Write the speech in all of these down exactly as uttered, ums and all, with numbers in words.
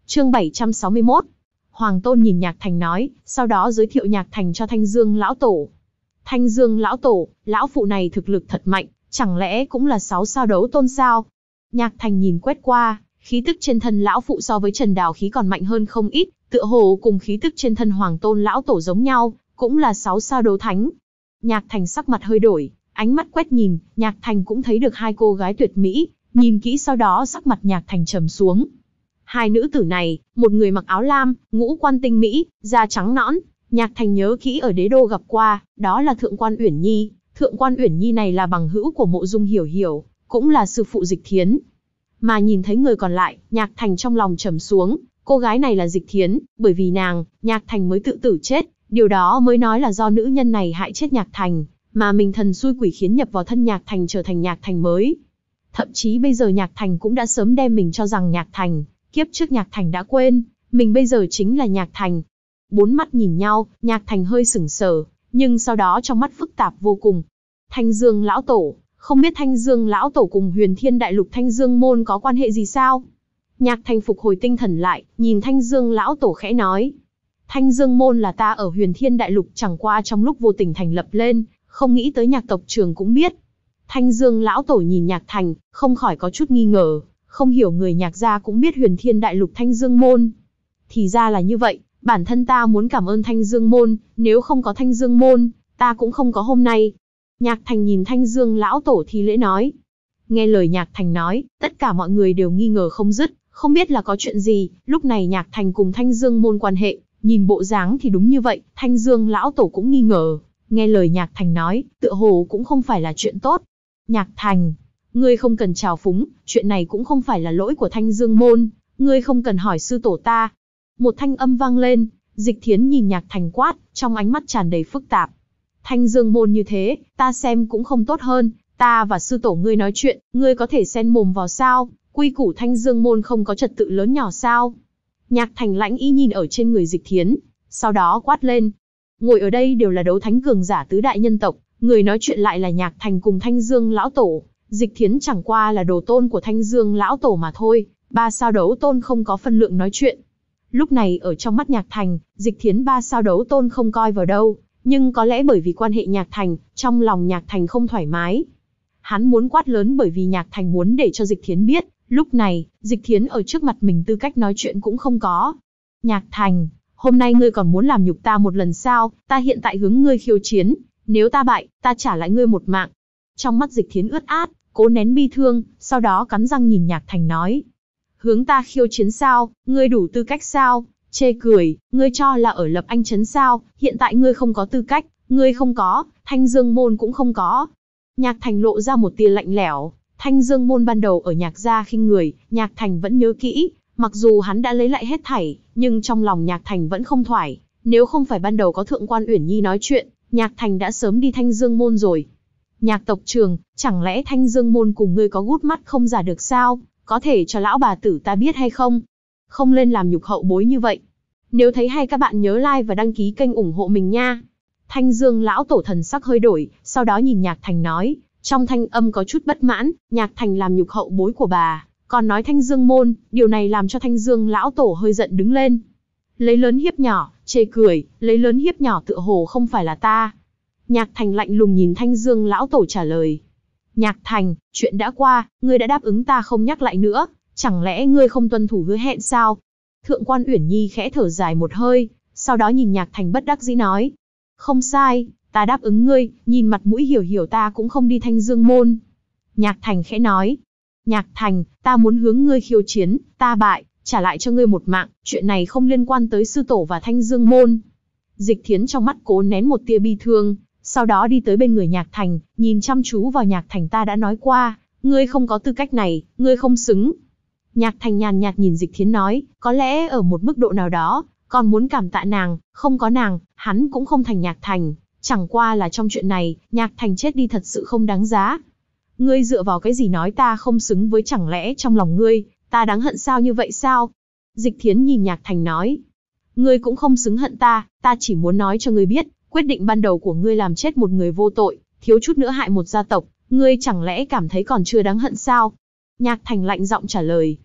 Chương bảy trăm sáu mươi mốt. Hoàng Tôn nhìn Nhạc Thành nói, sau đó giới thiệu Nhạc Thành cho Thanh Dương lão tổ. Thanh Dương lão tổ, lão phụ này thực lực thật mạnh, chẳng lẽ cũng là sáu sao đấu tôn sao? Nhạc Thành nhìn quét qua, khí tức trên thân lão phụ so với Trần Đào khí còn mạnh hơn không ít, tựa hồ cùng khí tức trên thân Hoàng Tôn lão tổ giống nhau, cũng là sáu sao đấu thánh. Nhạc Thành sắc mặt hơi đổi, ánh mắt quét nhìn, Nhạc Thành cũng thấy được hai cô gái tuyệt mỹ, nhìn kỹ sau đó sắc mặt Nhạc Thành trầm xuống. Hai nữ tử này, một người mặc áo lam, ngũ quan tinh mỹ, da trắng nõn, Nhạc Thành nhớ kỹ ở đế đô gặp qua, đó là Thượng quan Uyển Nhi. Thượng quan Uyển Nhi này là bằng hữu của Mộ Dung Hiểu Hiểu, cũng là sư phụ Dịch Thiến. Mà nhìn thấy người còn lại, Nhạc Thành trong lòng trầm xuống, cô gái này là Dịch Thiến, bởi vì nàng, Nhạc Thành mới tự tử chết, điều đó mới nói là do nữ nhân này hại chết Nhạc Thành, mà mình thần xui quỷ khiến nhập vào thân Nhạc Thành trở thành Nhạc Thành mới. Thậm chí bây giờ Nhạc Thành cũng đã sớm đem mình cho rằng Nhạc Thành, kiếp trước Nhạc Thành đã quên, mình bây giờ chính là Nhạc Thành. Bốn mắt nhìn nhau, Nhạc Thành hơi sững sờ, nhưng sau đó trong mắt phức tạp vô cùng. Thanh Dương lão tổ, không biết Thanh Dương lão tổ cùng Huyền Thiên Đại Lục Thanh Dương môn có quan hệ gì sao? Nhạc Thành phục hồi tinh thần lại, nhìn Thanh Dương lão tổ khẽ nói. Thanh Dương môn là ta ở Huyền Thiên Đại Lục chẳng qua trong lúc vô tình thành lập lên, không nghĩ tới Nhạc tộc trưởng cũng biết. Thanh Dương lão tổ nhìn Nhạc Thành, không khỏi có chút nghi ngờ, không hiểu người Nhạc gia cũng biết Huyền Thiên Đại Lục Thanh Dương môn. Thì ra là như vậy, bản thân ta muốn cảm ơn Thanh Dương môn, nếu không có Thanh Dương môn, ta cũng không có hôm nay. Nhạc Thành nhìn Thanh Dương lão tổ thi lễ nói. Nghe lời Nhạc Thành nói, tất cả mọi người đều nghi ngờ không dứt, không biết là có chuyện gì. Lúc này Nhạc Thành cùng Thanh Dương môn quan hệ, nhìn bộ dáng thì đúng như vậy, Thanh Dương lão tổ cũng nghi ngờ. Nghe lời Nhạc Thành nói, tựa hồ cũng không phải là chuyện tốt. Nhạc Thành, ngươi không cần trào phúng, chuyện này cũng không phải là lỗi của Thanh Dương môn, ngươi không cần hỏi sư tổ ta. Một thanh âm vang lên, Dịch Thiến nhìn Nhạc Thành quát, trong ánh mắt tràn đầy phức tạp. Thanh Dương môn như thế, ta xem cũng không tốt hơn, ta và sư tổ ngươi nói chuyện, ngươi có thể xen mồm vào sao? Quy củ Thanh Dương môn không có trật tự lớn nhỏ sao? Nhạc Thành lãnh ý nhìn ở trên người Dịch Thiến, sau đó quát lên. Ngồi ở đây đều là đấu thánh cường giả tứ đại nhân tộc, người nói chuyện lại là Nhạc Thành cùng Thanh Dương lão tổ, Dịch Thiến chẳng qua là đồ tôn của Thanh Dương lão tổ mà thôi, ba sao đấu tôn không có phân lượng nói chuyện. Lúc này ở trong mắt Nhạc Thành, Dịch Thiến ba sao đấu tôn không coi vào đâu, nhưng có lẽ bởi vì quan hệ Nhạc Thành, trong lòng Nhạc Thành không thoải mái. Hắn muốn quát lớn bởi vì Nhạc Thành muốn để cho Dịch Thiến biết, lúc này, Dịch Thiến ở trước mặt mình tư cách nói chuyện cũng không có. Nhạc Thành, hôm nay ngươi còn muốn làm nhục ta một lần sao? Ta hiện tại hướng ngươi khiêu chiến, nếu ta bại, ta trả lại ngươi một mạng. Trong mắt Dịch Thiến ướt át, cố nén bi thương, sau đó cắn răng nhìn Nhạc Thành nói. Hướng ta khiêu chiến sao, ngươi đủ tư cách sao? Chê cười, ngươi cho là ở Lập Anh Trấn sao, hiện tại ngươi không có tư cách, ngươi không có, Thanh Dương môn cũng không có. Nhạc Thành lộ ra một tia lạnh lẽo, Thanh Dương môn ban đầu ở Nhạc gia khinh người, Nhạc Thành vẫn nhớ kỹ, mặc dù hắn đã lấy lại hết thảy, nhưng trong lòng Nhạc Thành vẫn không thoải, nếu không phải ban đầu có Thượng quan Uyển Nhi nói chuyện, Nhạc Thành đã sớm đi Thanh Dương môn rồi. Nhạc tộc trưởng, chẳng lẽ Thanh Dương môn cùng ngươi có gút mắt không giả được sao? Có thể cho lão bà tử ta biết hay không? Không lên làm nhục hậu bối như vậy. Nếu thấy hay các bạn nhớ like và đăng ký kênh ủng hộ mình nha. Thanh Dương lão tổ thần sắc hơi đổi, sau đó nhìn Nhạc Thành nói, trong thanh âm có chút bất mãn, Nhạc Thành làm nhục hậu bối của bà, còn nói Thanh Dương môn, điều này làm cho Thanh Dương lão tổ hơi giận đứng lên. Lấy lớn hiếp nhỏ, chê cười, lấy lớn hiếp nhỏ tựa hồ không phải là ta. Nhạc Thành lạnh lùng nhìn Thanh Dương lão tổ trả lời. Nhạc Thành, chuyện đã qua, ngươi đã đáp ứng ta không nhắc lại nữa, chẳng lẽ ngươi không tuân thủ hứa hẹn sao? Thượng quan Uyển Nhi khẽ thở dài một hơi, sau đó nhìn Nhạc Thành bất đắc dĩ nói. Không sai, ta đáp ứng ngươi, nhìn mặt mũi Hiểu Hiểu ta cũng không đi Thanh Dương môn. Nhạc Thành khẽ nói. Nhạc Thành, ta muốn hướng ngươi khiêu chiến, ta bại, trả lại cho ngươi một mạng, chuyện này không liên quan tới sư tổ và Thanh Dương môn. Dịch Thiến trong mắt cố nén một tia bi thương, sau đó đi tới bên người Nhạc Thành, nhìn chăm chú vào Nhạc Thành. Ta đã nói qua, ngươi không có tư cách này, ngươi không xứng. Nhạc Thành nhàn nhạt nhìn Dịch Thiến nói, có lẽ ở một mức độ nào đó, còn muốn cảm tạ nàng, không có nàng, hắn cũng không thành Nhạc Thành, chẳng qua là trong chuyện này, Nhạc Thành chết đi thật sự không đáng giá. Ngươi dựa vào cái gì nói ta không xứng với, chẳng lẽ trong lòng ngươi, ta đáng hận sao như vậy sao? Dịch Thiến nhìn Nhạc Thành nói, ngươi cũng không xứng hận ta, ta chỉ muốn nói cho ngươi biết, quyết định ban đầu của ngươi làm chết một người vô tội, thiếu chút nữa hại một gia tộc, ngươi chẳng lẽ cảm thấy còn chưa đáng hận sao? Nhạc Thành lạnh giọng trả lời.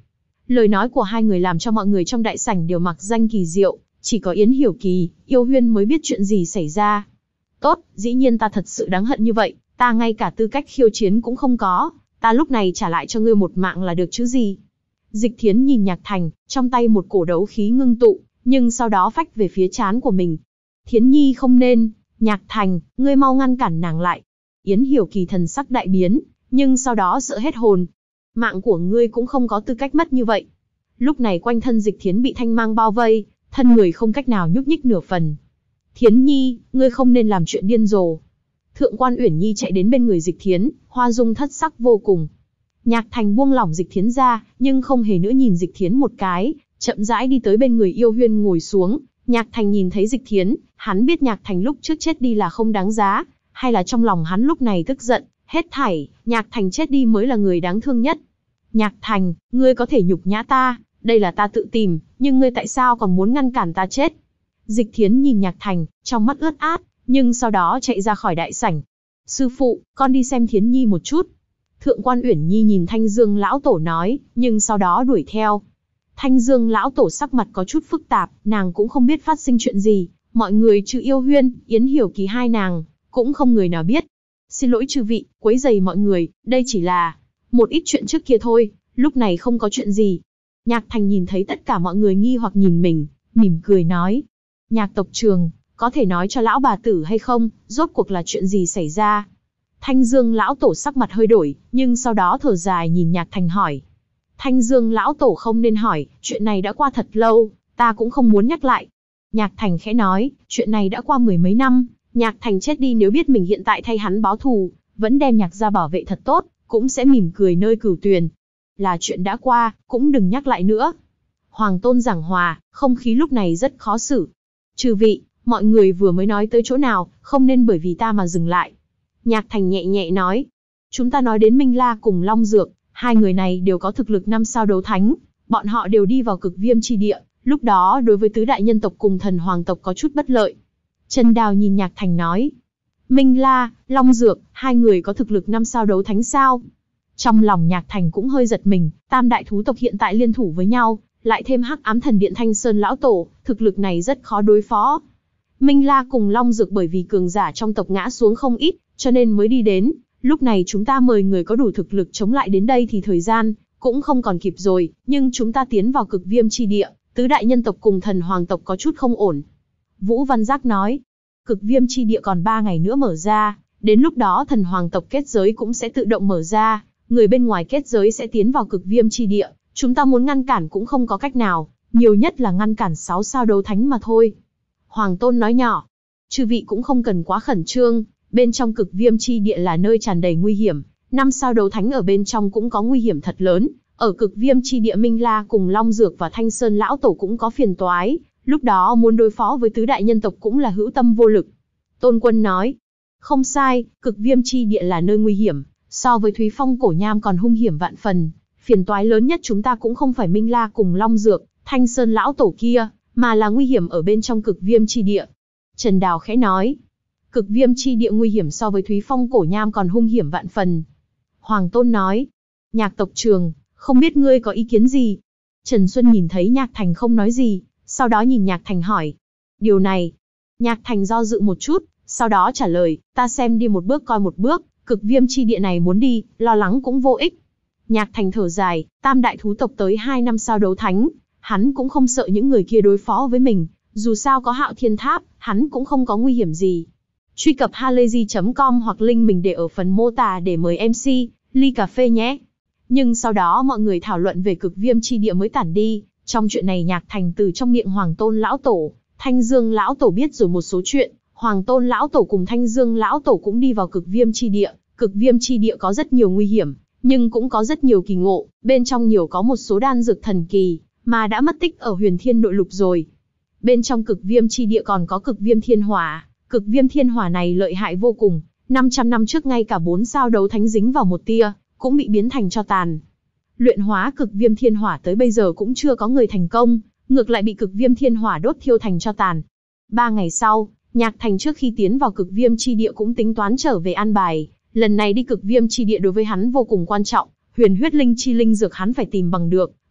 Lời nói của hai người làm cho mọi người trong đại sảnh đều mặc danh kỳ diệu, chỉ có Yến Hiểu Kỳ, Yêu Huyên mới biết chuyện gì xảy ra. Tốt, dĩ nhiên ta thật sự đáng hận như vậy, ta ngay cả tư cách khiêu chiến cũng không có, ta lúc này trả lại cho ngươi một mạng là được chứ gì. Dịch Thiến nhìn Nhạc Thành, trong tay một cổ đấu khí ngưng tụ, nhưng sau đó phách về phía trán của mình. Thiến Nhi không nên, Nhạc Thành, ngươi mau ngăn cản nàng lại. Yến Hiểu Kỳ thần sắc đại biến, nhưng sau đó sợ hết hồn. Mạng của ngươi cũng không có tư cách mất như vậy. Lúc này quanh thân Dịch Thiến bị thanh mang bao vây, thân người không cách nào nhúc nhích nửa phần. Thiến Nhi, ngươi không nên làm chuyện điên rồ. Thượng quan Uyển Nhi chạy đến bên người Dịch Thiến, hoa dung thất sắc vô cùng. Nhạc Thành buông lỏng Dịch Thiến ra, nhưng không hề nữa nhìn Dịch Thiến một cái, chậm rãi đi tới bên người Yêu Huyên ngồi xuống. Nhạc Thành nhìn thấy Dịch Thiến, hắn biết Nhạc Thành lúc trước chết đi là không đáng giá, hay là trong lòng hắn lúc này tức giận, hết thảy, Nhạc Thành chết đi mới là người đáng thương nhất. Nhạc Thành, ngươi có thể nhục nhã ta, đây là ta tự tìm, nhưng ngươi tại sao còn muốn ngăn cản ta chết? Dịch Thiến nhìn Nhạc Thành, trong mắt ướt át, nhưng sau đó chạy ra khỏi đại sảnh. Sư phụ, con đi xem Thiến Nhi một chút. Thượng quan Uyển Nhi nhìn Thanh Dương lão tổ nói, nhưng sau đó đuổi theo. Thanh Dương lão tổ sắc mặt có chút phức tạp, nàng cũng không biết phát sinh chuyện gì, mọi người trừ Yêu Huyên, Yến Hiểu Kỳ hai nàng, cũng không người nào biết. Xin lỗi chư vị, quấy rầy mọi người, đây chỉ là một ít chuyện trước kia thôi, lúc này không có chuyện gì. Nhạc Thành nhìn thấy tất cả mọi người nghi hoặc nhìn mình, mỉm cười nói. Nhạc tộc trường, có thể nói cho lão bà tử hay không, rốt cuộc là chuyện gì xảy ra? Thanh Dương lão tổ sắc mặt hơi đổi, nhưng sau đó thở dài nhìn Nhạc Thành hỏi. Thanh Dương lão tổ không nên hỏi, chuyện này đã qua thật lâu, ta cũng không muốn nhắc lại. Nhạc Thành khẽ nói, chuyện này đã qua mười mấy năm, Nhạc Thành chết đi nếu biết mình hiện tại thay hắn báo thù, vẫn đem Nhạc gia bảo vệ thật tốt, cũng sẽ mỉm cười nơi cửu tuyền. Là chuyện đã qua, cũng đừng nhắc lại nữa. Hoàng tôn giảng hòa, không khí lúc này rất khó xử. Chư vị, mọi người vừa mới nói tới chỗ nào, không nên bởi vì ta mà dừng lại. Nhạc Thành nhẹ nhẹ nói. Chúng ta nói đến Minh La cùng Long Dược, hai người này đều có thực lực năm sao đấu thánh, bọn họ đều đi vào cực viêm chi địa, lúc đó đối với tứ đại nhân tộc cùng thần hoàng tộc có chút bất lợi. Trần Đào nhìn Nhạc Thành nói. Minh La, Long Dược, hai người có thực lực năm sao đấu thánh sao? Trong lòng Nhạc Thành cũng hơi giật mình, tam đại thú tộc hiện tại liên thủ với nhau, lại thêm Hắc Ám Thần Điện Thanh Sơn lão tổ, thực lực này rất khó đối phó. Minh La cùng Long Dược bởi vì cường giả trong tộc ngã xuống không ít, cho nên mới đi đến, lúc này chúng ta mời người có đủ thực lực chống lại đến đây thì thời gian cũng không còn kịp rồi, nhưng chúng ta tiến vào cực viêm chi địa, tứ đại nhân tộc cùng thần hoàng tộc có chút không ổn. Vũ Văn Giác nói, cực viêm chi địa còn ba ngày nữa mở ra, đến lúc đó thần hoàng tộc kết giới cũng sẽ tự động mở ra, người bên ngoài kết giới sẽ tiến vào cực viêm chi địa, chúng ta muốn ngăn cản cũng không có cách nào, nhiều nhất là ngăn cản sáu sao đấu thánh mà thôi. Hoàng Tôn nói nhỏ, chư vị cũng không cần quá khẩn trương, bên trong cực viêm chi địa là nơi tràn đầy nguy hiểm, năm sao đấu thánh ở bên trong cũng có nguy hiểm thật lớn, ở cực viêm chi địa Minh La cùng Long Dược và Thanh Sơn lão tổ cũng có phiền toái, lúc đó muốn đối phó với tứ đại nhân tộc cũng là hữu tâm vô lực. Tôn Quân nói, không sai, cực viêm chi địa là nơi nguy hiểm, so với Thúy Phong cổ nham còn hung hiểm vạn phần, phiền toái lớn nhất chúng ta cũng không phải Minh La cùng Long Dược, Thanh Sơn lão tổ kia, mà là nguy hiểm ở bên trong cực viêm chi địa. Trần Đào khẽ nói, cực viêm chi địa nguy hiểm so với Thúy Phong cổ nham còn hung hiểm vạn phần. Hoàng Tôn nói, Nhạc tộc trường, không biết ngươi có ý kiến gì? Trần Xuân nhìn thấy Nhạc Thành không nói gì, sau đó nhìn Nhạc Thành hỏi. Điều này, Nhạc Thành do dự một chút, sau đó trả lời, ta xem đi một bước coi một bước, cực viêm chi địa này muốn đi, lo lắng cũng vô ích. Nhạc Thành thở dài, tam đại thú tộc tới hai năm sao đấu thánh, hắn cũng không sợ những người kia đối phó với mình, dù sao có Hạo Thiên Tháp, hắn cũng không có nguy hiểm gì. Truy cập halayzi chấm com hoặc link mình để ở phần mô tả để mời em xê, ly cà phê nhé. Nhưng sau đó mọi người thảo luận về cực viêm chi địa mới tản đi, trong chuyện này Nhạc Thành từ trong miệng Hoàng Tôn lão tổ, Thanh Dương lão tổ biết rồi một số chuyện, Hoàng Tôn lão tổ cùng Thanh Dương lão tổ cũng đi vào cực viêm chi địa, cực viêm chi địa có rất nhiều nguy hiểm, nhưng cũng có rất nhiều kỳ ngộ, bên trong nhiều có một số đan dược thần kỳ, mà đã mất tích ở Huyền Thiên Nội Lục rồi. Bên trong cực viêm chi địa còn có cực viêm thiên hỏa, cực viêm thiên hỏa này lợi hại vô cùng, năm trăm năm trước ngay cả bốn sao đấu thánh dính vào một tia, cũng bị biến thành tro tàn. Luyện hóa cực viêm thiên hỏa tới bây giờ cũng chưa có người thành công, ngược lại bị cực viêm thiên hỏa đốt thiêu thành tro tàn. Ba ngày sau, Nhạc Thành trước khi tiến vào cực viêm chi địa cũng tính toán trở về an bài, lần này đi cực viêm chi địa đối với hắn vô cùng quan trọng, huyền huyết linh chi linh dược hắn phải tìm bằng được,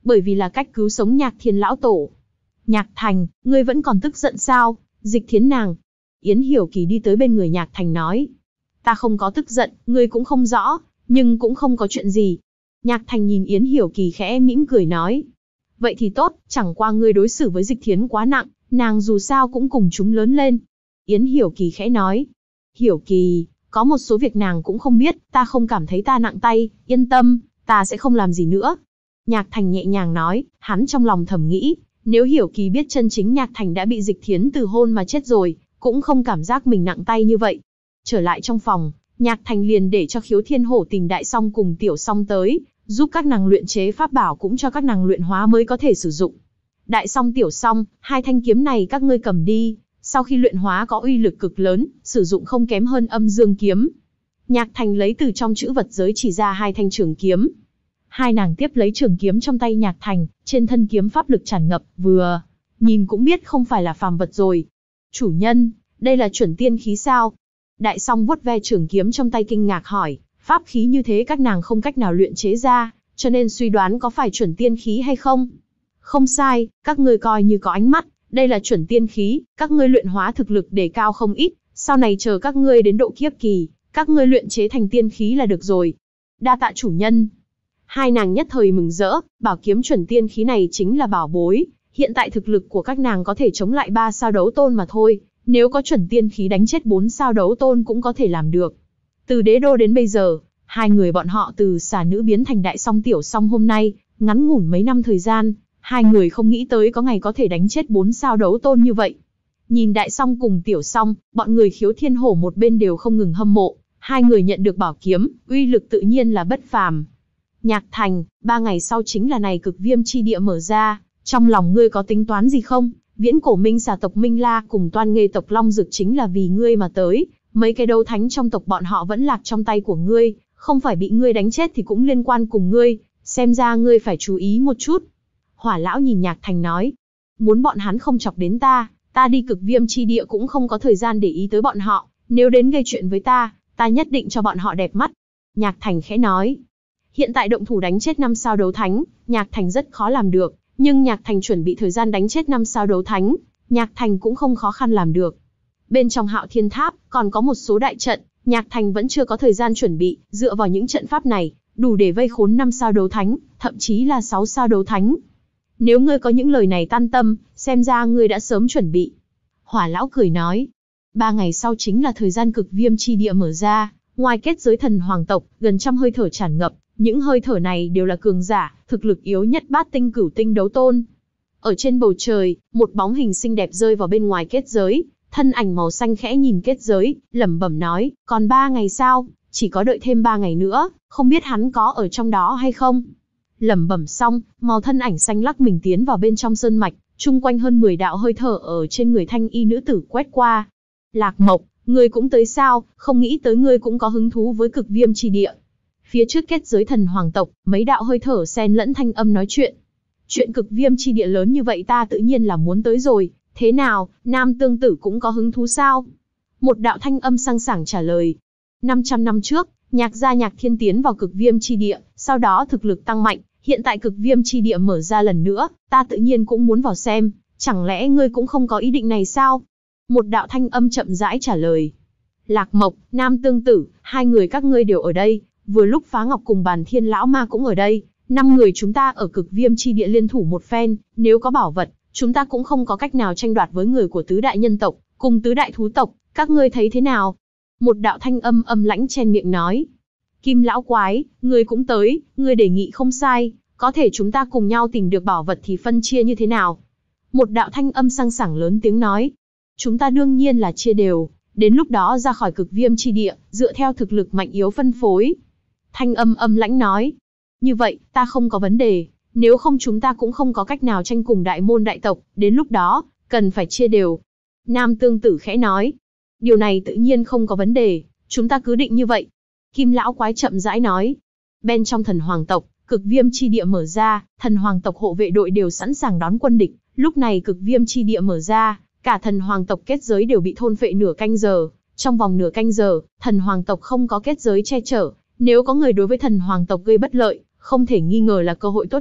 bởi vì là cách cứu sống Nhạc Thiên lão tổ. Nhạc Thành, ngươi vẫn còn tức giận sao? Dịch Thiến nàng. Yến Hiểu Kỳ đi tới bên người Nhạc Thành nói. Ta không có tức giận, ngươi cũng không rõ, nhưng cũng không có chuyện gì. Nhạc Thành nhìn Yến Hiểu Kỳ khẽ mỉm cười nói. Vậy thì tốt, chẳng qua ngươi đối xử với Dịch Thiến quá nặng, nàng dù sao cũng cùng chúng lớn lên. Yến Hiểu Kỳ khẽ nói. Hiểu Kỳ, có một số việc nàng cũng không biết, ta không cảm thấy ta nặng tay, yên tâm, ta sẽ không làm gì nữa. Nhạc Thành nhẹ nhàng nói, hắn trong lòng thầm nghĩ, nếu Hiểu Kỳ biết chân chính Nhạc Thành đã bị Dịch Thiến từ hôn mà chết rồi, cũng không cảm giác mình nặng tay như vậy. Trở lại trong phòng, Nhạc Thành liền để cho Khiếu Thiên Hổ tìm Đại Song cùng Tiểu Song tới, giúp các nàng luyện chế pháp bảo cũng cho các nàng luyện hóa mới có thể sử dụng. Đại Song Tiểu Song, hai thanh kiếm này các ngươi cầm đi, sau khi luyện hóa có uy lực cực lớn, sử dụng không kém hơn Âm Dương kiếm. Nhạc Thành lấy từ trong chữ vật giới chỉ ra hai thanh trường kiếm. Hai nàng tiếp lấy trường kiếm trong tay Nhạc Thành, trên thân kiếm pháp lực tràn ngập, vừa nhìn cũng biết không phải là phàm vật rồi. Chủ nhân, đây là chuẩn tiên khí sao? Đại Song vuốt ve trường kiếm trong tay kinh ngạc hỏi, pháp khí như thế các nàng không cách nào luyện chế ra, cho nên suy đoán có phải chuẩn tiên khí hay không? Không sai, các ngươi coi như có ánh mắt, đây là chuẩn tiên khí, các ngươi luyện hóa thực lực để cao không ít, sau này chờ các ngươi đến độ kiếp kỳ, các ngươi luyện chế thành tiên khí là được rồi. Đa tạ chủ nhân. Hai nàng nhất thời mừng rỡ, bảo kiếm chuẩn tiên khí này chính là bảo bối, hiện tại thực lực của các nàng có thể chống lại ba sao đấu tôn mà thôi, nếu có chuẩn tiên khí đánh chết bốn sao đấu tôn cũng có thể làm được. Từ đế đô đến bây giờ, hai người bọn họ từ xà nữ biến thành Đại Song Tiểu Song hôm nay, ngắn ngủn mấy năm thời gian, hai người không nghĩ tới có ngày có thể đánh chết bốn sao đấu tôn như vậy. Nhìn Đại Song cùng Tiểu Song, bọn người Khiếu Thiên Hổ một bên đều không ngừng hâm mộ, hai người nhận được bảo kiếm, uy lực tự nhiên là bất phàm. Nhạc Thành, ba ngày sau chính là này Cực Viêm chi địa mở ra, trong lòng ngươi có tính toán gì không? Viễn cổ Minh xà tộc Minh La cùng Toan Nghê tộc Long Dực chính là vì ngươi mà tới, mấy cái đấu thánh trong tộc bọn họ vẫn lạc trong tay của ngươi, không phải bị ngươi đánh chết thì cũng liên quan cùng ngươi, xem ra ngươi phải chú ý một chút. Hỏa lão nhìn Nhạc Thành nói, muốn bọn hắn không chọc đến ta, ta đi Cực Viêm chi địa cũng không có thời gian để ý tới bọn họ, nếu đến gây chuyện với ta, ta nhất định cho bọn họ đẹp mắt. Nhạc Thành khẽ nói, hiện tại động thủ đánh chết năm sao đấu thánh, Nhạc Thành rất khó làm được, nhưng Nhạc Thành chuẩn bị thời gian đánh chết năm sao đấu thánh, Nhạc Thành cũng không khó khăn làm được. Bên trong Hạo Thiên Tháp, còn có một số đại trận, Nhạc Thành vẫn chưa có thời gian chuẩn bị, dựa vào những trận pháp này, đủ để vây khốn năm sao đấu thánh, thậm chí là sáu sao đấu thánh. Nếu ngươi có những lời này tan tâm, xem ra ngươi đã sớm chuẩn bị. Hỏa lão cười nói, ba ngày sau chính là thời gian Cực Viêm chi địa mở ra, ngoài kết giới thần hoàng tộc, gần trăm hơi thở tràn ngập, những hơi thở này đều là cường giả, thực lực yếu nhất bát tinh cửu tinh đấu tôn. Ở trên bầu trời, một bóng hình xinh đẹp rơi vào bên ngoài kết giới, thân ảnh màu xanh khẽ nhìn kết giới, lẩm bẩm nói, còn ba ngày sao, chỉ có đợi thêm ba ngày nữa, không biết hắn có ở trong đó hay không. Lẩm bẩm xong, màu thân ảnh xanh lắc mình tiến vào bên trong sơn mạch, chung quanh hơn mười đạo hơi thở ở trên người thanh y nữ tử quét qua. Lạc Mộc, ngươi cũng tới sao, không nghĩ tới ngươi cũng có hứng thú với Cực Viêm chi địa. Phía trước kết giới thần hoàng tộc, mấy đạo hơi thở xen lẫn thanh âm nói chuyện. Chuyện Cực Viêm chi địa lớn như vậy ta tự nhiên là muốn tới rồi, thế nào, Nam Tương Tử cũng có hứng thú sao? Một đạo thanh âm sang sảng trả lời. năm trăm năm trước, Nhạc gia Nhạc Thiên tiến vào Cực Viêm chi địa, sau đó thực lực tăng mạnh, hiện tại Cực Viêm chi địa mở ra lần nữa, ta tự nhiên cũng muốn vào xem, chẳng lẽ ngươi cũng không có ý định này sao? Một đạo thanh âm chậm rãi trả lời. Lạc Mộc, Nam Tương Tử, hai người các ngươi đều ở đây, vừa lúc Phá Ngọc cùng Bàn Thiên lão ma cũng ở đây, năm người chúng ta ở Cực Viêm chi địa liên thủ một phen, nếu có bảo vật, chúng ta cũng không có cách nào tranh đoạt với người của tứ đại nhân tộc, cùng tứ đại thú tộc, các ngươi thấy thế nào? Một đạo thanh âm âm lãnh chen miệng nói. Kim lão quái, ngươi cũng tới, ngươi đề nghị không sai, có thể chúng ta cùng nhau tìm được bảo vật thì phân chia như thế nào? Một đạo thanh âm sang sảng lớn tiếng nói. Chúng ta đương nhiên là chia đều, đến lúc đó ra khỏi Cực Viêm chi địa, dựa theo thực lực mạnh yếu phân phối. Thanh âm âm lãnh nói. Như vậy, ta không có vấn đề, nếu không chúng ta cũng không có cách nào tranh cùng đại môn đại tộc, đến lúc đó, cần phải chia đều. Nam Tương Tử khẽ nói. Điều này tự nhiên không có vấn đề, chúng ta cứ định như vậy. Kim lão quái chậm rãi nói. Bên trong thần hoàng tộc, Cực Viêm chi địa mở ra, thần hoàng tộc hộ vệ đội đều sẵn sàng đón quân địch, lúc này Cực Viêm chi địa mở ra, cả thần hoàng tộc kết giới đều bị thôn phệ nửa canh giờ, trong vòng nửa canh giờ, thần hoàng tộc không có kết giới che chở, nếu có người đối với thần hoàng tộc gây bất lợi, không thể nghi ngờ là cơ hội tốt nhất,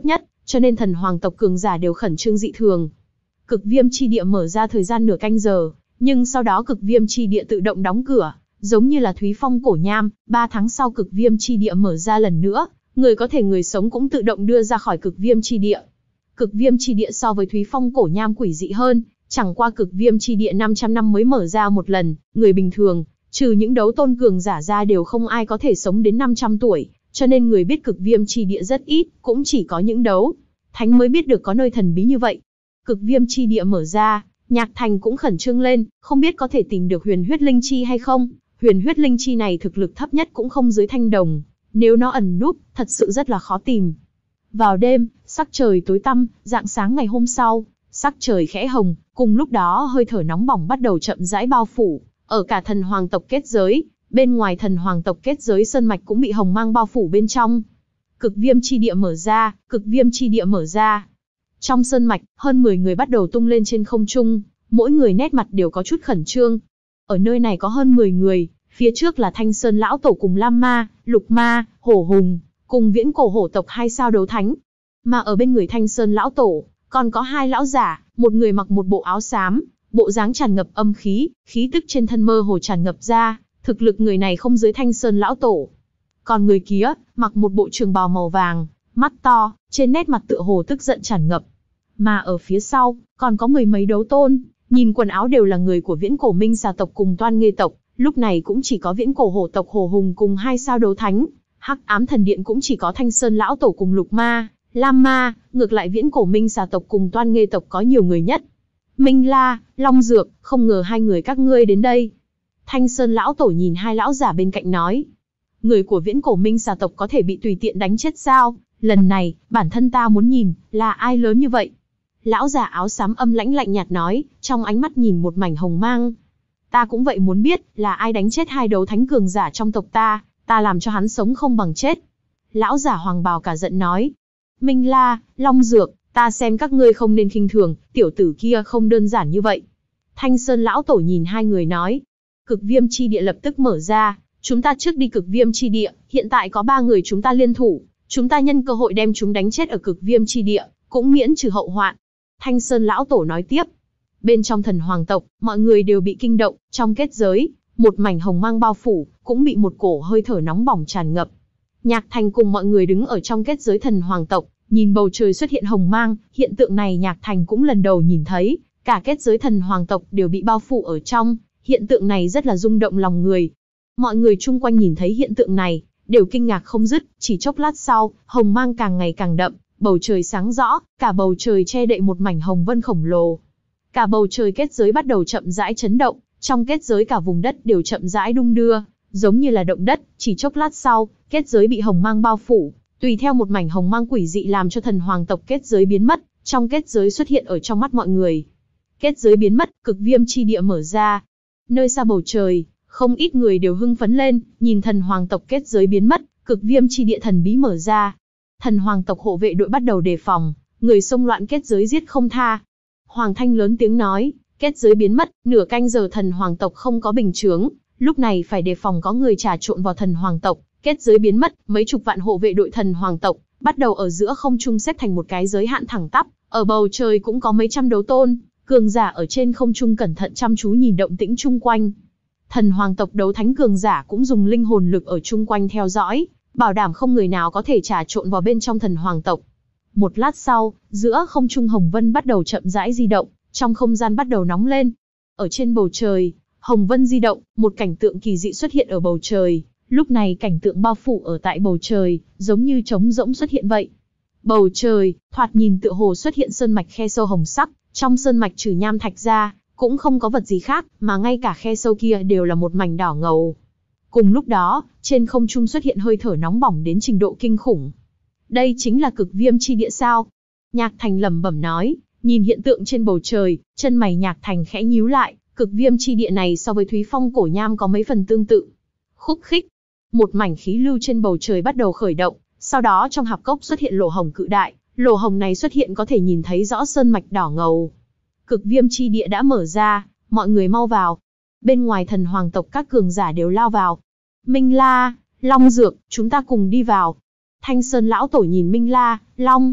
cho nên thần hoàng tộc cường giả đều khẩn trương dị thường. Cực viêm chi địa mở ra thời gian nửa canh giờ, nhưng sau đó cực viêm chi địa tự động đóng cửa, giống như là Thúy Phong cổ nham, ba tháng sau cực viêm chi địa mở ra lần nữa, người có thể người sống cũng tự động đưa ra khỏi cực viêm chi địa. Cực viêm chi địa so với Thúy Phong cổ nham quỷ dị hơn, chẳng qua cực viêm chi địa năm trăm năm mới mở ra một lần, người bình thường, trừ những đấu tôn cường giả ra đều không ai có thể sống đến năm trăm tuổi, cho nên người biết cực viêm chi địa rất ít, cũng chỉ có những đấu thánh mới biết được có nơi thần bí như vậy. Cực viêm chi địa mở ra, Nhạc Thành cũng khẩn trương lên, không biết có thể tìm được huyền huyết linh chi hay không. Huyền huyết linh chi này thực lực thấp nhất cũng không dưới thanh đồng, nếu nó ẩn núp, thật sự rất là khó tìm. Vào đêm, sắc trời tối tăm, rạng sáng ngày hôm sau, sắc trời khẽ hồng, cùng lúc đó hơi thở nóng bỏng bắt đầu chậm rãi bao phủ, ở cả thần hoàng tộc kết giới, bên ngoài thần hoàng tộc kết giới sơn mạch cũng bị hồng mang bao phủ bên trong. Cực viêm chi địa mở ra, cực viêm chi địa mở ra. Trong sơn mạch, hơn mười người bắt đầu tung lên trên không trung, mỗi người nét mặt đều có chút khẩn trương. Ở nơi này có hơn mười người, phía trước là Thanh Sơn lão tổ cùng Lam Ma, Lục Ma, Hổ Hùng, cùng Viễn Cổ hổ tộc hai sao đấu thánh. Mà ở bên người Thanh Sơn lão tổ, còn có hai lão giả, một người mặc một bộ áo xám, bộ dáng tràn ngập âm khí, khí tức trên thân mơ hồ tràn ngập ra, thực lực người này không dưới Thanh Sơn lão tổ. Còn người kia, mặc một bộ trường bào màu vàng, mắt to, trên nét mặt tựa hồ tức giận tràn ngập. Mà ở phía sau, còn có mười mấy đấu tôn, nhìn quần áo đều là người của Viễn Cổ Minh Xà tộc cùng Toan Nghê tộc, lúc này cũng chỉ có Viễn Cổ hổ tộc Hổ Hùng cùng hai sao đấu thánh. Hắc Ám Thần Điện cũng chỉ có Thanh Sơn lão tổ cùng Lục Ma, Lam Ma, ngược lại Viễn Cổ Minh Xà tộc cùng Toan Nghê tộc có nhiều người nhất. Minh La, Long Dược, không ngờ hai người các ngươi đến đây. Thanh Sơn lão tổ nhìn hai lão giả bên cạnh nói. Người của Viễn Cổ Minh Xà tộc có thể bị tùy tiện đánh chết sao? Lần này, bản thân ta muốn nhìn, là ai lớn như vậy? Lão già áo xám âm lãnh lạnh nhạt nói, trong ánh mắt nhìn một mảnh hồng mang. Ta cũng vậy muốn biết, là ai đánh chết hai đấu thánh cường giả trong tộc ta, ta làm cho hắn sống không bằng chết. Lão giả hoàng bào cả giận nói. Minh La, Long Dược, ta xem các ngươi không nên khinh thường, tiểu tử kia không đơn giản như vậy. Thanh Sơn lão tổ nhìn hai người nói. Cực viêm chi địa lập tức mở ra, chúng ta trước đi cực viêm chi địa, hiện tại có ba người chúng ta liên thủ, chúng ta nhân cơ hội đem chúng đánh chết ở cực viêm chi địa, cũng miễn trừ hậu hoạn. Thanh Sơn lão tổ nói tiếp. Bên trong thần hoàng tộc, mọi người đều bị kinh động, trong kết giới, một mảnh hồng mang bao phủ, cũng bị một cổ hơi thở nóng bỏng tràn ngập. Nhạc Thành cùng mọi người đứng ở trong kết giới thần hoàng tộc, nhìn bầu trời xuất hiện hồng mang, hiện tượng này Nhạc Thành cũng lần đầu nhìn thấy, cả kết giới thần hoàng tộc đều bị bao phủ ở trong, hiện tượng này rất là rung động lòng người. Mọi người chung quanh nhìn thấy hiện tượng này, đều kinh ngạc không dứt, chỉ chốc lát sau, hồng mang càng ngày càng đậm, bầu trời sáng rõ, cả bầu trời che đậy một mảnh hồng vân khổng lồ. Cả bầu trời kết giới bắt đầu chậm rãi chấn động, trong kết giới cả vùng đất đều chậm rãi đung đưa, giống như là động đất, chỉ chốc lát sau, kết giới bị hồng mang bao phủ, tùy theo một mảnh hồng mang quỷ dị làm cho thần hoàng tộc kết giới biến mất, trong kết giới xuất hiện ở trong mắt mọi người. Kết giới biến mất, cực viêm chi địa mở ra. Nơi xa bầu trời, không ít người đều hưng phấn lên, nhìn thần hoàng tộc kết giới biến mất, cực viêm chi địa thần bí mở ra. Thần hoàng tộc hộ vệ đội bắt đầu đề phòng, người xông loạn kết giới giết không tha. Hoàng Thanh lớn tiếng nói, kết giới biến mất, nửa canh giờ thần hoàng tộc không có bình chướng, lúc này phải đề phòng có người trà trộn vào thần hoàng tộc. Kết giới biến mất, mấy chục vạn hộ vệ đội thần hoàng tộc bắt đầu ở giữa không trung xếp thành một cái giới hạn thẳng tắp, ở bầu trời cũng có mấy trăm đấu tôn, cường giả ở trên không trung cẩn thận chăm chú nhìn động tĩnh chung quanh. Thần hoàng tộc đấu thánh cường giả cũng dùng linh hồn lực ở chung quanh theo dõi, bảo đảm không người nào có thể trà trộn vào bên trong thần hoàng tộc. Một lát sau, giữa không trung hồng vân bắt đầu chậm rãi di động, trong không gian bắt đầu nóng lên. Ở trên bầu trời, hồng vân di động, một cảnh tượng kỳ dị xuất hiện ở bầu trời. Lúc này cảnh tượng bao phủ ở tại bầu trời, giống như trống rỗng xuất hiện vậy. Bầu trời, thoạt nhìn tựa hồ xuất hiện sơn mạch khe sâu hồng sắc, trong sơn mạch trừ nham thạch ra, cũng không có vật gì khác, mà ngay cả khe sâu kia đều là một mảnh đỏ ngầu. Cùng lúc đó, trên không trung xuất hiện hơi thở nóng bỏng đến trình độ kinh khủng. Đây chính là cực viêm chi địa sao? Nhạc Thành lẩm bẩm nói, nhìn hiện tượng trên bầu trời, chân mày Nhạc Thành khẽ nhíu lại, cực viêm chi địa này so với Thúy Phong cổ nham có mấy phần tương tự. Khúc khích, một mảnh khí lưu trên bầu trời bắt đầu khởi động, sau đó trong hạp cốc xuất hiện lỗ hồng cự đại, lỗ hồng này xuất hiện có thể nhìn thấy rõ sơn mạch đỏ ngầu. Cực viêm chi địa đã mở ra, mọi người mau vào. Bên ngoài thần hoàng tộc các cường giả đều lao vào. Minh La, Long Dược, chúng ta cùng đi vào. Thanh Sơn lão tổ nhìn Minh La, Long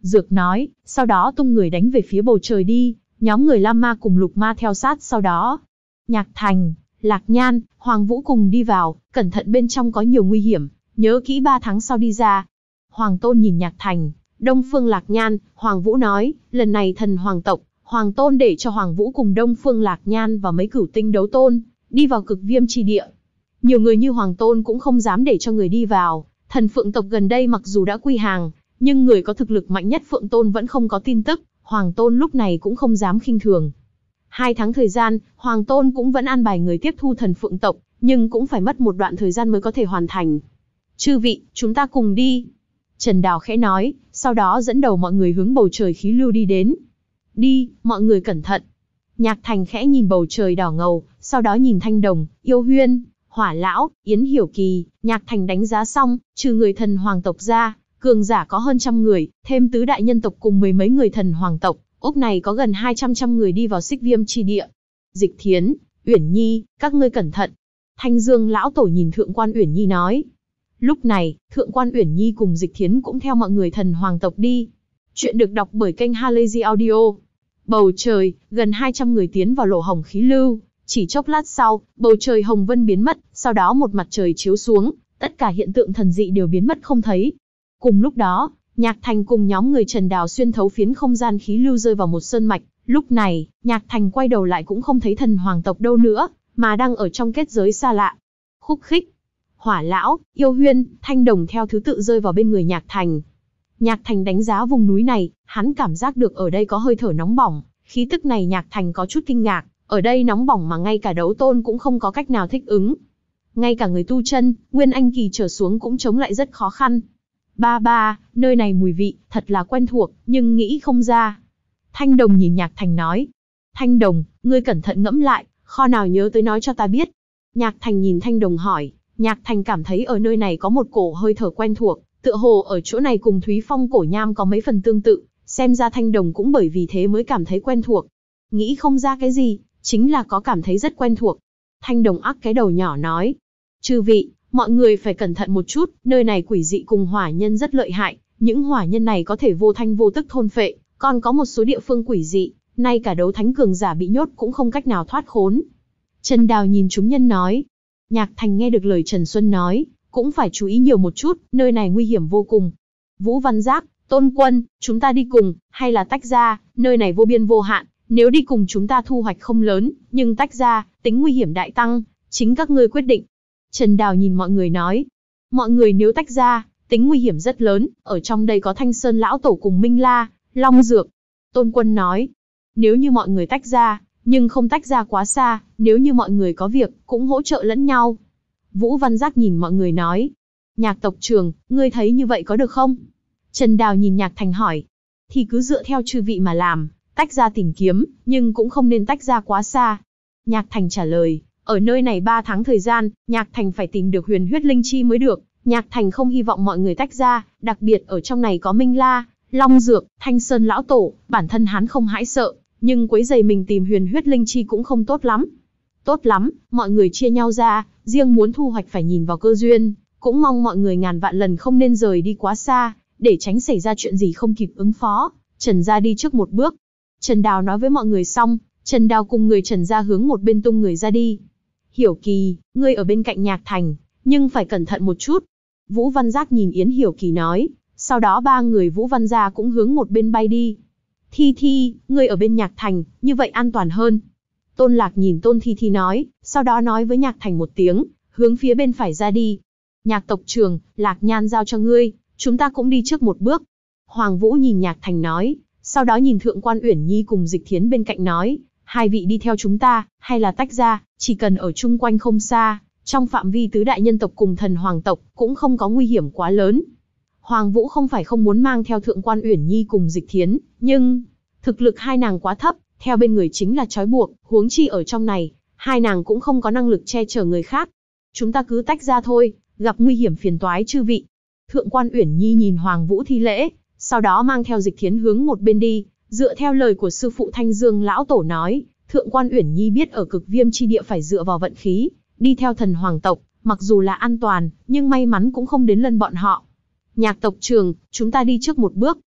Dược nói, sau đó tung người đánh về phía bầu trời đi, nhóm người Lam Ma cùng Lục Ma theo sát sau đó. Nhạc Thành, Lạc Nhan, Hoàng Vũ cùng đi vào, cẩn thận bên trong có nhiều nguy hiểm, nhớ kỹ ba tháng sau đi ra. Hoàng Tôn nhìn Nhạc Thành, Đông Phương Lạc Nhan, Hoàng Vũ nói, lần này thần hoàng tộc, Hoàng Tôn để cho Hoàng Vũ cùng Đông Phương Lạc Nhan và mấy cửu tinh đấu tôn, đi vào cực viêm chi địa. Nhiều người như Hoàng Tôn cũng không dám để cho người đi vào, thần Phượng tộc gần đây mặc dù đã quy hàng, nhưng người có thực lực mạnh nhất Phượng Tôn vẫn không có tin tức, Hoàng Tôn lúc này cũng không dám khinh thường. Hai tháng thời gian, Hoàng Tôn cũng vẫn an bài người tiếp thu thần Phượng tộc, nhưng cũng phải mất một đoạn thời gian mới có thể hoàn thành. Chư vị, chúng ta cùng đi. Trần Đào khẽ nói, sau đó dẫn đầu mọi người hướng bầu trời khí lưu đi đến. Đi, mọi người cẩn thận. Nhạc Thành khẽ nhìn bầu trời đỏ ngầu, sau đó nhìn Thanh Đồng, Yêu Huyên, Hỏa Lão, Yến Hiểu Kỳ. Nhạc Thành đánh giá xong, trừ người thần hoàng tộc ra, cường giả có hơn trăm người, thêm tứ đại nhân tộc cùng mười mấy người thần hoàng tộc, ốc này có gần hai trăm trăm người đi vào xích viêm chi địa. Dịch Thiến, Uyển Nhi, các ngươi cẩn thận. Thanh Dương lão tổ nhìn Thượng quan Uyển Nhi nói. Lúc này, Thượng quan Uyển Nhi cùng Dịch Thiến cũng theo mọi người thần hoàng tộc đi. Chuyện được đọc bởi kênh Halazy Audio. Bầu trời, gần hai trăm người tiến vào lỗ hồng khí lưu, chỉ chốc lát sau, bầu trời hồng vân biến mất, sau đó một mặt trời chiếu xuống, tất cả hiện tượng thần dị đều biến mất không thấy. Cùng lúc đó, Nhạc Thành cùng nhóm người Trần Đào xuyên thấu phiến không gian khí lưu rơi vào một sơn mạch, lúc này, Nhạc Thành quay đầu lại cũng không thấy thần hoàng tộc đâu nữa, mà đang ở trong kết giới xa lạ. Khúc Khích, Hỏa Lão, Yêu Huyên, Thanh Đồng theo thứ tự rơi vào bên người Nhạc Thành. Nhạc Thành đánh giá vùng núi này, hắn cảm giác được ở đây có hơi thở nóng bỏng, khí tức này Nhạc Thành có chút kinh ngạc, ở đây nóng bỏng mà ngay cả đấu tôn cũng không có cách nào thích ứng. Ngay cả người tu chân, Nguyên Anh kỳ trở xuống cũng chống lại rất khó khăn. Ba ba, nơi này mùi vị, thật là quen thuộc, nhưng nghĩ không ra. Thanh Đồng nhìn Nhạc Thành nói. Thanh Đồng, ngươi cẩn thận ngẫm lại, kho nào nhớ tới nói cho ta biết. Nhạc Thành nhìn Thanh Đồng hỏi, Nhạc Thành cảm thấy ở nơi này có một cổ hơi thở quen thuộc, tựa hồ ở chỗ này cùng Thúy Phong cổ nham có mấy phần tương tự, xem ra Thanh Đồng cũng bởi vì thế mới cảm thấy quen thuộc. Nghĩ không ra cái gì, chính là có cảm thấy rất quen thuộc. Thanh Đồng ắc cái đầu nhỏ nói. Chư vị, mọi người phải cẩn thận một chút, nơi này quỷ dị cùng hỏa nhân rất lợi hại, những hỏa nhân này có thể vô thanh vô tức thôn phệ, còn có một số địa phương quỷ dị, nay cả đấu thánh cường giả bị nhốt cũng không cách nào thoát khốn. Trần Đào nhìn chúng nhân nói. Nhạc Thành nghe được lời Trần Xuân nói, cũng phải chú ý nhiều một chút, nơi này nguy hiểm vô cùng. Vũ Văn Giác, Tôn Quân, chúng ta đi cùng, hay là tách ra, nơi này vô biên vô hạn, nếu đi cùng chúng ta thu hoạch không lớn, nhưng tách ra, tính nguy hiểm đại tăng, chính các ngươi quyết định. Trần Đào nhìn mọi người nói, mọi người nếu tách ra, tính nguy hiểm rất lớn, ở trong đây có Thanh Sơn Lão Tổ cùng Minh La, Long Dược. Tôn Quân nói, nếu như mọi người tách ra, nhưng không tách ra quá xa, nếu như mọi người có việc, cũng hỗ trợ lẫn nhau. Vũ Văn Giác nhìn mọi người nói, Nhạc tộc trưởng, ngươi thấy như vậy có được không? Trần Đào nhìn Nhạc Thành hỏi, thì cứ dựa theo chư vị mà làm, tách ra tìm kiếm, nhưng cũng không nên tách ra quá xa. Nhạc Thành trả lời, ở nơi này ba tháng thời gian, Nhạc Thành phải tìm được huyền huyết linh chi mới được, Nhạc Thành không hy vọng mọi người tách ra, đặc biệt ở trong này có Minh La, Long Dược, Thanh Sơn Lão Tổ, bản thân hắn không hãi sợ, nhưng quấy giày mình tìm huyền huyết linh chi cũng không tốt lắm. Tốt lắm, mọi người chia nhau ra, riêng muốn thu hoạch phải nhìn vào cơ duyên, cũng mong mọi người ngàn vạn lần không nên rời đi quá xa, để tránh xảy ra chuyện gì không kịp ứng phó. Trần gia đi trước một bước. Trần Đào nói với mọi người xong, Trần Đào cùng người Trần gia hướng một bên tung người ra đi. Hiểu Kỳ, ngươi ở bên cạnh Nhạc Thành, nhưng phải cẩn thận một chút. Vũ Văn Giác nhìn Yến Hiểu Kỳ nói, sau đó ba người Vũ Văn gia cũng hướng một bên bay đi. Thi Thi, ngươi ở bên Nhạc Thành, như vậy an toàn hơn. Tôn Lạc nhìn Tôn Thi Thi nói, sau đó nói với Nhạc Thành một tiếng, hướng phía bên phải ra đi. Nhạc tộc trưởng, Lạc Nhan giao cho ngươi, chúng ta cũng đi trước một bước. Hoàng Vũ nhìn Nhạc Thành nói, sau đó nhìn Thượng quan Uyển Nhi cùng Dịch Thiến bên cạnh nói, hai vị đi theo chúng ta, hay là tách ra, chỉ cần ở chung quanh không xa, trong phạm vi tứ đại nhân tộc cùng thần hoàng tộc, cũng không có nguy hiểm quá lớn. Hoàng Vũ không phải không muốn mang theo Thượng quan Uyển Nhi cùng Dịch Thiến, nhưng thực lực hai nàng quá thấp, theo bên người chính là trói buộc, huống chi ở trong này, hai nàng cũng không có năng lực che chở người khác. Chúng ta cứ tách ra thôi, gặp nguy hiểm phiền toái chư vị. Thượng quan Uyển Nhi nhìn Hoàng Vũ thi lễ, sau đó mang theo Dịch Thiến hướng một bên đi, dựa theo lời của sư phụ Thanh Dương lão tổ nói, Thượng quan Uyển Nhi biết ở cực viêm chi địa phải dựa vào vận khí, đi theo thần hoàng tộc, mặc dù là an toàn, nhưng may mắn cũng không đến lân bọn họ. Nhạc tộc trưởng, chúng ta đi trước một bước.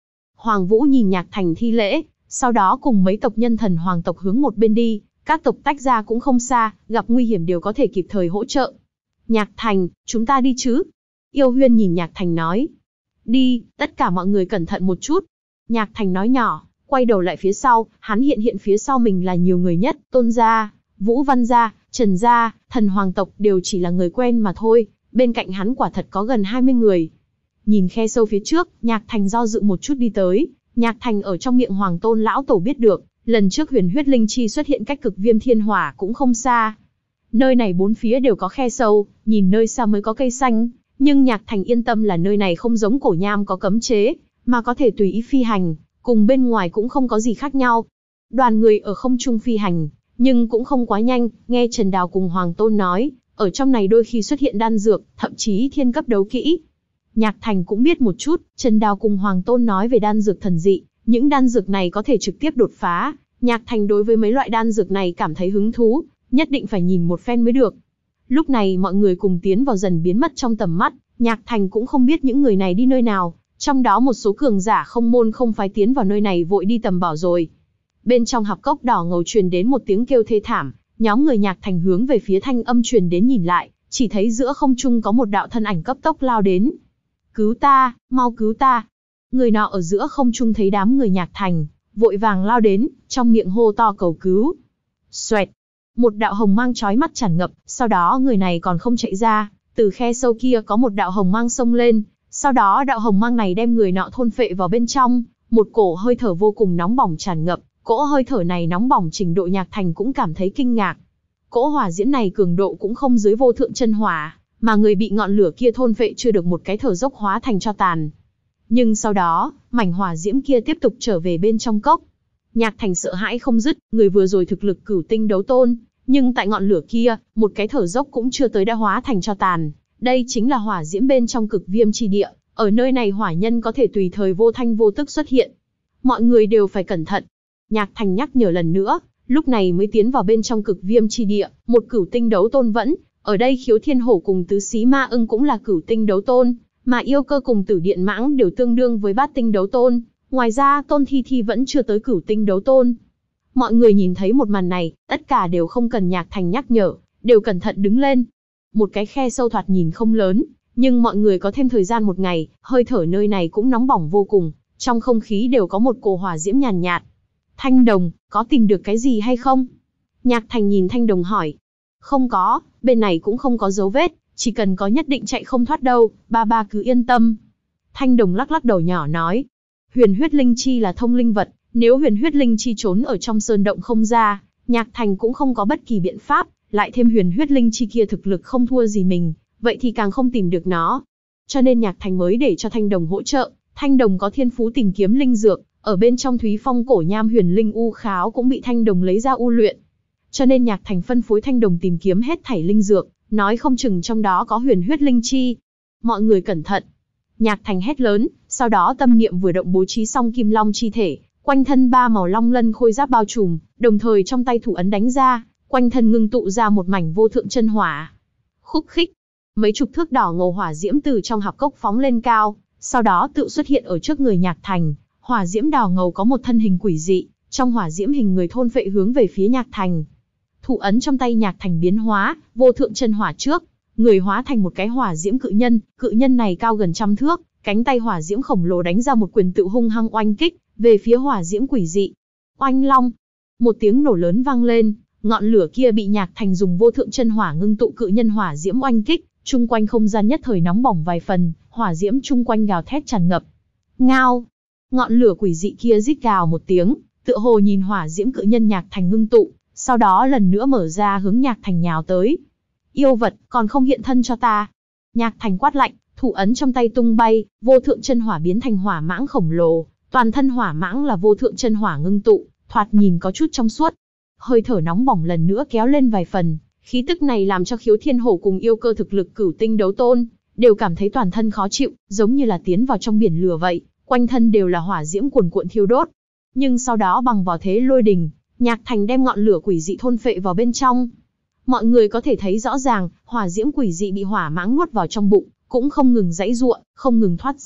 Hoàng Vũ nhìn Nhạc Thành thi lễ, sau đó cùng mấy tộc nhân thần hoàng tộc hướng một bên đi, các tộc tách ra cũng không xa, gặp nguy hiểm đều có thể kịp thời hỗ trợ. Nhạc Thành, chúng ta đi chứ? Yêu Huyên nhìn Nhạc Thành nói. Đi, tất cả mọi người cẩn thận một chút. Nhạc Thành nói nhỏ, quay đầu lại phía sau, hắn hiện hiện phía sau mình là nhiều người nhất, Tôn gia, Vũ Văn gia, Trần gia, thần hoàng tộc đều chỉ là người quen mà thôi, bên cạnh hắn quả thật có gần hai mươi người. Nhìn khe sâu phía trước, Nhạc Thành do dự một chút đi tới, Nhạc Thành ở trong miệng Hoàng Tôn lão tổ biết được, lần trước huyền huyết linh chi xuất hiện cách cực viêm thiên hỏa cũng không xa. Nơi này bốn phía đều có khe sâu, nhìn nơi xa mới có cây xanh, nhưng Nhạc Thành yên tâm là nơi này không giống Cổ Nham có cấm chế, mà có thể tùy ý phi hành, cùng bên ngoài cũng không có gì khác nhau. Đoàn người ở không trung phi hành, nhưng cũng không quá nhanh, nghe Trần Đào cùng Hoàng Tôn nói, ở trong này đôi khi xuất hiện đan dược, thậm chí thiên cấp đấu kỹ. Nhạc Thành cũng biết một chút, Trần Đào cùng Hoàng Tôn nói về đan dược thần dị, những đan dược này có thể trực tiếp đột phá. Nhạc Thành đối với mấy loại đan dược này cảm thấy hứng thú, nhất định phải nhìn một phen mới được. Lúc này mọi người cùng tiến vào dần biến mất trong tầm mắt, Nhạc Thành cũng không biết những người này đi nơi nào, trong đó một số cường giả không môn không phái tiến vào nơi này vội đi tầm bảo rồi. Bên trong hạp cốc đỏ ngầu truyền đến một tiếng kêu thê thảm, nhóm người Nhạc Thành hướng về phía thanh âm truyền đến nhìn lại, chỉ thấy giữa không trung có một đạo thân ảnh cấp tốc lao đến. Cứu ta, mau cứu ta. Người nọ ở giữa không trung thấy đám người Nhạc Thành, vội vàng lao đến, trong miệng hô to cầu cứu. Xoẹt, một đạo hồng mang chói mắt tràn ngập, sau đó người này còn không chạy ra, từ khe sâu kia có một đạo hồng mang xông lên, sau đó đạo hồng mang này đem người nọ thôn phệ vào bên trong, một cổ hơi thở vô cùng nóng bỏng tràn ngập, cỗ hơi thở này nóng bỏng trình độ Nhạc Thành cũng cảm thấy kinh ngạc. Cỗ hỏa diễm này cường độ cũng không dưới vô thượng chân hỏa, mà người bị ngọn lửa kia thôn phệ chưa được một cái thở dốc hóa thành tro tàn. Nhưng sau đó, mảnh hỏa diễm kia tiếp tục trở về bên trong cốc. Nhạc Thành sợ hãi không dứt, người vừa rồi thực lực cửu tinh đấu tôn, nhưng tại ngọn lửa kia, một cái thở dốc cũng chưa tới đã hóa thành tro tàn. Đây chính là hỏa diễm bên trong cực viêm chi địa, ở nơi này hỏa nhân có thể tùy thời vô thanh vô tức xuất hiện. Mọi người đều phải cẩn thận. Nhạc Thành nhắc nhở lần nữa, lúc này mới tiến vào bên trong cực viêm chi địa, một cửu tinh đấu tôn vẫn, ở đây Khiếu Thiên Hổ cùng tứ xí ma ưng cũng là cửu tinh đấu tôn, mà Yêu Cơ cùng Tử Điện Mãng đều tương đương với bát tinh đấu tôn, ngoài ra Tôn Thi Thi vẫn chưa tới cửu tinh đấu tôn. Mọi người nhìn thấy một màn này, tất cả đều không cần Nhạc Thành nhắc nhở, đều cẩn thận đứng lên. Một cái khe sâu thoạt nhìn không lớn, nhưng mọi người có thêm thời gian một ngày, hơi thở nơi này cũng nóng bỏng vô cùng, trong không khí đều có một cổ hỏa diễm nhàn nhạt, nhạt. Thanh Đồng, có tìm được cái gì hay không? Nhạc Thành nhìn Thanh Đồng hỏi. Không có, bên này cũng không có dấu vết, chỉ cần có nhất định chạy không thoát đâu, ba ba cứ yên tâm. Thanh Đồng lắc lắc đầu nhỏ nói. Huyền huyết linh chi là thông linh vật, nếu huyền huyết linh chi trốn ở trong sơn động không ra, Nhạc Thành cũng không có bất kỳ biện pháp, lại thêm huyền huyết linh chi kia thực lực không thua gì mình, vậy thì càng không tìm được nó. Cho nên Nhạc Thành mới để cho Thanh Đồng hỗ trợ. Thanh Đồng có thiên phú tìm kiếm linh dược, ở bên trong Thúy Phong Cổ Nham huyền linh u kháo cũng bị Thanh Đồng lấy ra u luyện. Cho nên Nhạc Thành phân phối Thanh Đồng tìm kiếm hết thảy linh dược, nói không chừng trong đó có huyền huyết linh chi. Mọi người cẩn thận. Nhạc Thành hét lớn, sau đó tâm niệm vừa động bố trí xong kim long chi thể, quanh thân ba màu long lân khôi giáp bao trùm, đồng thời trong tay thủ ấn đánh ra, quanh thân ngưng tụ ra một mảnh vô thượng chân hỏa. Khúc khích, mấy chục thước đỏ ngầu hỏa diễm từ trong hạp cốc phóng lên cao, sau đó tự xuất hiện ở trước người Nhạc Thành. Hỏa diễm đỏ ngầu có một thân hình quỷ dị, trong hỏa diễm hình người thôn phệ hướng về phía Nhạc Thành. Thủ ấn trong tay Nhạc Thành biến hóa, vô thượng chân hỏa trước, người hóa thành một cái hỏa diễm cự nhân, cự nhân này cao gần trăm thước, cánh tay hỏa diễm khổng lồ đánh ra một quyền tự hung hăng oanh kích về phía hỏa diễm quỷ dị. Oanh long, một tiếng nổ lớn vang lên, ngọn lửa kia bị Nhạc Thành dùng vô thượng chân hỏa ngưng tụ cự nhân hỏa diễm oanh kích, chung quanh không gian nhất thời nóng bỏng vài phần, hỏa diễm chung quanh gào thét tràn ngập. Ngao, ngọn lửa quỷ dị kia rít gào một tiếng, tựa hồ nhìn hỏa diễm cự nhân Nhạc Thành ngưng tụ, sau đó lần nữa mở ra hướng Nhạc Thành nhào tới. Yêu vật, còn không hiện thân cho ta. Nhạc Thành quát lạnh, thủ ấn trong tay tung bay, vô thượng chân hỏa biến thành hỏa mãng khổng lồ, toàn thân hỏa mãng là vô thượng chân hỏa ngưng tụ, thoạt nhìn có chút trong suốt. Hơi thở nóng bỏng lần nữa kéo lên vài phần, khí tức này làm cho Khiếu Thiên Hổ cùng Yêu Cơ thực lực cửu tinh đấu tôn, đều cảm thấy toàn thân khó chịu, giống như là tiến vào trong biển lửa vậy, quanh thân đều là hỏa diễm cuồn cuộn thiêu đốt. Nhưng sau đó bằng vào thế lôi đình, Nhạc Thành đem ngọn lửa quỷ dị thôn phệ vào bên trong. Mọi người có thể thấy rõ ràng, hỏa diễm quỷ dị bị hỏa mãng nuốt vào trong bụng, cũng không ngừng giãy giụa, không ngừng thoát ra,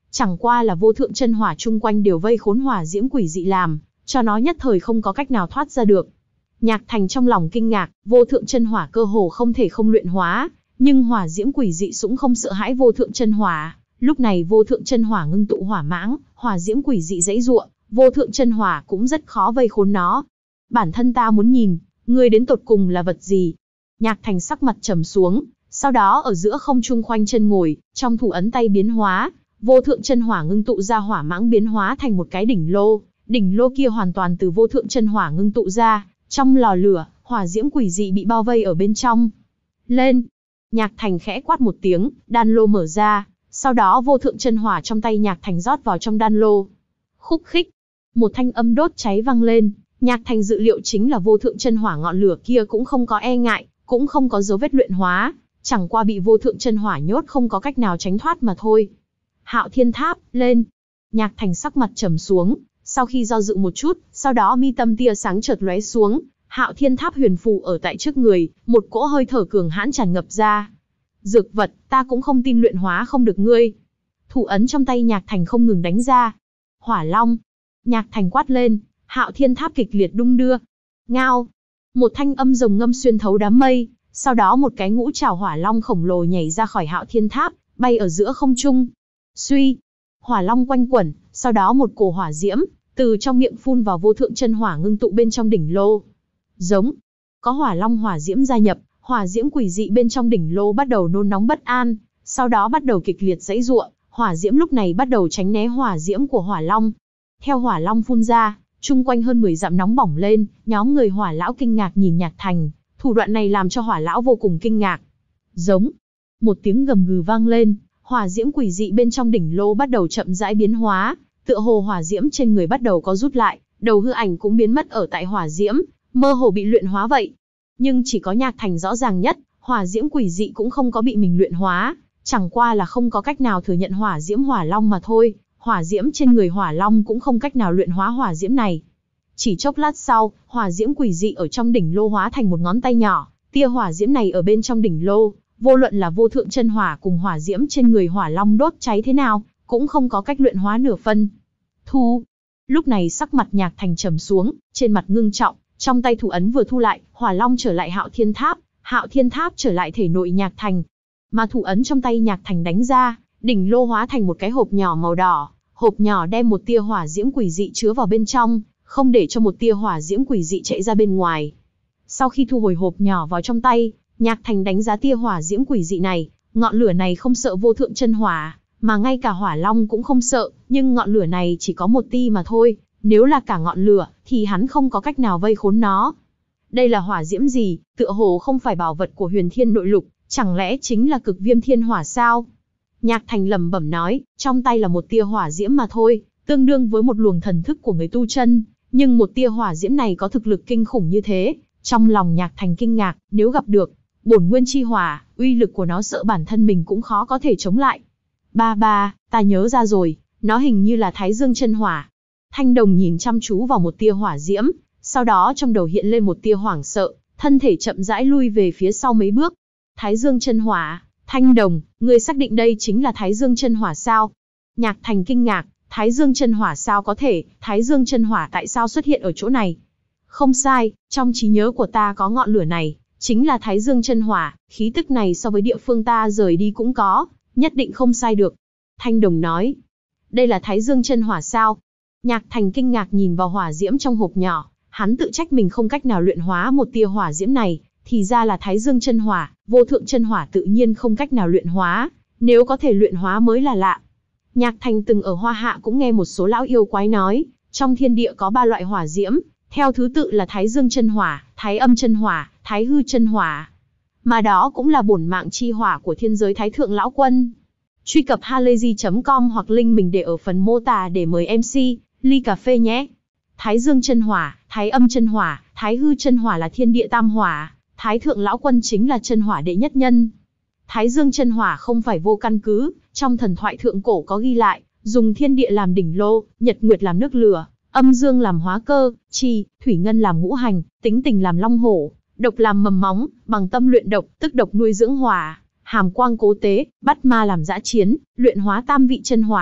Chẳng qua là vô thượng chân hỏa chung quanh đều vây khốn hỏa diễm quỷ dị làm, cho nó nhất thời không có cách nào thoát ra được. Nhạc Thành trong lòng kinh ngạc, vô thượng chân hỏa cơ hồ không thể không luyện hóa, nhưng hỏa diễm quỷ dị cũng không sợ hãi vô thượng chân hỏa. Lúc này vô thượng chân hỏa ngưng tụ hỏa mãng, hỏa diễm quỷ dị dãy giụa, vô thượng chân hỏa cũng rất khó vây khốn nó. Bản thân ta muốn nhìn, ngươi đến tột cùng là vật gì? Nhạc Thành sắc mặt trầm xuống, sau đó ở giữa không trung khoanh chân ngồi, trong thủ ấn tay biến hóa, vô thượng chân hỏa ngưng tụ ra hỏa mãng biến hóa thành một cái đỉnh lô, đỉnh lô kia hoàn toàn từ vô thượng chân hỏa ngưng tụ ra, trong lò lửa, hỏa diễm quỷ dị bị bao vây ở bên trong. Lên! Nhạc Thành khẽ quát một tiếng, đan lô mở ra, sau đó vô thượng chân hỏa trong tay Nhạc Thành rót vào trong đan lô. Khúc khích! Một thanh âm đốt cháy vang lên, Nhạc Thành dự liệu chính là vô thượng chân hỏa ngọn lửa kia cũng không có e ngại, cũng không có dấu vết luyện hóa, chẳng qua bị vô thượng chân hỏa nhốt không có cách nào tránh thoát mà thôi. Hạo Thiên Tháp, lên! Nhạc Thành sắc mặt trầm xuống, sau khi do dự một chút, sau đó mi tâm tia sáng chợt lóe xuống, Hạo Thiên Tháp huyền phù ở tại trước người, một cỗ hơi thở cường hãn tràn ngập ra. Dược vật, ta cũng không tin luyện hóa không được ngươi. Thủ ấn trong tay Nhạc Thành không ngừng đánh ra. Hỏa Long! Nhạc Thành quát lên, Hạo Thiên Tháp kịch liệt đung đưa. Ngao! Một thanh âm rồng ngâm xuyên thấu đám mây, sau đó một cái ngũ trảo hỏa long khổng lồ nhảy ra khỏi Hạo Thiên Tháp, bay ở giữa không trung. Suy! Hỏa long quanh quẩn, sau đó một cổ hỏa diễm từ trong miệng phun vào vô thượng chân hỏa ngưng tụ bên trong đỉnh lô. Giống! Có hỏa long hỏa diễm gia nhập, hỏa diễm quỷ dị bên trong đỉnh lô bắt đầu nôn nóng bất an, sau đó bắt đầu kịch liệt giãy giụa, hỏa diễm lúc này bắt đầu tránh né hỏa diễm của hỏa long. Theo hỏa long phun ra, chung quanh hơn mười dặm nóng bỏng lên, nhóm người hỏa lão kinh ngạc nhìn Nhạc Thành, thủ đoạn này làm cho hỏa lão vô cùng kinh ngạc. Giống! Một tiếng gầm gừ vang lên, hỏa diễm quỷ dị bên trong đỉnh lô bắt đầu chậm rãi biến hóa, tựa hồ hỏa diễm trên người bắt đầu có rút lại, đầu hư ảnh cũng biến mất ở tại hỏa diễm, mơ hồ bị luyện hóa vậy. Nhưng chỉ có Nhạc Thành rõ ràng nhất, hỏa diễm quỷ dị cũng không có bị mình luyện hóa, chẳng qua là không có cách nào thừa nhận hỏa diễm hỏa long mà thôi, hỏa diễm trên người hỏa long cũng không cách nào luyện hóa hỏa diễm này. Chỉ chốc lát sau, hỏa diễm quỷ dị ở trong đỉnh lô hóa thành một ngón tay nhỏ, tia hỏa diễm này ở bên trong đỉnh lô, vô luận là vô thượng chân hỏa cùng hỏa diễm trên người hỏa long đốt cháy thế nào, cũng không có cách luyện hóa nửa phân. Thu! Lúc này sắc mặt Nhạc Thành trầm xuống, trên mặt ngưng trọng, trong tay thủ ấn vừa thu lại, hỏa long trở lại Hạo Thiên Tháp, Hạo Thiên Tháp trở lại thể nội Nhạc Thành. Mà thủ ấn trong tay Nhạc Thành đánh ra, đỉnh lô hóa thành một cái hộp nhỏ màu đỏ, hộp nhỏ đem một tia hỏa diễm quỷ dị chứa vào bên trong, không để cho một tia hỏa diễm quỷ dị chạy ra bên ngoài. Sau khi thu hồi hộp nhỏ vào trong tay, Nhạc Thành đánh giá tia hỏa diễm quỷ dị này, ngọn lửa này không sợ vô thượng chân hỏa, mà ngay cả hỏa long cũng không sợ, nhưng ngọn lửa này chỉ có một ti mà thôi, nếu là cả ngọn lửa, thì hắn không có cách nào vây khốn nó. Đây là hỏa diễm gì, tựa hồ không phải bảo vật của Huyền Thiên Nội Lục, chẳng lẽ chính là cực viêm thiên hỏa sao? Nhạc Thành lẩm bẩm nói, trong tay là một tia hỏa diễm mà thôi, tương đương với một luồng thần thức của người tu chân, nhưng một tia hỏa diễm này có thực lực kinh khủng như thế, trong lòng Nhạc Thành kinh ngạc, nếu gặp được bổn nguyên chi hỏa, uy lực của nó sợ bản thân mình cũng khó có thể chống lại. Ba ba, ta nhớ ra rồi, nó hình như là Thái Dương chân hỏa. Thanh Đồng nhìn chăm chú vào một tia hỏa diễm, sau đó trong đầu hiện lên một tia hoảng sợ, thân thể chậm rãi lui về phía sau mấy bước. Thái Dương chân hỏa, Thanh Đồng, ngươi xác định đây chính là Thái Dương chân hỏa sao? Nhạc Thành kinh ngạc, Thái Dương chân hỏa sao có thể, Thái Dương chân hỏa tại sao xuất hiện ở chỗ này? Không sai, trong trí nhớ của ta có ngọn lửa này, chính là Thái Dương chân hỏa, khí tức này so với địa phương ta rời đi cũng có, nhất định không sai được. Thanh Đồng nói, đây là Thái Dương chân hỏa sao? Nhạc Thành kinh ngạc nhìn vào hỏa diễm trong hộp nhỏ, hắn tự trách mình không cách nào luyện hóa một tia hỏa diễm này, thì ra là Thái Dương chân hỏa, vô thượng chân hỏa tự nhiên không cách nào luyện hóa, nếu có thể luyện hóa mới là lạ. Nhạc Thành từng ở Hoa Hạ cũng nghe một số lão yêu quái nói, trong thiên địa có ba loại hỏa diễm, theo thứ tự là Thái Dương chân hỏa, Thái Âm chân hỏa, Thái Hư chân hỏa. Mà đó cũng là bổn mạng chi hỏa của thiên giới Thái Thượng Lão Quân. Truy cập halayzi chấm com hoặc link mình để ở phần mô tả để mời em xê, ly cà phê nhé. Thái Dương chân hỏa, Thái Âm chân hỏa, Thái Hư chân hỏa là thiên địa tam hỏa, Thái Thượng Lão Quân chính là chân hỏa đệ nhất nhân. Thái Dương chân hỏa không phải vô căn cứ, trong thần thoại thượng cổ có ghi lại, dùng thiên địa làm đỉnh lô, nhật nguyệt làm nước lửa, âm dương làm hóa cơ, chi, thủy ngân làm ngũ hành, tính tình làm long hổ, độc làm mầm móng, bằng tâm luyện độc, tức độc nuôi dưỡng hỏa, hàm quang cố tế, bắt ma làm dã chiến, luyện hóa tam vị chân hỏa,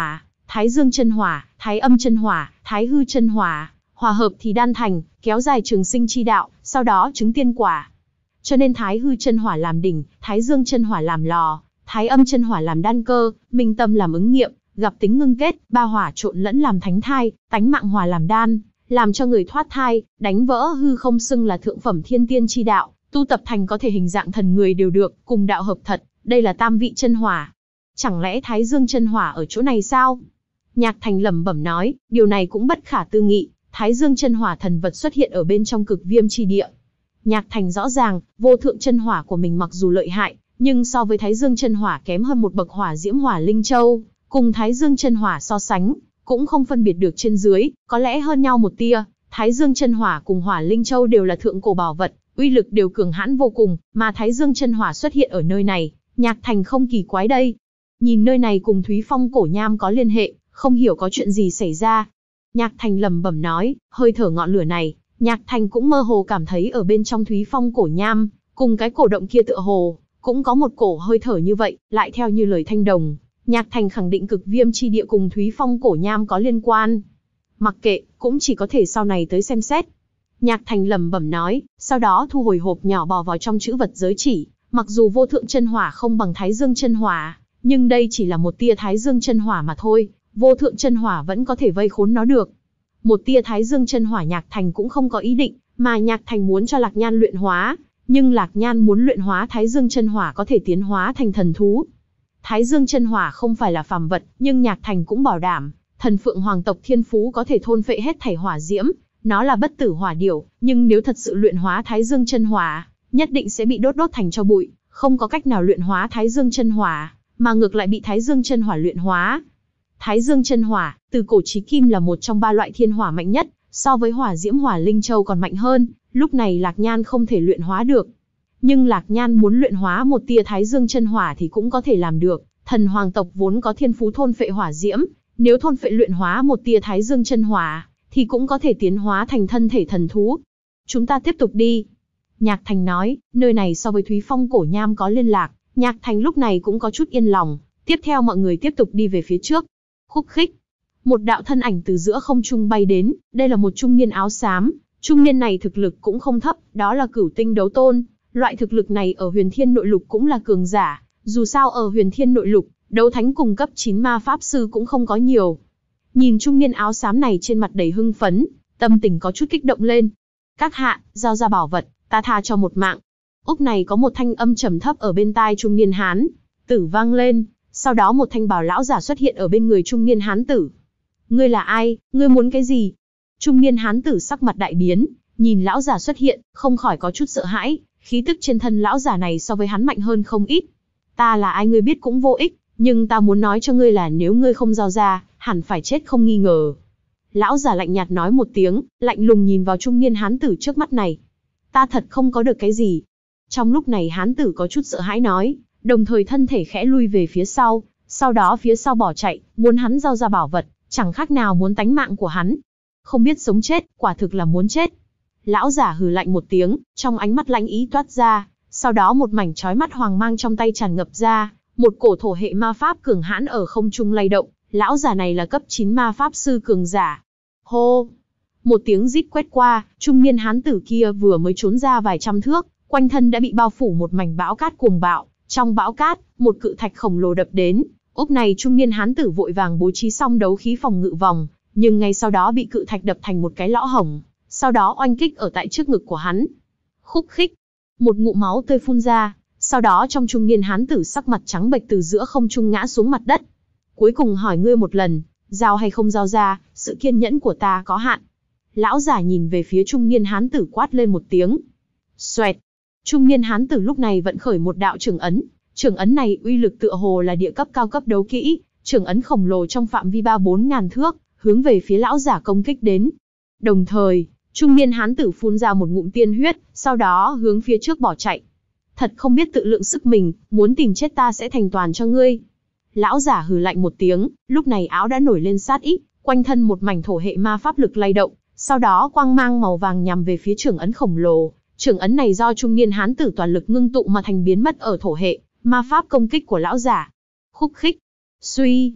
Thái dương chân hỏa, thái âm chân hỏa, thái hư chân hỏa, hòa hợp thì đan thành, kéo dài trường sinh chi đạo, sau đó chứng tiên quả. Cho nên thái hư chân hỏa làm đỉnh, thái dương chân hỏa làm lò, thái âm chân hỏa làm đan cơ, minh tâm làm ứng nghiệm, gặp tính ngưng kết, ba hỏa trộn lẫn làm thánh thai, tánh mạng hỏa làm đan, làm cho người thoát thai, đánh vỡ hư không xưng là thượng phẩm thiên tiên chi đạo, tu tập thành có thể hình dạng thần người đều được, cùng đạo hợp thật, đây là tam vị chân hỏa. Chẳng lẽ thái dương chân hỏa ở chỗ này sao? Nhạc Thành lẩm bẩm nói, điều này cũng bất khả tư nghị, thái dương chân hỏa thần vật xuất hiện ở bên trong cực viêm chi địa. Nhạc Thành rõ ràng, vô thượng chân hỏa của mình mặc dù lợi hại, nhưng so với thái dương chân hỏa kém hơn một bậc hỏa diễm hỏa linh châu, cùng thái dương chân hỏa so sánh, cũng không phân biệt được trên dưới, có lẽ hơn nhau một tia. Thái dương chân hỏa cùng hỏa linh châu đều là thượng cổ bảo vật, uy lực đều cường hãn vô cùng, mà thái dương chân hỏa xuất hiện ở nơi này, Nhạc Thành không kỳ quái đây. Nhìn nơi này cùng Thúy Phong cổ nham có liên hệ, không hiểu có chuyện gì xảy ra. Nhạc Thành lẩm bẩm nói, hơi thở ngọn lửa này, Nhạc Thành cũng mơ hồ cảm thấy ở bên trong Thúy Phong cổ nham, cùng cái cổ động kia tựa hồ, cũng có một cổ hơi thở như vậy, lại theo như lời Thanh Đồng, Nhạc Thành khẳng định cực viêm chi địa cùng Thúy Phong cổ nham có liên quan. Mặc kệ, cũng chỉ có thể sau này tới xem xét. Nhạc Thành lẩm bẩm nói, sau đó thu hồi hộp nhỏ bỏ vào trong chữ vật giới chỉ, mặc dù vô thượng chân hỏa không bằng thái dương chân hỏa, nhưng đây chỉ là một tia thái dương chân hỏa mà thôi, vô thượng chân hỏa vẫn có thể vây khốn nó được. Một tia thái dương chân hỏa Nhạc Thành cũng không có ý định, mà Nhạc Thành muốn cho Lạc Nhan luyện hóa, nhưng Lạc Nhan muốn luyện hóa thái dương chân hỏa có thể tiến hóa thành thần thú. Thái dương chân hỏa không phải là phàm vật, nhưng Nhạc Thành cũng bảo đảm, thần phượng hoàng tộc thiên phú có thể thôn phệ hết thảy hỏa diễm, nó là bất tử hỏa điểu, nhưng nếu thật sự luyện hóa thái dương chân hỏa, nhất định sẽ bị đốt đốt thành tro bụi, không có cách nào luyện hóa thái dương chân hỏa, mà ngược lại bị thái dương chân hỏa luyện hóa. Thái dương chân hỏa, từ cổ chí kim là một trong ba loại thiên hỏa mạnh nhất, so với hỏa diễm hỏa linh châu còn mạnh hơn, lúc này Lạc Nhan không thể luyện hóa được. Nhưng Lạc Nhan muốn luyện hóa một tia thái dương chân hỏa thì cũng có thể làm được, thần hoàng tộc vốn có thiên phú thôn phệ hỏa diễm, nếu thôn phệ luyện hóa một tia thái dương chân hỏa, thì cũng có thể tiến hóa thành thân thể thần thú. Chúng ta tiếp tục đi. Nhạc Thành nói, nơi này so với Thúy Phong cổ nham có liên lạc, Nhạc Thành lúc này cũng có chút yên lòng. Tiếp theo mọi người tiếp tục đi về phía trước. Khúc khích. Một đạo thân ảnh từ giữa không trung bay đến, đây là một trung niên áo xám. Trung niên này thực lực cũng không thấp, đó là Cửu Tinh Đấu Tôn. Loại thực lực này ở Huyền Thiên Nội Lục cũng là cường giả. Dù sao ở Huyền Thiên Nội Lục, đấu thánh cùng cấp chín ma pháp sư cũng không có nhiều. Nhìn trung niên áo xám này trên mặt đầy hưng phấn, tâm tình có chút kích động lên. Các hạ, giao ra bảo vật, ta tha cho một mạng. Úc này có một thanh âm trầm thấp ở bên tai trung niên hán tử vang lên, sau đó một thanh bào lão giả xuất hiện ở bên người trung niên hán tử. Ngươi là ai, ngươi muốn cái gì? Trung niên hán tử sắc mặt đại biến, nhìn lão giả xuất hiện, không khỏi có chút sợ hãi, khí tức trên thân lão giả này so với hắn mạnh hơn không ít. Ta là ai ngươi biết cũng vô ích, nhưng ta muốn nói cho ngươi là nếu ngươi không giao ra, hẳn phải chết không nghi ngờ. Lão giả lạnh nhạt nói một tiếng, lạnh lùng nhìn vào trung niên hán tử trước mắt này. Ta thật không có được cái gì. Trong lúc này hán tử có chút sợ hãi nói, đồng thời thân thể khẽ lui về phía sau, sau đó phía sau bỏ chạy, muốn hắn giao ra bảo vật, chẳng khác nào muốn tánh mạng của hắn. Không biết sống chết, quả thực là muốn chết. Lão giả hừ lạnh một tiếng, trong ánh mắt lãnh ý toát ra, sau đó một mảnh chói mắt hoàng mang trong tay tràn ngập ra, một cổ thổ hệ ma pháp cường hãn ở không trung lay động, lão giả này là cấp chín ma pháp sư cường giả. Hô! Một tiếng rít quét qua, trung niên hán tử kia vừa mới trốn ra vài trăm thước, quanh thân đã bị bao phủ một mảnh bão cát cuồng bạo, trong bão cát, một cự thạch khổng lồ đập đến. Úc này trung niên hán tử vội vàng bố trí xong đấu khí phòng ngự vòng, nhưng ngay sau đó bị cự thạch đập thành một cái lõ hổng, sau đó oanh kích ở tại trước ngực của hắn. Khúc khích, một ngụm máu tươi phun ra, sau đó trong trung niên hán tử sắc mặt trắng bệch từ giữa không trung ngã xuống mặt đất. Cuối cùng hỏi ngươi một lần, giao hay không giao ra, sự kiên nhẫn của ta có hạn. Lão giả nhìn về phía trung niên hán tử quát lên một tiếng. Xoẹt, trung niên hán tử lúc này vận khởi một đạo trường ấn, trường ấn này uy lực tựa hồ là địa cấp cao cấp đấu kỹ, trường ấn khổng lồ trong phạm vi ba bốn ngàn thước, hướng về phía lão giả công kích đến. Đồng thời, trung niên hán tử phun ra một ngụm tiên huyết, sau đó hướng phía trước bỏ chạy. Thật không biết tự lượng sức mình, muốn tìm chết ta sẽ thành toàn cho ngươi. Lão giả hừ lạnh một tiếng, lúc này áo đã nổi lên sát ý, quanh thân một mảnh thổ hệ ma pháp lực lay động, sau đó quang mang màu vàng nhằm về phía trường ấn khổng lồ. Trường ấn này do trung niên hán tử toàn lực ngưng tụ mà thành biến mất ở thổ hệ ma pháp công kích của lão giả. Khúc khích, suy,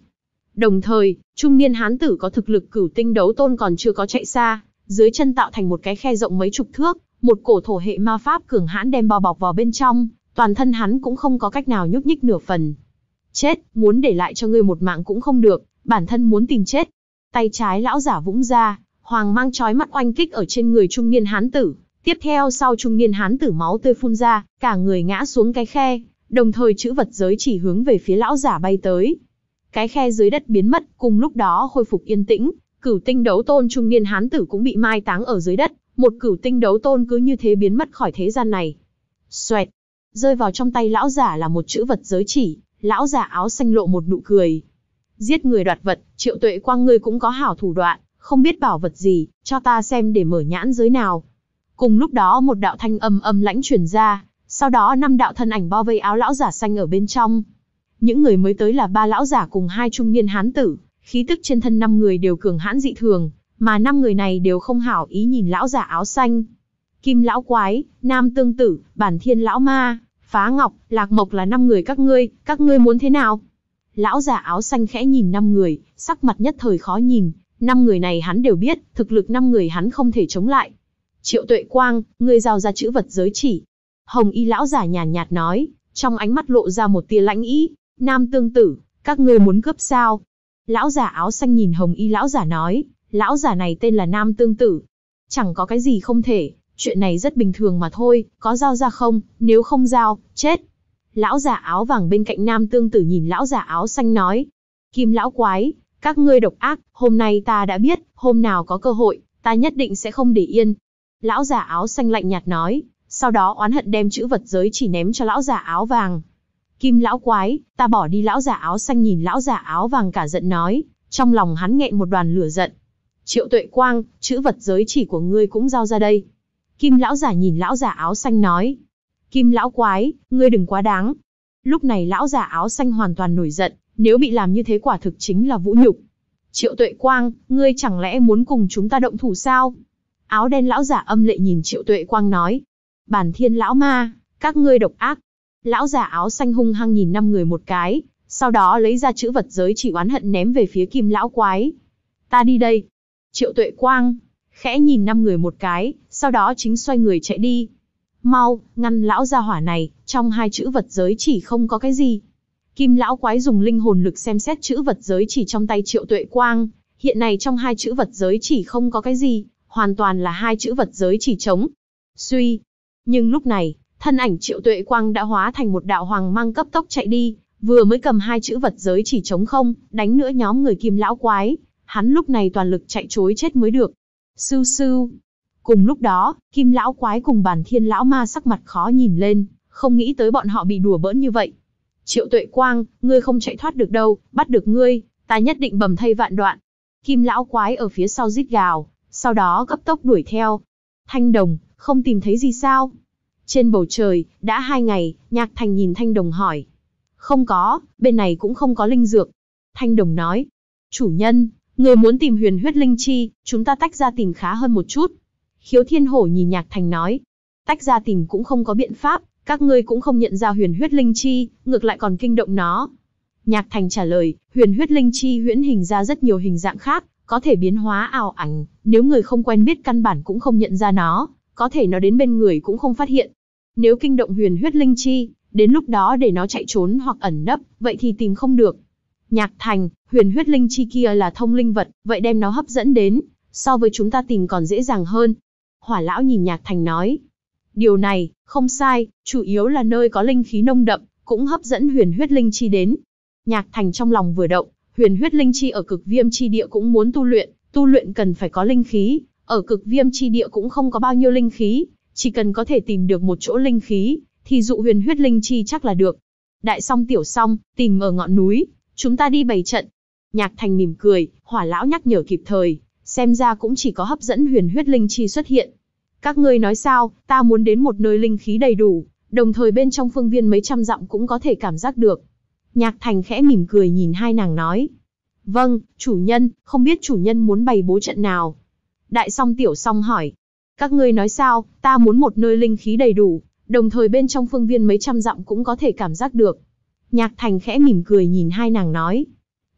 Đồng thời, trung niên hán tử có thực lực cửu tinh đấu tôn còn chưa có chạy xa, dưới chân tạo thành một cái khe rộng mấy chục thước, một cổ thổ hệ ma pháp cường hãn đem bao bọc vào bên trong, toàn thân hắn cũng không có cách nào nhúc nhích nửa phần. Chết, muốn để lại cho ngươi một mạng cũng không được, bản thân muốn tìm chết. Tay trái lão giả vũng ra, hoàng mang chói mắt oanh kích ở trên người trung niên hán tử. Tiếp theo sau trung niên hán tử máu tươi phun ra, cả người ngã xuống cái khe, đồng thời chữ vật giới chỉ hướng về phía lão giả bay tới. Cái khe dưới đất biến mất, cùng lúc đó khôi phục yên tĩnh, cửu tinh đấu tôn trung niên hán tử cũng bị mai táng ở dưới đất, một cửu tinh đấu tôn cứ như thế biến mất khỏi thế gian này. Xoẹt, rơi vào trong tay lão giả là một chữ vật giới chỉ, lão giả áo xanh lộ một nụ cười. Giết người đoạt vật, Triệu Tuệ Quang ngươi cũng có hảo thủ đoạn, không biết bảo vật gì, cho ta xem để mở nhãn giới nào. Cùng lúc đó một đạo thanh âm âm lãnh truyền ra, sau đó năm đạo thân ảnh bao vây áo lão giả xanh ở bên trong. Những người mới tới là ba lão giả cùng hai trung niên hán tử, khí tức trên thân năm người đều cường hãn dị thường, mà năm người này đều không hảo ý nhìn lão giả áo xanh. Kim lão quái, Nam tương tử, Bản Thiên lão ma, Phá Ngọc, Lạc Mộc là năm người các ngươi, các ngươi muốn thế nào? Lão giả áo xanh khẽ nhìn năm người, sắc mặt nhất thời khó nhìn, năm người này hắn đều biết, thực lực năm người hắn không thể chống lại. Triệu Tuệ Quang, ngươi giao ra chữ vật giới chỉ. Hồng y lão giả nhàn nhạt nói, trong ánh mắt lộ ra một tia lãnh ý. Nam tương tử, các ngươi muốn cướp sao? Lão giả áo xanh nhìn hồng y lão giả nói, lão giả này tên là Nam tương tử. Chẳng có cái gì không thể, chuyện này rất bình thường mà thôi, có giao ra không, nếu không giao, chết. Lão giả áo vàng bên cạnh Nam tương tử nhìn lão giả áo xanh nói, Kim lão quái, các ngươi độc ác, hôm nay ta đã biết, hôm nào có cơ hội, ta nhất định sẽ không để yên. Lão giả áo xanh lạnh nhạt nói, sau đó oán hận đem chữ vật giới chỉ ném cho lão giả áo vàng. Kim lão quái, ta bỏ đi. Lão giả áo xanh nhìn lão giả áo vàng cả giận nói, trong lòng hắn nghẹn một đoàn lửa giận. Triệu Tuệ Quang, chữ vật giới chỉ của ngươi cũng giao ra đây. Kim lão giả nhìn lão giả áo xanh nói, Kim lão quái, ngươi đừng quá đáng. Lúc này lão giả áo xanh hoàn toàn nổi giận, nếu bị làm như thế quả thực chính là vũ nhục. Triệu Tuệ Quang, ngươi chẳng lẽ muốn cùng chúng ta động thủ sao? Áo đen lão giả âm lệ nhìn Triệu Tuệ Quang nói, Bản Thiên lão ma, các ngươi độc ác. Lão giả áo xanh hung hăng nhìn năm người một cái, sau đó lấy ra chữ vật giới chỉ oán hận ném về phía Kim lão quái. Ta đi đây. Triệu Tuệ Quang khẽ nhìn năm người một cái, sau đó chính xoay người chạy đi. Mau, ngăn lão gia hỏa này, trong hai chữ vật giới chỉ không có cái gì. Kim lão quái dùng linh hồn lực xem xét chữ vật giới chỉ trong tay Triệu Tuệ Quang, hiện nay trong hai chữ vật giới chỉ không có cái gì, hoàn toàn là hai chữ vật giới chỉ trống. Suy. Nhưng lúc này, thân ảnh Triệu Tuệ Quang đã hóa thành một đạo hoàng mang cấp tốc chạy đi, vừa mới cầm hai chữ vật giới chỉ trống không, đánh nữa nhóm người Kim lão quái, hắn lúc này toàn lực chạy trối chết mới được. Sưu sưu. Cùng lúc đó, Kim lão quái cùng Bản Thiên lão ma sắc mặt khó nhìn lên, không nghĩ tới bọn họ bị đùa bỡn như vậy. Triệu Tuệ Quang, ngươi không chạy thoát được đâu, bắt được ngươi, ta nhất định bầm thây vạn đoạn. Kim lão quái ở phía sau rít gào, sau đó cấp tốc đuổi theo. Thanh Đồng, không tìm thấy gì sao? Trên bầu trời, đã hai ngày, Nhạc Thành nhìn Thanh Đồng hỏi. Không có, bên này cũng không có linh dược. Thanh Đồng nói, chủ nhân, người muốn tìm huyền huyết linh chi, chúng ta tách ra tìm khá hơn một chút. Khiếu Thiên Hổ nhìn Nhạc Thành nói, tách ra tìm cũng không có biện pháp, các ngươi cũng không nhận ra huyền huyết linh chi, ngược lại còn kinh động nó. Nhạc Thành trả lời, huyền huyết linh chi huyễn hình ra rất nhiều hình dạng khác, có thể biến hóa ảo ảnh, nếu người không quen biết căn bản cũng không nhận ra nó, có thể nó đến bên người cũng không phát hiện. Nếu kinh động huyền huyết linh chi, đến lúc đó để nó chạy trốn hoặc ẩn nấp, vậy thì tìm không được. Nhạc Thành, huyền huyết linh chi kia là thông linh vật, vậy đem nó hấp dẫn đến, so với chúng ta tìm còn dễ dàng hơn. Hỏa lão nhìn Nhạc Thành nói, điều này, không sai, chủ yếu là nơi có linh khí nông đậm, cũng hấp dẫn huyền huyết linh chi đến. Nhạc Thành trong lòng vừa động, huyền huyết linh chi ở cực viêm chi địa cũng muốn tu luyện, tu luyện cần phải có linh khí, ở cực viêm chi địa cũng không có bao nhiêu linh khí, chỉ cần có thể tìm được một chỗ linh khí, thì dụ huyền huyết linh chi chắc là được. Đại song tiểu song, tìm ở ngọn núi, chúng ta đi bày trận. Nhạc Thành mỉm cười, Hỏa lão nhắc nhở kịp thời, xem ra cũng chỉ có hấp dẫn huyền huyết linh chi xuất hiện. Các ngươi nói sao, ta muốn đến một nơi linh khí đầy đủ, đồng thời bên trong phương viên mấy trăm dặm cũng có thể cảm giác được. Nhạc Thành khẽ mỉm cười nhìn hai nàng nói. Vâng, chủ nhân, không biết chủ nhân muốn bày bố trận nào? Đại song tiểu song hỏi. Các ngươi nói sao, ta muốn một nơi linh khí đầy đủ, đồng thời bên trong phương viên mấy trăm dặm cũng có thể cảm giác được. Nhạc Thành khẽ mỉm cười nhìn hai nàng nói.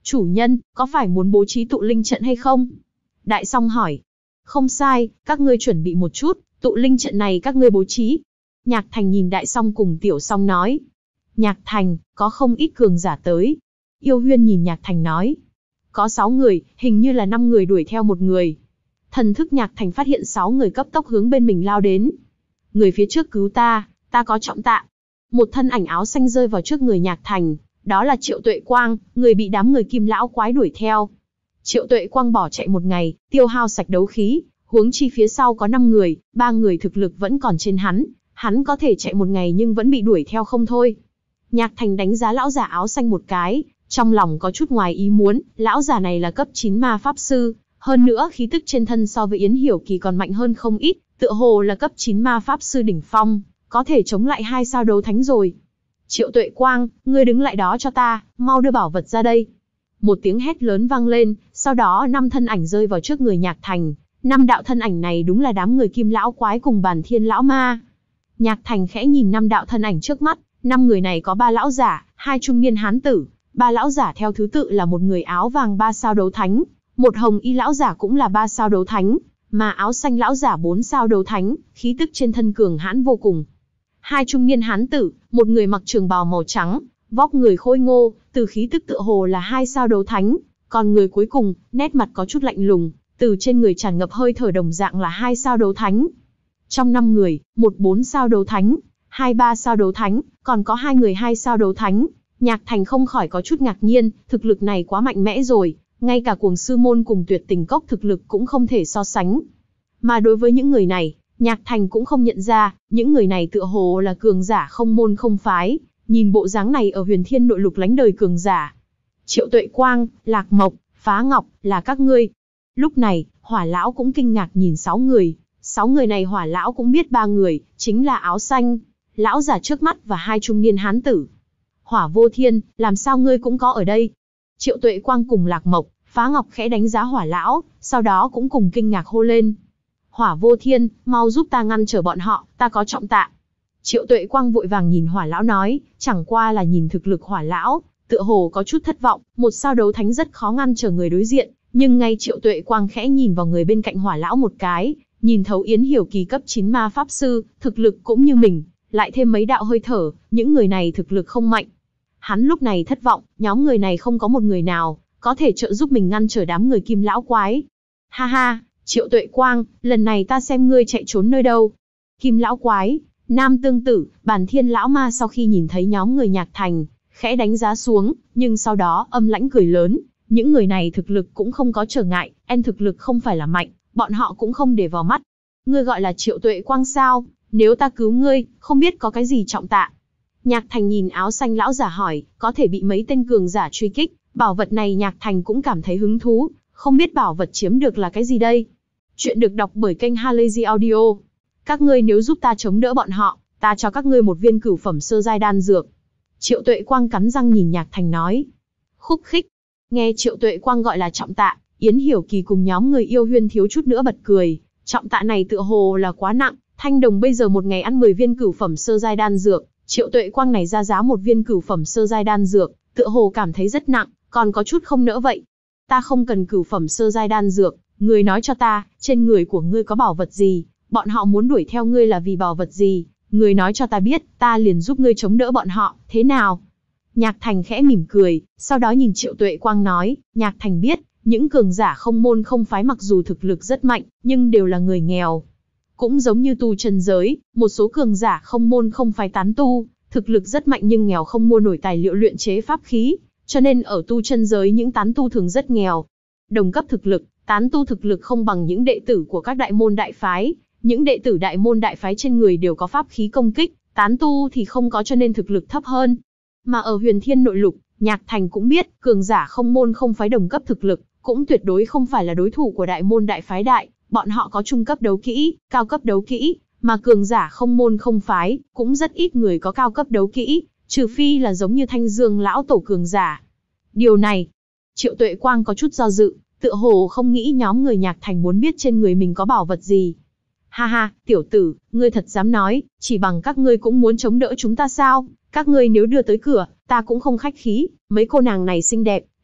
Chủ nhân, có phải muốn bố trí tụ linh trận hay không? Đại Song hỏi. Không sai, các ngươi chuẩn bị một chút, tụ linh trận này các ngươi bố trí. Nhạc Thành nhìn Đại Song cùng Tiểu Song nói. Nhạc Thành, có không ít cường giả tới. Yêu Huyên nhìn Nhạc Thành nói. Có sáu người, hình như là năm người đuổi theo một người. Thần thức Nhạc Thành phát hiện sáu người cấp tốc hướng bên mình lao đến. Người phía trước cứu ta, ta có trọng tạ. Một thân ảnh áo xanh rơi vào trước người Nhạc Thành, đó là Triệu Tuệ Quang, người bị đám người Kim lão quái đuổi theo. Triệu Tuệ Quang bỏ chạy một ngày, tiêu hao sạch đấu khí, huống chi phía sau có năm người, ba người thực lực vẫn còn trên hắn, hắn có thể chạy một ngày nhưng vẫn bị đuổi theo không thôi. Nhạc Thành đánh giá lão giả áo xanh một cái, trong lòng có chút ngoài ý muốn, lão giả này là cấp chín ma pháp sư, hơn nữa khí tức trên thân so với Yến Hiểu Kỳ còn mạnh hơn không ít, tựa hồ là cấp chín ma pháp sư đỉnh phong, có thể chống lại hai sao đấu thánh rồi. Triệu Tuệ Quang, ngươi đứng lại đó cho ta, mau đưa bảo vật ra đây. Một tiếng hét lớn vang lên, sau đó năm thân ảnh rơi vào trước người Nhạc Thành. Năm đạo thân ảnh này đúng là đám người Kim lão quái cùng Bàn Thiên lão ma. Nhạc Thành khẽ nhìn năm đạo thân ảnh trước mắt, năm người này có ba lão giả, hai trung niên hán tử, ba lão giả theo thứ tự là một người áo vàng ba sao đấu thánh, một hồng y lão giả cũng là ba sao đấu thánh, mà áo xanh lão giả bốn sao đấu thánh, khí tức trên thân cường hãn vô cùng. Hai trung niên hán tử, một người mặc trường bào màu trắng, vóc người khôi ngô, từ khí tức tựa hồ là hai sao đấu thánh, còn người cuối cùng, nét mặt có chút lạnh lùng, từ trên người tràn ngập hơi thở đồng dạng là hai sao đấu thánh. Trong năm người, một bốn sao đấu thánh, hai ba sao đấu thánh, còn có hai người hai sao đấu thánh. Nhạc Thành không khỏi có chút ngạc nhiên, thực lực này quá mạnh mẽ rồi, ngay cả Cuồng Sư Môn cùng Tuyệt Tình Cốc thực lực cũng không thể so sánh. Mà đối với những người này, Nhạc Thành cũng không nhận ra, những người này tựa hồ là cường giả không môn không phái, nhìn bộ dáng này ở Huyền Thiên Nội Lục lánh đời cường giả. Triệu Tuệ Quang, Lạc Mộc, Phá Ngọc, là các ngươi. Lúc này, Hỏa Lão cũng kinh ngạc nhìn sáu người, sáu người này Hỏa Lão cũng biết ba người, chính là áo xanh, lão giả trước mắt và hai trung niên hán tử. Hỏa Vô Thiên, làm sao ngươi cũng có ở đây? Triệu Tuệ Quang cùng Lạc Mộc, Phá Ngọc khẽ đánh giá Hỏa Lão, sau đó cũng cùng kinh ngạc hô lên. Hỏa Vô Thiên, mau giúp ta ngăn trở bọn họ, ta có trọng tạ. Triệu Tuệ Quang vội vàng nhìn Hỏa Lão nói, chẳng qua là nhìn thực lực Hỏa Lão, tựa hồ có chút thất vọng, một sao đấu thánh rất khó ngăn trở người đối diện, nhưng ngay Triệu Tuệ Quang khẽ nhìn vào người bên cạnh Hỏa Lão một cái, nhìn thấu Yến Hiểu Kỳ cấp chín ma pháp sư, thực lực cũng như mình, lại thêm mấy đạo hơi thở, những người này thực lực không mạnh. Hắn lúc này thất vọng, nhóm người này không có một người nào có thể trợ giúp mình ngăn trở đám người Kim lão quái. Ha ha, Triệu Tuệ Quang, lần này ta xem ngươi chạy trốn nơi đâu. Kim lão quái, Nam Tương Tử, Bàn Thiên lão ma sau khi nhìn thấy nhóm người Nhạc Thành, khẽ đánh giá xuống, nhưng sau đó âm lãnh cười lớn, những người này thực lực cũng không có trở ngại, en thực lực không phải là mạnh, bọn họ cũng không để vào mắt. Ngươi gọi là Triệu Tuệ Quang sao? Nếu ta cứu ngươi, không biết có cái gì trọng tạ. Nhạc Thành nhìn áo xanh lão giả hỏi, có thể bị mấy tên cường giả truy kích, bảo vật này Nhạc Thành cũng cảm thấy hứng thú, không biết bảo vật chiếm được là cái gì đây. Chuyện được đọc bởi kênh Halazy Audio. Các ngươi nếu giúp ta chống đỡ bọn họ, ta cho các ngươi một viên cửu phẩm sơ giai đan dược. Triệu Tuệ Quang cắn răng nhìn Nhạc Thành nói. Khúc khích. Nghe Triệu Tuệ Quang gọi là trọng tạ, Yến Hiểu Kỳ cùng nhóm người Yêu Huyên thiếu chút nữa bật cười, trọng tạ này tựa hồ là quá nặng, Thanh Đồng bây giờ một ngày ăn mười viên cửu phẩm sơ giai đan dược, Triệu Tuệ Quang này ra giá một viên cửu phẩm sơ giai đan dược, tựa hồ cảm thấy rất nặng, còn có chút không nỡ vậy. Ta không cần cửu phẩm sơ giai đan dược, ngươi nói cho ta, trên người của ngươi có bảo vật gì, bọn họ muốn đuổi theo ngươi là vì bảo vật gì, ngươi nói cho ta biết, ta liền giúp ngươi chống đỡ bọn họ, thế nào? Nhạc Thành khẽ mỉm cười, sau đó nhìn Triệu Tuệ Quang nói, Nhạc Thành biết, những cường giả không môn không phái mặc dù thực lực rất mạnh, nhưng đều là người nghèo. Cũng giống như tu chân giới, một số cường giả không môn không phái tán tu, thực lực rất mạnh nhưng nghèo không mua nổi tài liệu luyện chế pháp khí, cho nên ở tu chân giới những tán tu thường rất nghèo. Đồng cấp thực lực, tán tu thực lực không bằng những đệ tử của các đại môn đại phái, những đệ tử đại môn đại phái trên người đều có pháp khí công kích, tán tu thì không có cho nên thực lực thấp hơn. Mà ở Huyền Thiên Nội Lục, Nhạc Thành cũng biết, cường giả không môn không phái đồng cấp thực lực, cũng tuyệt đối không phải là đối thủ của đại môn đại phái đại, bọn họ có trung cấp đấu kỹ, cao cấp đấu kỹ, mà cường giả không môn không phái, cũng rất ít người có cao cấp đấu kỹ, trừ phi là giống như Thanh Dương lão tổ cường giả. Điều này, Triệu Tuệ Quang có chút do dự, tựa hồ không nghĩ nhóm người Nhạc Thành muốn biết trên người mình có bảo vật gì. Ha ha, tiểu tử, ngươi thật dám nói, chỉ bằng các ngươi cũng muốn chống đỡ chúng ta sao? Các ngươi nếu đưa tới cửa, ta cũng không khách khí, mấy cô nàng này xinh đẹp,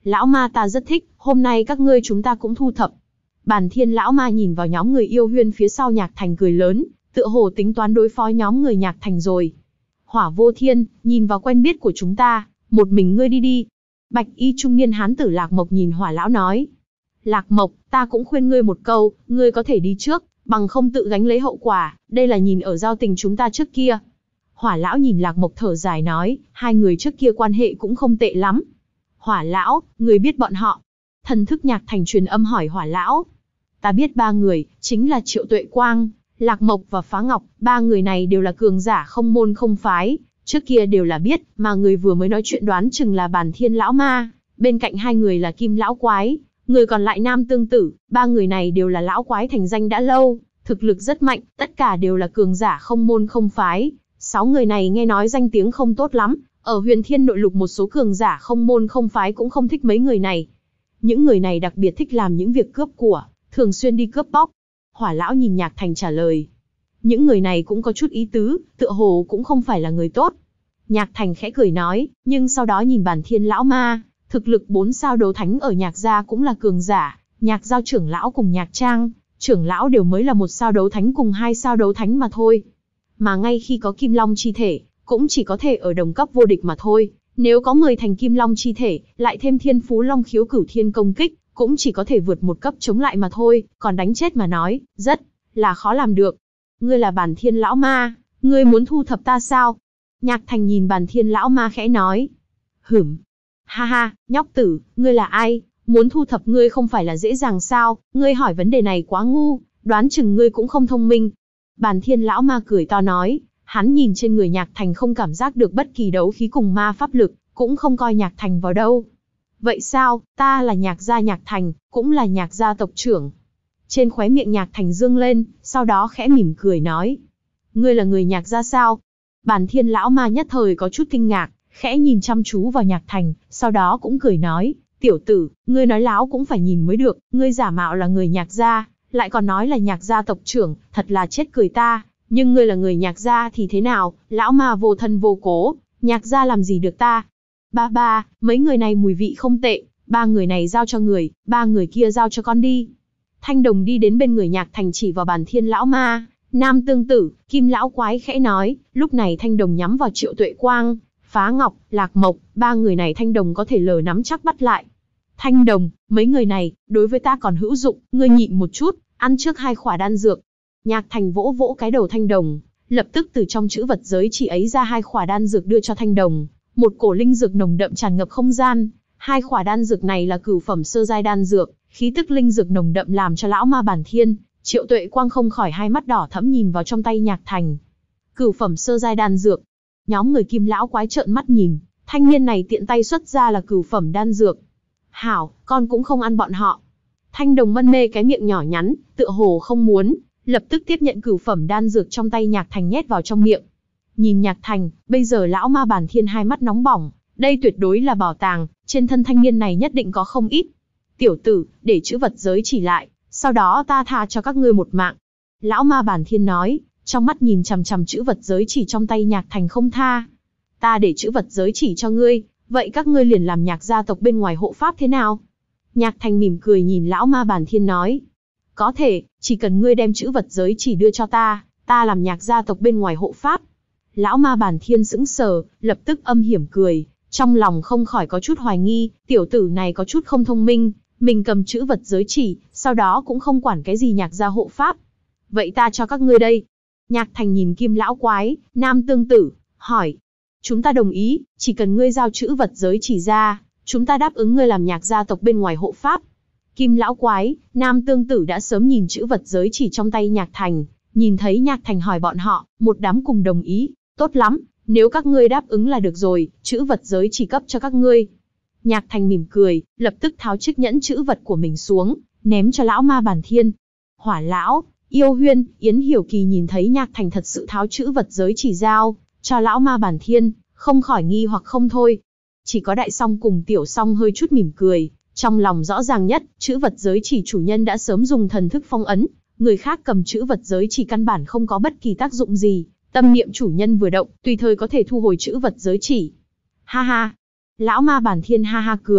Lão ma ta rất thích, hôm nay các ngươi chúng ta cũng thu thập. Bàn Thiên lão ma nhìn vào nhóm người Yêu Huyên phía sau Nhạc Thành cười lớn, tựa hồ tính toán đối phó nhóm người Nhạc Thành rồi. Hỏa Vô Thiên, nhìn vào quen biết của chúng ta, một mình ngươi đi đi. Bạch y trung niên hán tử Lạc Mộc nhìn Hỏa lão nói. Lạc Mộc, ta cũng khuyên ngươi một câu, ngươi có thể đi trước, bằng không tự gánh lấy hậu quả, đây là nhìn ở giao tình chúng ta trước kia. Hỏa lão nhìn Lạc Mộc thở dài nói, hai người trước kia quan hệ cũng không tệ lắm. Hỏa lão, người biết bọn họ? Thần thức Nhạc Thành truyền âm hỏi Hỏa lão. Ta biết ba người, chính là Triệu Tuệ Quang, Lạc Mộc và Phá Ngọc, ba người này đều là cường giả không môn không phái, trước kia đều là biết, mà người vừa mới nói chuyện đoán chừng là Bàn Thiên lão ma, bên cạnh hai người là Kim lão quái, người còn lại Nam Tương Tử, ba người này đều là lão quái thành danh đã lâu, thực lực rất mạnh, tất cả đều là cường giả không môn không phái. Sáu người này nghe nói danh tiếng không tốt lắm, ở Huyền Thiên nội lục một số cường giả không môn không phái cũng không thích mấy người này. Những người này đặc biệt thích làm những việc cướp của, thường xuyên đi cướp bóc. Hỏa lão nhìn Nhạc Thành trả lời. Những người này cũng có chút ý tứ, tựa hồ cũng không phải là người tốt. Nhạc Thành khẽ cười nói, nhưng sau đó nhìn Bàn Thiên lão ma, thực lực bốn sao đấu thánh ở Nhạc gia cũng là cường giả, Nhạc giao trưởng lão cùng Nhạc Trang, trưởng lão đều mới là một sao đấu thánh cùng hai sao đấu thánh mà thôi. Mà ngay khi có Kim Long chi thể, cũng chỉ có thể ở đồng cấp vô địch mà thôi. Nếu có mười thành Kim Long chi thể, lại thêm Thiên Phú Long khiếu cửu thiên công kích, cũng chỉ có thể vượt một cấp chống lại mà thôi, còn đánh chết mà nói, rất là khó làm được. Ngươi là Bàn Thiên lão ma, ngươi muốn thu thập ta sao? Nhạc Thành nhìn Bàn Thiên lão ma khẽ nói. Hửm. Ha ha, nhóc tử, ngươi là ai? Muốn thu thập ngươi không phải là dễ dàng sao? Ngươi hỏi vấn đề này quá ngu, đoán chừng ngươi cũng không thông minh. Bàn Thiên lão ma cười to nói, hắn nhìn trên người Nhạc Thành không cảm giác được bất kỳ đấu khí cùng ma pháp lực, cũng không coi Nhạc Thành vào đâu. Vậy sao, ta là Nhạc gia Nhạc Thành, cũng là Nhạc gia tộc trưởng. Trên khóe miệng Nhạc Thành dương lên, sau đó khẽ mỉm cười nói. Ngươi là người Nhạc gia sao? Bàn Thiên lão ma nhất thời có chút kinh ngạc, khẽ nhìn chăm chú vào Nhạc Thành, sau đó cũng cười nói, tiểu tử, ngươi nói láo cũng phải nhìn mới được, ngươi giả mạo là người Nhạc gia, lại còn nói là Nhạc gia tộc trưởng, thật là chết cười ta, nhưng ngươi là người Nhạc gia thì thế nào, lão ma vô thân vô cố, Nhạc gia làm gì được ta? Ba ba, mấy người này mùi vị không tệ, ba người này giao cho người, ba người kia giao cho con đi. Thanh Đồng đi đến bên người Nhạc Thành chỉ vào Bàn Thiên lão ma, Nam Tương Tử, Kim lão quái khẽ nói, lúc này Thanh Đồng nhắm vào Triệu Tuệ Quang, Phá Ngọc, Lạc Mộc, ba người này Thanh Đồng có thể lờ nắm chắc bắt lại. Thanh Đồng, mấy người này, đối với ta còn hữu dụng, ngươi nhịn một chút, ăn trước hai khỏa đan dược. Nhạc Thành vỗ vỗ cái đầu Thanh Đồng, lập tức từ trong chữ vật giới chỉ ấy ra hai khỏa đan dược đưa cho Thanh Đồng. Một cổ linh dược nồng đậm tràn ngập không gian, hai khỏa đan dược này là cửu phẩm sơ giai đan dược, khí tức linh dược nồng đậm làm cho lão ma Bàn Thiên, Triệu Tuệ Quang không khỏi hai mắt đỏ thẫm nhìn vào trong tay Nhạc Thành. Cửu phẩm sơ giai đan dược. Nhóm người Kim lão quái trợn mắt nhìn, thanh niên này tiện tay xuất ra là cửu phẩm đan dược. Hảo, con cũng không ăn bọn họ. Thanh Đồng mân mê cái miệng nhỏ nhắn, tựa hồ không muốn, lập tức tiếp nhận cửu phẩm đan dược trong tay Nhạc Thành nhét vào trong miệng. Nhìn Nhạc Thành, bây giờ lão ma Bàn Thiên hai mắt nóng bỏng, đây tuyệt đối là bảo tàng, trên thân thanh niên này nhất định có không ít. Tiểu tử, để chữ vật giới chỉ lại, sau đó ta tha cho các ngươi một mạng. Lão ma Bàn Thiên nói, trong mắt nhìn chằm chằm chữ vật giới chỉ trong tay Nhạc Thành không tha. Ta để chữ vật giới chỉ cho ngươi, vậy các ngươi liền làm Nhạc gia tộc bên ngoài hộ pháp thế nào? Nhạc Thành mỉm cười nhìn lão ma Bàn Thiên nói. Có thể, chỉ cần ngươi đem chữ vật giới chỉ đưa cho ta, ta làm Nhạc gia tộc bên ngoài hộ pháp. Lão ma Bàn Thiên sững sờ, lập tức âm hiểm cười, trong lòng không khỏi có chút hoài nghi, tiểu tử này có chút không thông minh, mình cầm chữ vật giới chỉ, sau đó cũng không quản cái gì Nhạc gia hộ pháp. Vậy ta cho các ngươi đây. Nhạc Thành nhìn Kim lão quái, Nam Tương Tử, hỏi. Chúng ta đồng ý, chỉ cần ngươi giao chữ vật giới chỉ ra, chúng ta đáp ứng ngươi làm Nhạc gia tộc bên ngoài hộ pháp. Kim lão quái, Nam Tương Tử đã sớm nhìn chữ vật giới chỉ trong tay Nhạc Thành, nhìn thấy Nhạc Thành hỏi bọn họ, một đám cùng đồng ý. Tốt lắm, nếu các ngươi đáp ứng là được rồi, chữ vật giới chỉ cấp cho các ngươi. Nhạc Thành mỉm cười, lập tức tháo chiếc nhẫn chữ vật của mình xuống, ném cho lão ma Bàn Thiên. Hỏa lão, Yêu Huyên, Yến Hiểu Kỳ nhìn thấy Nhạc Thành thật sự tháo chữ vật giới chỉ giao cho lão ma Bàn Thiên, không khỏi nghi hoặc không thôi. Chỉ có Đại Song cùng Tiểu Song hơi chút mỉm cười, trong lòng rõ ràng nhất, chữ vật giới chỉ chủ nhân đã sớm dùng thần thức phong ấn, người khác cầm chữ vật giới chỉ căn bản không có bất kỳ tác dụng gì. Tâm niệm chủ nhân vừa động, tùy thời có thể thu hồi chữ vật giới chỉ. Ha ha. Lão ma Bàn Thiên ha ha cười,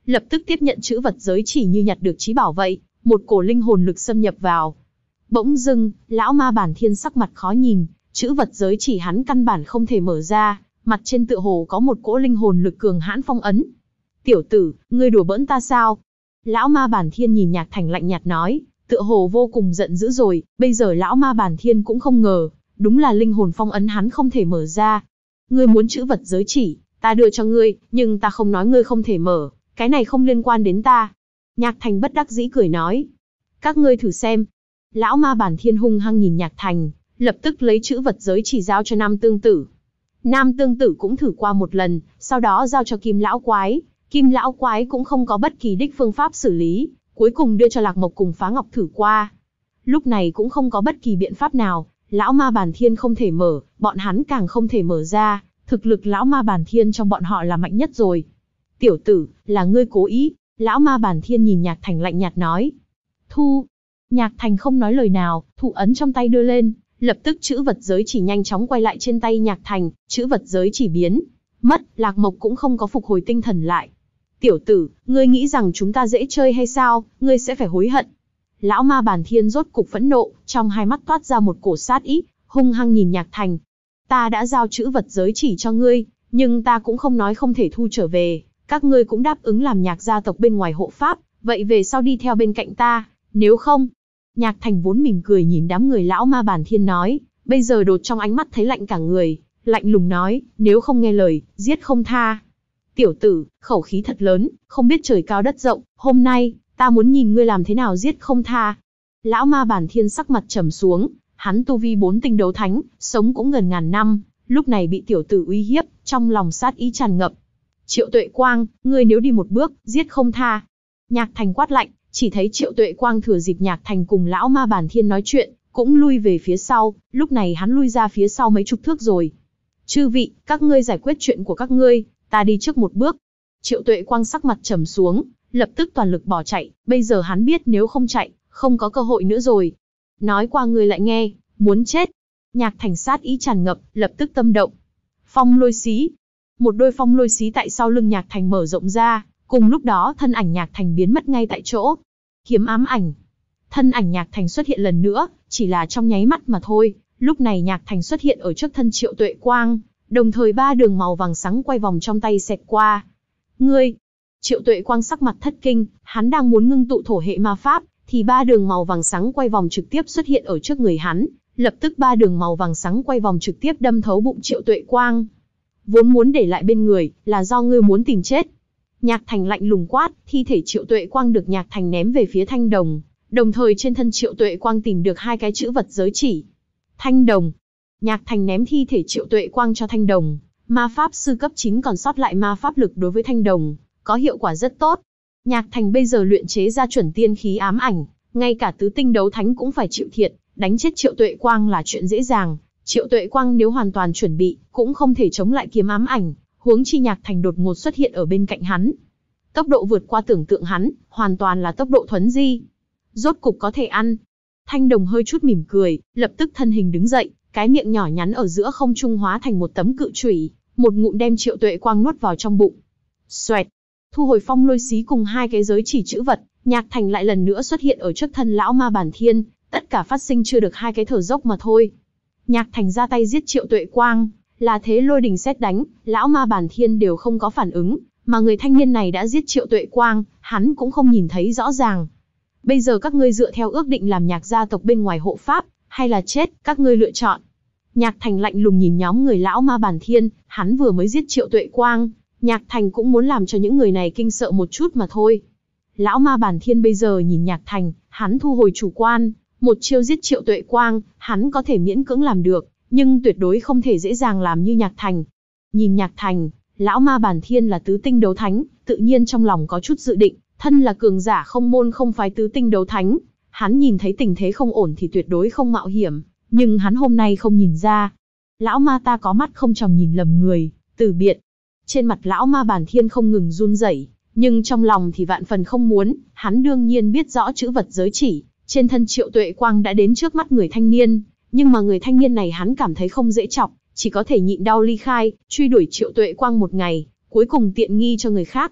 lập tức tiếp nhận chữ vật giới chỉ như nhặt được chí bảo vậy, một cổ linh hồn lực xâm nhập vào. Bỗng dưng, lão ma bản thiên sắc mặt khó nhìn, chữ vật giới chỉ hắn căn bản không thể mở ra, mặt trên tựa hồ có một cỗ linh hồn lực cường hãn phong ấn. Tiểu tử, ngươi đùa bỡn ta sao? Lão ma bản thiên nhìn Nhạc Thành lạnh nhạt nói, tựa hồ vô cùng giận dữ rồi, bây giờ lão ma bản thiên cũng không ngờ, đúng là linh hồn phong ấn hắn không thể mở ra. Ngươi muốn chữ vật giới chỉ, ta đưa cho ngươi, nhưng ta không nói ngươi không thể mở, cái này không liên quan đến ta. Nhạc Thành bất đắc dĩ cười nói, các ngươi thử xem. Lão ma bản thiên hung hăng nhìn Nhạc Thành, lập tức lấy chữ vật giới chỉ giao cho Nam Tương Tử. Nam Tương Tử cũng thử qua một lần, sau đó giao cho Kim Lão Quái. Kim Lão Quái cũng không có bất kỳ đích phương pháp xử lý, cuối cùng đưa cho Lạc Mộc cùng Phá Ngọc thử qua. Lúc này cũng không có bất kỳ biện pháp nào, lão ma bản thiên không thể mở, bọn hắn càng không thể mở ra, thực lực lão ma bản thiên trong bọn họ là mạnh nhất rồi. Tiểu tử, là ngươi cố ý, lão ma bản thiên nhìn Nhạc Thành lạnh nhạt nói. Thu. Nhạc Thành không nói lời nào, thủ ấn trong tay đưa lên, lập tức chữ vật giới chỉ nhanh chóng quay lại trên tay Nhạc Thành, chữ vật giới chỉ biến mất, Lạc Mộc cũng không có phục hồi tinh thần lại. Tiểu tử, ngươi nghĩ rằng chúng ta dễ chơi hay sao, ngươi sẽ phải hối hận. Lão ma bản thiên rốt cục phẫn nộ, trong hai mắt toát ra một cổ sát ý, hung hăng nhìn Nhạc Thành. Ta đã giao chữ vật giới chỉ cho ngươi, nhưng ta cũng không nói không thể thu trở về, các ngươi cũng đáp ứng làm Nhạc gia tộc bên ngoài hộ pháp, vậy về sau đi theo bên cạnh ta, nếu không. Nhạc Thành vốn mỉm cười nhìn đám người lão ma bản thiên nói, bây giờ đột trong ánh mắt thấy lạnh cả người, lạnh lùng nói, nếu không nghe lời, giết không tha. Tiểu tử, khẩu khí thật lớn, không biết trời cao đất rộng, hôm nay, ta muốn nhìn ngươi làm thế nào giết không tha. Lão ma bản thiên sắc mặt trầm xuống, hắn tu vi bốn tinh đấu thánh, sống cũng gần ngàn năm, lúc này bị tiểu tử uy hiếp, trong lòng sát ý tràn ngập. Triệu Tuệ Quang, ngươi nếu đi một bước, giết không tha. Nhạc Thành quát lạnh, chỉ thấy Triệu Tuệ Quang thừa dịp Nhạc Thành cùng lão ma bản thiên nói chuyện, cũng lui về phía sau, lúc này hắn lui ra phía sau mấy chục thước rồi. Chư vị, các ngươi giải quyết chuyện của các ngươi, ta đi trước một bước. Triệu Tuệ Quang sắc mặt trầm xuống, lập tức toàn lực bỏ chạy, bây giờ hắn biết nếu không chạy, không có cơ hội nữa rồi. Nói qua ngươi lại nghe, muốn chết. Nhạc Thành sát ý tràn ngập, lập tức tâm động. Phong lôi xí. Một đôi phong lôi xí tại sau lưng Nhạc Thành mở rộng ra, cùng lúc đó thân ảnh Nhạc Thành biến mất ngay tại chỗ. Kiếm ám ảnh. Thân ảnh Nhạc Thành xuất hiện lần nữa, chỉ là trong nháy mắt mà thôi, lúc này Nhạc Thành xuất hiện ở trước thân Triệu Tuệ Quang, đồng thời ba đường màu vàng sáng quay vòng trong tay xẹt qua. Ngươi! Triệu Tuệ Quang sắc mặt thất kinh, hắn đang muốn ngưng tụ thổ hệ ma pháp, thì ba đường màu vàng sáng quay vòng trực tiếp xuất hiện ở trước người hắn, lập tức ba đường màu vàng sáng quay vòng trực tiếp đâm thấu bụng Triệu Tuệ Quang. Vốn muốn để lại bên người, là do ngươi muốn tìm chết. Nhạc Thành lạnh lùng quát, thi thể Triệu Tuệ Quang được Nhạc Thành ném về phía Thanh Đồng, đồng thời trên thân Triệu Tuệ Quang tìm được hai cái chữ vật giới chỉ. Thanh Đồng. Nhạc Thành ném thi thể Triệu Tuệ Quang cho Thanh Đồng, ma pháp sư cấp chín còn sót lại ma pháp lực đối với Thanh Đồng, có hiệu quả rất tốt. Nhạc Thành bây giờ luyện chế ra chuẩn tiên khí ám ảnh, ngay cả tứ tinh đấu thánh cũng phải chịu thiệt, đánh chết Triệu Tuệ Quang là chuyện dễ dàng. Triệu Tuệ Quang nếu hoàn toàn chuẩn bị, cũng không thể chống lại kiếm ám ảnh, huống chi Nhạc Thành đột ngột xuất hiện ở bên cạnh hắn. Tốc độ vượt qua tưởng tượng hắn, hoàn toàn là tốc độ thuấn di. Rốt cục có thể ăn. Thanh Đồng hơi chút mỉm cười, lập tức thân hình đứng dậy, cái miệng nhỏ nhắn ở giữa không trung hóa thành một tấm cự chủy, một ngụm đem Triệu Tuệ Quang nuốt vào trong bụng. Xoẹt, thu hồi phong lôi xí cùng hai cái giới chỉ chữ vật, Nhạc Thành lại lần nữa xuất hiện ở trước thân lão ma bản thiên, tất cả phát sinh chưa được hai cái thở dốc mà thôi. Nhạc Thành ra tay giết Triệu Tuệ Quang, là thế lôi đình sét đánh, lão ma bản thiên đều không có phản ứng, mà người thanh niên này đã giết Triệu Tuệ Quang, hắn cũng không nhìn thấy rõ ràng. Bây giờ các ngươi dựa theo ước định làm Nhạc gia tộc bên ngoài hộ pháp, hay là chết, các ngươi lựa chọn. Nhạc Thành lạnh lùng nhìn nhóm người lão ma bản thiên, hắn vừa mới giết Triệu Tuệ Quang, Nhạc Thành cũng muốn làm cho những người này kinh sợ một chút mà thôi. Lão ma bản thiên bây giờ nhìn Nhạc Thành, hắn thu hồi chủ quan, một chiêu giết Triệu Tuệ Quang, hắn có thể miễn cưỡng làm được, nhưng tuyệt đối không thể dễ dàng làm như Nhạc Thành. Nhìn Nhạc Thành, lão ma bản thiên là tứ tinh đấu thánh, tự nhiên trong lòng có chút dự định, thân là cường giả không môn không phái tứ tinh đấu thánh, hắn nhìn thấy tình thế không ổn thì tuyệt đối không mạo hiểm, nhưng hắn hôm nay không nhìn ra. Lão ma ta có mắt không tròng nhìn lầm người, từ biệt. Trên mặt lão ma bản thiên không ngừng run rẩy, nhưng trong lòng thì vạn phần không muốn, hắn đương nhiên biết rõ chữ vật giới chỉ, trên thân Triệu Tuệ Quang đã đến trước mắt người thanh niên, nhưng mà người thanh niên này hắn cảm thấy không dễ chọc, chỉ có thể nhịn đau ly khai, truy đuổi Triệu Tuệ Quang một ngày, cuối cùng tiện nghi cho người khác.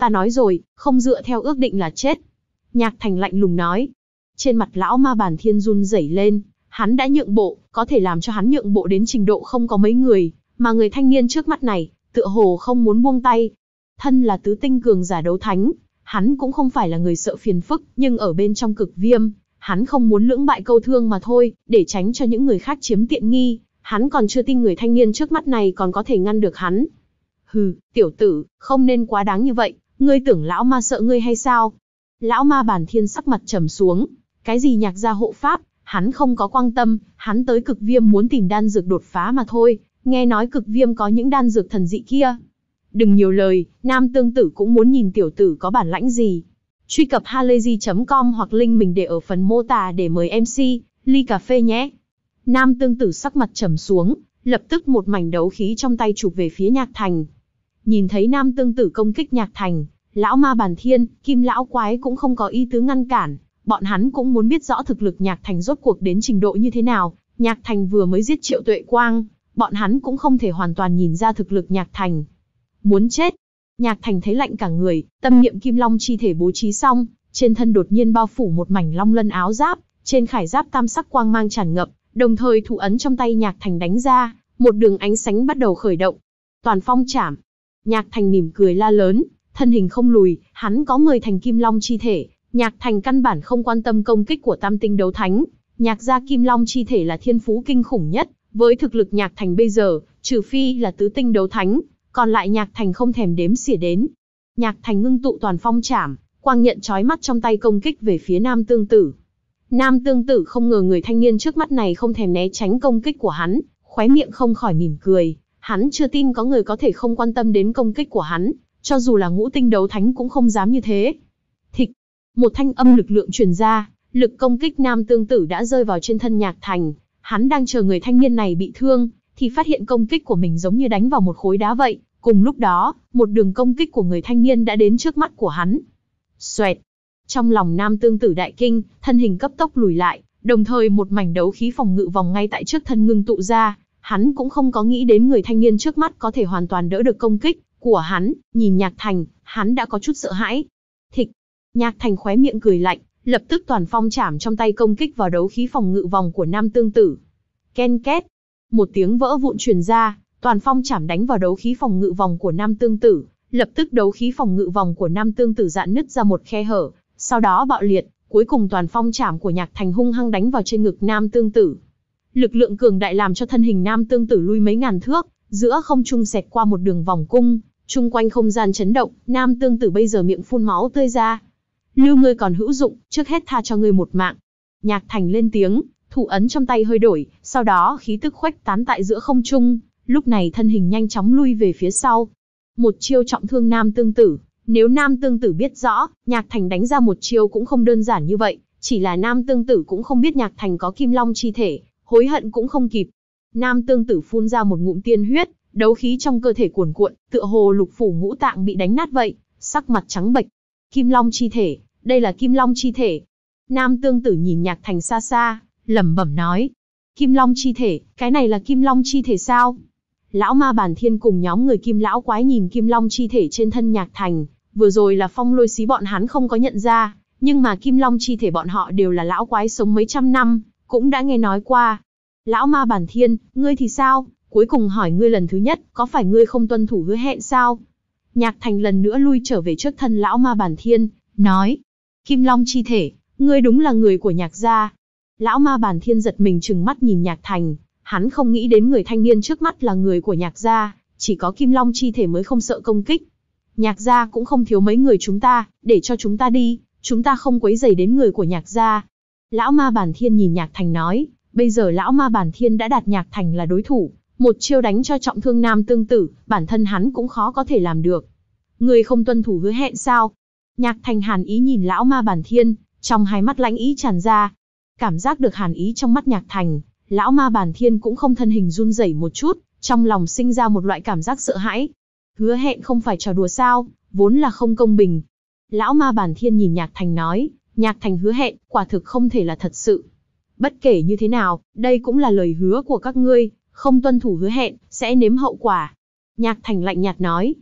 Ta nói rồi, không dựa theo ước định là chết. Nhạc Thành lạnh lùng nói. Trên mặt lão ma Bản Thiên run rẩy lên, hắn đã nhượng bộ, có thể làm cho hắn nhượng bộ đến trình độ không có mấy người, mà người thanh niên trước mắt này, tựa hồ không muốn buông tay. Thân là tứ tinh cường giả đấu thánh, hắn cũng không phải là người sợ phiền phức, nhưng ở bên trong cực viêm, hắn không muốn lưỡng bại câu thương mà thôi, để tránh cho những người khác chiếm tiện nghi, hắn còn chưa tin người thanh niên trước mắt này còn có thể ngăn được hắn. Hừ, tiểu tử, không nên quá đáng như vậy, ngươi tưởng lão ma sợ ngươi hay sao? Lão ma Bản Thiên sắc mặt trầm xuống, cái gì nhạc gia hộ pháp, hắn không có quan tâm, hắn tới cực viêm muốn tìm đan dược đột phá mà thôi, nghe nói cực viêm có những đan dược thần dị kia. Đừng nhiều lời, Nam Tương Tử cũng muốn nhìn tiểu tử có bản lãnh gì. Truy cập halayzi chấm com hoặc link mình để ở phần mô tả để mời em xê, ly cà phê nhé. Nam Tương Tử sắc mặt trầm xuống, lập tức một mảnh đấu khí trong tay chụp về phía Nhạc Thành. Nhìn thấy Nam Tương Tử công kích Nhạc Thành, lão ma Bản Thiên, Kim lão quái cũng không có ý tứ ngăn cản, bọn hắn cũng muốn biết rõ thực lực Nhạc Thành rốt cuộc đến trình độ như thế nào. Nhạc Thành vừa mới giết Triệu Tuệ Quang, bọn hắn cũng không thể hoàn toàn nhìn ra thực lực Nhạc Thành. Muốn chết. Nhạc Thành thấy lạnh cả người, tâm niệm kim long chi thể bố trí xong, trên thân đột nhiên bao phủ một mảnh long lân áo giáp, trên khải giáp tam sắc quang mang tràn ngập, đồng thời thủ ấn trong tay Nhạc Thành đánh ra, một đường ánh sáng bắt đầu khởi động. Toàn phong chảm. Nhạc Thành mỉm cười la lớn, thân hình không lùi, hắn có mười thành kim long chi thể, Nhạc Thành căn bản không quan tâm công kích của tam tinh đấu thánh, Nhạc gia kim long chi thể là thiên phú kinh khủng nhất, với thực lực Nhạc Thành bây giờ, trừ phi là tứ tinh đấu thánh, còn lại Nhạc Thành không thèm đếm xỉa đến. Nhạc Thành ngưng tụ toàn phong chảm, quang nhận chói mắt trong tay công kích về phía Nam Tương Tử. Nam Tương Tử không ngờ người thanh niên trước mắt này không thèm né tránh công kích của hắn, khóe miệng không khỏi mỉm cười, hắn chưa tin có người có thể không quan tâm đến công kích của hắn, cho dù là ngũ tinh đấu thánh cũng không dám như thế. Thịch, một thanh âm lực lượng truyền ra, lực công kích Nam Tương Tử đã rơi vào trên thân Nhạc Thành, hắn đang chờ người thanh niên này bị thương, thì phát hiện công kích của mình giống như đánh vào một khối đá vậy, cùng lúc đó, một đường công kích của người thanh niên đã đến trước mắt của hắn. Xoẹt! Trong lòng Nam Tương Tử đại kinh, thân hình cấp tốc lùi lại, đồng thời một mảnh đấu khí phòng ngự vòng ngay tại trước thân ngưng tụ ra, hắn cũng không có nghĩ đến người thanh niên trước mắt có thể hoàn toàn đỡ được công kích của hắn, nhìn Nhạc Thành, hắn đã có chút sợ hãi. Thịch! Nhạc Thành khóe miệng cười lạnh, lập tức toàn phong chảm trong tay công kích vào đấu khí phòng ngự vòng của Nam Tương Tử. Ken két! Một tiếng vỡ vụn truyền ra, toàn phong chảm đánh vào đấu khí phòng ngự vòng của Nam Tương Tử, lập tức đấu khí phòng ngự vòng của Nam Tương Tử rạn nứt ra một khe hở, sau đó bạo liệt, cuối cùng toàn phong chảm của Nhạc Thành hung hăng đánh vào trên ngực Nam Tương Tử. Lực lượng cường đại làm cho thân hình Nam Tương Tử lui mấy ngàn thước, giữa không trung xẹt qua một đường vòng cung, chung quanh không gian chấn động, Nam Tương Tử bây giờ miệng phun máu tươi ra. Lưu ngươi còn hữu dụng, trước hết tha cho ngươi một mạng. Nhạc Thành lên tiếng, thủ ấn trong tay hơi đổi, sau đó khí tức khuếch tán tại giữa không trung, lúc này thân hình nhanh chóng lui về phía sau. Một chiêu trọng thương Nam Tương Tử, nếu Nam Tương Tử biết rõ, Nhạc Thành đánh ra một chiêu cũng không đơn giản như vậy, chỉ là Nam Tương Tử cũng không biết Nhạc Thành có kim long chi thể, hối hận cũng không kịp. Nam Tương Tử phun ra một ngụm tiên huyết, đấu khí trong cơ thể cuồn cuộn, tựa hồ lục phủ ngũ tạng bị đánh nát vậy, sắc mặt trắng bệch. Kim long chi thể, đây là kim long chi thể. Nam Tương Tử nhìn Nhạc Thành xa xa, lẩm bẩm nói. Kim long chi thể, cái này là kim long chi thể sao? Lão ma Bản Thiên cùng nhóm người Kim lão quái nhìn kim long chi thể trên thân Nhạc Thành, vừa rồi là phong lôi xí bọn hắn không có nhận ra, nhưng mà kim long chi thể bọn họ đều là lão quái sống mấy trăm năm, cũng đã nghe nói qua. Lão ma Bản Thiên, ngươi thì sao? Cuối cùng hỏi ngươi lần thứ nhất, có phải ngươi không tuân thủ hứa hẹn sao? Nhạc Thành lần nữa lui trở về trước thân lão ma Bản Thiên, nói. Kim long chi thể, ngươi đúng là người của Nhạc gia. Lão ma Bản Thiên giật mình trừng mắt nhìn Nhạc Thành, hắn không nghĩ đến người thanh niên trước mắt là người của Nhạc gia, chỉ có kim long chi thể mới không sợ công kích. Nhạc gia cũng không thiếu mấy người chúng ta, để cho chúng ta đi, chúng ta không quấy rầy đến người của Nhạc gia. Lão ma Bản Thiên nhìn Nhạc Thành nói, bây giờ lão ma Bản Thiên đã đạt Nhạc Thành là đối thủ, một chiêu đánh cho trọng thương Nam Tương Tử, bản thân hắn cũng khó có thể làm được. Người không tuân thủ hứa hẹn sao? Nhạc Thành hàn ý nhìn lão ma Bản Thiên, trong hai mắt lãnh ý tràn ra. Cảm giác được hàn ý trong mắt Nhạc Thành, lão ma Bản Thiên cũng không thân hình run rẩy một chút, trong lòng sinh ra một loại cảm giác sợ hãi. Hứa hẹn không phải trò đùa sao, vốn là không công bình. Lão ma Bản Thiên nhìn Nhạc Thành nói, Nhạc Thành hứa hẹn, quả thực không thể là thật sự. Bất kể như thế nào, đây cũng là lời hứa của các ngươi, không tuân thủ hứa hẹn, sẽ nếm hậu quả. Nhạc Thành lạnh nhạt nói.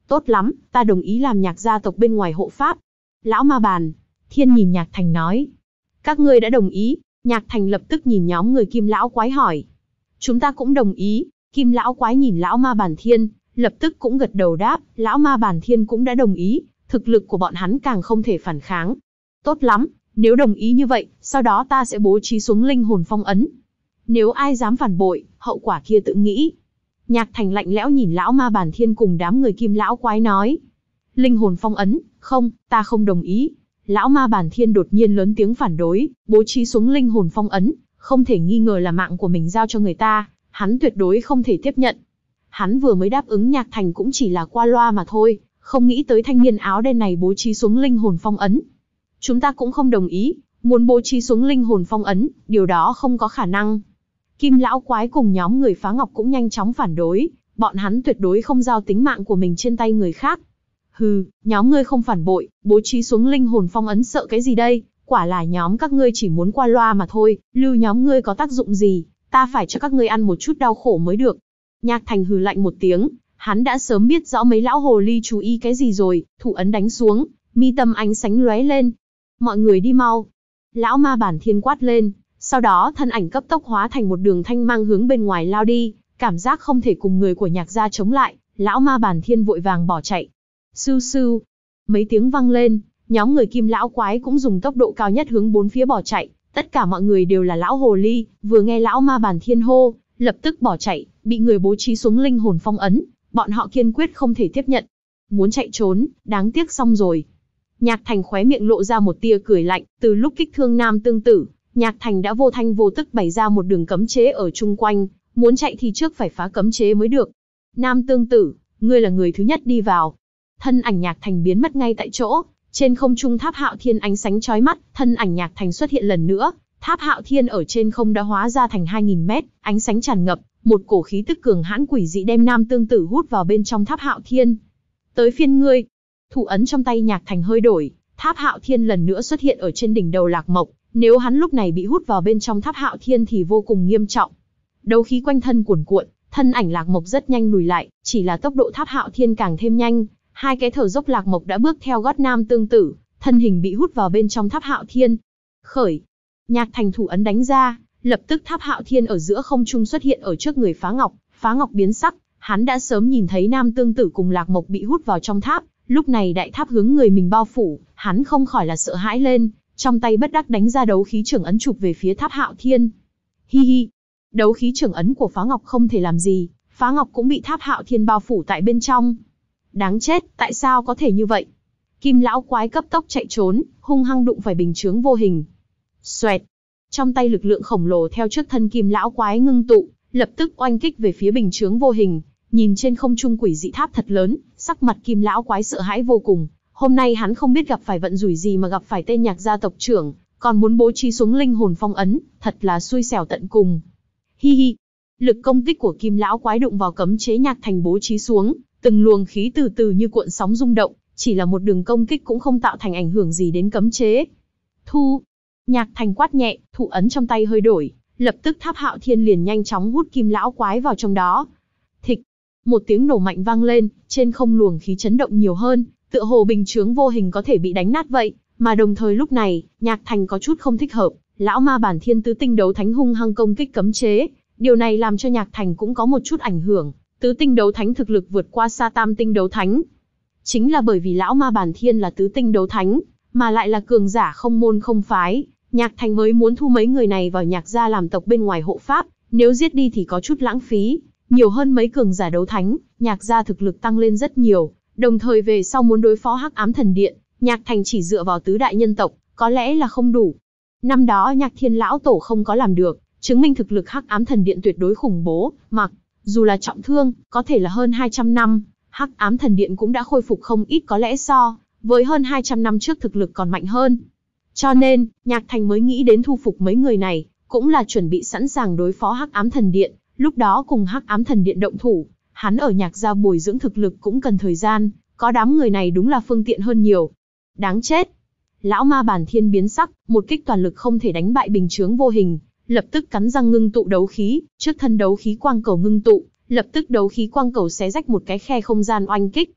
Tốt lắm, ta đồng ý làm Nhạc gia tộc bên ngoài hộ pháp. Lão ma bàn thiên nhìn Nhạc Thành nói. Các ngươi đã đồng ý? Nhạc Thành lập tức nhìn nhóm người Kim lão quái hỏi. Chúng ta cũng đồng ý. Kim lão quái nhìn lão ma bàn thiên, lập tức cũng gật đầu đáp, lão ma bàn thiên cũng đã đồng ý, thực lực của bọn hắn càng không thể phản kháng. Tốt lắm, nếu đồng ý như vậy, sau đó ta sẽ bố trí xuống linh hồn phong ấn. Nếu ai dám phản bội, hậu quả kia tự nghĩ. Nhạc Thành lạnh lẽo nhìn lão ma bàn thiên cùng đám người Kim lão quái nói. Linh hồn phong ấn, không, ta không đồng ý. Lão ma bàn thiên đột nhiên lớn tiếng phản đối, bố trí xuống linh hồn phong ấn, không thể nghi ngờ là mạng của mình giao cho người ta, hắn tuyệt đối không thể tiếp nhận. Hắn vừa mới đáp ứng Nhạc Thành cũng chỉ là qua loa mà thôi, không nghĩ tới thanh niên áo đen này bố trí xuống linh hồn phong ấn. Chúng ta cũng không đồng ý, muốn bố trí xuống linh hồn phong ấn, điều đó không có khả năng. Kim lão quái cùng nhóm người phá ngọc cũng nhanh chóng phản đối, bọn hắn tuyệt đối không giao tính mạng của mình trên tay người khác. Hừ, nhóm ngươi không phản bội, bố trí xuống linh hồn phong ấn sợ cái gì đây, quả là nhóm các ngươi chỉ muốn qua loa mà thôi, lưu nhóm ngươi có tác dụng gì, ta phải cho các ngươi ăn một chút đau khổ mới được. Nhạc Thành hừ lạnh một tiếng, hắn đã sớm biết rõ mấy lão hồ ly chú ý cái gì rồi, thủ ấn đánh xuống, mi tâm ánh sánh lóe lên. Mọi người đi mau. Lão ma bản thiên quát lên, sau đó thân ảnh cấp tốc hóa thành một đường thanh mang hướng bên ngoài lao đi, cảm giác không thể cùng người của Nhạc gia chống lại, lão ma bản thiên vội vàng bỏ chạy. Sưu sưu, mấy tiếng vang lên, nhóm người Kim lão quái cũng dùng tốc độ cao nhất hướng bốn phía bỏ chạy, tất cả mọi người đều là lão hồ ly, vừa nghe lão ma bản thiên hô, lập tức bỏ chạy, bị người bố trí xuống linh hồn phong ấn, bọn họ kiên quyết không thể tiếp nhận. Muốn chạy trốn, đáng tiếc xong rồi. Nhạc Thành khóe miệng lộ ra một tia cười lạnh, từ lúc kích thương Nam Tương Tử, Nhạc Thành đã vô thanh vô tức bày ra một đường cấm chế ở chung quanh, muốn chạy thì trước phải phá cấm chế mới được. Nam Tương Tử, ngươi là người thứ nhất đi vào. Thân ảnh Nhạc Thành biến mất ngay tại chỗ, trên không trung tháp Hạo Thiên ánh sáng chói mắt, thân ảnh Nhạc Thành xuất hiện lần nữa, tháp Hạo Thiên ở trên không đã hóa ra thành hai nghìn mét, ánh sáng tràn ngập, một cổ khí tức cường hãn quỷ dị đem Nam Tương Tử hút vào bên trong tháp Hạo Thiên. Tới phiên ngươi. Thủ ấn trong tay Nhạc Thành hơi đổi, tháp Hạo Thiên lần nữa xuất hiện ở trên đỉnh đầu Lạc Mộc, nếu hắn lúc này bị hút vào bên trong tháp Hạo Thiên thì vô cùng nghiêm trọng. Đấu khí quanh thân cuồn cuộn, thân ảnh Lạc Mộc rất nhanh lùi lại, chỉ là tốc độ tháp Hạo Thiên càng thêm nhanh, hai cái thở dốc Lạc Mộc đã bước theo gót Nam Tương Tử, thân hình bị hút vào bên trong tháp Hạo Thiên. Khởi, Nhạc Thành thủ ấn đánh ra, lập tức tháp Hạo Thiên ở giữa không trung xuất hiện ở trước người Phá Ngọc, Phá Ngọc biến sắc, hắn đã sớm nhìn thấy Nam Tương Tử cùng Lạc Mộc bị hút vào trong tháp, lúc này đại tháp hướng người mình bao phủ, hắn không khỏi là sợ hãi lên, trong tay bất đắc đánh ra đấu khí trưởng ấn chụp về phía tháp Hạo Thiên. Hi hi, đấu khí trưởng ấn của Phá Ngọc không thể làm gì, Phá Ngọc cũng bị tháp Hạo Thiên bao phủ tại bên trong. Đáng chết, tại sao có thể như vậy? Kim lão quái cấp tốc chạy trốn, hung hăng đụng phải bình chướng vô hình. Xoẹt, trong tay lực lượng khổng lồ theo trước thân Kim lão quái ngưng tụ, lập tức oanh kích về phía bình chướng vô hình. Nhìn trên không trung quỷ dị tháp thật lớn, sắc mặt Kim lão quái sợ hãi vô cùng. Hôm nay hắn không biết gặp phải vận rủi gì mà gặp phải tên Nhạc gia tộc trưởng, còn muốn bố trí xuống linh hồn phong ấn, thật là xui xẻo tận cùng. Hi hi, lực công kích của Kim lão quái đụng vào cấm chế Nhạc Thành bố trí xuống, từng luồng khí từ từ như cuộn sóng rung động, chỉ là một đường công kích cũng không tạo thành ảnh hưởng gì đến cấm chế. Thu, Nhạc Thành quát nhẹ, thủ ấn trong tay hơi đổi, lập tức tháp Hạo Thiên liền nhanh chóng hút Kim lão quái vào trong đó. Thịch, một tiếng nổ mạnh vang lên, trên không luồng khí chấn động nhiều hơn, tựa hồ bình chướng vô hình có thể bị đánh nát vậy, mà đồng thời lúc này, Nhạc Thành có chút không thích hợp, lão ma bản thiên tứ tinh đấu thánh hung hăng công kích cấm chế, điều này làm cho Nhạc Thành cũng có một chút ảnh hưởng, tứ tinh đấu thánh thực lực vượt qua xa tam tinh đấu thánh. Chính là bởi vì lão ma bản thiên là tứ tinh đấu thánh, mà lại là cường giả không môn không phái, Nhạc Thành mới muốn thu mấy người này vào Nhạc gia làm tộc bên ngoài hộ pháp, nếu giết đi thì có chút lãng phí, nhiều hơn mấy cường giả đấu thánh, Nhạc gia thực lực tăng lên rất nhiều, đồng thời về sau muốn đối phó Hắc Ám Thần Điện, Nhạc Thành chỉ dựa vào tứ đại nhân tộc, có lẽ là không đủ. Năm đó Nhạc Thiên lão tổ không có làm được, chứng minh thực lực Hắc Ám Thần Điện tuyệt đối khủng bố, mặc dù là trọng thương, có thể là hơn hai trăm năm, Hắc Ám Thần Điện cũng đã khôi phục không ít, có lẽ so với hơn hai trăm năm trước thực lực còn mạnh hơn. Cho nên, Nhạc Thành mới nghĩ đến thu phục mấy người này, cũng là chuẩn bị sẵn sàng đối phó Hắc Ám Thần Điện, lúc đó cùng Hắc Ám Thần Điện động thủ, hắn ở Nhạc gia bồi dưỡng thực lực cũng cần thời gian, có đám người này đúng là phương tiện hơn nhiều. Đáng chết! Lão ma bản thiên biến sắc, một kích toàn lực không thể đánh bại bình chướng vô hình, lập tức cắn răng ngưng tụ đấu khí, trước thân đấu khí quang cầu ngưng tụ, lập tức đấu khí quang cầu xé rách một cái khe không gian oanh kích,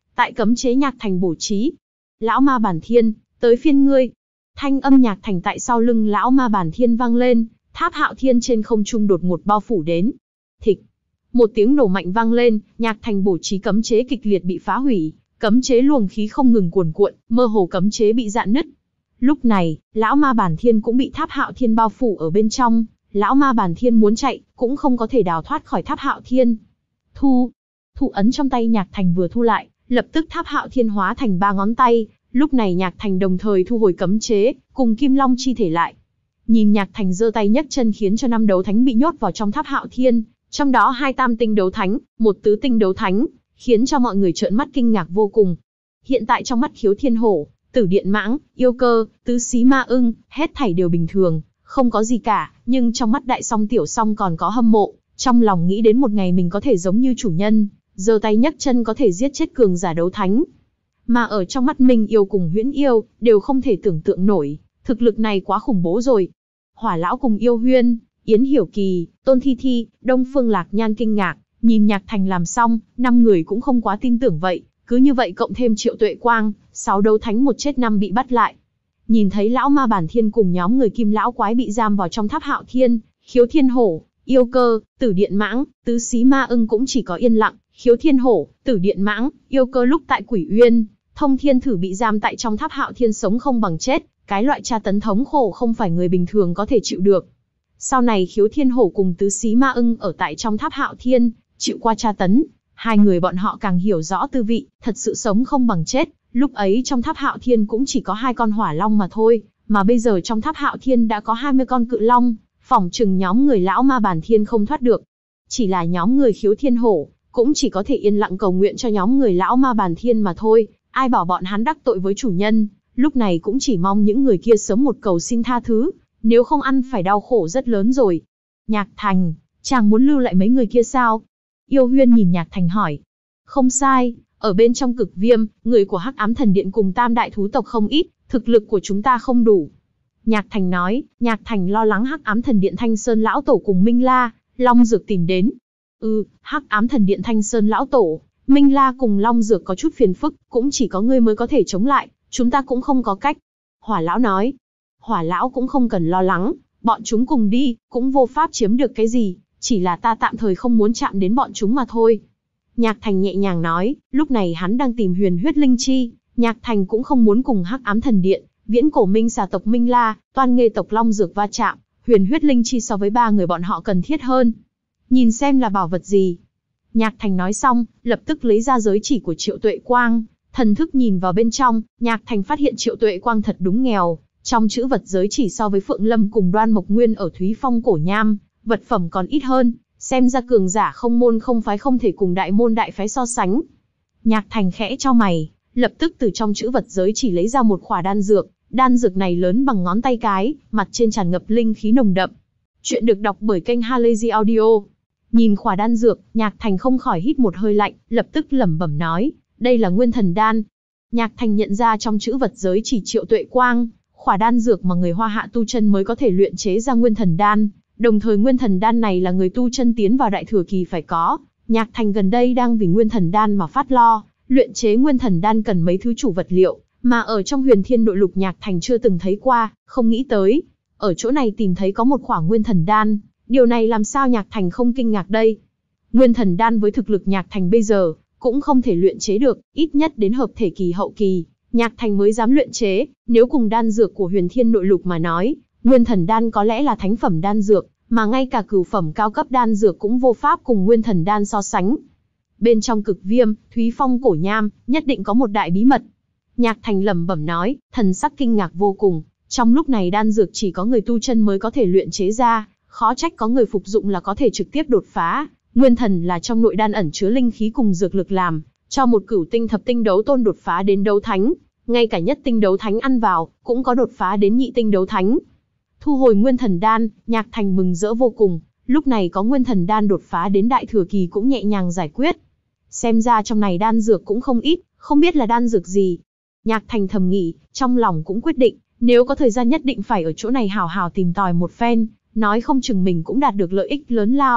tại cấm chế Nhạc Thành bổ trí. Lão Ma Bản Thiên, tới phiên ngươi. Thanh âm Nhạc Thành tại sau lưng lão Ma Bản Thiên vang lên, Tháp Hạo Thiên trên không trung đột ngột bao phủ đến. Thịch, một tiếng nổ mạnh vang lên, Nhạc Thành bổ trí cấm chế kịch liệt bị phá hủy, cấm chế luồng khí không ngừng cuồn cuộn, mơ hồ cấm chế bị rạn nứt. Lúc này, lão Ma Bản Thiên cũng bị Tháp Hạo Thiên bao phủ ở bên trong, lão Ma Bản Thiên muốn chạy, cũng không có thể đào thoát khỏi Tháp Hạo Thiên. Thu, thủ ấn trong tay Nhạc Thành vừa thu lại, lập tức Tháp Hạo Thiên hóa thành ba ngón tay, lúc này Nhạc Thành đồng thời thu hồi cấm chế, cùng Kim Long chi thể lại. Nhìn Nhạc Thành giơ tay nhấc chân khiến cho năm đấu thánh bị nhốt vào trong Tháp Hạo Thiên, trong đó hai tam tinh đấu thánh, một tứ tinh đấu thánh, khiến cho mọi người trợn mắt kinh ngạc vô cùng. Hiện tại trong mắt Khiếu Thiên Hổ, Tử Điện Mãng, Yêu Cơ, Tứ Xí Ma Ưng, hết thảy đều bình thường, không có gì cả, nhưng trong mắt Đại Song Tiểu Song còn có hâm mộ, trong lòng nghĩ đến một ngày mình có thể giống như chủ nhân, giơ tay nhấc chân có thể giết chết cường giả đấu thánh. Mà ở trong mắt Minh Yêu cùng Huyễn Yêu, đều không thể tưởng tượng nổi, thực lực này quá khủng bố rồi. Hỏa Lão cùng Yêu Huyên, Yến Hiểu Kỳ, Tôn Thi Thi, Đông Phương Lạc Nhan kinh ngạc, nhìn Nhạc Thành làm xong, năm người cũng không quá tin tưởng vậy, cứ như vậy cộng thêm Triệu Tuệ Quang, sáu đấu thánh một chết năm bị bắt lại. Nhìn thấy lão Ma Bản Thiên cùng nhóm người Kim Lão Quái bị giam vào trong Tháp Hạo Thiên, Khiếu Thiên Hổ, Yêu Cơ, Tử Điện Mãng, Tứ Xí Ma Ưng cũng chỉ có yên lặng. Khiếu Thiên Hổ, Tử Điện Mãng, Yêu Cơ lúc tại Quỷ Uyên, Thông Thiên Thử bị giam tại trong Tháp Hạo Thiên sống không bằng chết, cái loại tra tấn thống khổ không phải người bình thường có thể chịu được. Sau này Khiếu Thiên Hổ cùng Tứ Xí Ma Ưng ở tại trong Tháp Hạo Thiên, chịu qua tra tấn, hai người bọn họ càng hiểu rõ tư vị, thật sự sống không bằng chết. Lúc ấy trong Tháp Hạo Thiên cũng chỉ có hai con hỏa long mà thôi, mà bây giờ trong Tháp Hạo Thiên đã có hai mươi con cự long, phỏng chừng nhóm người lão Ma Bản Thiên không thoát được. Chỉ là nhóm người Khiếu Thiên Hổ, cũng chỉ có thể yên lặng cầu nguyện cho nhóm người lão Ma Bản Thiên mà thôi, ai bảo bọn hắn đắc tội với chủ nhân, lúc này cũng chỉ mong những người kia sớm một cầu xin tha thứ, nếu không ăn phải đau khổ rất lớn rồi. Nhạc Thành, chàng muốn lưu lại mấy người kia sao? Yêu Huyên nhìn Nhạc Thành hỏi. Không sai, ở bên trong Cực Viêm, người của Hắc Ám Thần Điện cùng Tam Đại Thú tộc không ít, thực lực của chúng ta không đủ. Nhạc Thành nói, Nhạc Thành lo lắng Hắc Ám Thần Điện Thanh Sơn Lão Tổ cùng Minh La, Long Dược tìm đến. Ừ, Hắc Ám Thần Điện Thanh Sơn Lão Tổ, Minh La cùng Long Dược có chút phiền phức, cũng chỉ có ngươi mới có thể chống lại, chúng ta cũng không có cách. Hỏa Lão nói, Hỏa Lão cũng không cần lo lắng, bọn chúng cùng đi, cũng vô pháp chiếm được cái gì, chỉ là ta tạm thời không muốn chạm đến bọn chúng mà thôi. Nhạc Thành nhẹ nhàng nói, lúc này hắn đang tìm huyền huyết linh chi, Nhạc Thành cũng không muốn cùng Hắc Ám Thần Điện, Viễn Cổ Minh xà tộc Minh La, Toan Nghê tộc Long Dược va chạm, huyền huyết linh chi so với ba người bọn họ cần thiết hơn. Nhìn xem là bảo vật gì. Nhạc Thành nói xong, lập tức lấy ra giới chỉ của Triệu Tuệ Quang, thần thức nhìn vào bên trong, Nhạc Thành phát hiện Triệu Tuệ Quang thật đúng nghèo, trong chữ vật giới chỉ so với Phượng Lâm cùng Đoan Mộc Nguyên ở Thúy Phong Cổ Nham, vật phẩm còn ít hơn, xem ra cường giả không môn không phái không thể cùng đại môn đại phái so sánh. Nhạc Thành khẽ cho mày, lập tức từ trong chữ vật giới chỉ lấy ra một khỏa đan dược, đan dược này lớn bằng ngón tay cái, mặt trên tràn ngập linh khí nồng đậm. Chuyện được đọc bởi kênh Halazy Audio. Nhìn khỏa đan dược, Nhạc Thành không khỏi hít một hơi lạnh, lập tức lẩm bẩm nói, đây là Nguyên Thần Đan. Nhạc Thành nhận ra trong chữ vật giới chỉ Triệu Tuệ Quang, khỏa đan dược mà người Hoa Hạ tu chân mới có thể luyện chế ra Nguyên Thần Đan, đồng thời Nguyên Thần Đan này là người tu chân tiến vào Đại Thừa Kỳ phải có. Nhạc Thành gần đây đang vì Nguyên Thần Đan mà phát lo, luyện chế Nguyên Thần Đan cần mấy thứ chủ vật liệu, mà ở trong Huyền Thiên Nội Lục Nhạc Thành chưa từng thấy qua, không nghĩ tới, ở chỗ này tìm thấy có một khỏa Nguyên Thần Đan, điều này làm sao Nhạc Thành không kinh ngạc đây. Nguyên Thần Đan với thực lực Nhạc Thành bây giờ, cũng không thể luyện chế được, ít nhất đến hợp thể kỳ hậu kỳ, Nhạc Thành mới dám luyện chế, nếu cùng đan dược của Huyền Thiên Nội Lục mà nói, Nguyên Thần Đan có lẽ là thánh phẩm đan dược, mà ngay cả cửu phẩm cao cấp đan dược cũng vô pháp cùng Nguyên Thần Đan so sánh. Bên trong Cực Viêm, Thúy Phong Cổ Nham, nhất định có một đại bí mật. Nhạc Thành lẩm bẩm nói, thần sắc kinh ngạc vô cùng, trong lúc này đan dược chỉ có người tu chân mới có thể luyện chế ra, khó trách có người phục dụng là có thể trực tiếp đột phá. Nguyên thần là trong nội đan ẩn chứa linh khí cùng dược lực làm, cho một cửu tinh thập tinh đấu tôn đột phá đến đấu thánh, ngay cả nhất tinh đấu thánh ăn vào, cũng có đột phá đến nhị tinh đấu thánh. Thu hồi Nguyên Thần Đan, Nhạc Thành mừng rỡ vô cùng, lúc này có Nguyên Thần Đan đột phá đến Đại Thừa Kỳ cũng nhẹ nhàng giải quyết. Xem ra trong này đan dược cũng không ít, không biết là đan dược gì. Nhạc Thành thầm nghĩ, trong lòng cũng quyết định, nếu có thời gian nhất định phải ở chỗ này hào hào tìm tòi một phen, nói không chừng mình cũng đạt được lợi ích lớn lao.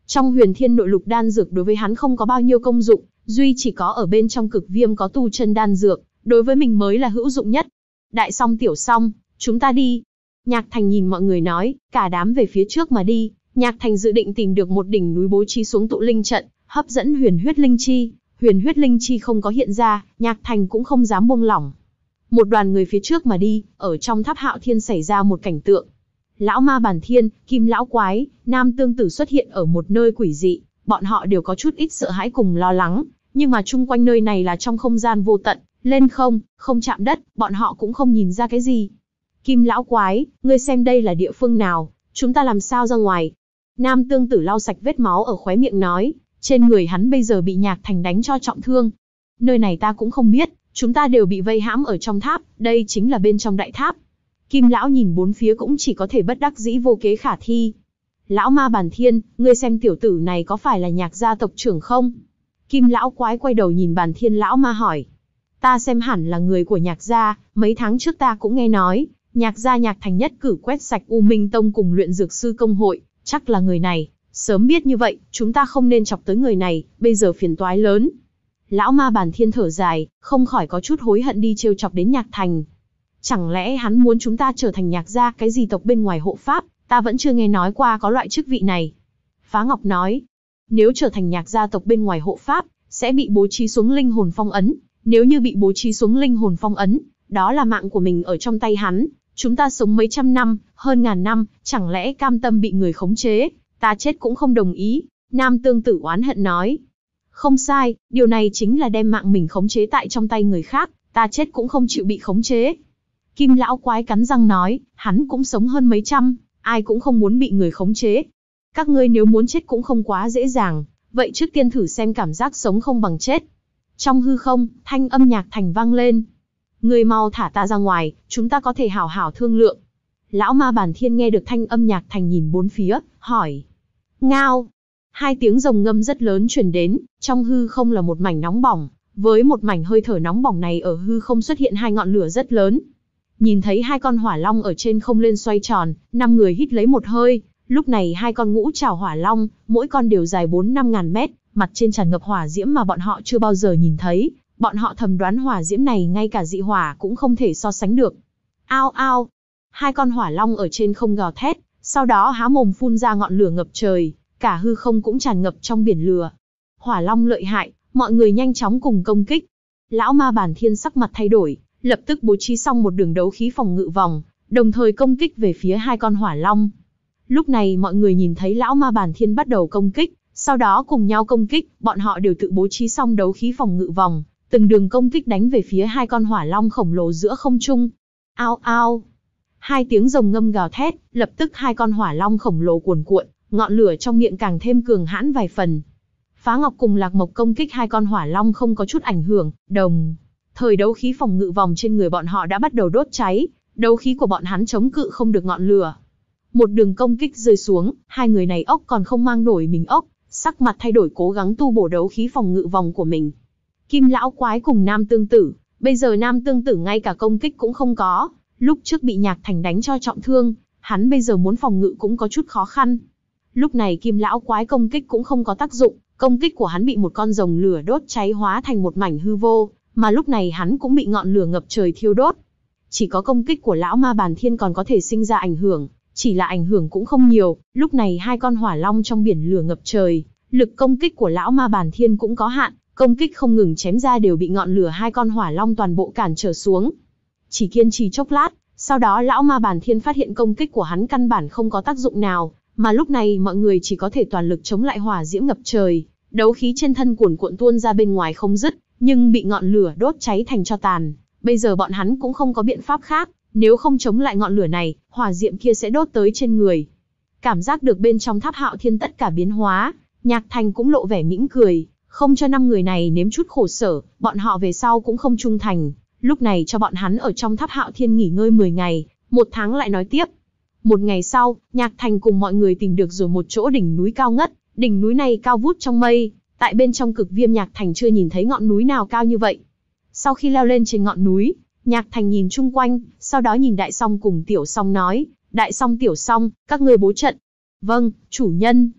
Trong huyền thiên nội lục đan dược đối với hắn không có bao nhiêu công dụng, duy chỉ có ở bên trong cực viêm có tu chân đan dược, đối với mình mới là hữu dụng nhất. Đại song tiểu song, chúng ta đi. Nhạc Thành nhìn mọi người nói, cả đám về phía trước mà đi. Nhạc Thành dự định tìm được một đỉnh núi bố trí xuống tụ linh trận, hấp dẫn huyền huyết linh chi. Huyền huyết linh chi không có hiện ra, Nhạc Thành cũng không dám buông lỏng. Một đoàn người phía trước mà đi, ở trong tháp Hạo Thiên xảy ra một cảnh tượng. Lão ma Bàn Thiên, Kim lão quái, Nam Tương Tử xuất hiện ở một nơi quỷ dị, bọn họ đều có chút ít sợ hãi cùng lo lắng, nhưng mà chung quanh nơi này là trong không gian vô tận, lên không, không chạm đất, bọn họ cũng không nhìn ra cái gì. Kim lão quái, ngươi xem đây là địa phương nào, chúng ta làm sao ra ngoài? Nam Tương Tử lau sạch vết máu ở khóe miệng nói, trên người hắn bây giờ bị Nhạc Thành đánh cho trọng thương. Nơi này ta cũng không biết, chúng ta đều bị vây hãm ở trong tháp, đây chính là bên trong đại tháp. Kim lão nhìn bốn phía cũng chỉ có thể bất đắc dĩ vô kế khả thi. Lão ma Bàn Thiên, ngươi xem tiểu tử này có phải là Nhạc gia tộc trưởng không? Kim lão quái quay đầu nhìn Bàn Thiên lão ma hỏi. Ta xem hẳn là người của Nhạc gia, mấy tháng trước ta cũng nghe nói, Nhạc gia Nhạc Thành nhất cử quét sạch U Minh Tông cùng luyện dược sư công hội, chắc là người này. Sớm biết như vậy, chúng ta không nên chọc tới người này, bây giờ phiền toái lớn. Lão ma Bàn Thiên thở dài, không khỏi có chút hối hận đi trêu chọc đến Nhạc Thành. Chẳng lẽ hắn muốn chúng ta trở thành Nhạc gia cái gì tộc bên ngoài hộ pháp, ta vẫn chưa nghe nói qua có loại chức vị này. Phá Ngọc nói, nếu trở thành Nhạc gia tộc bên ngoài hộ pháp, sẽ bị bố trí xuống linh hồn phong ấn, nếu như bị bố trí xuống linh hồn phong ấn, đó là mạng của mình ở trong tay hắn, chúng ta sống mấy trăm năm, hơn ngàn năm, chẳng lẽ cam tâm bị người khống chế, ta chết cũng không đồng ý, Nam Tương Tử oán hận nói. Không sai, điều này chính là đem mạng mình khống chế tại trong tay người khác, ta chết cũng không chịu bị khống chế. Kim lão quái cắn răng nói, hắn cũng sống hơn mấy trăm, ai cũng không muốn bị người khống chế. Các ngươi nếu muốn chết cũng không quá dễ dàng, vậy trước tiên thử xem cảm giác sống không bằng chết. Trong hư không, thanh âm Nhạc Thành vang lên. Ngươi mau thả ta ra ngoài, chúng ta có thể hảo hảo thương lượng. Lão ma Bàn Thiên nghe được thanh âm Nhạc Thành nhìn bốn phía, hỏi. Ngao. Hai tiếng rồng ngâm rất lớn truyền đến, trong hư không là một mảnh nóng bỏng, với một mảnh hơi thở nóng bỏng này ở hư không xuất hiện hai ngọn lửa rất lớn. Nhìn thấy hai con hỏa long ở trên không lên xoay tròn, năm người hít lấy một hơi, lúc này hai con ngũ trảo hỏa long, mỗi con đều dài bốn năm ngàn mét, mặt trên tràn ngập hỏa diễm mà bọn họ chưa bao giờ nhìn thấy, bọn họ thầm đoán hỏa diễm này ngay cả dị hỏa cũng không thể so sánh được. Ao ao, hai con hỏa long ở trên không gào thét, sau đó há mồm phun ra ngọn lửa ngập trời, cả hư không cũng tràn ngập trong biển lửa. Hỏa long lợi hại, mọi người nhanh chóng cùng công kích. Lão ma Bàn Thiên sắc mặt thay đổi, lập tức bố trí xong một đường đấu khí phòng ngự vòng, đồng thời công kích về phía hai con hỏa long. Lúc này mọi người nhìn thấy lão ma Bàn Thiên bắt đầu công kích, sau đó cùng nhau công kích, bọn họ đều tự bố trí xong đấu khí phòng ngự vòng, từng đường công kích đánh về phía hai con hỏa long khổng lồ giữa không trung. Ao ao, hai tiếng rồng ngâm gào thét, lập tức hai con hỏa long khổng lồ cuồn cuộn, ngọn lửa trong miệng càng thêm cường hãn vài phần. Phá Ngọc cùng Lạc Mộc công kích hai con hỏa long không có chút ảnh hưởng, đồng thời đấu khí phòng ngự vòng trên người bọn họ đã bắt đầu đốt cháy, đấu khí của bọn hắn chống cự không được ngọn lửa. Một đường công kích rơi xuống, hai người này ốc còn không mang nổi mình ốc, sắc mặt thay đổi cố gắng tu bổ đấu khí phòng ngự vòng của mình. Kim lão quái cùng Nam Tương Tử, bây giờ Nam Tương Tử ngay cả công kích cũng không có, lúc trước bị Nhạc Thành đánh cho trọng thương, hắn bây giờ muốn phòng ngự cũng có chút khó khăn. Lúc này Kim lão quái công kích cũng không có tác dụng, công kích của hắn bị một con rồng lửa đốt cháy hóa thành một mảnh hư vô, mà lúc này hắn cũng bị ngọn lửa ngập trời thiêu đốt. Chỉ có công kích của lão ma Bàn Thiên còn có thể sinh ra ảnh hưởng, chỉ là ảnh hưởng cũng không nhiều, lúc này hai con hỏa long trong biển lửa ngập trời, lực công kích của lão ma Bàn Thiên cũng có hạn, công kích không ngừng chém ra đều bị ngọn lửa hai con hỏa long toàn bộ cản trở xuống. Chỉ kiên trì chốc lát, sau đó lão ma Bàn Thiên phát hiện công kích của hắn căn bản không có tác dụng nào, mà lúc này mọi người chỉ có thể toàn lực chống lại hỏa diễm ngập trời, đấu khí trên thân cuồn cuộn tuôn ra bên ngoài không dứt, nhưng bị ngọn lửa đốt cháy thành tro tàn. Bây giờ bọn hắn cũng không có biện pháp khác, nếu không chống lại ngọn lửa này, hỏa diễm kia sẽ đốt tới trên người. Cảm giác được bên trong tháp Hạo Thiên tất cả biến hóa, Nhạc Thành cũng lộ vẻ mỉm cười, không cho năm người này nếm chút khổ sở, bọn họ về sau cũng không trung thành. Lúc này cho bọn hắn ở trong tháp Hạo Thiên nghỉ ngơi mười ngày, một tháng lại nói tiếp. Một ngày sau, Nhạc Thành cùng mọi người tìm được rồi một chỗ đỉnh núi cao ngất, đỉnh núi này cao vút trong mây, tại bên trong cực viêm Nhạc Thành chưa nhìn thấy ngọn núi nào cao như vậy. Sau khi leo lên trên ngọn núi, Nhạc Thành nhìn chung quanh, sau đó nhìn Đại Song cùng Tiểu Song nói, Đại Song Tiểu Song, các ngươi bố trận. Vâng, chủ nhân.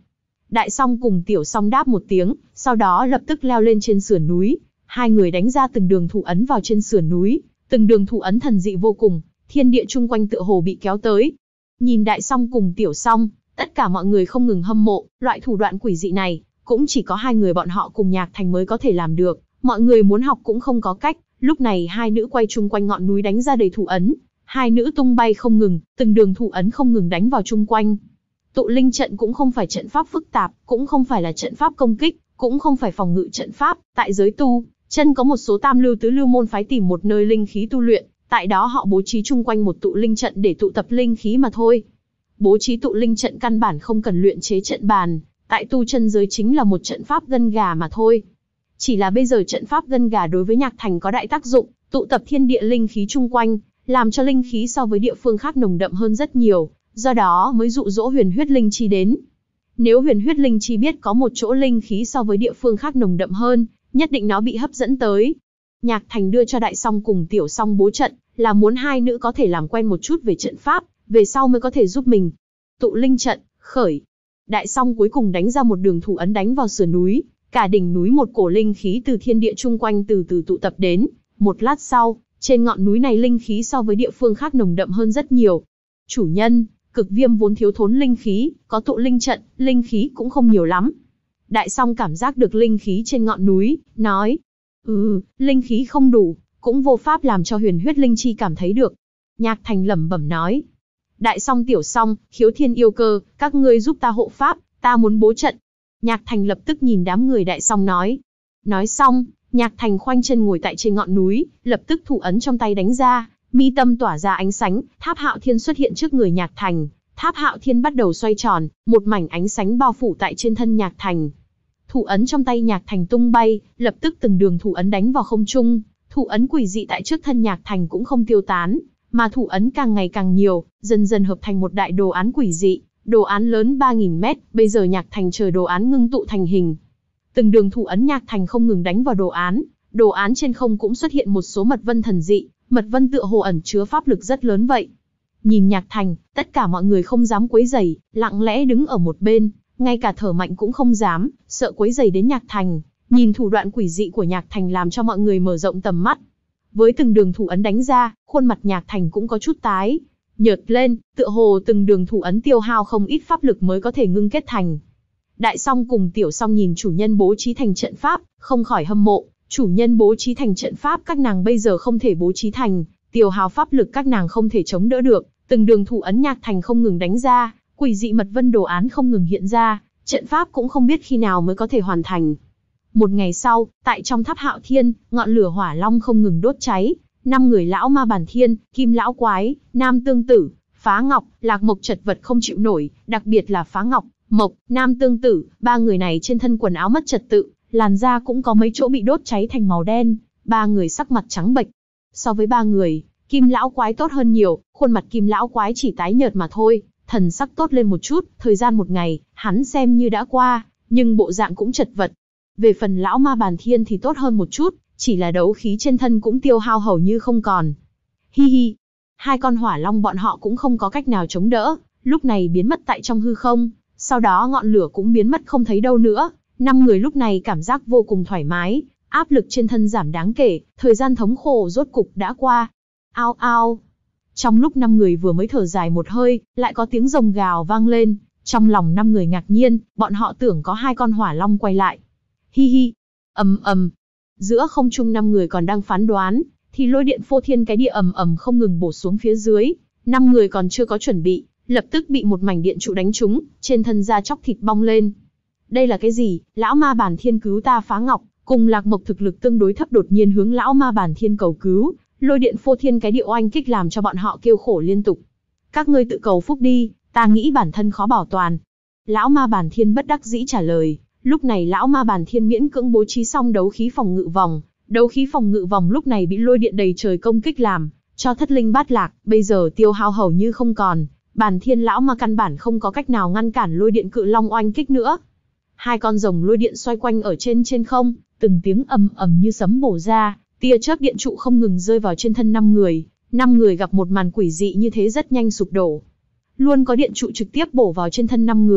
Đại Song cùng Tiểu Song đáp một tiếng, sau đó lập tức leo lên trên sườn núi. Hai người đánh ra từng đường thủ ấn vào trên sườn núi, từng đường thủ ấn thần dị vô cùng, thiên địa chung quanh tựa hồ bị kéo tới. Nhìn Đại Song cùng Tiểu Song, tất cả mọi người không ngừng hâm mộ, loại thủ đoạn quỷ dị này, cũng chỉ có hai người bọn họ cùng Nhạc Thành mới có thể làm được, mọi người muốn học cũng không có cách. Lúc này hai nữ quay chung quanh ngọn núi đánh ra đầy thủ ấn, hai nữ tung bay không ngừng, từng đường thủ ấn không ngừng đánh vào chung quanh. Tụ linh trận cũng không phải trận pháp phức tạp, cũng không phải là trận pháp công kích, cũng không phải phòng ngự trận pháp, tại giới tu chân có một số tam lưu tứ lưu môn phái tìm một nơi linh khí tu luyện, tại đó họ bố trí chung quanh một tụ linh trận để tụ tập linh khí mà thôi. Bố trí tụ linh trận căn bản không cần luyện chế trận bàn, tại tu chân giới chính là một trận pháp gân gà mà thôi. Chỉ là bây giờ trận pháp gân gà đối với Nhạc Thành có đại tác dụng, tụ tập thiên địa linh khí chung quanh, làm cho linh khí so với địa phương khác nồng đậm hơn rất nhiều, do đó mới dụ dỗ huyền huyết linh chi đến. Nếu huyền huyết linh chi biết có một chỗ linh khí so với địa phương khác nồng đậm hơn, nhất định nó bị hấp dẫn tới. Nhạc Thành đưa cho Đại Song cùng Tiểu Song bố trận, là muốn hai nữ có thể làm quen một chút về trận pháp, về sau mới có thể giúp mình. Tụ linh trận, khởi. Đại Song cuối cùng đánh ra một đường thủ ấn đánh vào sườn núi, cả đỉnh núi một cổ linh khí từ thiên địa chung quanh từ từ tụ tập đến. Một lát sau, trên ngọn núi này linh khí so với địa phương khác nồng đậm hơn rất nhiều. Chủ nhân, Cực Viêm vốn thiếu thốn linh khí, có tụ linh trận, linh khí cũng không nhiều lắm. Đại Song cảm giác được linh khí trên ngọn núi, nói, ừ, linh khí không đủ, cũng vô pháp làm cho huyền huyết linh chi cảm thấy được. Nhạc Thành lẩm bẩm nói, Đại Song Tiểu Song, Khiếu Thiên Yêu Cơ, các ngươi giúp ta hộ pháp, ta muốn bố trận. Nhạc Thành lập tức nhìn đám người Đại Song nói. Nói xong, Nhạc Thành khoanh chân ngồi tại trên ngọn núi, lập tức thủ ấn trong tay đánh ra, mi tâm tỏa ra ánh sáng, Tháp Hạo Thiên xuất hiện trước người Nhạc Thành. Tháp Hạo Thiên bắt đầu xoay tròn, một mảnh ánh sáng bao phủ tại trên thân Nhạc Thành. Thủ ấn trong tay Nhạc Thành tung bay, lập tức từng đường thủ ấn đánh vào không trung. Thủ ấn quỷ dị tại trước thân Nhạc Thành cũng không tiêu tán, mà thủ ấn càng ngày càng nhiều, dần dần hợp thành một đại đồ án quỷ dị. Đồ án lớn ba nghìn mét, bây giờ Nhạc Thành chờ đồ án ngưng tụ thành hình. Từng đường thủ ấn Nhạc Thành không ngừng đánh vào đồ án, đồ án trên không cũng xuất hiện một số mật vân thần dị, mật vân tựa hồ ẩn chứa pháp lực rất lớn vậy. Nhìn Nhạc Thành, tất cả mọi người không dám quấy rầy, lặng lẽ đứng ở một bên, ngay cả thở mạnh cũng không dám, sợ quấy rầy đến Nhạc Thành. Nhìn thủ đoạn quỷ dị của Nhạc Thành làm cho mọi người mở rộng tầm mắt. Với từng đường thủ ấn đánh ra, khuôn mặt Nhạc Thành cũng có chút tái nhợt lên, tựa hồ từng đường thủ ấn tiêu hao không ít pháp lực mới có thể ngưng kết thành. Đại Song cùng Tiểu Song nhìn chủ nhân bố trí thành trận pháp, không khỏi hâm mộ, chủ nhân bố trí thành trận pháp các nàng bây giờ không thể bố trí thành, tiêu hao pháp lực các nàng không thể chống đỡ được, từng đường thủ ấn Nhạc Thành không ngừng đánh ra, quỷ dị mật vân đồ án không ngừng hiện ra, trận pháp cũng không biết khi nào mới có thể hoàn thành. Một ngày sau, tại trong Tháp Hạo Thiên, ngọn lửa hỏa long không ngừng đốt cháy. Năm người lão ma bản thiên, kim lão quái, nam tương tử, phá ngọc, lạc mộc chật vật không chịu nổi, đặc biệt là phá ngọc, mộc, nam tương tử, ba người này trên thân quần áo mất trật tự, làn da cũng có mấy chỗ bị đốt cháy thành màu đen, ba người sắc mặt trắng bệch. So với ba người, kim lão quái tốt hơn nhiều, khuôn mặt kim lão quái chỉ tái nhợt mà thôi, thần sắc tốt lên một chút, thời gian một ngày, hắn xem như đã qua, nhưng bộ dạng cũng chật vật. Về phần lão ma bản thiên thì tốt hơn một chút, chỉ là đấu khí trên thân cũng tiêu hao hầu như không còn. Hi hi, hai con hỏa long bọn họ cũng không có cách nào chống đỡ, lúc này biến mất tại trong hư không, sau đó ngọn lửa cũng biến mất không thấy đâu nữa. Năm người lúc này cảm giác vô cùng thoải mái, áp lực trên thân giảm đáng kể, thời gian thống khổ rốt cục đã qua. Ao ao. Trong lúc năm người vừa mới thở dài một hơi, lại có tiếng rồng gào vang lên, trong lòng năm người ngạc nhiên, bọn họ tưởng có hai con hỏa long quay lại. Hi hi, ầm ầm. Giữa không trung năm người còn đang phán đoán, thì lôi điện phô thiên cái địa ầm ầm không ngừng bổ xuống phía dưới. Năm người còn chưa có chuẩn bị, lập tức bị một mảnh điện trụ đánh trúng, trên thân da chóc thịt bong lên. Đây là cái gì? Lão ma bản thiên cứu ta phá ngọc, cùng lạc mộc thực lực tương đối thấp đột nhiên hướng lão ma bản thiên cầu cứu, lôi điện phô thiên cái địa oanh kích làm cho bọn họ kêu khổ liên tục. Các ngươi tự cầu phúc đi, ta nghĩ bản thân khó bảo toàn. Lão ma bản thiên bất đắc dĩ trả lời. Lúc này lão ma bản thiên miễn cưỡng bố trí xong đấu khí phòng ngự vòng, đấu khí phòng ngự vòng lúc này bị lôi điện đầy trời công kích làm cho thất linh bát lạc, bây giờ tiêu hao hầu như không còn, bản thiên lão ma căn bản không có cách nào ngăn cản lôi điện cự long oanh kích nữa. Hai con rồng lôi điện xoay quanh ở trên trên không, từng tiếng ầm ầm như sấm bổ ra, tia chớp điện trụ không ngừng rơi vào trên thân năm người, năm người gặp một màn quỷ dị như thế rất nhanh sụp đổ. Luôn có điện trụ trực tiếp bổ vào trên thân năm người.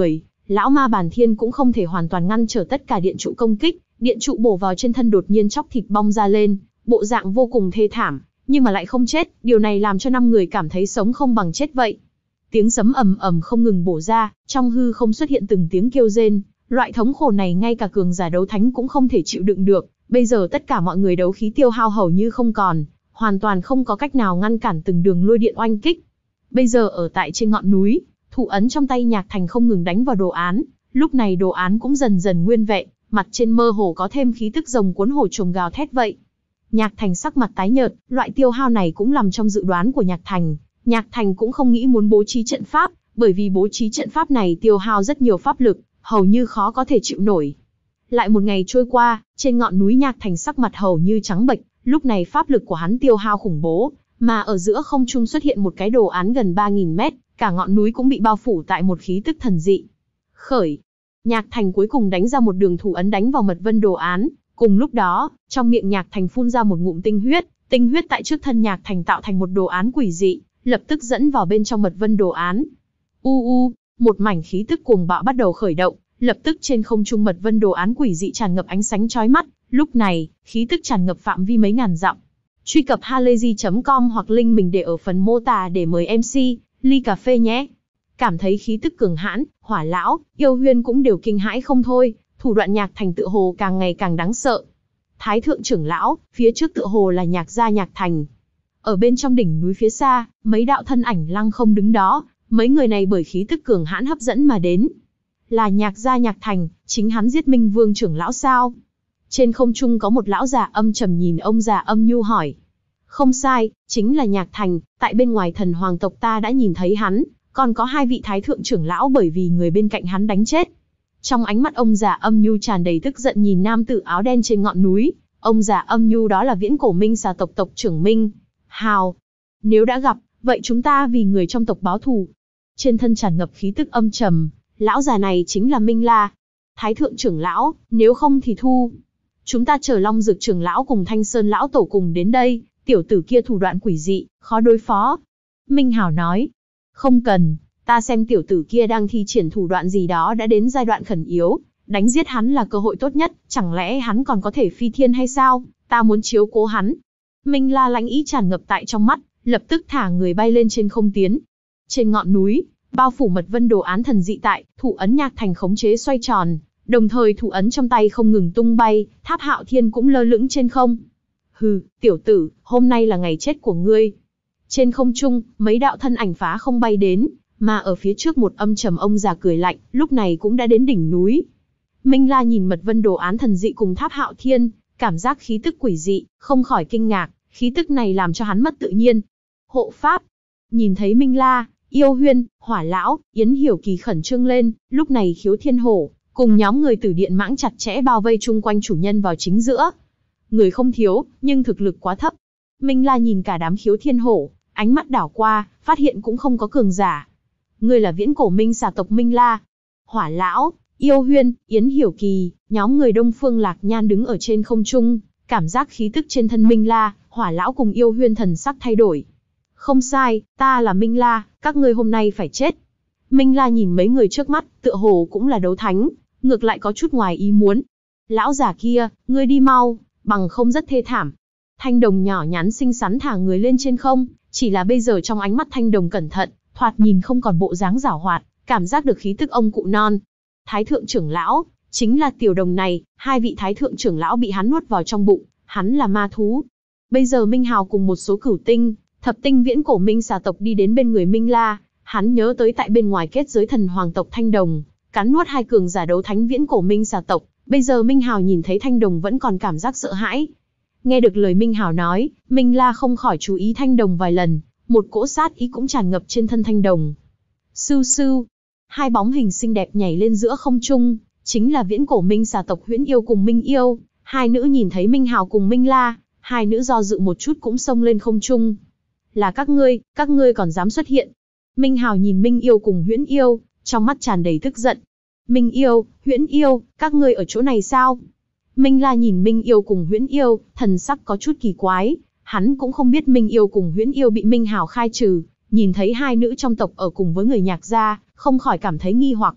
lão ma bản thiên cũng không thể hoàn toàn ngăn trở tất cả điện trụ công kích, điện trụ bổ vào trên thân đột nhiên chóc thịt bong ra lên, bộ dạng vô cùng thê thảm, nhưng mà lại không chết, điều này làm cho năm người cảm thấy sống không bằng chết vậy. Tiếng sấm ầm ầm không ngừng bổ ra, trong hư không xuất hiện từng tiếng kêu rên, loại thống khổ này ngay cả cường giả đấu thánh cũng không thể chịu đựng được, bây giờ tất cả mọi người đấu khí tiêu hao hầu như không còn, hoàn toàn không có cách nào ngăn cản từng đường lôi điện oanh kích. Bây giờ ở tại trên ngọn núi, thủ ấn trong tay Nhạc Thành không ngừng đánh vào đồ án, lúc này đồ án cũng dần dần nguyên vẹn, mặt trên mơ hồ có thêm khí tức rồng cuốn hổ trùng gào thét vậy. Nhạc Thành sắc mặt tái nhợt, loại tiêu hao này cũng nằm trong dự đoán của Nhạc Thành. Nhạc Thành cũng không nghĩ muốn bố trí trận pháp, bởi vì bố trí trận pháp này tiêu hao rất nhiều pháp lực, hầu như khó có thể chịu nổi. Lại một ngày trôi qua, trên ngọn núi Nhạc Thành sắc mặt hầu như trắng bệch, lúc này pháp lực của hắn tiêu hao khủng bố, mà ở giữa không trung xuất hiện một cái đồ án gần ba nghìn mét, cả ngọn núi cũng bị bao phủ tại một khí tức thần dị. Khởi. Nhạc Thành cuối cùng đánh ra một đường thủ ấn đánh vào mật vân đồ án, cùng lúc đó, trong miệng Nhạc Thành phun ra một ngụm tinh huyết, tinh huyết tại trước thân Nhạc Thành tạo thành một đồ án quỷ dị, lập tức dẫn vào bên trong mật vân đồ án. U u, một mảnh khí tức cuồng bạo bắt đầu khởi động, lập tức trên không trung mật vân đồ án quỷ dị tràn ngập ánh sáng chói mắt, lúc này, khí tức tràn ngập phạm vi mấy ngàn dặm. Truy cập halayzi chấm com hoặc link mình để ở phần mô tả để mời em xê, ly cà phê nhé. Cảm thấy khí tức cường hãn, Hỏa lão, Yêu Huyên cũng đều kinh hãi không thôi, thủ đoạn Nhạc Thành tựa hồ càng ngày càng đáng sợ. Thái thượng trưởng lão, phía trước tựa hồ là Nhạc gia Nhạc Thành. Ở bên trong đỉnh núi phía xa, mấy đạo thân ảnh lăng không đứng đó, mấy người này bởi khí tức cường hãn hấp dẫn mà đến. Là Nhạc gia Nhạc Thành, chính hắn giết Minh Vương trưởng lão sao? Trên không trung có một lão già âm trầm nhìn ông già âm nhu hỏi. Không sai, chính là Nhạc Thành, tại bên ngoài thần hoàng tộc ta đã nhìn thấy hắn, còn có hai vị thái thượng trưởng lão bởi vì người bên cạnh hắn đánh chết. Trong ánh mắt ông già âm nhu tràn đầy tức giận nhìn nam tử áo đen trên ngọn núi, ông già âm nhu đó là Viễn Cổ Minh Xà tộc tộc trưởng Minh Hào. Nếu đã gặp, vậy chúng ta vì người trong tộc báo thù. Trên thân tràn ngập khí tức âm trầm, lão già này chính là Minh La. Thái thượng trưởng lão, nếu không thì thu. Chúng ta chờ Long Dược trưởng lão cùng Thanh Sơn lão tổ cùng đến đây, tiểu tử kia thủ đoạn quỷ dị, khó đối phó. Minh Hào nói, không cần, ta xem tiểu tử kia đang thi triển thủ đoạn gì đó đã đến giai đoạn khẩn yếu, đánh giết hắn là cơ hội tốt nhất, chẳng lẽ hắn còn có thể phi thiên hay sao, ta muốn chiếu cố hắn. Minh La lãnh ý tràn ngập tại trong mắt, lập tức thả người bay lên trên không tiến. Trên ngọn núi, bao phủ mật vân đồ án thần dị tại, thủ ấn Nhạc Thành khống chế xoay tròn, đồng thời thủ ấn trong tay không ngừng tung bay, Tháp Hạo Thiên cũng lơ lửng trên không. Hừ, tiểu tử, hôm nay là ngày chết của ngươi. Trên không trung, mấy đạo thân ảnh phá không bay đến, mà ở phía trước một âm trầm ông già cười lạnh, lúc này cũng đã đến đỉnh núi. Minh La nhìn mật vân đồ án thần dị cùng Tháp Hạo Thiên, cảm giác khí tức quỷ dị, không khỏi kinh ngạc, khí tức này làm cho hắn mất tự nhiên. Hộ pháp, nhìn thấy Minh La, Yêu Huyên, Hỏa lão, Yến Hiểu Kỳ khẩn trương lên, lúc này Khiếu Thiên Hổ cùng nhóm người Tử Điện Mãng chặt chẽ bao vây chung quanh chủ nhân vào chính giữa. Người không thiếu, nhưng thực lực quá thấp. Minh La nhìn cả đám Khiếu Thiên Hổ, ánh mắt đảo qua, phát hiện cũng không có cường giả. Ngươi là Viễn Cổ Minh Xà tộc Minh La. Hỏa lão, Yêu Huyên, Yến Hiểu Kỳ, nhóm người Đông Phương Lạc Nhan đứng ở trên không trung, cảm giác khí tức trên thân Minh La, Hỏa lão cùng Yêu Huyên thần sắc thay đổi. Không sai, ta là Minh La, các ngươi hôm nay phải chết. Minh La nhìn mấy người trước mắt, tựa hồ cũng là đấu thánh, ngược lại có chút ngoài ý muốn. Lão già kia, ngươi đi mau, bằng không rất thê thảm. Thanh Đồng nhỏ nhắn xinh xắn thả người lên trên không, chỉ là bây giờ trong ánh mắt Thanh Đồng cẩn thận, thoạt nhìn không còn bộ dáng giảo hoạt, cảm giác được khí tức ông cụ non. Thái thượng trưởng lão, chính là tiểu đồng này, hai vị thái thượng trưởng lão bị hắn nuốt vào trong bụng, hắn là ma thú. Bây giờ Minh Hào cùng một số cửu tinh, thập tinh Viễn Cổ Minh Xà tộc đi đến bên người Minh La, hắn nhớ tới tại bên ngoài kết giới thần hoàng tộc Thanh Đồng, cắn nuốt hai cường giả đấu thánh Viễn Cổ Minh Xà tộc, bây giờ Minh Hào nhìn thấy Thanh Đồng vẫn còn cảm giác sợ hãi. Nghe được lời Minh Hào nói, Minh La không khỏi chú ý Thanh Đồng vài lần, một cỗ sát ý cũng tràn ngập trên thân Thanh Đồng. Sưu sưu, hai bóng hình xinh đẹp nhảy lên giữa không trung, chính là Viễn Cổ Minh Xà tộc Huyễn Yêu cùng Minh Yêu. Hai nữ nhìn thấy Minh Hào cùng Minh La, hai nữ do dự một chút cũng xông lên không trung. Là các ngươi, các ngươi còn dám xuất hiện. Minh Hào nhìn Minh Yêu cùng Huyễn Yêu, trong mắt tràn đầy tức giận. Minh Yêu, Huyễn Yêu, các ngươi ở chỗ này sao? Minh La nhìn Minh Yêu cùng Huyễn Yêu, thần sắc có chút kỳ quái, hắn cũng không biết Minh Yêu cùng Huyễn Yêu bị Minh Hào khai trừ, nhìn thấy hai nữ trong tộc ở cùng với người Nhạc gia, không khỏi cảm thấy nghi hoặc.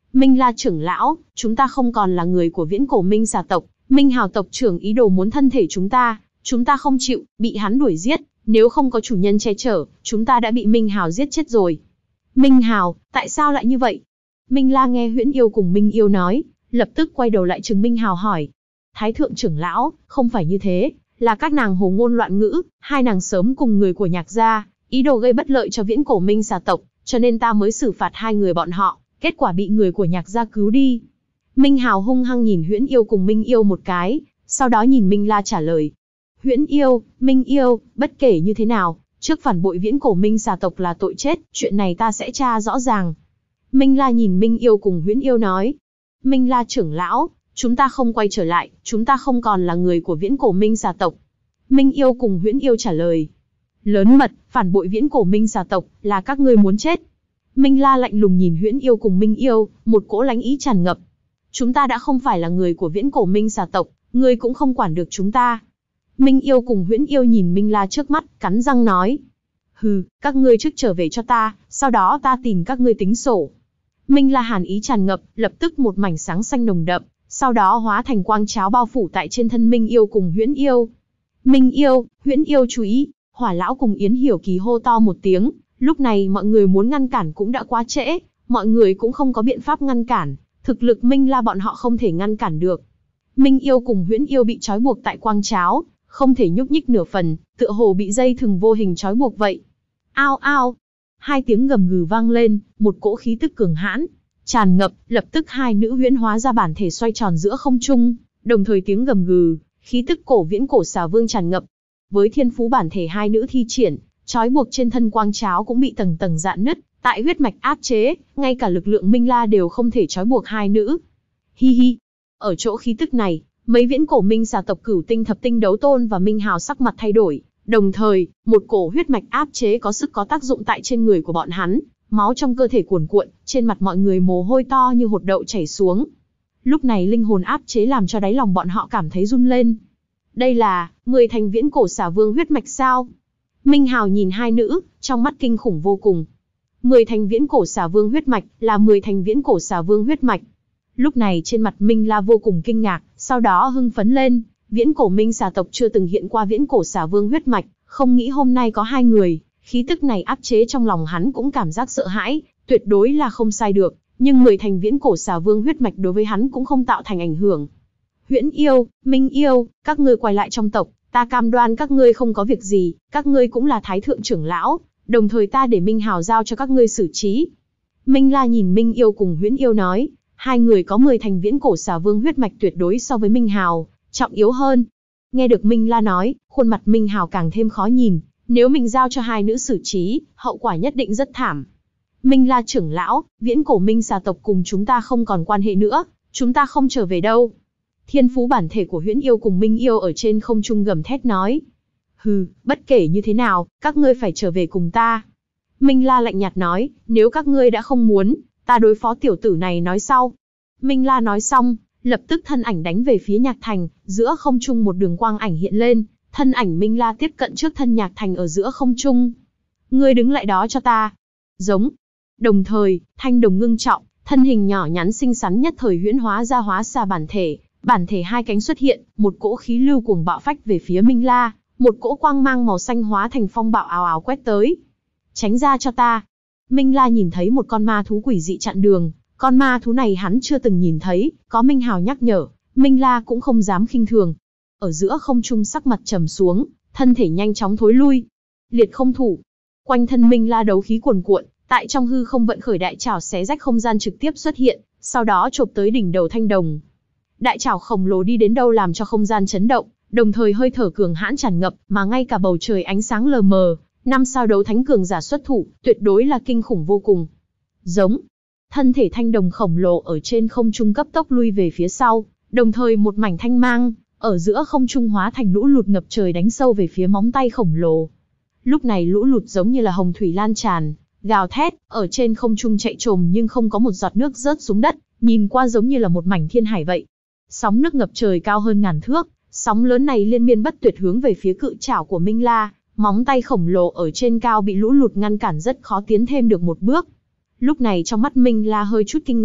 Minh La trưởng lão, chúng ta không còn là người của viễn cổ Minh xà tộc, Minh Hào tộc trưởng ý đồ muốn thân thể chúng ta, chúng ta không chịu, bị hắn đuổi giết, nếu không có chủ nhân che chở, chúng ta đã bị Minh Hào giết chết rồi. Minh Hào, tại sao lại như vậy? Minh La nghe Huyễn Yêu cùng Minh Yêu nói, lập tức quay đầu lại trừng Minh Hào hỏi. Thái thượng trưởng lão, không phải như thế, là các nàng hồ ngôn loạn ngữ, hai nàng sớm cùng người của Nhạc gia, ý đồ gây bất lợi cho viễn cổ Minh xà tộc, cho nên ta mới xử phạt hai người bọn họ, kết quả bị người của Nhạc gia cứu đi. Minh Hào hung hăng nhìn Huyễn Yêu cùng Minh Yêu một cái, sau đó nhìn Minh La trả lời. Huyễn Yêu, Minh Yêu, bất kể như thế nào, trước phản bội viễn cổ Minh xà tộc là tội chết, chuyện này ta sẽ tra rõ ràng. Minh La nhìn Minh Yêu cùng Huyễn Yêu nói. Minh La trưởng lão, chúng ta không quay trở lại, chúng ta không còn là người của viễn cổ Minh xà tộc. Minh Yêu cùng Huyễn Yêu trả lời. Lớn mật, phản bội viễn cổ Minh xà tộc, là các ngươi muốn chết. Minh La lạnh lùng nhìn Huyễn Yêu cùng Minh Yêu, một cỗ lánh ý tràn ngập. Chúng ta đã không phải là người của viễn cổ Minh xà tộc, ngươi cũng không quản được chúng ta. Minh Yêu cùng Huyễn Yêu nhìn Minh La trước mắt, cắn răng nói. Hừ, các ngươi trước trở về cho ta, sau đó ta tìm các ngươi tính sổ. Minh La hàn ý tràn ngập, lập tức một mảnh sáng xanh nồng đậm, sau đó hóa thành quang cháo bao phủ tại trên thân Minh Yêu cùng Huyễn Yêu. Minh Yêu, Huyễn Yêu chú ý, Hỏa lão cùng Yến Hiểu Kỳ hô to một tiếng, lúc này mọi người muốn ngăn cản cũng đã quá trễ, mọi người cũng không có biện pháp ngăn cản, thực lực Minh La bọn họ không thể ngăn cản được. Minh Yêu cùng Huyễn Yêu bị trói buộc tại quang cháo, không thể nhúc nhích nửa phần, tựa hồ bị dây thừng vô hình trói buộc vậy. Ao ao, hai tiếng gầm gừ vang lên, một cỗ khí tức cường hãn tràn ngập, lập tức hai nữ huyễn hóa ra bản thể xoay tròn giữa không trung, đồng thời tiếng gầm gừ, khí tức cổ viễn cổ xà vương tràn ngập. Với thiên phú bản thể hai nữ thi triển, trói buộc trên thân quang cháo cũng bị tầng tầng rạn nứt, tại huyết mạch áp chế, ngay cả lực lượng Minh La đều không thể trói buộc hai nữ. Hi hi, ở chỗ khí tức này, mấy viễn cổ Minh xà tộc Cửu Tinh Thập Tinh Đấu Tôn và Minh Hào sắc mặt thay đổi, đồng thời, một cổ huyết mạch áp chế có sức có tác dụng tại trên người của bọn hắn, máu trong cơ thể cuồn cuộn, trên mặt mọi người mồ hôi to như hột đậu chảy xuống. Lúc này linh hồn áp chế làm cho đáy lòng bọn họ cảm thấy run lên. Đây là mười thành viễn cổ xà vương huyết mạch sao? Minh Hào nhìn hai nữ, trong mắt kinh khủng vô cùng. mười thành viễn cổ xà vương huyết mạch là mười thành viễn cổ xà vương huyết mạch. Lúc này trên mặt Minh La vô cùng kinh ngạc, sau đó hưng phấn lên, viễn cổ Minh xà tộc chưa từng hiện qua viễn cổ xà vương huyết mạch, không nghĩ hôm nay có hai người, khí tức này áp chế trong lòng hắn cũng cảm giác sợ hãi, tuyệt đối là không sai được, nhưng mười thành viễn cổ xà vương huyết mạch đối với hắn cũng không tạo thành ảnh hưởng. Huyễn Yêu, Minh Yêu, các ngươi quay lại trong tộc, ta cam đoan các ngươi không có việc gì, các ngươi cũng là thái thượng trưởng lão, đồng thời ta để Minh Hào giao cho các ngươi xử trí. Minh La nhìn Minh Yêu cùng Huyễn Yêu nói, hai người có mười thành viễn cổ xà vương huyết mạch tuyệt đối so với Minh Hào, trọng yếu hơn. Nghe được Minh La nói, khuôn mặt Minh Hào càng thêm khó nhìn, nếu mình giao cho hai nữ xử trí, hậu quả nhất định rất thảm. Minh La trưởng lão, viễn cổ Minh xà tộc cùng chúng ta không còn quan hệ nữa, chúng ta không trở về đâu. Thiên phú bản thể của Huyễn Yêu cùng Minh Yêu ở trên không trung gầm thét nói. Hừ, bất kể như thế nào, các ngươi phải trở về cùng ta. Minh La lạnh nhạt nói, nếu các ngươi đã không muốn, ta đối phó tiểu tử này nói sau. Minh La nói xong, lập tức thân ảnh đánh về phía Nhạc Thành, giữa không trung một đường quang ảnh hiện lên, thân ảnh Minh La tiếp cận trước thân Nhạc Thành ở giữa không trung. Ngươi đứng lại đó cho ta. Giống. Đồng thời, thanh đồng ngưng trọng, thân hình nhỏ nhắn xinh xắn nhất thời huyễn hóa ra hóa xà bản thể, bản thể hai cánh xuất hiện, một cỗ khí lưu cuồng bạo phách về phía Minh La, một cỗ quang mang màu xanh hóa thành phong bạo ào ào quét tới. Tránh ra cho ta. Minh La nhìn thấy một con ma thú quỷ dị chặn đường, con ma thú này hắn chưa từng nhìn thấy, có Minh Hào nhắc nhở, Minh La cũng không dám khinh thường. Ở giữa không trung sắc mặt trầm xuống, thân thể nhanh chóng thối lui. Liệt không thủ. Quanh thân Minh La đấu khí cuồn cuộn, tại trong hư không vận khởi đại trảo xé rách không gian trực tiếp xuất hiện, sau đó chộp tới đỉnh đầu thanh đồng. Đại trảo khổng lồ đi đến đâu làm cho không gian chấn động, đồng thời hơi thở cường hãn tràn ngập, mà ngay cả bầu trời ánh sáng lờ mờ, năm sao đấu thánh cường giả xuất thủ, tuyệt đối là kinh khủng vô cùng. Giống. Thân thể thanh đồng khổng lồ ở trên không trung cấp tốc lui về phía sau, đồng thời một mảnh thanh mang, ở giữa không trung hóa thành lũ lụt ngập trời đánh sâu về phía móng tay khổng lồ. Lúc này lũ lụt giống như là hồng thủy lan tràn, gào thét, ở trên không trung chạy trồm nhưng không có một giọt nước rớt xuống đất, nhìn qua giống như là một mảnh thiên hải vậy. Sóng nước ngập trời cao hơn ngàn thước, sóng lớn này liên miên bất tuyệt hướng về phía cự trảo của Minh La, móng tay khổng lồ ở trên cao bị lũ lụt ngăn cản rất khó tiến thêm được một bước. Lúc này trong mắt Minh La hơi chút kinh ngạc,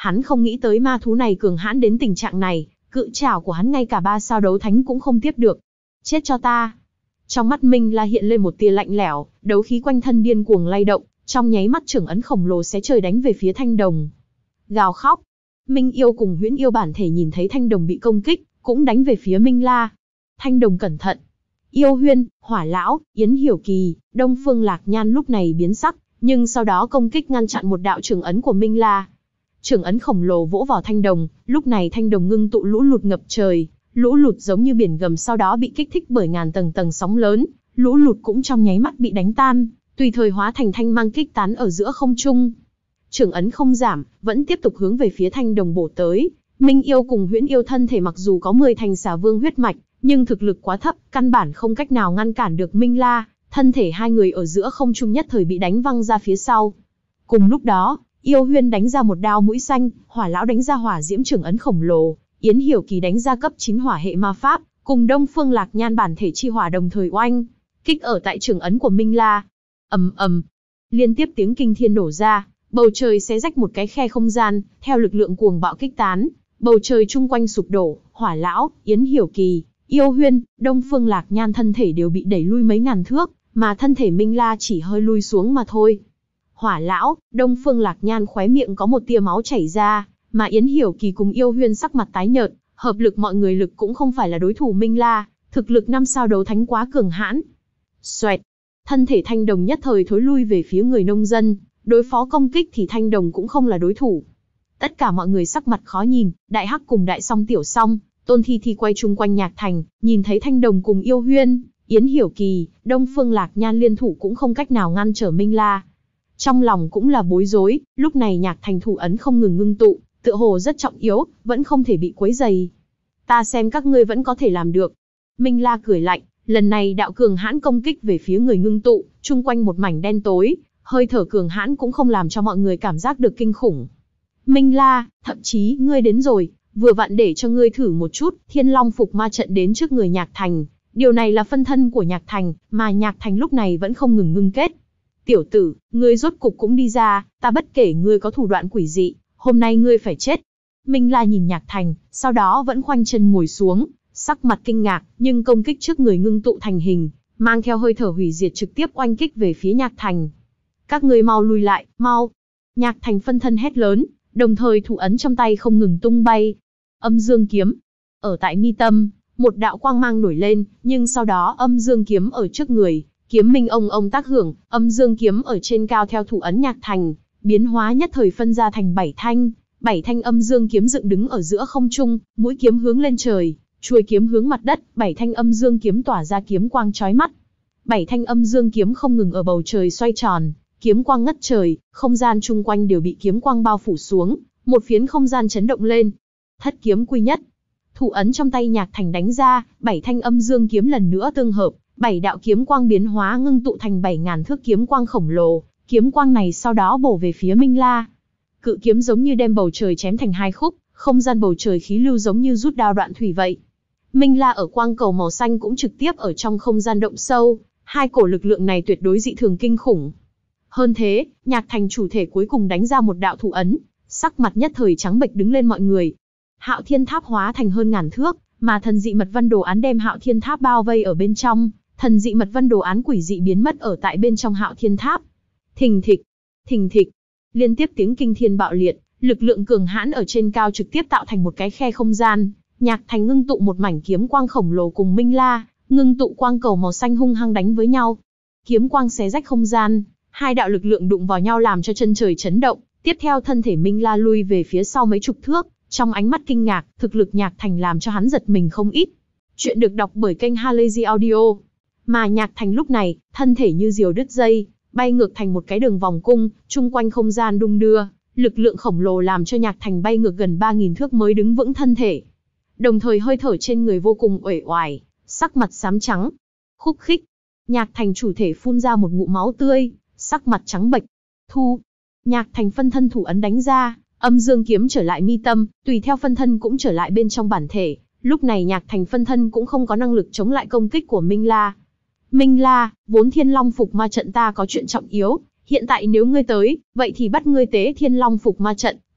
Hắn không nghĩ tới ma thú này cường hãn đến tình trạng này, cự trảo của hắn ngay cả ba sao đấu thánh cũng không tiếp được. Chết cho ta! Trong mắt Minh La hiện lên một tia lạnh lẽo, đấu khí quanh thân điên cuồng lay động, trong nháy mắt trưởng ấn khổng lồ xé trời đánh về phía Thanh Đồng. Gào khóc. Minh Yêu cùng Huyễn Yêu bản thể nhìn thấy Thanh Đồng bị công kích, cũng đánh về phía Minh La. Thanh Đồng cẩn thận. Yêu Huyên, Hỏa Lão, Yến Hiểu Kỳ, Đông Phương Lạc Nhan lúc này biến sắc, nhưng sau đó công kích ngăn chặn một đạo trưởng ấn của Minh La. Trưởng ấn khổng lồ vỗ vào Thanh Đồng, lúc này Thanh Đồng ngưng tụ lũ lụt ngập trời, lũ lụt giống như biển gầm sau đó bị kích thích bởi ngàn tầng tầng sóng lớn, lũ lụt cũng trong nháy mắt bị đánh tan, tùy thời hóa thành thanh mang kích tán ở giữa không trung. Trưởng ấn không giảm, vẫn tiếp tục hướng về phía Thanh Đồng bổ tới. Minh Yêu cùng Huyễn Yêu thân thể mặc dù có mười thành xà vương huyết mạch, nhưng thực lực quá thấp, căn bản không cách nào ngăn cản được Minh La, thân thể hai người ở giữa không trung nhất thời bị đánh văng ra phía sau. Cùng lúc đó, Yêu Huyên đánh ra một đao mũi xanh, Hỏa Lão đánh ra hỏa diễm trưởng ấn khổng lồ, Yến Hiểu Kỳ đánh ra cấp chín hỏa hệ ma pháp, cùng Đông Phương Lạc Nhan bản thể chi hỏa đồng thời oanh kích ở tại trưởng ấn của Minh La. Ầm ầm, liên tiếp tiếng kinh thiên nổ ra, bầu trời xé rách một cái khe không gian, theo lực lượng cuồng bạo kích tán, bầu trời chung quanh sụp đổ, Hỏa Lão, Yến Hiểu Kỳ, Yêu Huyên, Đông Phương Lạc Nhan thân thể đều bị đẩy lui mấy ngàn thước, mà thân thể Minh La chỉ hơi lui xuống mà thôi. Hỏa Lão, Đông Phương Lạc Nhan khóe miệng có một tia máu chảy ra, mà Yến Hiểu Kỳ cùng Yêu Huyên sắc mặt tái nhợt, hợp lực mọi người lực cũng không phải là đối thủ Minh La, thực lực năm sao đấu thánh quá cường hãn. Xoẹt, thân thể Thanh Đồng nhất thời thối lui về phía người nông dân, đối phó công kích thì Thanh Đồng cũng không là đối thủ. Tất cả mọi người sắc mặt khó nhìn, Đại Hắc cùng Đại Song Tiểu Song, Tôn Thi Thi quay chung quanh Nhạc Thành, nhìn thấy Thanh Đồng cùng Yêu Huyên, Yến Hiểu Kỳ, Đông Phương Lạc Nhan liên thủ cũng không cách nào ngăn trở Minh La. Trong lòng cũng là bối rối, lúc này Nhạc Thành thủ ấn không ngừng ngưng tụ, tựa hồ rất trọng yếu, vẫn không thể bị quấy dày. Ta xem các ngươi vẫn có thể làm được. Minh La cười lạnh, lần này đạo cường hãn công kích về phía người ngưng tụ, chung quanh một mảnh đen tối, hơi thở cường hãn cũng không làm cho mọi người cảm giác được kinh khủng. Minh La, thậm chí ngươi đến rồi, vừa vặn để cho ngươi thử một chút, Thiên Long Phục Ma trận đến trước người Nhạc Thành. Điều này là phân thân của Nhạc Thành, mà Nhạc Thành lúc này vẫn không ngừng ngưng kết. Tiểu tử, ngươi rốt cục cũng đi ra, ta bất kể ngươi có thủ đoạn quỷ dị, hôm nay ngươi phải chết. Minh La nhìn Nhạc Thành, sau đó vẫn khoanh chân ngồi xuống, sắc mặt kinh ngạc, nhưng công kích trước người ngưng tụ thành hình, mang theo hơi thở hủy diệt trực tiếp oanh kích về phía Nhạc Thành. Các ngươi mau lùi lại, mau. Nhạc Thành phân thân hét lớn, đồng thời thủ ấn trong tay không ngừng tung bay. Âm dương kiếm. Ở tại mi tâm, một đạo quang mang nổi lên, nhưng sau đó âm dương kiếm ở trước người, kiếm minh ông ông tác hưởng, âm dương kiếm ở trên cao theo thủ ấn Nhạc Thành, biến hóa nhất thời phân ra thành bảy thanh, bảy thanh âm dương kiếm dựng đứng ở giữa không trung, mũi kiếm hướng lên trời, chuôi kiếm hướng mặt đất, bảy thanh âm dương kiếm tỏa ra kiếm quang chói mắt. Bảy thanh âm dương kiếm không ngừng ở bầu trời xoay tròn, kiếm quang ngất trời, không gian chung quanh đều bị kiếm quang bao phủ xuống, một phiến không gian chấn động lên. Thất kiếm quy nhất. Thủ ấn trong tay Nhạc Thành đánh ra, bảy thanh âm dương kiếm lần nữa tương hợp, bảy đạo kiếm quang biến hóa ngưng tụ thành bảy ngàn thước kiếm quang khổng lồ, kiếm quang này sau đó bổ về phía Minh La. Cự kiếm giống như đem bầu trời chém thành hai khúc, không gian bầu trời khí lưu giống như rút đao đoạn thủy vậy. Minh La ở quang cầu màu xanh cũng trực tiếp ở trong không gian động sâu, hai cổ lực lượng này tuyệt đối dị thường kinh khủng. Hơn thế, Nhạc Thành chủ thể cuối cùng đánh ra một đạo thủ ấn, sắc mặt nhất thời trắng bệch đứng lên mọi người. Hạo Thiên Tháp hóa thành hơn ngàn thước, mà thần dị mật văn đồ án đem Hạo Thiên Tháp bao vây ở bên trong, thần dị mật văn đồ án quỷ dị biến mất ở tại bên trong Hạo Thiên Tháp. Thình thịch, thình thịch, liên tiếp tiếng kinh thiên bạo liệt, lực lượng cường hãn ở trên cao trực tiếp tạo thành một cái khe không gian. Nhạc Thành ngưng tụ một mảnh kiếm quang khổng lồ cùng Minh La, ngưng tụ quang cầu màu xanh hung hăng đánh với nhau. Kiếm quang xé rách không gian, hai đạo lực lượng đụng vào nhau làm cho chân trời chấn động. Tiếp theo thân thể Minh La lui về phía sau mấy chục thước, trong ánh mắt kinh ngạc, thực lực Nhạc Thành làm cho hắn giật mình không ít. Chuyện được đọc bởi kênh Halazy Audio. Mà Nhạc Thành lúc này, thân thể như diều đứt dây, bay ngược thành một cái đường vòng cung, chung quanh không gian đung đưa, lực lượng khổng lồ làm cho Nhạc Thành bay ngược gần ba nghìn thước mới đứng vững thân thể. Đồng thời hơi thở trên người vô cùng uể oải, sắc mặt xám trắng. Khúc khích, Nhạc Thành chủ thể phun ra một ngụm máu tươi, sắc mặt trắng bệch. Thu, Nhạc Thành phân thân thủ ấn đánh ra, âm dương kiếm trở lại mi tâm, tùy theo phân thân cũng trở lại bên trong bản thể. Lúc này Nhạc Thành phân thân cũng không có năng lực chống lại công kích của Minh La. Minh La, vốn Thiên Long Phục Ma trận ta có chuyện trọng yếu, hiện tại nếu ngươi tới, vậy thì bắt ngươi tế Thiên Long Phục Ma trận,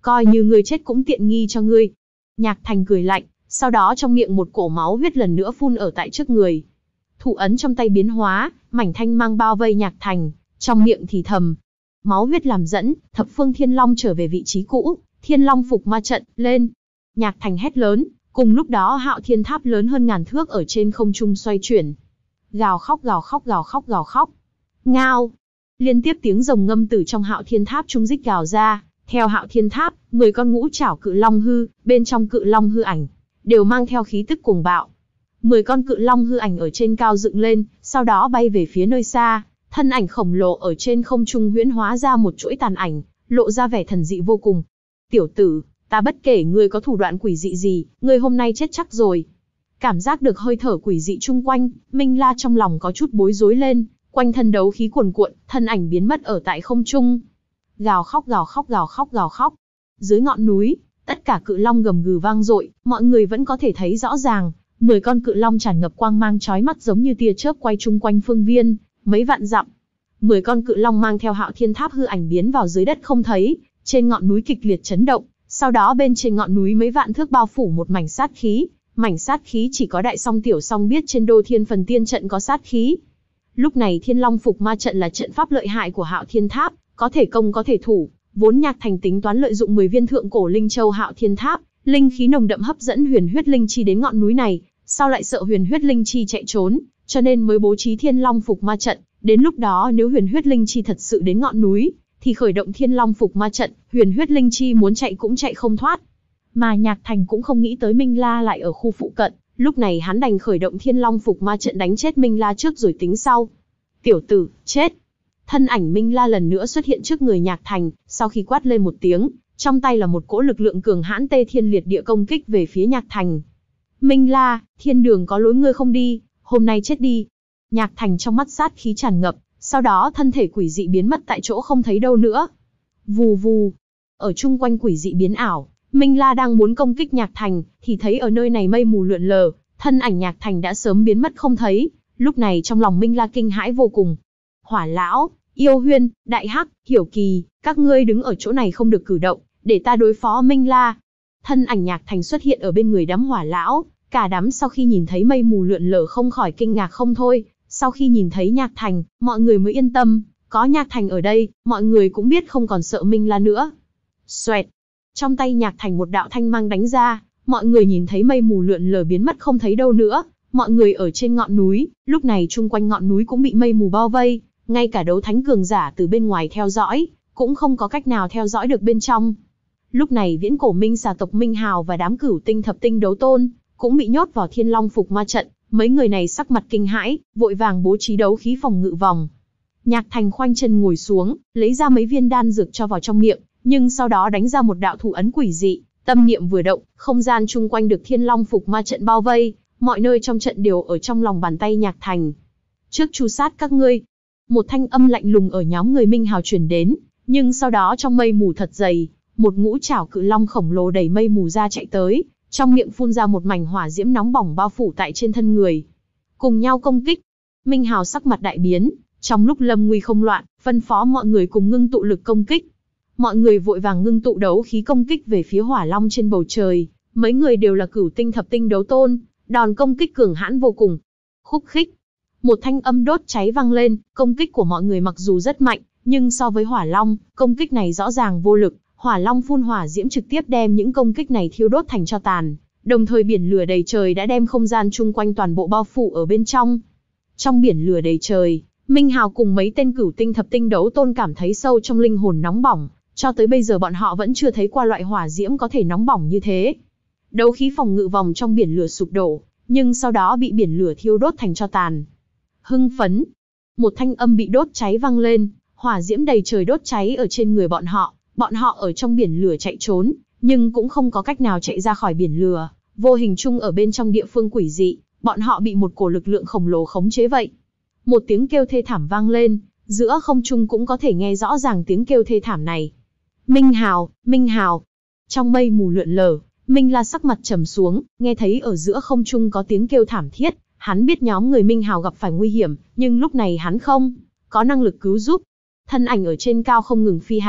Coi như ngươi chết cũng tiện nghi cho ngươi. Nhạc Thành cười lạnh, sau đó trong miệng một cổ máu huyết lần nữa phun ở tại trước người. Thủ ấn trong tay biến hóa, mảnh thanh mang bao vây Nhạc Thành, trong miệng thì thầm. Máu huyết làm dẫn, thập phương thiên long trở về vị trí cũ, thiên long phục ma trận, lên. Nhạc Thành hét lớn, cùng lúc đó Hạo Thiên Tháp lớn hơn ngàn thước ở trên không trung xoay chuyển. Gào khóc gào khóc gào khóc gào khóc. Ngao. Liên tiếp tiếng rồng ngâm từ trong Hạo Thiên Tháp trung rít gào ra, theo Hạo Thiên Tháp, mười con ngũ trảo cự long hư, bên trong cự long hư ảnh, đều mang theo khí tức cuồng bạo. mười con cự long hư ảnh ở trên cao dựng lên, sau đó bay về phía nơi xa, thân ảnh khổng lồ ở trên không trung huyễn hóa ra một chuỗi tàn ảnh, lộ ra vẻ thần dị vô cùng. Tiểu tử, ta bất kể ngươi có thủ đoạn quỷ dị gì, ngươi hôm nay chết chắc rồi. Cảm giác được hơi thở quỷ dị chung quanh, Minh La trong lòng có chút bối rối lên, quanh thân đấu khí cuồn cuộn, thân ảnh biến mất ở tại không trung. Gào khóc gào khóc gào khóc gào khóc. Dưới ngọn núi, tất cả cự long gầm gừ vang dội, mọi người vẫn có thể thấy rõ ràng, mười con cự long tràn ngập quang mang chói mắt giống như tia chớp quay chung quanh phương viên, mấy vạn dặm. mười con cự long mang theo Hạo Thiên Tháp hư ảnh biến vào dưới đất không thấy, trên ngọn núi kịch liệt chấn động, sau đó bên trên ngọn núi mấy vạn thước bao phủ một mảnh sát khí, mảnh sát khí chỉ có đại song tiểu song biết trên Đô Thiên Phần Tiên trận có sát khí. Lúc này Thiên Long Phục Ma trận là trận pháp lợi hại của Hạo Thiên Tháp, có thể công có thể thủ, vốn Nhạc Thành tính toán lợi dụng mười viên thượng cổ linh châu Hạo Thiên Tháp, linh khí nồng đậm hấp dẫn huyền huyết linh chi đến ngọn núi này, sao lại sợ huyền huyết linh chi chạy trốn, cho nên mới bố trí Thiên Long Phục Ma trận, đến lúc đó nếu huyền huyết linh chi thật sự đến ngọn núi, thì khởi động Thiên Long Phục Ma trận, huyền huyết linh chi muốn chạy cũng chạy không thoát. Mà Nhạc Thành cũng không nghĩ tới Minh La lại ở khu phụ cận, lúc này hắn đành khởi động Thiên Long Phục Ma trận đánh chết Minh La trước rồi tính sau. Tiểu tử, chết! Thân ảnh Minh La lần nữa xuất hiện trước người Nhạc Thành, sau khi quát lên một tiếng, trong tay là một cỗ lực lượng cường hãn tê thiên liệt địa công kích về phía Nhạc Thành. Minh La, thiên đường có lối ngươi không đi, hôm nay chết đi. Nhạc Thành trong mắt sát khí tràn ngập, sau đó thân thể quỷ dị biến mất tại chỗ không thấy đâu nữa. Vù vù. Ở chung quanh quỷ dị biến ảo, Minh La đang muốn công kích Nhạc Thành, thì thấy ở nơi này mây mù lượn lờ, thân ảnh Nhạc Thành đã sớm biến mất không thấy. Lúc này trong lòng Minh La kinh hãi vô cùng. Hỏa Lão, Yêu Huyên, Đại Hắc, Hiểu Kỳ, các ngươi đứng ở chỗ này không được cử động, để ta đối phó Minh La. Thân ảnh Nhạc Thành xuất hiện ở bên người đám Hỏa Lão, cả đám sau khi nhìn thấy mây mù lượn lờ không khỏi kinh ngạc không thôi. Sau khi nhìn thấy Nhạc Thành, mọi người mới yên tâm, có Nhạc Thành ở đây, mọi người cũng biết không còn sợ Minh La nữa. Xoẹt, trong tay Nhạc Thành một đạo thanh mang đánh ra, mọi người nhìn thấy mây mù lượn lờ biến mất không thấy đâu nữa. Mọi người ở trên ngọn núi, lúc này chung quanh ngọn núi cũng bị mây mù bao vây, ngay cả đấu thánh cường giả từ bên ngoài theo dõi, cũng không có cách nào theo dõi được bên trong. Lúc này viễn cổ minh xà tộc Minh Hào và đám cửu tinh thập tinh đấu tôn, cũng bị nhốt vào Thiên Long Phục Ma trận, mấy người này sắc mặt kinh hãi, vội vàng bố trí đấu khí phòng ngự vòng. Nhạc Thành khoanh chân ngồi xuống, lấy ra mấy viên đan dược cho vào trong miệng, nhưng sau đó đánh ra một đạo thủ ấn quỷ dị, tâm niệm vừa động, không gian chung quanh được Thiên Long Phục Ma trận bao vây. Mọi nơi trong trận đều ở trong lòng bàn tay Nhạc Thành. Trước tru sát các ngươi. Một thanh âm lạnh lùng ở nhóm người Minh Hào truyền đến, nhưng sau đó trong mây mù thật dày, một ngũ trảo cự long khổng lồ đầy mây mù ra chạy tới, trong miệng phun ra một mảnh hỏa diễm nóng bỏng bao phủ tại trên thân người. Cùng nhau công kích. Minh Hào sắc mặt đại biến, trong lúc lâm nguy không loạn, phân phó mọi người cùng ngưng tụ lực công kích. Mọi người vội vàng ngưng tụ đấu khí công kích về phía hỏa long trên bầu trời, mấy người đều là cửu tinh thập tinh đấu tôn. Đòn công kích cường hãn vô cùng. Khúc khích. Một thanh âm đốt cháy vang lên, công kích của mọi người mặc dù rất mạnh, nhưng so với Hỏa Long, công kích này rõ ràng vô lực. Hỏa Long phun hỏa diễm trực tiếp đem những công kích này thiêu đốt thành tro tàn, đồng thời biển lửa đầy trời đã đem không gian chung quanh toàn bộ bao phủ ở bên trong. Trong biển lửa đầy trời, Minh Hào cùng mấy tên cửu tinh thập tinh đấu tôn cảm thấy sâu trong linh hồn nóng bỏng, cho tới bây giờ bọn họ vẫn chưa thấy qua loại hỏa diễm có thể nóng bỏng như thế. Đấu khí phòng ngự vòng trong biển lửa sụp đổ, nhưng sau đó bị biển lửa thiêu đốt thành tro tàn. Hưng phấn. Một thanh âm bị đốt cháy vang lên, hỏa diễm đầy trời đốt cháy ở trên người bọn họ, bọn họ ở trong biển lửa chạy trốn, nhưng cũng không có cách nào chạy ra khỏi biển lửa, vô hình chung ở bên trong địa phương quỷ dị, bọn họ bị một cổ lực lượng khổng lồ khống chế vậy. Một tiếng kêu thê thảm vang lên, giữa không trung cũng có thể nghe rõ ràng tiếng kêu thê thảm này. Minh Hào, Minh Hào. Trong mây mù lượn lờ, Minh La sắc mặt trầm xuống, nghe thấy ở giữa không trung có tiếng kêu thảm thiết, hắn biết nhóm người Minh Hào gặp phải nguy hiểm, nhưng lúc này hắn không có năng lực cứu giúp. Thân ảnh ở trên cao không ngừng phi hành,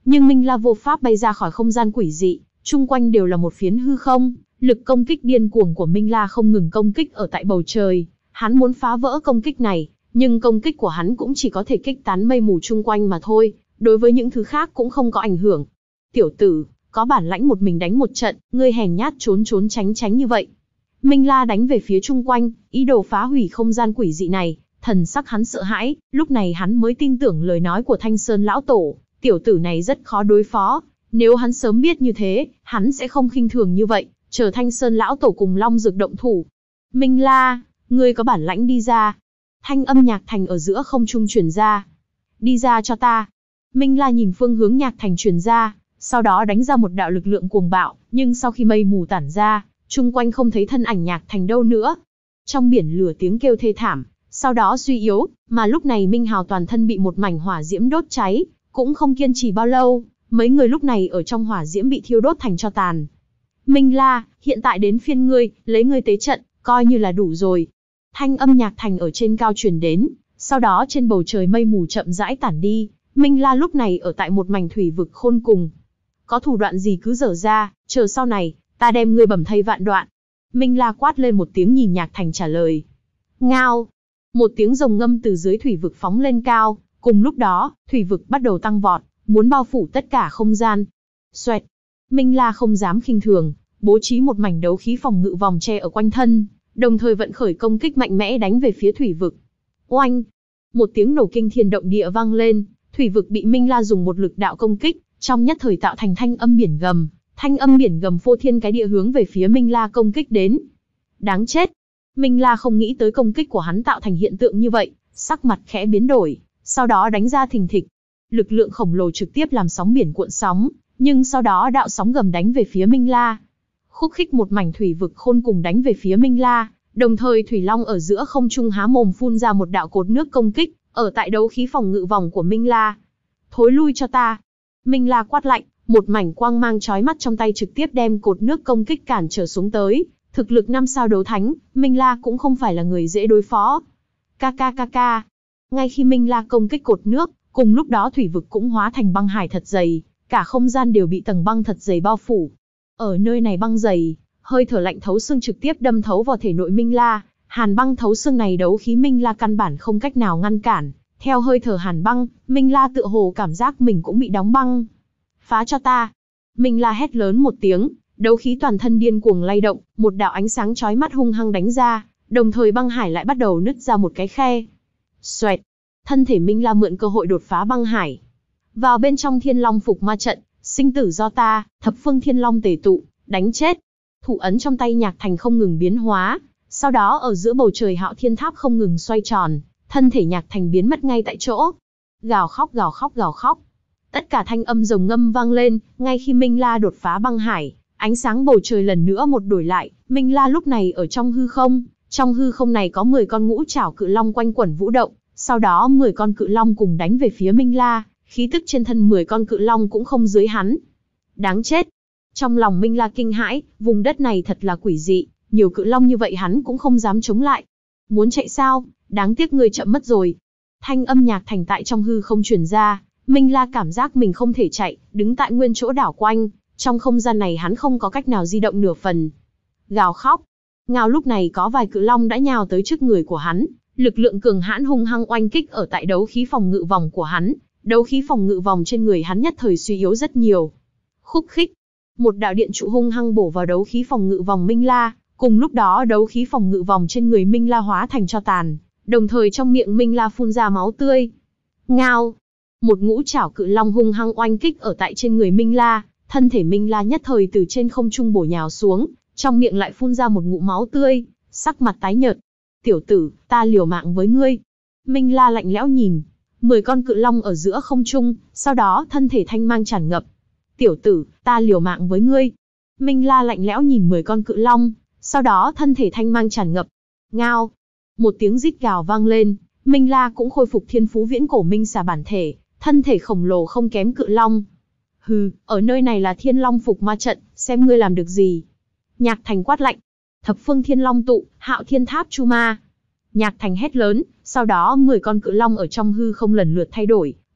nhưng Minh La vô pháp bay ra khỏi không gian quỷ dị, chung quanh đều là một phiến hư không, lực công kích điên cuồng của Minh La không ngừng công kích ở tại bầu trời, hắn muốn phá vỡ công kích này, nhưng công kích của hắn cũng chỉ có thể kích tán mây mù chung quanh mà thôi, đối với những thứ khác cũng không có ảnh hưởng. Tiểu tử, có bản lãnh một mình đánh một trận, ngươi hèn nhát trốn trốn tránh tránh như vậy. Minh La đánh về phía chung quanh, ý đồ phá hủy không gian quỷ dị này, thần sắc hắn sợ hãi, lúc này hắn mới tin tưởng lời nói của Thanh Sơn lão tổ, tiểu tử này rất khó đối phó, nếu hắn sớm biết như thế, hắn sẽ không khinh thường như vậy, chờ Thanh Sơn lão tổ cùng Long Dược động thủ. Minh La, ngươi có bản lãnh đi ra. Thanh âm Nhạc Thành ở giữa không trung truyền ra. Đi ra cho ta. Minh La nhìn phương hướng Nhạc Thành truyền ra, sau đó đánh ra một đạo lực lượng cuồng bạo, nhưng sau khi mây mù tản ra, chung quanh không thấy thân ảnh Nhạc Thành đâu nữa. Trong biển lửa tiếng kêu thê thảm, sau đó suy yếu, mà lúc này Minh Hào toàn thân bị một mảnh hỏa diễm đốt cháy, cũng không kiên trì bao lâu, mấy người lúc này ở trong hỏa diễm bị thiêu đốt thành tro tàn. Minh La, hiện tại đến phiên ngươi, lấy ngươi tế trận, coi như là đủ rồi. Thanh âm Nhạc Thành ở trên cao truyền đến, sau đó trên bầu trời mây mù chậm rãi tản đi, Minh La lúc này ở tại một mảnh thủy vực khôn cùng. Có thủ đoạn gì cứ dở ra, chờ sau này, ta đem ngươi bầm thây vạn đoạn. Minh La quát lên một tiếng nhìn Nhạc Thành trả lời. Ngao! Một tiếng rồng ngâm từ dưới thủy vực phóng lên cao, cùng lúc đó, thủy vực bắt đầu tăng vọt, muốn bao phủ tất cả không gian. Xoẹt! Minh La không dám khinh thường, bố trí một mảnh đấu khí phòng ngự vòng che ở quanh thân, đồng thời vận khởi công kích mạnh mẽ đánh về phía thủy vực. Oanh! Một tiếng nổ kinh thiên động địa vang lên, thủy vực bị Minh La dùng một lực đạo công kích, trong nhất thời tạo thành thanh âm biển gầm, thanh âm biển gầm phô thiên cái địa hướng về phía Minh La công kích đến. Đáng chết! Minh La không nghĩ tới công kích của hắn tạo thành hiện tượng như vậy, sắc mặt khẽ biến đổi, sau đó đánh ra thình thịch. Lực lượng khổng lồ trực tiếp làm sóng biển cuộn sóng, nhưng sau đó đạo sóng gầm đánh về phía Minh La. Khúc khích một mảnh thủy vực khôn cùng đánh về phía Minh La, đồng thời Thủy Long ở giữa không trung há mồm phun ra một đạo cột nước công kích, ở tại đấu khí phòng ngự vòng của Minh La. Thối lui cho ta! Minh La quát lạnh, một mảnh quang mang chói mắt trong tay trực tiếp đem cột nước công kích cản trở xuống tới. Thực lực năm sao đấu thánh, Minh La cũng không phải là người dễ đối phó. Ca ca ca ca. Ngay khi Minh La công kích cột nước, cùng lúc đó thủy vực cũng hóa thành băng hải thật dày, cả không gian đều bị tầng băng thật dày bao phủ. Ở nơi này băng dày, hơi thở lạnh thấu xương trực tiếp đâm thấu vào thể nội Minh La, hàn băng thấu xương này đấu khí Minh La căn bản không cách nào ngăn cản. Theo hơi thở hàn băng, Minh La tựa hồ cảm giác mình cũng bị đóng băng. Phá cho ta! Minh La hét lớn một tiếng. Đấu khí toàn thân điên cuồng lay động, một đạo ánh sáng chói mắt hung hăng đánh ra, đồng thời băng hải lại bắt đầu nứt ra một cái khe. Xoẹt! Thân thể Minh La mượn cơ hội đột phá băng hải. Vào bên trong Thiên Long Phục Ma trận, sinh tử do ta, thập phương Thiên Long tề tụ, đánh chết. Thủ ấn trong tay Nhạc Thành không ngừng biến hóa, sau đó ở giữa bầu trời Hạo Thiên Tháp không ngừng xoay tròn, thân thể Nhạc Thành biến mất ngay tại chỗ. Gào khóc gào khóc gào khóc. Tất cả thanh âm rồng ngâm vang lên, ngay khi Minh La đột phá băng hải. Ánh sáng bầu trời lần nữa một đổi lại, Minh La lúc này ở trong hư không, trong hư không này có mười con ngũ trảo cự long quanh quẩn vũ động, sau đó mười con cự long cùng đánh về phía Minh La, khí tức trên thân mười con cự long cũng không dưới hắn. Đáng chết! Trong lòng Minh La kinh hãi, vùng đất này thật là quỷ dị, nhiều cự long như vậy hắn cũng không dám chống lại. Muốn chạy sao? Đáng tiếc ngươi chậm mất rồi. Thanh âm Nhạc Thành tại trong hư không truyền ra, Minh La cảm giác mình không thể chạy, đứng tại nguyên chỗ đảo quanh. Trong không gian này hắn không có cách nào di động nửa phần. Gào khóc. Ngao lúc này có vài cự long đã nhào tới trước người của hắn. Lực lượng cường hãn hung hăng oanh kích ở tại đấu khí phòng ngự vòng của hắn. Đấu khí phòng ngự vòng trên người hắn nhất thời suy yếu rất nhiều. Khúc khích. Một đạo điện trụ hung hăng bổ vào đấu khí phòng ngự vòng Minh La. Cùng lúc đó đấu khí phòng ngự vòng trên người Minh La hóa thành tro tàn. Đồng thời trong miệng Minh La phun ra máu tươi. Ngao. Một ngũ trảo cự long hung hăng oanh kích ở tại trên người Minh La. Thân thể Minh La nhất thời từ trên không trung bổ nhào xuống, trong miệng lại phun ra một ngụm máu tươi, sắc mặt tái nhợt. Tiểu tử, ta liều mạng với ngươi. Minh La lạnh lẽo nhìn, mười con cự long ở giữa không trung, sau đó thân thể thanh mang tràn ngập. Tiểu tử, ta liều mạng với ngươi. Minh La lạnh lẽo nhìn mười con cự long, sau đó thân thể thanh mang tràn ngập. Ngao. Một tiếng rít gào vang lên, Minh La cũng khôi phục thiên phú viễn cổ minh xà bản thể, thân thể khổng lồ không kém cự long. Hừ, ở nơi này là Thiên Long Phục Ma trận, xem ngươi làm được gì. Nhạc Thành quát lạnh. Thập phương Thiên Long tụ, Hạo Thiên Tháp chu ma. Nhạc Thành hét lớn, sau đó mười con cự long ở trong hư không lần lượt thay đổi,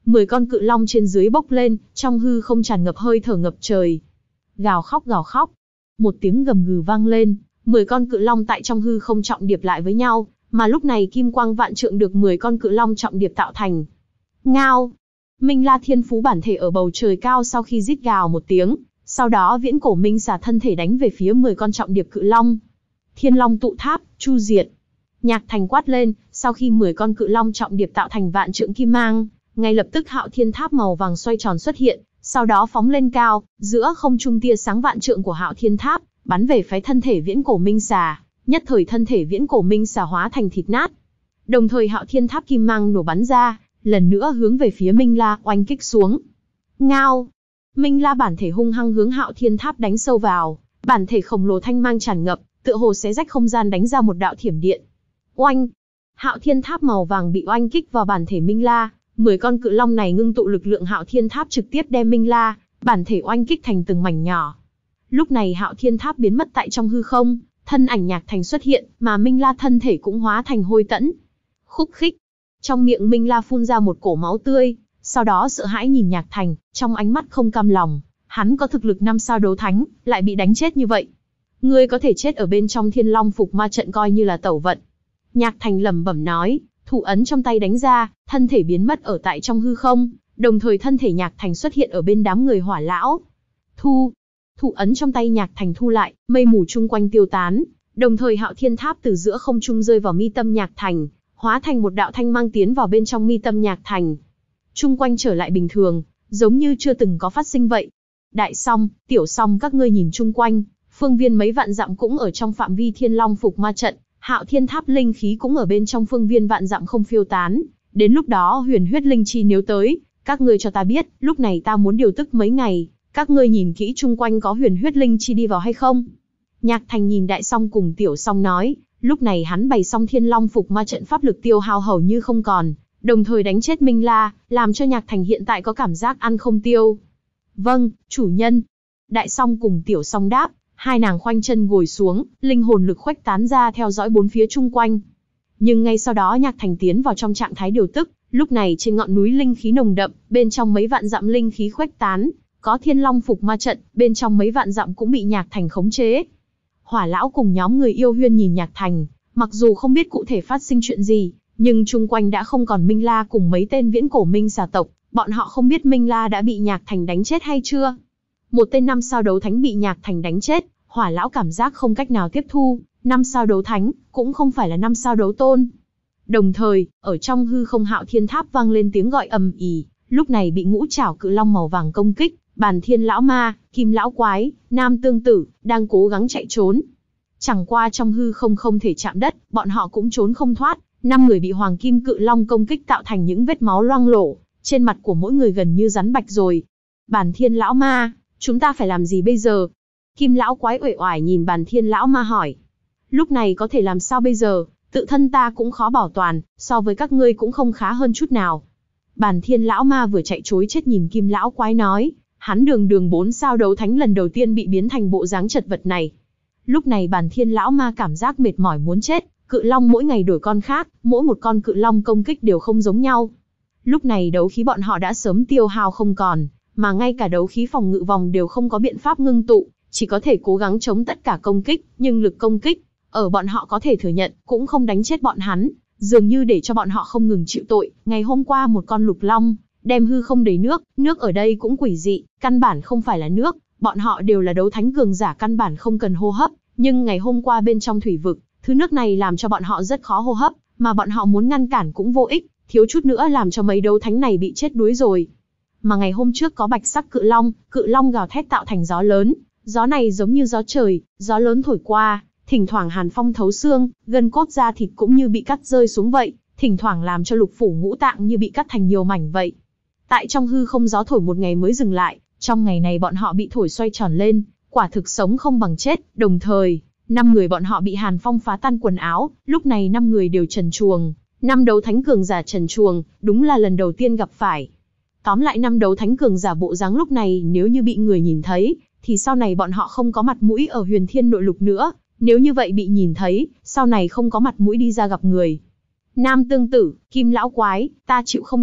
Mười con cự long trên dưới bốc lên, trong hư không tràn ngập hơi thở ngập trời. Gào khóc gào khóc. Một tiếng gầm gừ vang lên, mười con cự long tại trong hư không trọng điệp lại với nhau, mà lúc này kim quang vạn trượng được mười con cự long trọng điệp tạo thành. Ngao. Minh La thiên phú bản thể ở bầu trời cao sau khi rít gào một tiếng, sau đó viễn cổ minh xà thân thể đánh về phía mười con trọng điệp cự long. Thiên long tụ tháp, chu diệt. Nhạc Thành quát lên, sau khi mười con cự long trọng điệp tạo thành vạn trượng kim mang, ngay lập tức Hạo Thiên Tháp màu vàng xoay tròn xuất hiện, sau đó phóng lên cao, giữa không trung tia sáng vạn trượng của Hạo Thiên Tháp bắn về phái thân thể viễn cổ minh xà, nhất thời thân thể viễn cổ minh xà hóa thành thịt nát. Đồng thời Hạo Thiên Tháp kim mang nổ bắn ra, lần nữa hướng về phía Minh La oanh kích xuống. Ngao. Minh La bản thể hung hăng hướng Hạo Thiên Tháp đánh sâu vào, bản thể khổng lồ thanh mang tràn ngập, tựa hồ xé rách không gian đánh ra một đạo thiểm điện. Oanh. Hạo Thiên Tháp màu vàng bị oanh kích vào bản thể Minh La, mười con cự long này ngưng tụ lực lượng Hạo Thiên Tháp trực tiếp đem Minh La bản thể oanh kích thành từng mảnh nhỏ. Lúc này Hạo Thiên Tháp biến mất tại trong hư không, thân ảnh Nhạc Thành xuất hiện, mà Minh La thân thể cũng hóa thành hôi tẫn. Khúc khích. Trong miệng Minh La phun ra một cổ máu tươi, sau đó sợ hãi nhìn Nhạc Thành, trong ánh mắt không cam lòng, hắn có thực lực năm sao đấu thánh, lại bị đánh chết như vậy. Ngươi có thể chết ở bên trong Thiên Long Phục Ma trận coi như là tẩu vận. Nhạc Thành lẩm bẩm nói, thủ ấn trong tay đánh ra, thân thể biến mất ở tại trong hư không, đồng thời thân thể Nhạc Thành xuất hiện ở bên đám người Hỏa lão. Thu. Thủ ấn trong tay Nhạc Thành thu lại, mây mù chung quanh tiêu tán, đồng thời Hạo Thiên Tháp từ giữa không trung rơi vào mi tâm Nhạc Thành, hóa thành một đạo thanh mang tiến vào bên trong mi tâm Nhạc Thành. Chung quanh trở lại bình thường, giống như chưa từng có phát sinh vậy. Đại Song, Tiểu Song các ngươi nhìn chung quanh, phương viên mấy vạn dặm cũng ở trong phạm vi Thiên Long Phục Ma trận, Hạo Thiên Tháp linh khí cũng ở bên trong phương viên vạn dặm không phiêu tán. Đến lúc đó huyền huyết linh chi nếu tới, các ngươi cho ta biết, lúc này ta muốn điều tức mấy ngày, các ngươi nhìn kỹ chung quanh có huyền huyết linh chi đi vào hay không. Nhạc Thành nhìn Đại Song cùng Tiểu Song nói, lúc này hắn bày xong Thiên Long Phục Ma trận pháp lực tiêu hao hầu như không còn, đồng thời đánh chết Minh La, làm cho Nhạc Thành hiện tại có cảm giác ăn không tiêu. Vâng, chủ nhân. Đại Song cùng Tiểu Song đáp, hai nàng khoanh chân ngồi xuống, linh hồn lực khuếch tán ra theo dõi bốn phía chung quanh. Nhưng ngay sau đó Nhạc Thành tiến vào trong trạng thái điều tức, lúc này trên ngọn núi linh khí nồng đậm, bên trong mấy vạn dặm linh khí khuếch tán, có Thiên Long Phục Ma trận, bên trong mấy vạn dặm cũng bị Nhạc Thành khống chế. Hỏa lão cùng nhóm người yêu huyên nhìn Nhạc Thành, mặc dù không biết cụ thể phát sinh chuyện gì, nhưng chung quanh đã không còn Minh La cùng mấy tên viễn cổ minh xà tộc, bọn họ không biết Minh La đã bị Nhạc Thành đánh chết hay chưa. Một tên năm sao đấu thánh bị Nhạc Thành đánh chết, Hỏa lão cảm giác không cách nào tiếp thu, năm sao đấu thánh, cũng không phải là năm sao đấu tôn. Đồng thời, ở trong hư không Hạo Thiên Tháp vang lên tiếng gọi ầm ĩ, lúc này bị ngũ trảo cự long màu vàng công kích, Bàn Thiên lão ma, Kim lão quái, Nam tương tử, đang cố gắng chạy trốn. Chẳng qua trong hư không không thể chạm đất, bọn họ cũng trốn không thoát, năm người bị Hoàng Kim cự long công kích tạo thành những vết máu loang lổ, trên mặt của mỗi người gần như rắn bạch rồi. Bàn Thiên lão ma, chúng ta phải làm gì bây giờ? Kim lão quái uể oải nhìn Bàn Thiên lão ma hỏi. Lúc này có thể làm sao bây giờ, tự thân ta cũng khó bảo toàn, so với các ngươi cũng không khá hơn chút nào. Bàn Thiên lão ma vừa chạy trối chết nhìn Kim lão quái nói, hắn đường đường bốn sao đấu thánh lần đầu tiên bị biến thành bộ dáng chật vật này. Lúc này Bàn Thiên lão ma cảm giác mệt mỏi muốn chết, cự long mỗi ngày đổi con khác, mỗi một con cự long công kích đều không giống nhau. Lúc này đấu khí bọn họ đã sớm tiêu hao không còn, mà ngay cả đấu khí phòng ngự vòng đều không có biện pháp ngưng tụ, chỉ có thể cố gắng chống tất cả công kích, nhưng lực công kích, ở bọn họ có thể thừa nhận, cũng không đánh chết bọn hắn, dường như để cho bọn họ không ngừng chịu tội. Ngày hôm qua một con lục long, đem hư không đầy nước, nước ở đây cũng quỷ dị, căn bản không phải là nước, bọn họ đều là đấu thánh cường giả căn bản không cần hô hấp, nhưng ngày hôm qua bên trong thủy vực, thứ nước này làm cho bọn họ rất khó hô hấp, mà bọn họ muốn ngăn cản cũng vô ích, thiếu chút nữa làm cho mấy đấu thánh này bị chết đuối rồi. Mà ngày hôm trước có bạch sắc cự long, cự long gào thét tạo thành gió lớn, gió này giống như gió trời, gió lớn thổi qua, thỉnh thoảng hàn phong thấu xương, gân cốt da thịt cũng như bị cắt rơi xuống vậy, thỉnh thoảng làm cho lục phủ ngũ tạng như bị cắt thành nhiều mảnh vậy. Tại trong hư không gió thổi một ngày mới dừng lại, trong ngày này bọn họ bị thổi xoay tròn lên, quả thực sống không bằng chết, đồng thời, năm người bọn họ bị hàn phong phá tan quần áo, lúc này năm người đều trần truồng, năm đấu thánh cường giả trần truồng, đúng là lần đầu tiên gặp phải. Tóm lại năm đấu thánh cường giả bộ dáng lúc này nếu như bị người nhìn thấy, thì sau này bọn họ không có mặt mũi ở huyền thiên nội lục nữa, nếu như vậy bị nhìn thấy, sau này không có mặt mũi đi ra gặp người. Nam tương tử, Kim lão quái, ta chịu không được,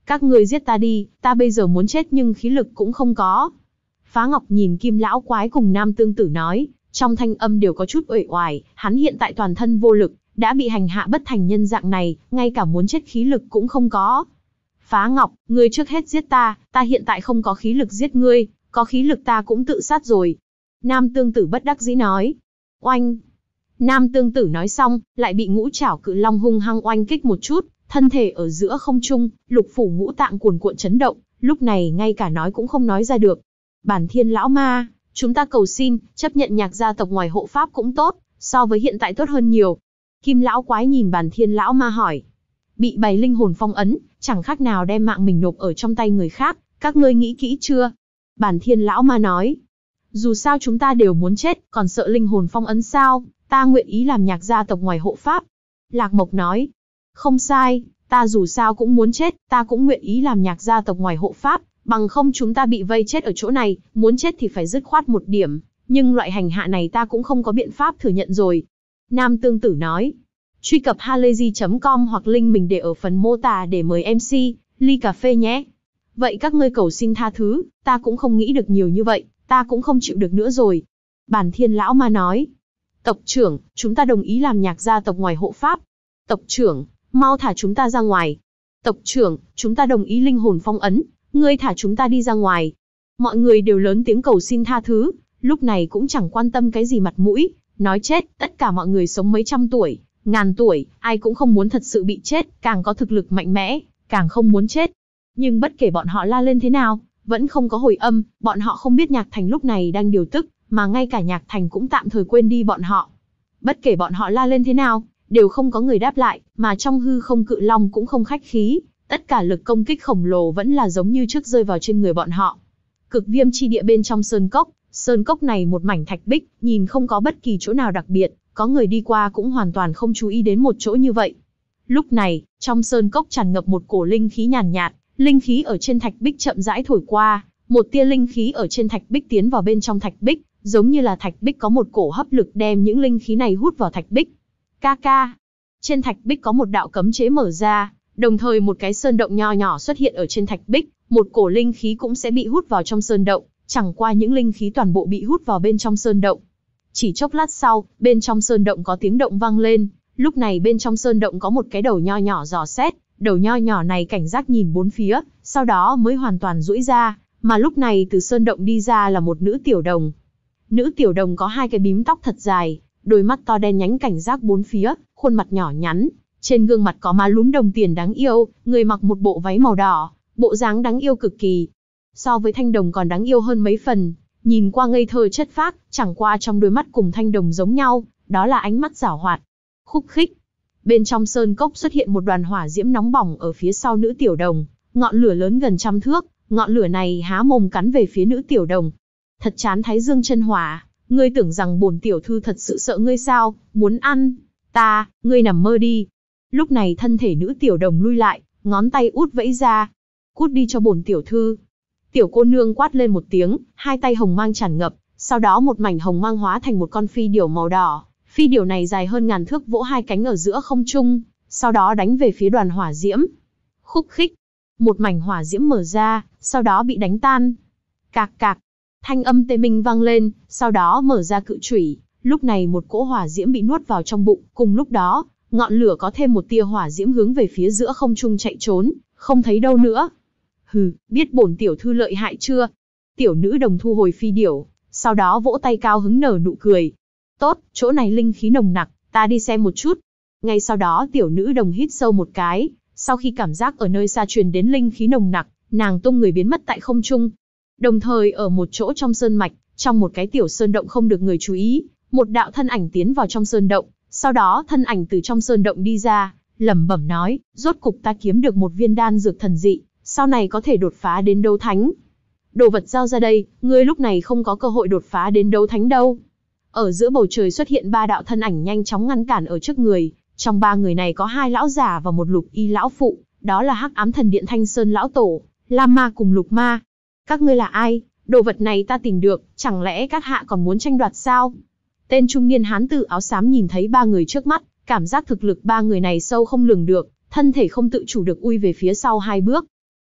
Các ngươi giết ta đi, ta bây giờ muốn chết nhưng khí lực cũng không có. Phá Ngọc nhìn Kim lão quái cùng Nam Tương Tử nói, trong thanh âm đều có chút uể oải, hắn hiện tại toàn thân vô lực, đã bị hành hạ bất thành nhân dạng này, ngay cả muốn chết khí lực cũng không có. Phá Ngọc, ngươi trước hết giết ta, ta hiện tại không có khí lực giết ngươi, có khí lực ta cũng tự sát rồi. Nam Tương Tử bất đắc dĩ nói. Oanh! Nam Tương Tử nói xong, lại bị ngũ trảo cự long hung hăng oanh kích một chút, thân thể ở giữa không trung, lục phủ ngũ tạng cuồn cuộn chấn động, lúc này ngay cả nói cũng không nói ra được. Bản Thiên lão ma, chúng ta cầu xin, chấp nhận nhạc gia tộc ngoài hộ pháp cũng tốt, so với hiện tại tốt hơn nhiều. Kim lão quái nhìn Bản Thiên lão ma hỏi. Bị bày linh hồn phong ấn, chẳng khác nào đem mạng mình nộp ở trong tay người khác, các ngươi nghĩ kỹ chưa? Bản Thiên lão ma nói. Dù sao chúng ta đều muốn chết, còn sợ linh hồn phong ấn sao, ta nguyện ý làm nhạc gia tộc ngoài hộ pháp. Lạc Mộc nói. Không sai, ta dù sao cũng muốn chết, ta cũng nguyện ý làm nhạc gia tộc ngoài hộ pháp, bằng không chúng ta bị vây chết ở chỗ này, muốn chết thì phải dứt khoát một điểm, nhưng loại hành hạ này ta cũng không có biện pháp thừa nhận rồi. Nam Tương Tử nói. Truy cập halayzi chấm com hoặc link mình để ở phần mô tả để mời em xê, ly cà phê nhé. Vậy các ngươi cầu xin tha thứ, ta cũng không nghĩ được nhiều như vậy, ta cũng không chịu được nữa rồi. Bản Thiên lão ma nói. Tộc trưởng, chúng ta đồng ý làm nhạc gia tộc ngoài hộ pháp. Tộc trưởng, mau thả chúng ta ra ngoài. Tộc trưởng, chúng ta đồng ý linh hồn phong ấn, ngươi thả chúng ta đi ra ngoài. Mọi người đều lớn tiếng cầu xin tha thứ, lúc này cũng chẳng quan tâm cái gì mặt mũi, nói chết, tất cả mọi người sống mấy trăm tuổi, ngàn tuổi, ai cũng không muốn thật sự bị chết, càng có thực lực mạnh mẽ, càng không muốn chết. Nhưng bất kể bọn họ la lên thế nào, vẫn không có hồi âm, bọn họ không biết Nhạc Thành lúc này đang điều tức, mà ngay cả Nhạc Thành cũng tạm thời quên đi bọn họ. Bất kể bọn họ la lên thế nào, đều không có người đáp lại, mà trong hư không cự long cũng không khách khí, tất cả lực công kích khổng lồ vẫn là giống như trước rơi vào trên người bọn họ. Cực viêm chi địa bên trong sơn cốc, sơn cốc này một mảnh thạch bích, nhìn không có bất kỳ chỗ nào đặc biệt, có người đi qua cũng hoàn toàn không chú ý đến một chỗ như vậy. Lúc này, trong sơn cốc tràn ngập một cổ linh khí nhàn nhạt, nhạt, linh khí ở trên thạch bích chậm rãi thổi qua, một tia linh khí ở trên thạch bích tiến vào bên trong thạch bích, giống như là thạch bích có một cổ hấp lực đem những linh khí này hút vào thạch bích. Ca ca. Trên thạch bích có một đạo cấm chế mở ra, đồng thời một cái sơn động nho nhỏ xuất hiện ở trên thạch bích, một cổ linh khí cũng sẽ bị hút vào trong sơn động, chẳng qua những linh khí toàn bộ bị hút vào bên trong sơn động. Chỉ chốc lát sau, bên trong sơn động có tiếng động vang lên, lúc này bên trong sơn động có một cái đầu nho nhỏ dò xét, đầu nho nhỏ này cảnh giác nhìn bốn phía, sau đó mới hoàn toàn duỗi ra, mà lúc này từ sơn động đi ra là một nữ tiểu đồng. Nữ tiểu đồng có hai cái bím tóc thật dài, đôi mắt to đen nhánh cảnh giác bốn phía, khuôn mặt nhỏ nhắn, trên gương mặt có má lúm đồng tiền đáng yêu, người mặc một bộ váy màu đỏ, bộ dáng đáng yêu cực kỳ. So với thanh đồng còn đáng yêu hơn mấy phần, nhìn qua ngây thơ chất phác, chẳng qua trong đôi mắt cùng thanh đồng giống nhau, đó là ánh mắt giảo hoạt. Khúc khích. Bên trong sơn cốc xuất hiện một đoàn hỏa diễm nóng bỏng ở phía sau nữ tiểu đồng, ngọn lửa lớn gần trăm thước, ngọn lửa này há mồm cắn về phía nữ tiểu đồng. Thật chán Thái Dương chân hỏa, ngươi tưởng rằng bổn tiểu thư thật sự sợ ngươi sao, muốn ăn ta, ngươi nằm mơ đi. Lúc này thân thể nữ tiểu đồng lui lại, ngón tay út vẫy ra. Cút đi cho bổn tiểu thư. Tiểu cô nương quát lên một tiếng, hai tay hồng mang tràn ngập, sau đó một mảnh hồng mang hóa thành một con phi điểu màu đỏ. Phi điểu này dài hơn ngàn thước vỗ hai cánh ở giữa không trung, sau đó đánh về phía đoàn hỏa diễm. Khúc khích. Một mảnh hỏa diễm mở ra, sau đó bị đánh tan. Cạc cạc. Thanh âm tê minh vang lên, sau đó mở ra cự chủy. Lúc này một cỗ hỏa diễm bị nuốt vào trong bụng, cùng lúc đó, ngọn lửa có thêm một tia hỏa diễm hướng về phía giữa không trung chạy trốn, không thấy đâu nữa. Hừ, biết bổn tiểu thư lợi hại chưa? Tiểu nữ đồng thu hồi phi điểu, sau đó vỗ tay cao hứng nở nụ cười. Tốt, chỗ này linh khí nồng nặc, ta đi xem một chút. Ngay sau đó tiểu nữ đồng hít sâu một cái, sau khi cảm giác ở nơi xa truyền đến linh khí nồng nặc, nàng tung người biến mất tại không trung. Đồng thời ở một chỗ trong sơn mạch, trong một cái tiểu sơn động không được người chú ý, một đạo thân ảnh tiến vào trong sơn động, sau đó thân ảnh từ trong sơn động đi ra, lẩm bẩm nói, rốt cục ta kiếm được một viên đan dược thần dị, sau này có thể đột phá đến đấu thánh. Đồ vật giao ra đây, ngươi lúc này không có cơ hội đột phá đến đấu thánh đâu. Ở giữa bầu trời xuất hiện ba đạo thân ảnh nhanh chóng ngăn cản ở trước người, trong ba người này có hai lão già và một lục y lão phụ, đó là Hắc Ám Thần Điện Thanh Sơn lão tổ, Lam Ma cùng Lục Ma. Các ngươi là ai? Đồ vật này ta tìm được, chẳng lẽ các hạ còn muốn tranh đoạt sao? Tên trung niên hán tử áo xám nhìn thấy ba người trước mắt, cảm giác thực lực ba người này sâu không lường được, thân thể không tự chủ được ui về phía sau hai bước.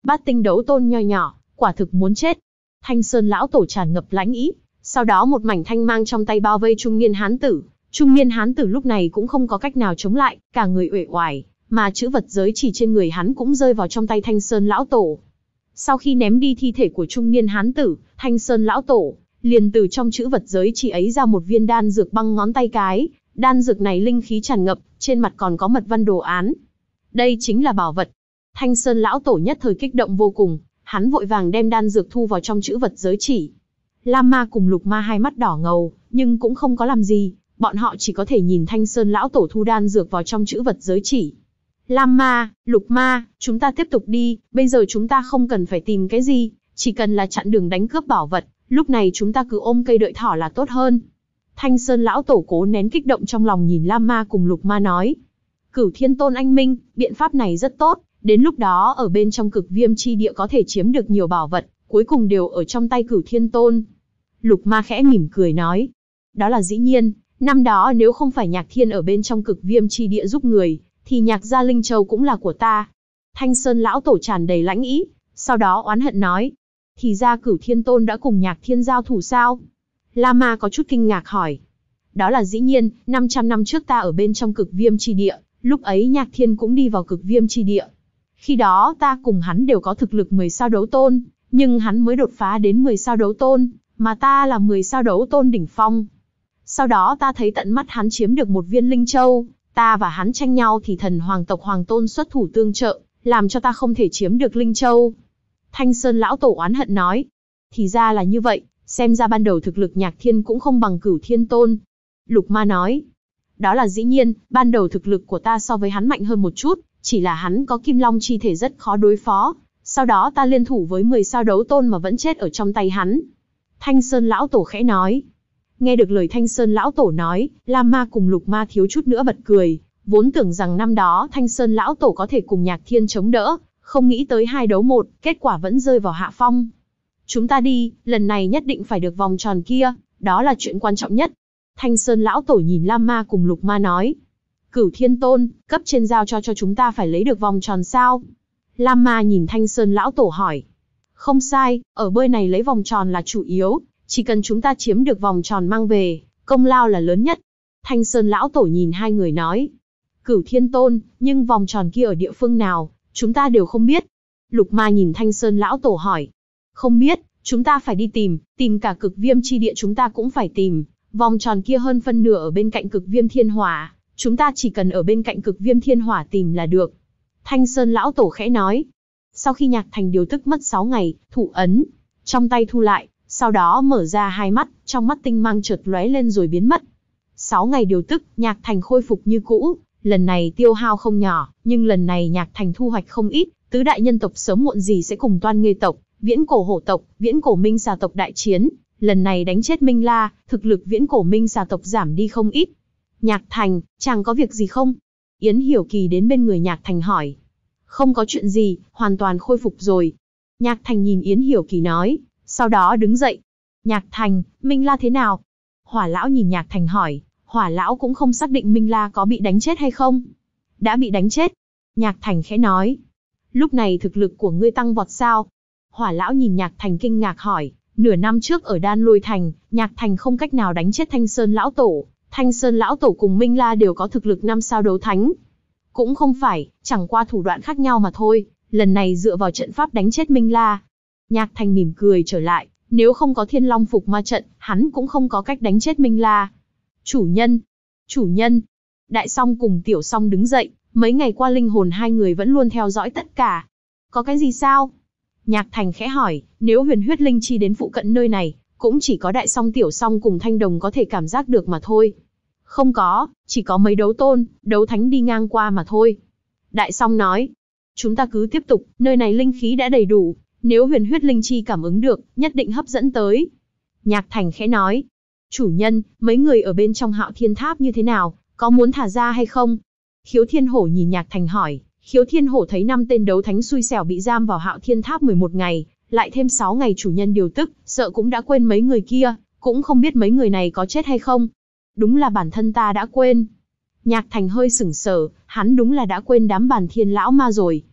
bát tinh đấu tôn nho nhỏ, quả thực muốn chết. Thanh Sơn lão tổ tràn ngập lãnh ý, sau đó một mảnh thanh mang trong tay bao vây trung niên hán tử. Trung niên hán tử lúc này cũng không có cách nào chống lại, cả người uể oải, mà chữ vật giới chỉ trên người hắn cũng rơi vào trong tay Thanh Sơn lão tổ. Sau khi ném đi thi thể của trung niên hán tử, Thanh Sơn lão tổ liền từ trong chữ vật giới chỉ ấy ra một viên đan dược băng ngón tay cái. Đan dược này linh khí tràn ngập, trên mặt còn có mật văn đồ án. Đây chính là bảo vật. Thanh Sơn lão tổ nhất thời kích động vô cùng, hắn vội vàng đem đan dược thu vào trong chữ vật giới chỉ. Lam Ma cùng Lục Ma hai mắt đỏ ngầu, nhưng cũng không có làm gì, bọn họ chỉ có thể nhìn Thanh Sơn lão tổ thu đan dược vào trong chữ vật giới chỉ. Lam Ma, Lục Ma, chúng ta tiếp tục đi, bây giờ chúng ta không cần phải tìm cái gì, chỉ cần là chặn đường đánh cướp bảo vật, lúc này chúng ta cứ ôm cây đợi thỏ là tốt hơn. Thanh Sơn lão tổ cố nén kích động trong lòng nhìn Lam Ma cùng Lục Ma nói. Cửu Thiên Tôn anh minh, biện pháp này rất tốt, đến lúc đó ở bên trong cực viêm chi địa có thể chiếm được nhiều bảo vật, cuối cùng đều ở trong tay Cửu Thiên Tôn. Lục Ma khẽ mỉm cười nói. Đó là dĩ nhiên, năm đó nếu không phải Nhạc Thiên ở bên trong cực viêm chi địa giúp người, thì Nhạc gia Linh Châu cũng là của ta. Thanh Sơn lão tổ tràn đầy lãnh ý, sau đó oán hận nói. Thì ra Cửu Thiên Tôn đã cùng Nhạc Thiên giao thủ sao? Lam Ma có chút kinh ngạc hỏi. Đó là dĩ nhiên, năm trăm năm trước ta ở bên trong cực viêm chi địa, lúc ấy Nhạc Thiên cũng đi vào cực viêm chi địa. Khi đó ta cùng hắn đều có thực lực mười sao đấu tôn, nhưng hắn mới đột phá đến mười sao đấu tôn, mà ta là mười sao đấu tôn đỉnh phong. Sau đó ta thấy tận mắt hắn chiếm được một viên linh châu, ta và hắn tranh nhau thì thần hoàng tộc hoàng tôn xuất thủ tương trợ, làm cho ta không thể chiếm được linh châu. Thanh Sơn lão tổ oán hận nói. Thì ra là như vậy, xem ra ban đầu thực lực Nhạc Thiên cũng không bằng Cửu Thiên Tôn. Lục Ma nói. Đó là dĩ nhiên, ban đầu thực lực của ta so với hắn mạnh hơn một chút, chỉ là hắn có kim long chi thể rất khó đối phó, sau đó ta liên thủ với mười sao đấu tôn mà vẫn chết ở trong tay hắn. Thanh Sơn lão tổ khẽ nói. Nghe được lời Thanh Sơn lão tổ nói, Lam Ma cùng Lục Ma thiếu chút nữa bật cười, vốn tưởng rằng năm đó Thanh Sơn lão tổ có thể cùng Nhạc Thiên chống đỡ, không nghĩ tới hai đấu một, kết quả vẫn rơi vào hạ phong. Chúng ta đi, lần này nhất định phải được vòng tròn kia, đó là chuyện quan trọng nhất. Thanh Sơn lão tổ nhìn Lam Ma cùng Lục Ma nói. Cửu Thiên Tôn, cấp trên giao cho cho chúng ta phải lấy được vòng tròn sao? Lam Ma nhìn Thanh Sơn lão tổ hỏi. Không sai, ở bơi này lấy vòng tròn là chủ yếu, chỉ cần chúng ta chiếm được vòng tròn mang về, công lao là lớn nhất. Thanh Sơn lão tổ nhìn hai người nói. Cửu Thiên Tôn, nhưng vòng tròn kia ở địa phương nào, chúng ta đều không biết. Lục Ma nhìn Thanh Sơn lão tổ hỏi. Không biết, chúng ta phải đi tìm, tìm cả cực viêm chi địa chúng ta cũng phải tìm. Vòng tròn kia hơn phân nửa ở bên cạnh cực viêm thiên hỏa, chúng ta chỉ cần ở bên cạnh cực viêm thiên hỏa tìm là được. Thanh Sơn lão tổ khẽ nói. Sau khi Nhạc Thành điều tức mất sáu ngày, thủ ấn trong tay thu lại, sau đó mở ra hai mắt, trong mắt tinh mang chợt lóe lên rồi biến mất. sáu ngày điều tức, Nhạc Thành khôi phục như cũ, lần này tiêu hao không nhỏ, nhưng lần này Nhạc Thành thu hoạch không ít, tứ đại nhân tộc sớm muộn gì sẽ cùng Toan Nghê tộc, Viễn Cổ Hổ tộc, Viễn Cổ Minh Xà tộc đại chiến, lần này đánh chết Minh La, thực lực Viễn Cổ Minh Xà tộc giảm đi không ít. Nhạc Thành, chàng có việc gì không? Yến Hiểu Kỳ đến bên người Nhạc Thành hỏi. Không có chuyện gì, hoàn toàn khôi phục rồi. Nhạc Thành nhìn Yến Hiểu Kỳ nói, sau đó đứng dậy. Nhạc Thành, Minh La thế nào? Hỏa lão nhìn Nhạc Thành hỏi, Hỏa lão cũng không xác định Minh La có bị đánh chết hay không. Đã bị đánh chết. Nhạc Thành khẽ nói. Lúc này thực lực của ngươi tăng vọt sao? Hỏa lão nhìn Nhạc Thành kinh ngạc hỏi, nửa năm trước ở Đan Lôi Thành, Nhạc Thành không cách nào đánh chết Thanh Sơn lão tổ. Thanh Sơn lão tổ cùng Minh La đều có thực lực năm sao đấu thánh. Cũng không phải, chẳng qua thủ đoạn khác nhau mà thôi, lần này dựa vào trận pháp đánh chết Minh La. Nhạc Thành mỉm cười trở lại, nếu không có Thiên Long Phục Ma trận, hắn cũng không có cách đánh chết Minh La. Chủ nhân, chủ nhân. Đại Song cùng Tiểu Song đứng dậy, mấy ngày qua linh hồn hai người vẫn luôn theo dõi tất cả. Có cái gì sao? Nhạc Thành khẽ hỏi, nếu huyền huyết linh chi đến phụ cận nơi này, cũng chỉ có Đại Song Tiểu Song cùng Thanh Đồng có thể cảm giác được mà thôi. Không có, chỉ có mấy đấu tôn, đấu thánh đi ngang qua mà thôi. Đại Song nói, chúng ta cứ tiếp tục, nơi này linh khí đã đầy đủ, nếu huyền huyết linh chi cảm ứng được, nhất định hấp dẫn tới. Nhạc Thành khẽ nói, chủ nhân, mấy người ở bên trong Hạo Thiên Tháp như thế nào, có muốn thả ra hay không? Khiếu Thiên Hổ nhìn Nhạc Thành hỏi, Khiếu Thiên Hổ thấy năm tên đấu thánh xui xẻo bị giam vào Hạo Thiên Tháp mười một ngày, lại thêm sáu ngày chủ nhân điều tức, sợ cũng đã quên mấy người kia, cũng không biết mấy người này có chết hay không. Đúng là bản thân ta đã quên. Nhạc Thành hơi sửng sờ, hắn đúng là đã quên đám Bàn Thiên lão ma rồi.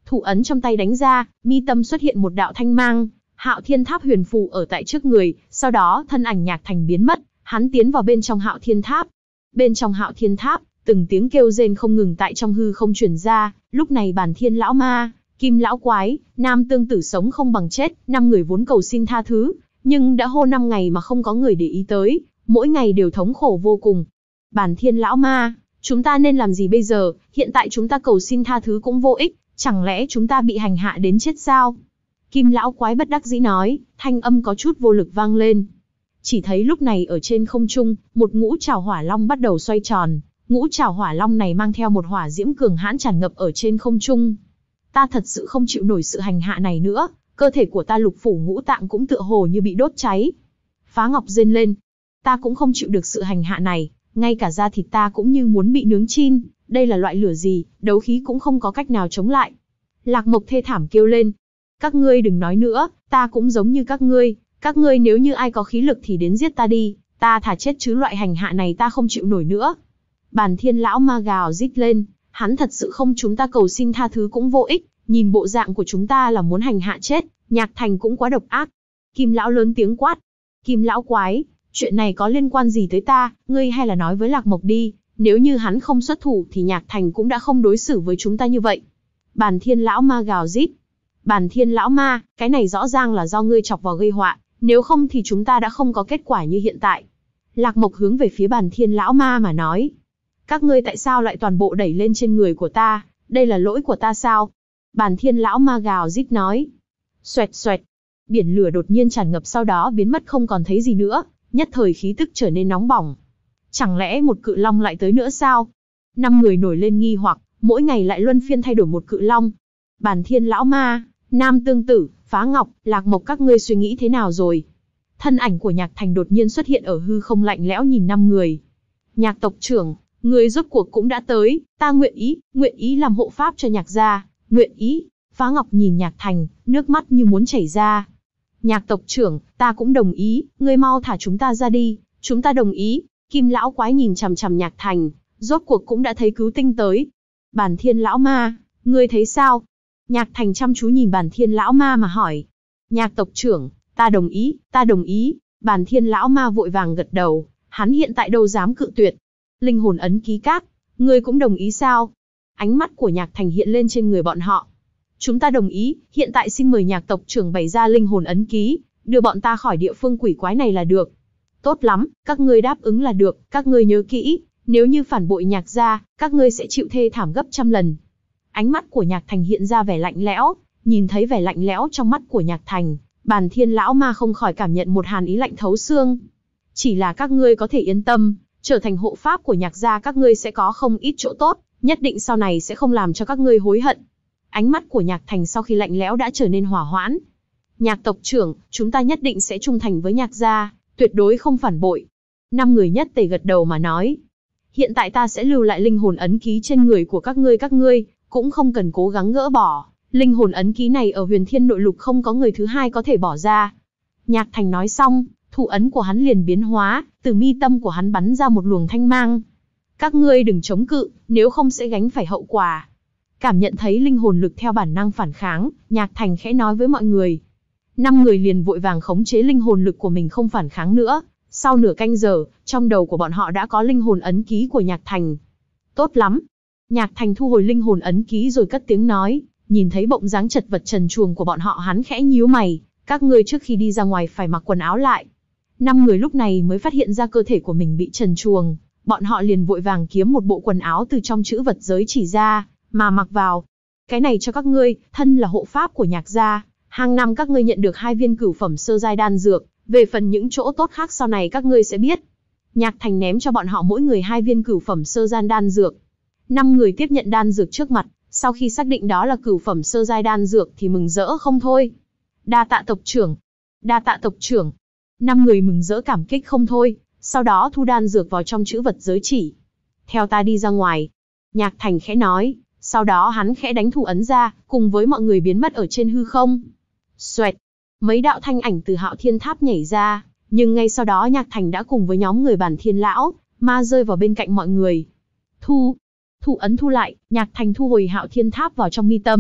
Thủ ấn trong tay đánh ra, mi tâm xuất hiện một đạo thanh mang, Hạo Thiên Tháp huyền phù ở tại trước người, sau đó thân ảnh Nhạc Thành biến mất, hắn tiến vào bên trong Hạo Thiên Tháp. Bên trong Hạo Thiên Tháp, từng tiếng kêu rên không ngừng tại trong hư không truyền ra, lúc này Bàn Thiên lão ma, Kim lão quái, Nam Tương Tử sống không bằng chết, năm người vốn cầu xin tha thứ, nhưng đã hô năm ngày mà không có người để ý tới, mỗi ngày đều thống khổ vô cùng. Bàn Thiên lão ma, chúng ta nên làm gì bây giờ, hiện tại chúng ta cầu xin tha thứ cũng vô ích, chẳng lẽ chúng ta bị hành hạ đến chết sao? Kim lão quái bất đắc dĩ nói, thanh âm có chút vô lực vang lên. Chỉ thấy lúc này ở trên không trung, một ngũ trảo hỏa long bắt đầu xoay tròn, ngũ trảo hỏa long này mang theo một hỏa diễm cường hãn tràn ngập ở trên không trung. Ta thật sự không chịu nổi sự hành hạ này nữa, cơ thể của ta lục phủ ngũ tạng cũng tựa hồ như bị đốt cháy. Phá Ngọc rên lên, ta cũng không chịu được sự hành hạ này, ngay cả da thịt ta cũng như muốn bị nướng chin, đây là loại lửa gì, đấu khí cũng không có cách nào chống lại. Lạc Mộc thê thảm kêu lên, các ngươi đừng nói nữa, ta cũng giống như các ngươi, các ngươi nếu như ai có khí lực thì đến giết ta đi, ta thà chết chứ loại hành hạ này ta không chịu nổi nữa. Bàn Thiên lão ma gào rít lên, hắn thật sự không, chúng ta cầu xin tha thứ cũng vô ích, nhìn bộ dạng của chúng ta là muốn hành hạ chết, Nhạc Thành cũng quá độc ác. Kim lão lớn tiếng quát, Kim lão quái, chuyện này có liên quan gì tới ta, ngươi hay là nói với Lạc Mộc đi, nếu như hắn không xuất thủ thì Nhạc Thành cũng đã không đối xử với chúng ta như vậy. Bàn Thiên lão ma gào rít, Bàn Thiên lão ma, cái này rõ ràng là do ngươi chọc vào gây họa, nếu không thì chúng ta đã không có kết quả như hiện tại. Lạc Mộc hướng về phía Bàn Thiên lão ma mà nói, các ngươi tại sao lại toàn bộ đẩy lên trên người của ta, đây là lỗi của ta sao? Bàn Thiên lão ma gào rít nói. Xoẹt xoẹt, biển lửa đột nhiên tràn ngập sau đó biến mất không còn thấy gì nữa, nhất thời khí tức trở nên nóng bỏng. Chẳng lẽ một cự long lại tới nữa sao? Năm người nổi lên nghi hoặc, mỗi ngày lại luân phiên thay đổi một cự long. Bàn Thiên lão ma, Nam Tương Tử, Phá Ngọc, Lạc Mộc, các ngươi suy nghĩ thế nào rồi? Thân ảnh của Nhạc Thành đột nhiên xuất hiện ở hư không, lạnh lẽo nhìn năm người. Nhạc tộc trưởng, người rốt cuộc cũng đã tới, ta nguyện ý, nguyện ý làm hộ pháp cho Nhạc gia, nguyện ý. Phá Ngọc nhìn Nhạc Thành, nước mắt như muốn chảy ra. Nhạc tộc trưởng, ta cũng đồng ý, ngươi mau thả chúng ta ra đi, chúng ta đồng ý. Kim lão quái nhìn chằm chằm Nhạc Thành, rốt cuộc cũng đã thấy cứu tinh tới. Bàn Thiên lão ma, ngươi thấy sao? Nhạc Thành chăm chú nhìn Bàn Thiên lão ma mà hỏi. Nhạc tộc trưởng, ta đồng ý, ta đồng ý. Bàn Thiên lão ma vội vàng gật đầu, hắn hiện tại đâu dám cự tuyệt. Linh hồn ấn ký các, ngươi cũng đồng ý sao? Ánh mắt của Nhạc Thành hiện lên trên người bọn họ. Chúng ta đồng ý, hiện tại xin mời Nhạc tộc trưởng bày ra linh hồn ấn ký, đưa bọn ta khỏi địa phương quỷ quái này là được. Tốt lắm, các ngươi đáp ứng là được, các ngươi nhớ kỹ, nếu như phản bội Nhạc gia, các ngươi sẽ chịu thê thảm gấp trăm lần. Ánh mắt của Nhạc Thành hiện ra vẻ lạnh lẽo, nhìn thấy vẻ lạnh lẽo trong mắt của Nhạc Thành, Bàn Thiên lão ma không khỏi cảm nhận một hàn ý lạnh thấu xương. Chỉ là các ngươi có thể yên tâm, trở thành hộ pháp của Nhạc gia các ngươi sẽ có không ít chỗ tốt, nhất định sau này sẽ không làm cho các ngươi hối hận. Ánh mắt của Nhạc Thành sau khi lạnh lẽo đã trở nên hỏa hoãn. Nhạc tộc trưởng, chúng ta nhất định sẽ trung thành với Nhạc gia, tuyệt đối không phản bội. Năm người nhất tề gật đầu mà nói. Hiện tại ta sẽ lưu lại linh hồn ấn ký trên người của các ngươi, các ngươi cũng không cần cố gắng gỡ bỏ. Linh hồn ấn ký này ở Huyền Thiên Nội Lục không có người thứ hai có thể bỏ ra. Nhạc Thành nói xong, thủ ấn của hắn liền biến hóa, từ mi tâm của hắn bắn ra một luồng thanh mang. Các ngươi đừng chống cự, nếu không sẽ gánh phải hậu quả. Cảm nhận thấy linh hồn lực theo bản năng phản kháng, Nhạc Thành khẽ nói với mọi người. Năm người liền vội vàng khống chế linh hồn lực của mình không phản kháng nữa. Sau nửa canh giờ, trong đầu của bọn họ đã có linh hồn ấn ký của Nhạc Thành. Tốt lắm. Nhạc Thành thu hồi linh hồn ấn ký rồi cất tiếng nói, nhìn thấy bộng dáng chật vật trần truồng của bọn họ hắn khẽ nhíu mày, các ngươi trước khi đi ra ngoài phải mặc quần áo lại. Năm người lúc này mới phát hiện ra cơ thể của mình bị trần truồng, bọn họ liền vội vàng kiếm một bộ quần áo từ trong chữ vật giới chỉ ra, mà mặc vào. Cái này cho các ngươi, thân là hộ pháp của Nhạc gia, hàng năm các ngươi nhận được hai viên cửu phẩm sơ giai đan dược, về phần những chỗ tốt khác sau này các ngươi sẽ biết. Nhạc Thành ném cho bọn họ mỗi người hai viên cửu phẩm sơ giai đan dược. Năm người tiếp nhận đan dược trước mặt, sau khi xác định đó là cửu phẩm sơ giai đan dược thì mừng rỡ không thôi. Đa tạ tộc trưởng, đa tạ tộc trưởng. Năm người mừng rỡ cảm kích không thôi, sau đó thu đan dược vào trong chữ vật giới chỉ. Theo ta đi ra ngoài. Nhạc Thành khẽ nói, sau đó hắn khẽ đánh thủ ấn ra, cùng với mọi người biến mất ở trên hư không. Xoẹt, mấy đạo thanh ảnh từ Hạo Thiên Tháp nhảy ra, nhưng ngay sau đó Nhạc Thành đã cùng với nhóm người Bàn Thiên lão ma rơi vào bên cạnh mọi người. Thu, thủ ấn thu lại, Nhạc Thành thu hồi Hạo Thiên Tháp vào trong mi tâm,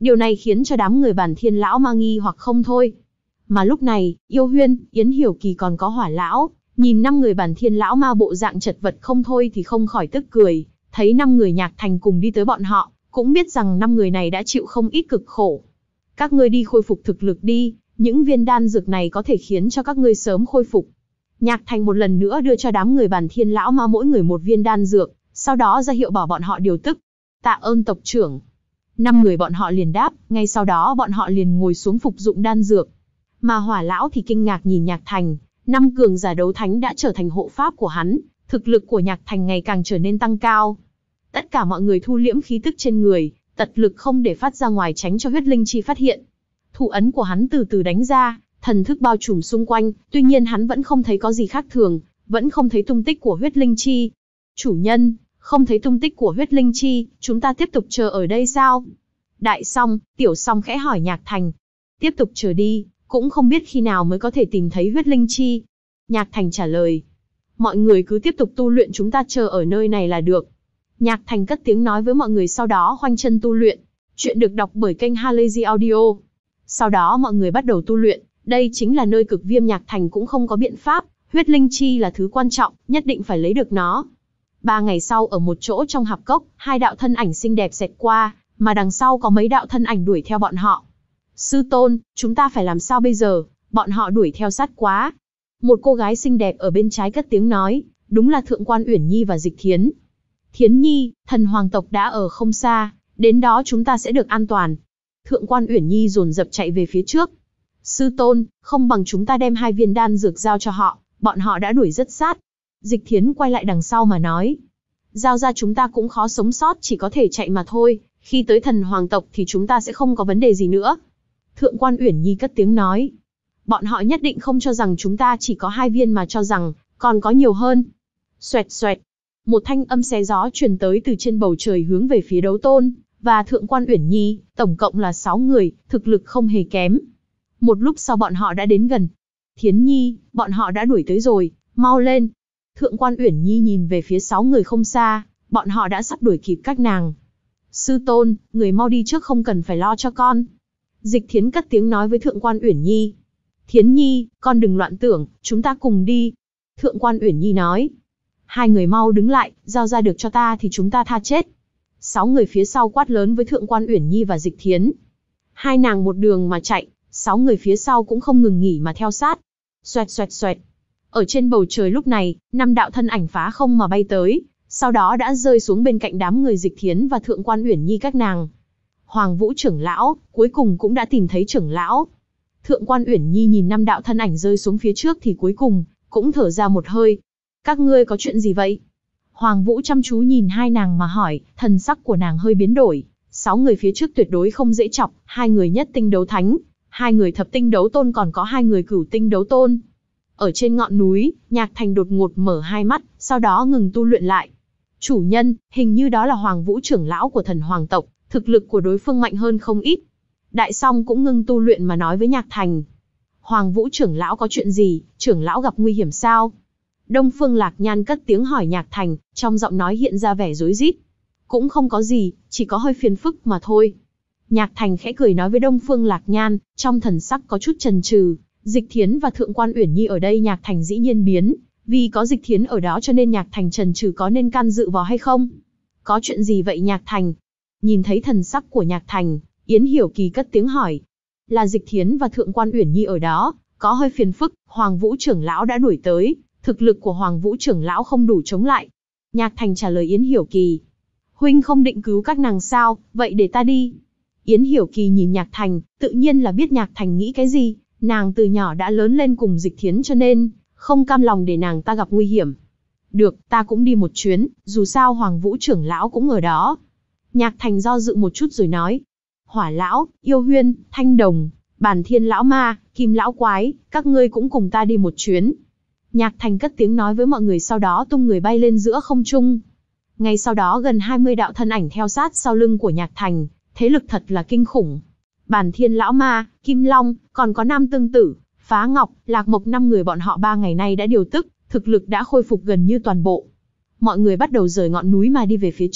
Điều này khiến cho đám người Bàn Thiên lão ma nghi hoặc không thôi. Mà lúc này, Yêu Huyên, Yến Hiểu Kỳ còn có Hỏa lão, nhìn năm người Bàn Thiên lão ma bộ dạng chật vật không thôi thì không khỏi tức cười, thấy năm người Nhạc Thành cùng đi tới bọn họ, cũng biết rằng năm người này đã chịu không ít cực khổ. Các ngươi đi khôi phục thực lực đi, những viên đan dược này có thể khiến cho các ngươi sớm khôi phục. Nhạc Thành một lần nữa đưa cho đám người Bàn Thiên lão ma mỗi người một viên đan dược, sau đó ra hiệu bảo bọn họ điều tức. Tạ ơn tộc trưởng. Năm người bọn họ liền đáp, ngay sau đó bọn họ liền ngồi xuống phục dụng đan dược. Mà Hỏa lão thì kinh ngạc nhìn Nhạc Thành, năm cường giả đấu thánh đã trở thành hộ pháp của hắn, thực lực của Nhạc Thành ngày càng trở nên tăng cao. Tất cả mọi người thu liễm khí tức trên người, tận lực không để phát ra ngoài tránh cho huyết linh chi phát hiện. Thủ ấn của hắn từ từ đánh ra, thần thức bao trùm xung quanh, tuy nhiên hắn vẫn không thấy có gì khác thường, vẫn không thấy tung tích của huyết linh chi. Chủ nhân, không thấy tung tích của huyết linh chi, chúng ta tiếp tục chờ ở đây sao? Đại Song, Tiểu Song khẽ hỏi Nhạc Thành. Tiếp tục chờ đi, cũng không biết khi nào mới có thể tìm thấy huyết linh chi. Nhạc Thành trả lời. Mọi người cứ tiếp tục tu luyện, chúng ta chờ ở nơi này là được. Nhạc Thành cất tiếng nói với mọi người, sau đó khoanh chân tu luyện. Chuyện được đọc bởi kênh Halazy Audio. Sau đó mọi người bắt đầu tu luyện, đây chính là nơi cực viêm. Nhạc Thành cũng không có biện pháp, huyết linh chi là thứ quan trọng, nhất định phải lấy được nó. Ba ngày sau ở một chỗ trong hạp cốc, hai đạo thân ảnh xinh đẹp xẹt qua, mà đằng sau có mấy đạo thân ảnh đuổi theo bọn họ. Sư tôn, chúng ta phải làm sao bây giờ, bọn họ đuổi theo sát quá. Một cô gái xinh đẹp ở bên trái cất tiếng nói, đúng là Thượng quan Uyển Nhi và Dịch Thiến. Thiến Nhi, thần hoàng tộc đã ở không xa, đến đó chúng ta sẽ được an toàn. Thượng quan Uyển Nhi dồn dập chạy về phía trước. Sư tôn, không bằng chúng ta đem hai viên đan dược giao cho họ, bọn họ đã đuổi rất sát. Dịch Thiến quay lại đằng sau mà nói. Giao ra chúng ta cũng khó sống sót, chỉ có thể chạy mà thôi, khi tới thần hoàng tộc thì chúng ta sẽ không có vấn đề gì nữa. Thượng quan Uyển Nhi cất tiếng nói. Bọn họ nhất định không cho rằng chúng ta chỉ có hai viên mà cho rằng còn có nhiều hơn. Xoẹt xoẹt. Một thanh âm xé gió truyền tới từ trên bầu trời hướng về phía Đấu Tôn và Thượng quan Uyển Nhi, tổng cộng là sáu người, thực lực không hề kém. Một lúc sau bọn họ đã đến gần. Thiến Nhi, bọn họ đã đuổi tới rồi, mau lên. Thượng quan Uyển Nhi nhìn về phía sáu người không xa, bọn họ đã sắp đuổi kịp các nàng. Sư tôn, người mau đi trước, không cần phải lo cho con. Dịch Thiến cất tiếng nói với Thượng quan Uyển Nhi. Thiến Nhi, con đừng loạn tưởng, chúng ta cùng đi. Thượng quan Uyển Nhi nói. Hai người mau đứng lại, giao ra được cho ta thì chúng ta tha chết. Sáu người phía sau quát lớn với Thượng quan Uyển Nhi và Dịch Thiến. Hai nàng một đường mà chạy, sáu người phía sau cũng không ngừng nghỉ mà theo sát. Xoẹt xoẹt xoẹt. Ở trên bầu trời lúc này, năm đạo thân ảnh phá không mà bay tới, sau đó đã rơi xuống bên cạnh đám người Dịch Thiến và Thượng quan Uyển Nhi các nàng. Hoàng Vũ trưởng lão, cuối cùng cũng đã tìm thấy trưởng lão. Thượng quan Uyển Nhi nhìn năm đạo thân ảnh rơi xuống phía trước thì cuối cùng cũng thở ra một hơi. Các ngươi có chuyện gì vậy? Hoàng Vũ chăm chú nhìn hai nàng mà hỏi, thần sắc của nàng hơi biến đổi. Sáu người phía trước tuyệt đối không dễ chọc, hai người nhất tinh đấu thánh, hai người thập tinh đấu tôn, còn có hai người cửu tinh đấu tôn. Ở trên ngọn núi, Nhạc Thành đột ngột mở hai mắt, sau đó ngừng tu luyện lại. Chủ nhân, hình như đó là Hoàng Vũ trưởng lão của thần hoàng tộc, thực lực của đối phương mạnh hơn không ít. Đại Song cũng ngưng tu luyện mà nói với Nhạc Thành. Hoàng Vũ trưởng lão có chuyện gì, trưởng lão gặp nguy hiểm sao? Đông Phương Lạc Nhan cất tiếng hỏi Nhạc Thành, trong giọng nói hiện ra vẻ rối rít. Cũng không có gì, chỉ có hơi phiền phức mà thôi. Nhạc Thành khẽ cười nói với Đông Phương Lạc Nhan, trong thần sắc có chút chần chừ. Dịch Thiến và Thượng quan Uyển Nhi ở đây, Nhạc Thành dĩ nhiên biến, vì có Dịch Thiến ở đó cho nên Nhạc Thành chần chừ có nên can dự vào hay không. Có chuyện gì vậy Nhạc Thành? Nhìn thấy thần sắc của Nhạc Thành, Yến Hiểu Kỳ cất tiếng hỏi. Là Dịch Thiến và Thượng quan Uyển Nhi ở đó, có hơi phiền phức, Hoàng Vũ trưởng lão đã đuổi tới, thực lực của Hoàng Vũ trưởng lão không đủ chống lại. Nhạc Thành trả lời Yến Hiểu Kỳ. Huynh không định cứu các nàng sao, vậy để ta đi. Yến Hiểu Kỳ nhìn Nhạc Thành, tự nhiên là biết Nhạc Thành nghĩ cái gì, nàng từ nhỏ đã lớn lên cùng Dịch Thiến cho nên, không cam lòng để nàng ta gặp nguy hiểm. Được, ta cũng đi một chuyến, dù sao Hoàng Vũ trưởng lão cũng ở đó. Nhạc Thành do dự một chút rồi nói. Hỏa lão, Yêu Huyên, Thanh Đồng, Bàn Thiên lão ma, Kim lão quái, các ngươi cũng cùng ta đi một chuyến. Nhạc Thành cất tiếng nói với mọi người, sau đó tung người bay lên giữa không trung. Ngay sau đó gần hai mươi đạo thân ảnh theo sát sau lưng của Nhạc Thành, thế lực thật là kinh khủng. Bàn Thiên lão ma, Kim Long, còn có Nam Tương Tử, Phá Ngọc, Lạc Mộc, năm người bọn họ ba ngày nay đã điều tức, thực lực đã khôi phục gần như toàn bộ. Mọi người bắt đầu rời ngọn núi mà đi về phía trước,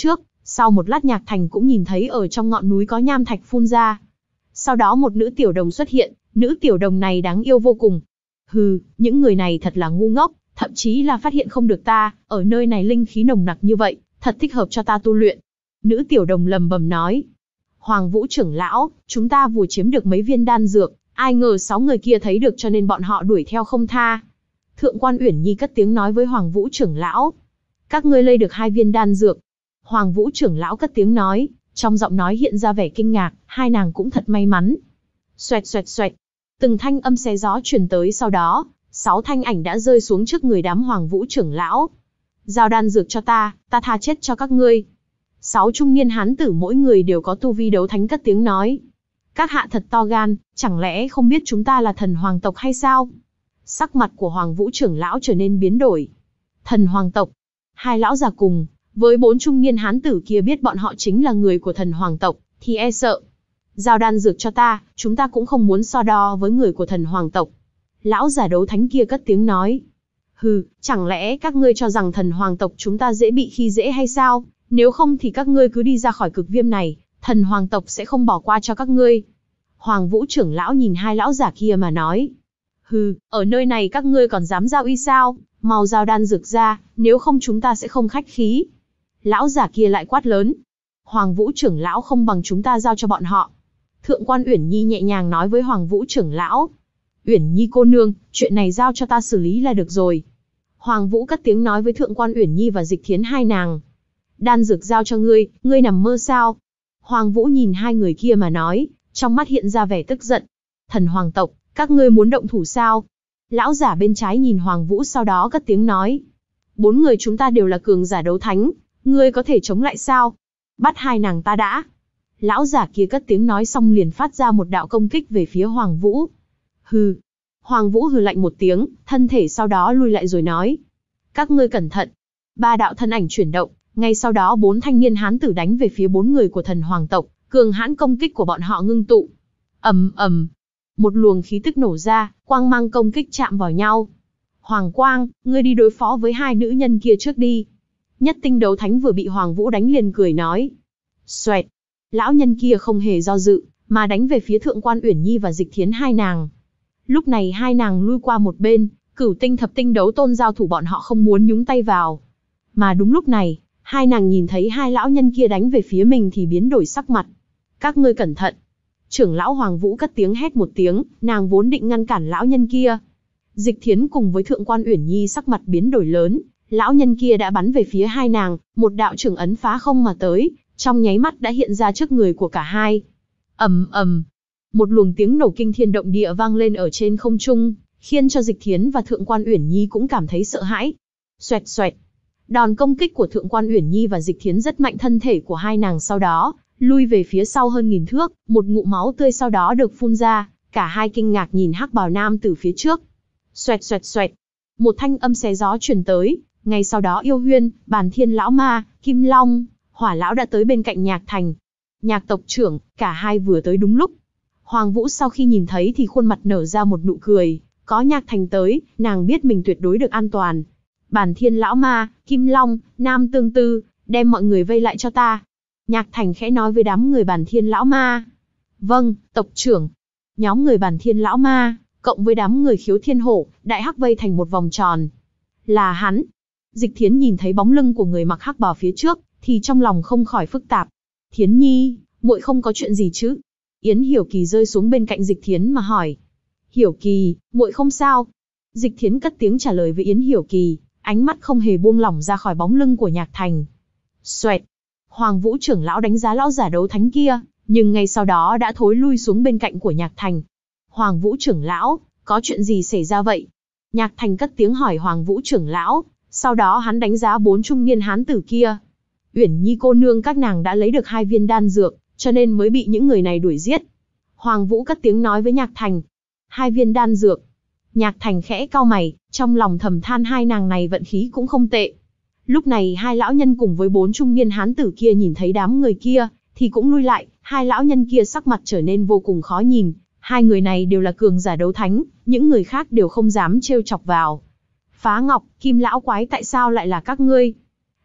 Sau một lát Nhạc Thành cũng nhìn thấy ở trong ngọn núi có nham thạch phun ra. Sau đó một nữ tiểu đồng xuất hiện, nữ tiểu đồng này đáng yêu vô cùng. Hừ, những người này thật là ngu ngốc, thậm chí là phát hiện không được ta, ở nơi này linh khí nồng nặc như vậy, thật thích hợp cho ta tu luyện. Nữ tiểu đồng lầm bầm nói. Hoàng Vũ trưởng lão, chúng ta vừa chiếm được mấy viên đan dược, ai ngờ sáu người kia thấy được cho nên bọn họ đuổi theo không tha. Thượng quan Uyển Nhi cất tiếng nói với Hoàng Vũ trưởng lão. Các ngươi lấy được hai viên đan dược. Hoàng Vũ trưởng lão cất tiếng nói, trong giọng nói hiện ra vẻ kinh ngạc, hai nàng cũng thật may mắn. Xoẹt xoẹt xoẹt, từng thanh âm xé gió truyền tới, sau đó, sáu thanh ảnh đã rơi xuống trước người đám Hoàng Vũ trưởng lão. Giao đan dược cho ta, ta tha chết cho các ngươi. Sáu trung niên hán tử mỗi người đều có tu vi đấu thánh cất tiếng nói. Các hạ thật to gan, chẳng lẽ không biết chúng ta là thần hoàng tộc hay sao? Sắc mặt của Hoàng Vũ trưởng lão trở nên biến đổi. Thần hoàng tộc, hai lão già cùng với bốn trung niên hán tử kia biết bọn họ chính là người của thần hoàng tộc, thì e sợ. Giao đan dược cho ta, chúng ta cũng không muốn so đo với người của thần hoàng tộc. Lão giả đấu thánh kia cất tiếng nói. Hừ, chẳng lẽ các ngươi cho rằng thần hoàng tộc chúng ta dễ bị khi dễ hay sao? Nếu không thì các ngươi cứ đi ra khỏi cực viêm này, thần hoàng tộc sẽ không bỏ qua cho các ngươi. Hoàng Vũ trưởng lão nhìn hai lão giả kia mà nói. Hừ, ở nơi này các ngươi còn dám giao y sao? Mau giao đan dược ra, nếu không chúng ta sẽ không khách khí. Lão giả kia lại quát lớn. Hoàng Vũ trưởng lão không bằng chúng ta giao cho bọn họ. Thượng quan Uyển Nhi nhẹ nhàng nói với Hoàng Vũ trưởng lão. Uyển Nhi cô nương, chuyện này giao cho ta xử lý là được rồi. Hoàng Vũ cất tiếng nói với Thượng quan Uyển Nhi và Dịch Thiến hai nàng. Đan dược giao cho ngươi, ngươi nằm mơ sao? Hoàng Vũ nhìn hai người kia mà nói, trong mắt hiện ra vẻ tức giận. Thần hoàng tộc, các ngươi muốn động thủ sao? Lão giả bên trái nhìn Hoàng Vũ sau đó cất tiếng nói. Bốn người chúng ta đều là cường giả đấu thánh, ngươi có thể chống lại sao? Bắt hai nàng ta đã. Lão giả kia cất tiếng nói xong liền phát ra một đạo công kích về phía Hoàng Vũ. Hừ. Hoàng Vũ hừ lạnh một tiếng, thân thể sau đó lui lại rồi nói. Các ngươi cẩn thận. Ba đạo thân ảnh chuyển động, ngay sau đó bốn thanh niên hán tử đánh về phía bốn người của thần hoàng tộc, cường hãn công kích của bọn họ ngưng tụ. Ầm ầm. Một luồng khí tức nổ ra, quang mang công kích chạm vào nhau. Hoàng Quang, ngươi đi đối phó với hai nữ nhân kia trước đi. Nhất tinh đấu thánh vừa bị Hoàng Vũ đánh liền cười nói. Xoẹt. Lão nhân kia không hề do dự, mà đánh về phía Thượng quan Uyển Nhi và Dịch Thiến hai nàng. Lúc này hai nàng lui qua một bên, cửu tinh thập tinh đấu tôn giao thủ bọn họ không muốn nhúng tay vào. Mà đúng lúc này, hai nàng nhìn thấy hai lão nhân kia đánh về phía mình thì biến đổi sắc mặt. Các ngươi cẩn thận. Trưởng lão Hoàng Vũ cất tiếng hét một tiếng, nàng vốn định ngăn cản lão nhân kia. Dịch Thiến cùng với Thượng quan Uyển Nhi sắc mặt biến đổi lớn, lão nhân kia đã bắn về phía hai nàng, một đạo trưởng ấn phá không mà tới, trong nháy mắt đã hiện ra trước người của cả hai. Ầm ầm, một luồng tiếng nổ kinh thiên động địa vang lên ở trên không trung, khiến cho Dịch Thiến và Thượng quan Uyển Nhi cũng cảm thấy sợ hãi. Xoẹt xoẹt, đòn công kích của Thượng quan Uyển Nhi và Dịch Thiến rất mạnh, thân thể của hai nàng sau đó lui về phía sau hơn nghìn thước, một ngụm máu tươi sau đó được phun ra, cả hai kinh ngạc nhìn hắc bào nam từ phía trước. Xoẹt xoẹt xoẹt, một thanh âm xé gió truyền tới, ngay sau đó Yêu Huyên, Bàn Thiên lão ma, Kim Long, Hỏa lão đã tới bên cạnh Nhạc Thành. Nhạc tộc trưởng, cả hai vừa tới đúng lúc. Hoàng Vũ sau khi nhìn thấy thì khuôn mặt nở ra một nụ cười, có Nhạc Thành tới, nàng biết mình tuyệt đối được an toàn. Bàn Thiên lão ma, Kim Long, Nam Tương Tư, đem mọi người vây lại cho ta. Nhạc Thành khẽ nói với đám người Bàn Thiên lão ma. Vâng, tộc trưởng. Nhóm người Bàn Thiên lão ma, cộng với đám người Khiếu Thiên Hổ, đại hắc vây thành một vòng tròn. Là hắn. Dịch Thiến nhìn thấy bóng lưng của người mặc hắc bào phía trước, thì trong lòng không khỏi phức tạp. Thiến Nhi, muội không có chuyện gì chứ? Yến Hiểu Kỳ rơi xuống bên cạnh Dịch Thiến mà hỏi. Hiểu Kỳ, muội không sao. Dịch Thiến cất tiếng trả lời với Yến Hiểu Kỳ, ánh mắt không hề buông lỏng ra khỏi bóng lưng của Nhạc Thành. Xoẹt. Hoàng Vũ trưởng lão đánh giá lão giả đấu thánh kia, nhưng ngay sau đó đã thối lui xuống bên cạnh của Nhạc Thành. Hoàng Vũ trưởng lão, có chuyện gì xảy ra vậy? Nhạc Thành cất tiếng hỏi Hoàng Vũ trưởng lão, sau đó hắn đánh giá bốn trung niên hán tử kia. Uyển Nhi cô nương các nàng đã lấy được hai viên đan dược, cho nên mới bị những người này đuổi giết. Hoàng Vũ cất tiếng nói với Nhạc Thành. Hai viên đan dược. Nhạc Thành khẽ cau mày, trong lòng thầm than hai nàng này vận khí cũng không tệ. Lúc này hai lão nhân cùng với bốn trung niên hán tử kia nhìn thấy đám người kia, thì cũng lui lại, hai lão nhân kia sắc mặt trở nên vô cùng khó nhìn. Hai người này đều là cường giả đấu thánh, những người khác đều không dám trêu chọc vào. Phá Ngọc, Kim lão quái tại sao lại là các ngươi?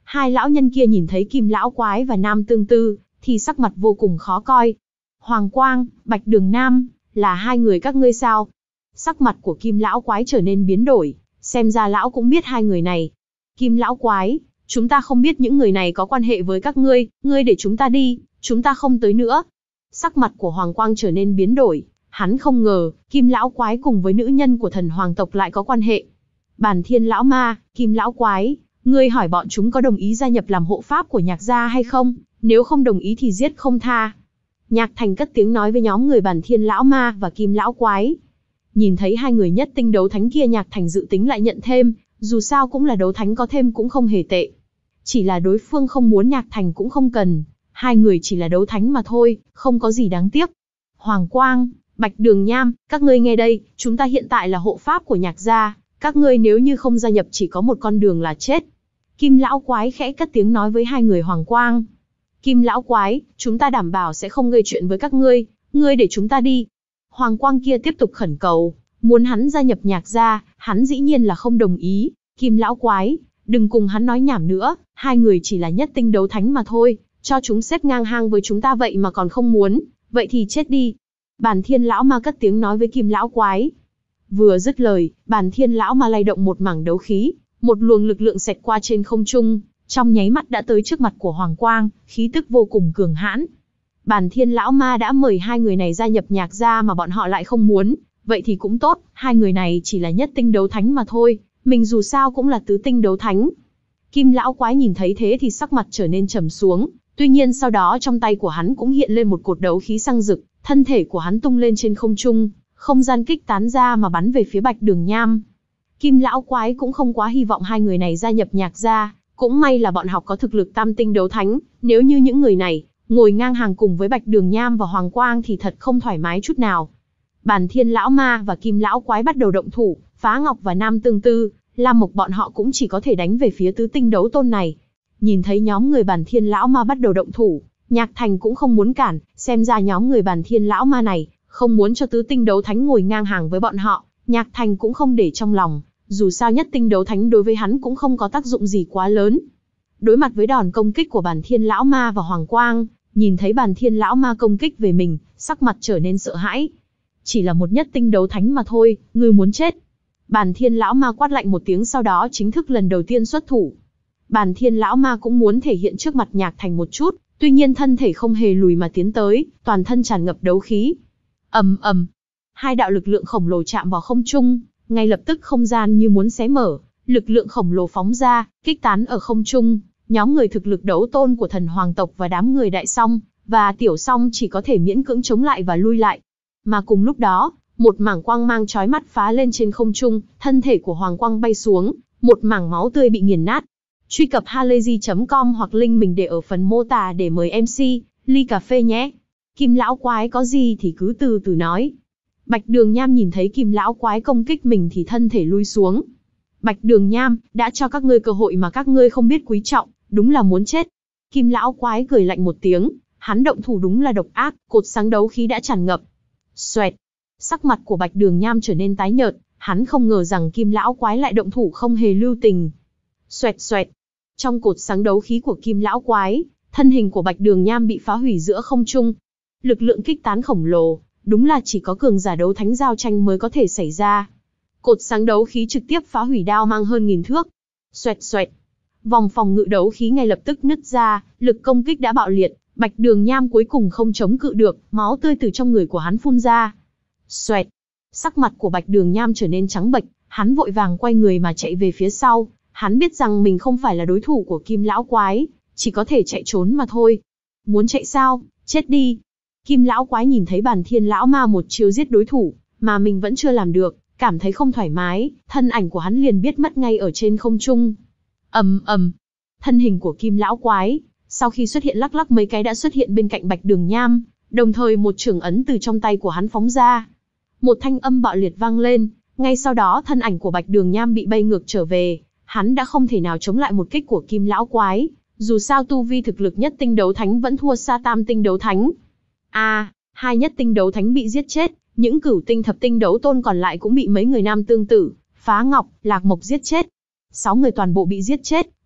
Hai lão nhân kia nhìn thấy Kim lão quái và Nam Tương Tư, thì sắc mặt vô cùng khó coi. Hoàng Quang, Bạch Đường Nam, là hai người các ngươi sao? Sắc mặt của Kim lão quái trở nên biến đổi, xem ra lão cũng biết hai người này. Kim lão quái, chúng ta không biết những người này có quan hệ với các ngươi, ngươi để chúng ta đi, chúng ta không tới nữa. Sắc mặt của Hoàng Quang trở nên biến đổi, hắn không ngờ, Kim lão quái cùng với nữ nhân của thần hoàng tộc lại có quan hệ. Bàn Thiên lão ma, Kim lão quái, ngươi hỏi bọn chúng có đồng ý gia nhập làm hộ pháp của Nhạc gia hay không, nếu không đồng ý thì giết không tha. Nhạc Thành cất tiếng nói với nhóm người Bàn Thiên lão ma và Kim lão quái. Nhìn thấy hai người nhất tinh đấu thánh kia, Nhạc Thành dự tính lại nhận thêm, dù sao cũng là đấu thánh, có thêm cũng không hề tệ. Chỉ là đối phương không muốn Nhạc Thành cũng không cần, hai người chỉ là đấu thánh mà thôi, không có gì đáng tiếc. Hoàng Quang, Bạch Đường Nham, các ngươi nghe đây, chúng ta hiện tại là hộ pháp của Nhạc gia, các ngươi nếu như không gia nhập chỉ có một con đường là chết. Kim lão quái khẽ cất tiếng nói với hai người Hoàng Quang. Kim lão quái, chúng ta đảm bảo sẽ không gây chuyện với các ngươi, ngươi để chúng ta đi. Hoàng Quang kia tiếp tục khẩn cầu, muốn hắn gia nhập Nhạc gia, hắn dĩ nhiên là không đồng ý. Kim lão quái, đừng cùng hắn nói nhảm nữa, hai người chỉ là nhất tinh đấu thánh mà thôi, cho chúng xếp ngang hang với chúng ta vậy mà còn không muốn, vậy thì chết đi. Bàn Thiên lão ma cất tiếng nói với Kim lão quái. Vừa dứt lời, Bàn Thiên lão ma lay động một mảng đấu khí, một luồng lực lượng xẹt qua trên không trung, trong nháy mắt đã tới trước mặt của Hoàng Quang, khí tức vô cùng cường hãn. Bàn Thiên lão ma đã mời hai người này gia nhập Nhạc gia mà bọn họ lại không muốn, vậy thì cũng tốt, hai người này chỉ là nhất tinh đấu thánh mà thôi, mình dù sao cũng là tứ tinh đấu thánh. Kim lão quái nhìn thấy thế thì sắc mặt trở nên trầm xuống, tuy nhiên sau đó trong tay của hắn cũng hiện lên một cột đấu khí xăng rực, thân thể của hắn tung lên trên không trung, không gian kích tán ra mà bắn về phía Bạch Đường Nham. Kim lão quái cũng không quá hy vọng hai người này gia nhập Nhạc gia, cũng may là bọn họ có thực lực tam tinh đấu thánh, nếu như những người này ngồi ngang hàng cùng với Bạch Đường Nham và Hoàng Quang thì thật không thoải mái chút nào. Bàn Thiên lão ma và Kim lão quái bắt đầu động thủ, Phá Ngọc và Nam Tương Tư, Lam Mộc bọn họ cũng chỉ có thể đánh về phía tứ tinh đấu tôn này. Nhìn thấy nhóm người Bàn Thiên lão ma bắt đầu động thủ, Nhạc Thành cũng không muốn cản, xem ra nhóm người Bàn Thiên lão ma này không muốn cho tứ tinh đấu thánh ngồi ngang hàng với bọn họ. Nhạc Thành cũng không để trong lòng, dù sao nhất tinh đấu thánh đối với hắn cũng không có tác dụng gì quá lớn. Đối mặt với đòn công kích của Bàn Thiên lão ma và Hoàng Quang, nhìn thấy Bàn Thiên lão ma công kích về mình, sắc mặt trở nên sợ hãi. Chỉ là một nhất tinh đấu thánh mà thôi, ngươi muốn chết. Bàn Thiên lão ma quát lạnh một tiếng, sau đó chính thức lần đầu tiên xuất thủ. Bàn Thiên lão ma cũng muốn thể hiện trước mặt Nhạc Thành một chút, tuy nhiên thân thể không hề lùi mà tiến tới, toàn thân tràn ngập đấu khí. Ầm ầm, hai đạo lực lượng khổng lồ chạm vào không trung, ngay lập tức không gian như muốn xé mở, lực lượng khổng lồ phóng ra, kích tán ở không trung. Nhóm người thực lực đấu tôn của thần hoàng tộc và đám người đại song và tiểu song chỉ có thể miễn cưỡng chống lại và lui lại. Mà cùng lúc đó, một mảng quang mang chói mắt phá lên trên không trung, thân thể của Hoàng Quang bay xuống, một mảng máu tươi bị nghiền nát. Truy cập halayzi chấm com hoặc link mình để ở phần mô tả để mời em xê, ly cà phê nhé. Kim lão quái có gì thì cứ từ từ nói. Bạch Đường Nham nhìn thấy Kim lão quái công kích mình thì thân thể lui xuống. Bạch Đường Nham, đã cho các ngươi cơ hội mà các ngươi không biết quý trọng, đúng là muốn chết. Kim lão quái cười lạnh một tiếng, hắn động thủ đúng là độc ác, cột sáng đấu khí đã tràn ngập. Xoẹt, sắc mặt của Bạch Đường Nham trở nên tái nhợt, hắn không ngờ rằng Kim lão quái lại động thủ không hề lưu tình. Xoẹt xoẹt, trong cột sáng đấu khí của Kim lão quái, thân hình của Bạch Đường Nham bị phá hủy giữa không trung. Lực lượng kích tán khổng lồ, đúng là chỉ có cường giả đấu thánh giao tranh mới có thể xảy ra. Cột sáng đấu khí trực tiếp phá hủy đao mang hơn nghìn thước. Xoẹt xoẹt, vòng phòng ngự đấu khí ngay lập tức nứt ra, lực công kích đã bạo liệt, Bạch Đường Nham cuối cùng không chống cự được, máu tươi từ trong người của hắn phun ra. Xoẹt, sắc mặt của Bạch Đường Nham trở nên trắng bệch, hắn vội vàng quay người mà chạy về phía sau, hắn biết rằng mình không phải là đối thủ của Kim lão quái, chỉ có thể chạy trốn mà thôi. Muốn chạy sao, chết đi. Kim lão quái nhìn thấy Bàn Thiên lão ma một chiêu giết đối thủ, mà mình vẫn chưa làm được, cảm thấy không thoải mái, thân ảnh của hắn liền biết mất ngay ở trên không trung. Ầm ầm, thân hình của Kim lão quái, sau khi xuất hiện lắc lắc mấy cái đã xuất hiện bên cạnh Bạch Đường Nham, đồng thời một chưởng ấn từ trong tay của hắn phóng ra. Một thanh âm bạo liệt vang lên, ngay sau đó thân ảnh của Bạch Đường Nham bị bay ngược trở về, hắn đã không thể nào chống lại một kích của Kim lão quái, dù sao tu vi thực lực nhất tinh đấu thánh vẫn thua xa tam tinh đấu thánh. A, à, hai nhất tinh đấu thánh bị giết chết, những cửu tinh thập tinh đấu tôn còn lại cũng bị mấy người Nam Tương Tử, Phá Ngọc, Lạc Mộc giết chết. Sáu người toàn bộ bị giết chết,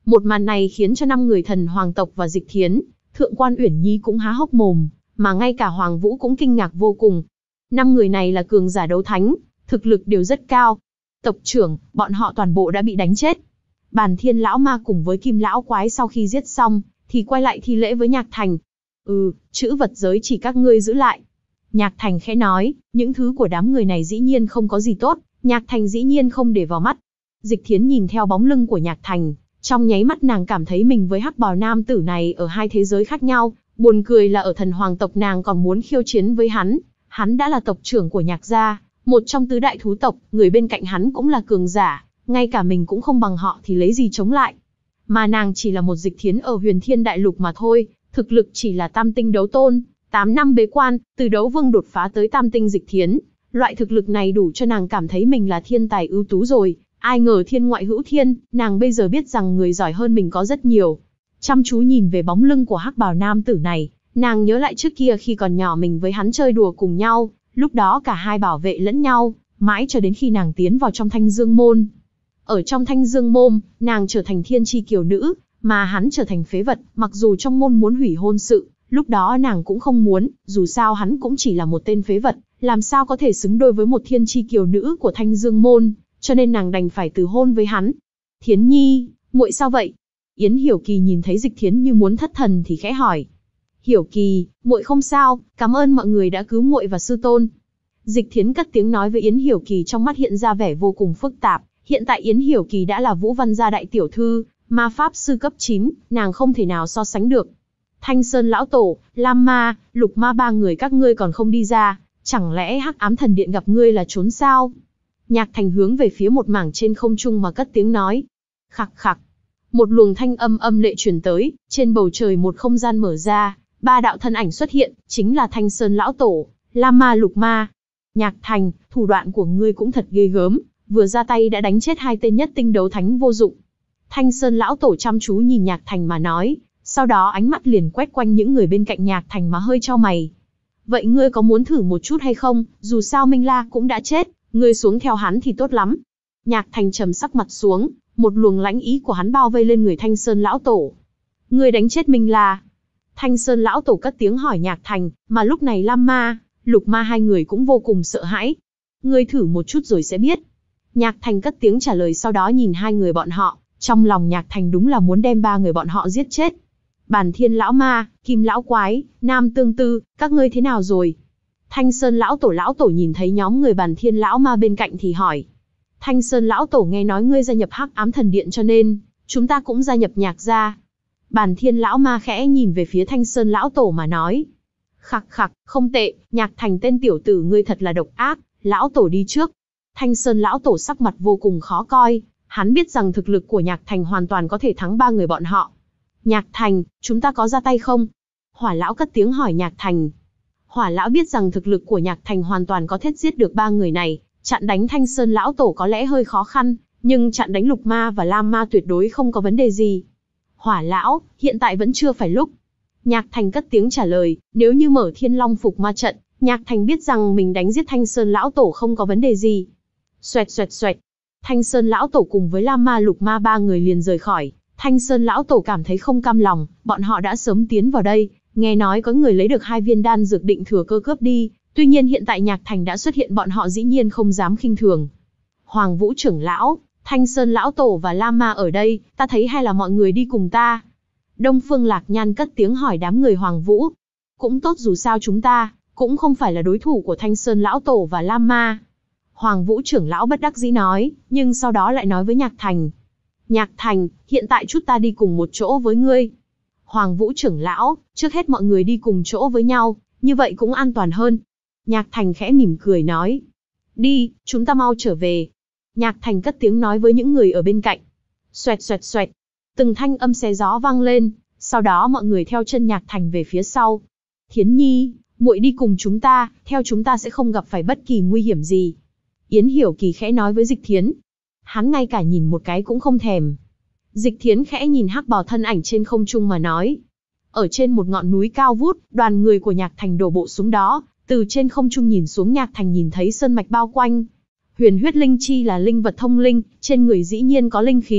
Một màn này khiến cho năm người thần hoàng tộc và Dịch Thiến, Thượng quan Uyển Nhi cũng há hốc mồm, mà ngay cả Hoàng Vũ cũng kinh ngạc vô cùng. Năm người này là cường giả đấu thánh, thực lực đều rất cao. Tộc trưởng, bọn họ toàn bộ đã bị đánh chết. Bàn Thiên lão ma cùng với Kim lão quái sau khi giết xong, thì quay lại thi lễ với Nhạc Thành. Ừ, chữ vật giới chỉ các ngươi giữ lại. Nhạc Thành khẽ nói, những thứ của đám người này dĩ nhiên không có gì tốt, Nhạc Thành dĩ nhiên không để vào mắt. Dịch Thiến nhìn theo bóng lưng của Nhạc Thành, trong nháy mắt nàng cảm thấy mình với hắc bào nam tử này ở hai thế giới khác nhau. Buồn cười là ở thần hoàng tộc nàng còn muốn khiêu chiến với hắn. Hắn đã là tộc trưởng của Nhạc gia, một trong tứ đại thú tộc, người bên cạnh hắn cũng là cường giả, ngay cả mình cũng không bằng họ thì lấy gì chống lại. Mà nàng chỉ là một Dịch Thiến ở Huyền Thiên Đại Lục mà thôi, thực lực chỉ là tam tinh đấu tôn, tám năm bế quan, từ đấu vương đột phá tới tam tinh Dịch Thiến. Loại thực lực này đủ cho nàng cảm thấy mình là thiên tài ưu tú rồi. Ai ngờ thiên ngoại hữu thiên, nàng bây giờ biết rằng người giỏi hơn mình có rất nhiều. Chăm chú nhìn về bóng lưng của hắc bào nam tử này, nàng nhớ lại trước kia khi còn nhỏ mình với hắn chơi đùa cùng nhau, lúc đó cả hai bảo vệ lẫn nhau, mãi cho đến khi nàng tiến vào trong Thanh Dương môn. Ở trong Thanh Dương môn, nàng trở thành thiên chi kiều nữ, mà hắn trở thành phế vật, mặc dù trong môn muốn hủy hôn sự, lúc đó nàng cũng không muốn, dù sao hắn cũng chỉ là một tên phế vật, làm sao có thể xứng đôi với một thiên chi kiều nữ của Thanh Dương môn, cho nên nàng đành phải từ hôn với hắn. Thiến Nhi, muội sao vậy? Yến Hiểu Kỳ nhìn thấy Dịch Thiến như muốn thất thần thì khẽ hỏi. Hiểu Kỳ, muội không sao, cảm ơn mọi người đã cứu muội và sư tôn. Dịch Thiến cất tiếng nói với Yến Hiểu Kỳ, trong mắt hiện ra vẻ vô cùng phức tạp. Hiện tại Yến Hiểu Kỳ đã là Vũ Văn gia đại tiểu thư, ma pháp sư cấp chín, nàng không thể nào so sánh được. Thanh Sơn lão tổ, Lam ma, Lục ma ba người các ngươi còn không đi ra, chẳng lẽ Hắc Ám Thần Điện gặp ngươi là trốn sao? Nhạc Thành hướng về phía một mảng trên không trung mà cất tiếng nói. Khặc khặc. Một luồng thanh âm âm lệ truyền tới, trên bầu trời một không gian mở ra, ba đạo thân ảnh xuất hiện, chính là Thanh Sơn lão tổ, Lam ma Lục ma. Nhạc Thành, thủ đoạn của ngươi cũng thật ghê gớm, vừa ra tay đã đánh chết hai tên nhất tinh đấu thánh vô dụng. Thanh Sơn lão tổ chăm chú nhìn Nhạc Thành mà nói, sau đó ánh mắt liền quét quanh những người bên cạnh Nhạc Thành mà hơi chau mày. Vậy ngươi có muốn thử một chút hay không, dù sao Minh La cũng đã chết, ngươi xuống theo hắn thì tốt lắm. Nhạc Thành trầm sắc mặt xuống, một luồng lãnh ý của hắn bao vây lên người Thanh Sơn lão tổ. Ngươi đánh chết Minh La? Thanh Sơn lão tổ cất tiếng hỏi Nhạc Thành, mà lúc này Lam ma, Lục ma hai người cũng vô cùng sợ hãi. Ngươi thử một chút rồi sẽ biết. Nhạc Thành cất tiếng trả lời, sau đó nhìn hai người bọn họ, trong lòng Nhạc Thành đúng là muốn đem ba người bọn họ giết chết. Bàn Thiên lão ma, Kim lão quái, Nam Tương Tư, các ngươi thế nào rồi? Thanh Sơn lão tổ lão tổ nhìn thấy nhóm người Bàn Thiên lão ma bên cạnh thì hỏi. Thanh Sơn lão tổ nghe nói ngươi gia nhập Hắc Ám Thần Điện cho nên, chúng ta cũng gia nhập Nhạc gia. Bàn Thiên lão ma khẽ nhìn về phía Thanh Sơn lão tổ mà nói. Khặc khặc, không tệ, Nhạc Thành tên tiểu tử ngươi thật là độc ác, lão tổ đi trước. Thanh Sơn lão tổ sắc mặt vô cùng khó coi, hắn biết rằng thực lực của Nhạc Thành hoàn toàn có thể thắng ba người bọn họ. Nhạc Thành, chúng ta có ra tay không? Hỏa lão cất tiếng hỏi Nhạc Thành. Hỏa lão biết rằng thực lực của Nhạc Thành hoàn toàn có thể giết được ba người này, chặn đánh Thanh Sơn lão tổ có lẽ hơi khó khăn, nhưng chặn đánh Lục ma và Lam ma tuyệt đối không có vấn đề gì. Hỏa lão, hiện tại vẫn chưa phải lúc. Nhạc Thành cất tiếng trả lời, nếu như mở Thiên Long Phục ma trận, Nhạc Thành biết rằng mình đánh giết Thanh Sơn lão tổ không có vấn đề gì. Xoẹt xoẹt xoẹt. Thanh Sơn lão tổ cùng với Lam ma Lục ma ba người liền rời khỏi. Thanh Sơn lão tổ cảm thấy không cam lòng, bọn họ đã sớm tiến vào đây, nghe nói có người lấy được hai viên đan dược định thừa cơ cướp đi, tuy nhiên hiện tại Nhạc Thành đã xuất hiện, bọn họ dĩ nhiên không dám khinh thường. Hoàng Vũ trưởng lão, Thanh Sơn lão tổ và Lam ma ở đây, ta thấy hay là mọi người đi cùng ta? Đông Phương Lạc Nhan cất tiếng hỏi đám người Hoàng Vũ. Cũng tốt, dù sao chúng ta cũng không phải là đối thủ của Thanh Sơn lão tổ và Lam ma. Hoàng Vũ trưởng lão bất đắc dĩ nói, nhưng sau đó lại nói với Nhạc Thành. Nhạc Thành, hiện tại chút ta đi cùng một chỗ với ngươi. Hoàng Vũ trưởng lão, trước hết mọi người đi cùng chỗ với nhau, như vậy cũng an toàn hơn. Nhạc Thành khẽ mỉm cười nói. Đi, chúng ta mau trở về. Nhạc Thành cất tiếng nói với những người ở bên cạnh. Xoẹt xoẹt xoẹt. Từng thanh âm xé gió vang lên, sau đó mọi người theo chân Nhạc Thành về phía sau. Thiến Nhi, muội đi cùng chúng ta, theo chúng ta sẽ không gặp phải bất kỳ nguy hiểm gì. Yến Hiểu Kỳ khẽ nói với Dịch Thiến. Hắn ngay cả nhìn một cái cũng không thèm. Dịch Thiến khẽ nhìn hắc bào thân ảnh trên không trung mà nói. Ở trên một ngọn núi cao vút, đoàn người của Nhạc Thành đổ bộ xuống đó, từ trên không trung nhìn xuống Nhạc Thành nhìn thấy sơn mạch bao quanh. Huyền huyết linh chi là linh vật thông linh, trên người dĩ nhiên có linh khí,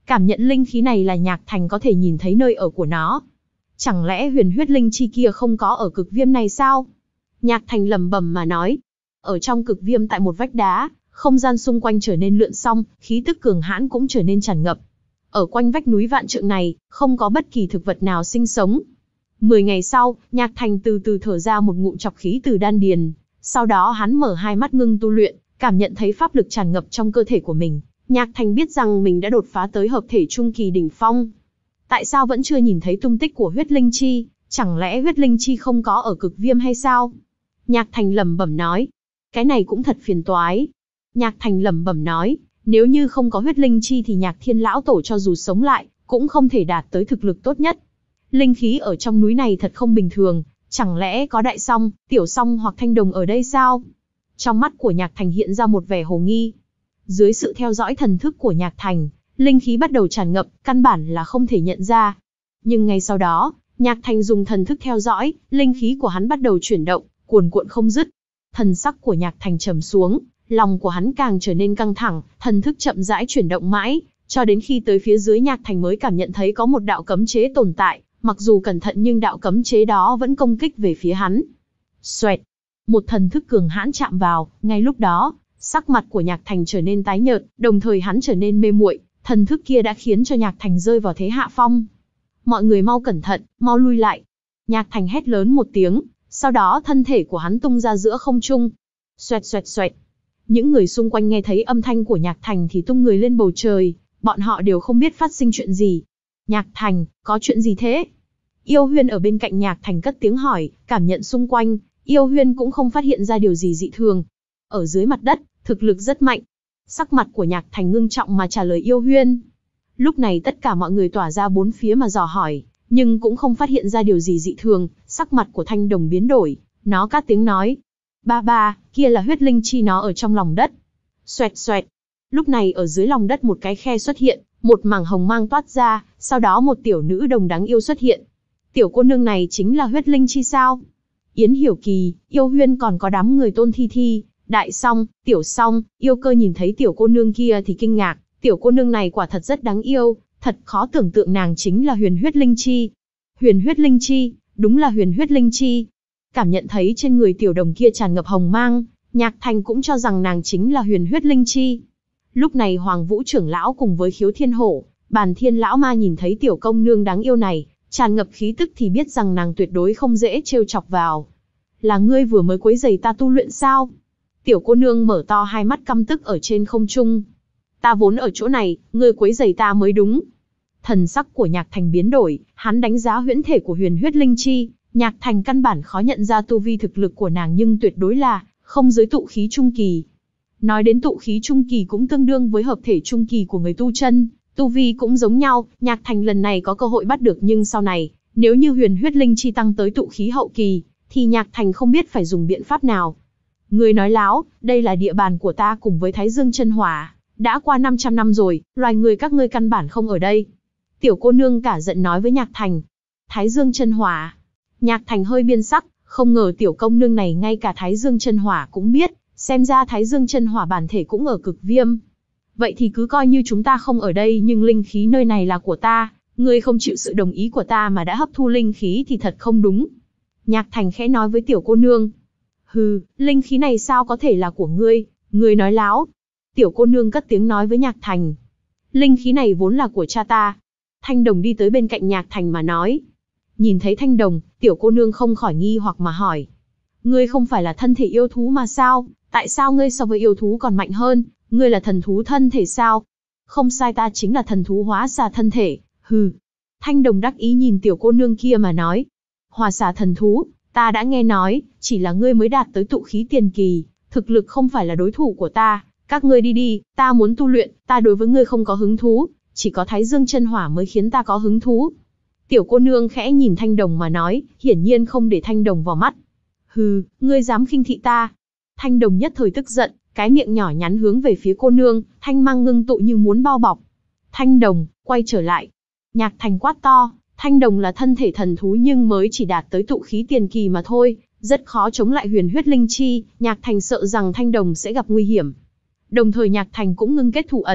cảm nhận linh khí này là Nhạc Thành có thể nhìn thấy nơi ở của nó. Chẳng lẽ huyền huyết linh chi kia không có ở cực viêm này sao? Nhạc Thành lẩm bẩm mà nói. Ở trong cực viêm tại một vách đá, không gian xung quanh trở nên lượn song, khí tức cường hãn cũng trở nên tràn ngập. Ở quanh vách núi vạn trượng này, không có bất kỳ thực vật nào sinh sống. Mười ngày sau, Nhạc Thành từ từ thở ra một ngụm trọc khí từ đan điền. Sau đó hắn mở hai mắt ngưng tu luyện, cảm nhận thấy pháp lực tràn ngập trong cơ thể của mình. Nhạc Thành biết rằng mình đã đột phá tới hợp thể trung kỳ đỉnh phong. Tại sao vẫn chưa nhìn thấy tung tích của huyết linh chi? Chẳng lẽ huyết linh chi không có ở cực viêm hay sao? Nhạc Thành lẩm bẩm nói. Cái này cũng thật phiền toái. Nhạc Thành lẩm bẩm nói, nếu như không có huyết linh chi thì Nhạc Thiên lão tổ cho dù sống lại, cũng không thể đạt tới thực lực tốt nhất. Linh khí ở trong núi này thật không bình thường, chẳng lẽ có Đại Song, Tiểu Song hoặc Thanh Đồng ở đây sao? Trong mắt của Nhạc Thành hiện ra một vẻ hồ nghi. Dưới sự theo dõi thần thức của Nhạc Thành, linh khí bắt đầu tràn ngập, căn bản là không thể nhận ra. Nhưng ngay sau đó, Nhạc Thành dùng thần thức theo dõi, linh khí của hắn bắt đầu chuyển động, cuồn cuộn không dứt. Thần sắc của Nhạc Thành trầm xuống, lòng của hắn càng trở nên căng thẳng, thần thức chậm rãi chuyển động mãi, cho đến khi tới phía dưới Nhạc Thành mới cảm nhận thấy có một đạo cấm chế tồn tại, mặc dù cẩn thận nhưng đạo cấm chế đó vẫn công kích về phía hắn. Xoẹt, một thần thức cường hãn chạm vào, ngay lúc đó, sắc mặt của Nhạc Thành trở nên tái nhợt, đồng thời hắn trở nên mê muội, thần thức kia đã khiến cho Nhạc Thành rơi vào thế hạ phong. Mọi người mau cẩn thận, mau lui lại. Nhạc Thành hét lớn một tiếng, sau đó thân thể của hắn tung ra giữa không trung. Xoẹt xoẹt xoẹt. Những người xung quanh nghe thấy âm thanh của Nhạc Thành thì tung người lên bầu trời, bọn họ đều không biết phát sinh chuyện gì. Nhạc Thành, có chuyện gì thế? Yêu Huyên ở bên cạnh Nhạc Thành cất tiếng hỏi, cảm nhận xung quanh, Yêu Huyên cũng không phát hiện ra điều gì dị thường. Ở dưới mặt đất, thực lực rất mạnh. Sắc mặt của Nhạc Thành ngưng trọng mà trả lời Yêu Huyên. Lúc này tất cả mọi người tỏa ra bốn phía mà dò hỏi, nhưng cũng không phát hiện ra điều gì dị thường. Sắc mặt của Thanh Đồng biến đổi, nó cất tiếng nói. Ba ba, kia là huyết linh chi nó ở trong lòng đất. Xoẹt xoẹt. Lúc này ở dưới lòng đất một cái khe xuất hiện, một mảng hồng mang toát ra, sau đó một tiểu nữ đồng đáng yêu xuất hiện. Tiểu cô nương này chính là huyết linh chi sao? Yến Hiểu Kỳ, Yêu Huyên còn có đám người Tôn Thi Thi, Đại Song, Tiểu Song, Yêu Cơ nhìn thấy tiểu cô nương kia thì kinh ngạc, tiểu cô nương này quả thật rất đáng yêu, thật khó tưởng tượng nàng chính là huyền huyết linh chi. Huyền huyết linh chi, đúng là huyền huyết linh chi. Cảm nhận thấy trên người tiểu đồng kia tràn ngập hồng mang, Nhạc Thành cũng cho rằng nàng chính là huyền huyết linh chi. Lúc này Hoàng Vũ trưởng lão cùng với Khiếu Thiên Hổ, Bàn Thiên lão ma nhìn thấy tiểu công nương đáng yêu này, tràn ngập khí tức thì biết rằng nàng tuyệt đối không dễ trêu chọc vào. Là ngươi vừa mới quấy rầy ta tu luyện sao? Tiểu cô nương mở to hai mắt căm tức ở trên không trung. Ta vốn ở chỗ này, ngươi quấy rầy ta mới đúng. Thần sắc của Nhạc Thành biến đổi, hắn đánh giá huyễn thể của huyền huyết linh chi. Nhạc Thành căn bản khó nhận ra tu vi thực lực của nàng nhưng tuyệt đối là không dưới tụ khí trung kỳ. Nói đến tụ khí trung kỳ cũng tương đương với hợp thể trung kỳ của người tu chân, tu vi cũng giống nhau. Nhạc Thành lần này có cơ hội bắt được nhưng sau này, nếu như huyền huyết linh chi tăng tới tụ khí hậu kỳ, thì Nhạc Thành không biết phải dùng biện pháp nào. Ngươi nói láo, đây là địa bàn của ta cùng với Thái Dương chân hỏa, đã qua năm trăm năm rồi, loài người các ngươi căn bản không ở đây. Tiểu cô nương cả giận nói với Nhạc Thành. Thái Dương chân hỏa. Nhạc Thành hơi biến sắc, không ngờ tiểu công nương này ngay cả Thái Dương chân hỏa cũng biết, xem ra Thái Dương chân hỏa bản thể cũng ở cực viêm. Vậy thì cứ coi như chúng ta không ở đây nhưng linh khí nơi này là của ta, ngươi không chịu sự đồng ý của ta mà đã hấp thu linh khí thì thật không đúng. Nhạc Thành khẽ nói với tiểu cô nương. Hừ, linh khí này sao có thể là của ngươi, ngươi nói láo. Tiểu cô nương cất tiếng nói với Nhạc Thành. Linh khí này vốn là của cha ta. Thanh Đồng đi tới bên cạnh Nhạc Thành mà nói. Nhìn thấy Thanh Đồng, tiểu cô nương không khỏi nghi hoặc mà hỏi. Ngươi không phải là thân thể yêu thú mà sao, tại sao ngươi so với yêu thú còn mạnh hơn, ngươi là thần thú thân thể sao? Không sai, ta chính là thần thú hóa xà thân thể, hừ. Thanh Đồng đắc ý nhìn tiểu cô nương kia mà nói. Hóa xà thần thú, ta đã nghe nói, chỉ là ngươi mới đạt tới tụ khí tiền kỳ, thực lực không phải là đối thủ của ta, các ngươi đi đi, ta muốn tu luyện, ta đối với ngươi không có hứng thú, chỉ có Thái Dương chân hỏa mới khiến ta có hứng thú. Tiểu cô nương khẽ nhìn Thanh Đồng mà nói, hiển nhiên không để Thanh Đồng vào mắt. Hừ, ngươi dám khinh thị ta. Thanh Đồng nhất thời tức giận, cái miệng nhỏ nhắn hướng về phía cô nương, thanh mang ngưng tụ như muốn bao bọc. Thanh Đồng, quay trở lại. Nhạc Thành quát to, Thanh Đồng là thân thể thần thú nhưng mới chỉ đạt tới tụ khí tiền kỳ mà thôi, rất khó chống lại huyền huyết linh chi, Nhạc Thành sợ rằng Thanh Đồng sẽ gặp nguy hiểm. Đồng thời Nhạc Thành cũng ngưng kết thủ ấn,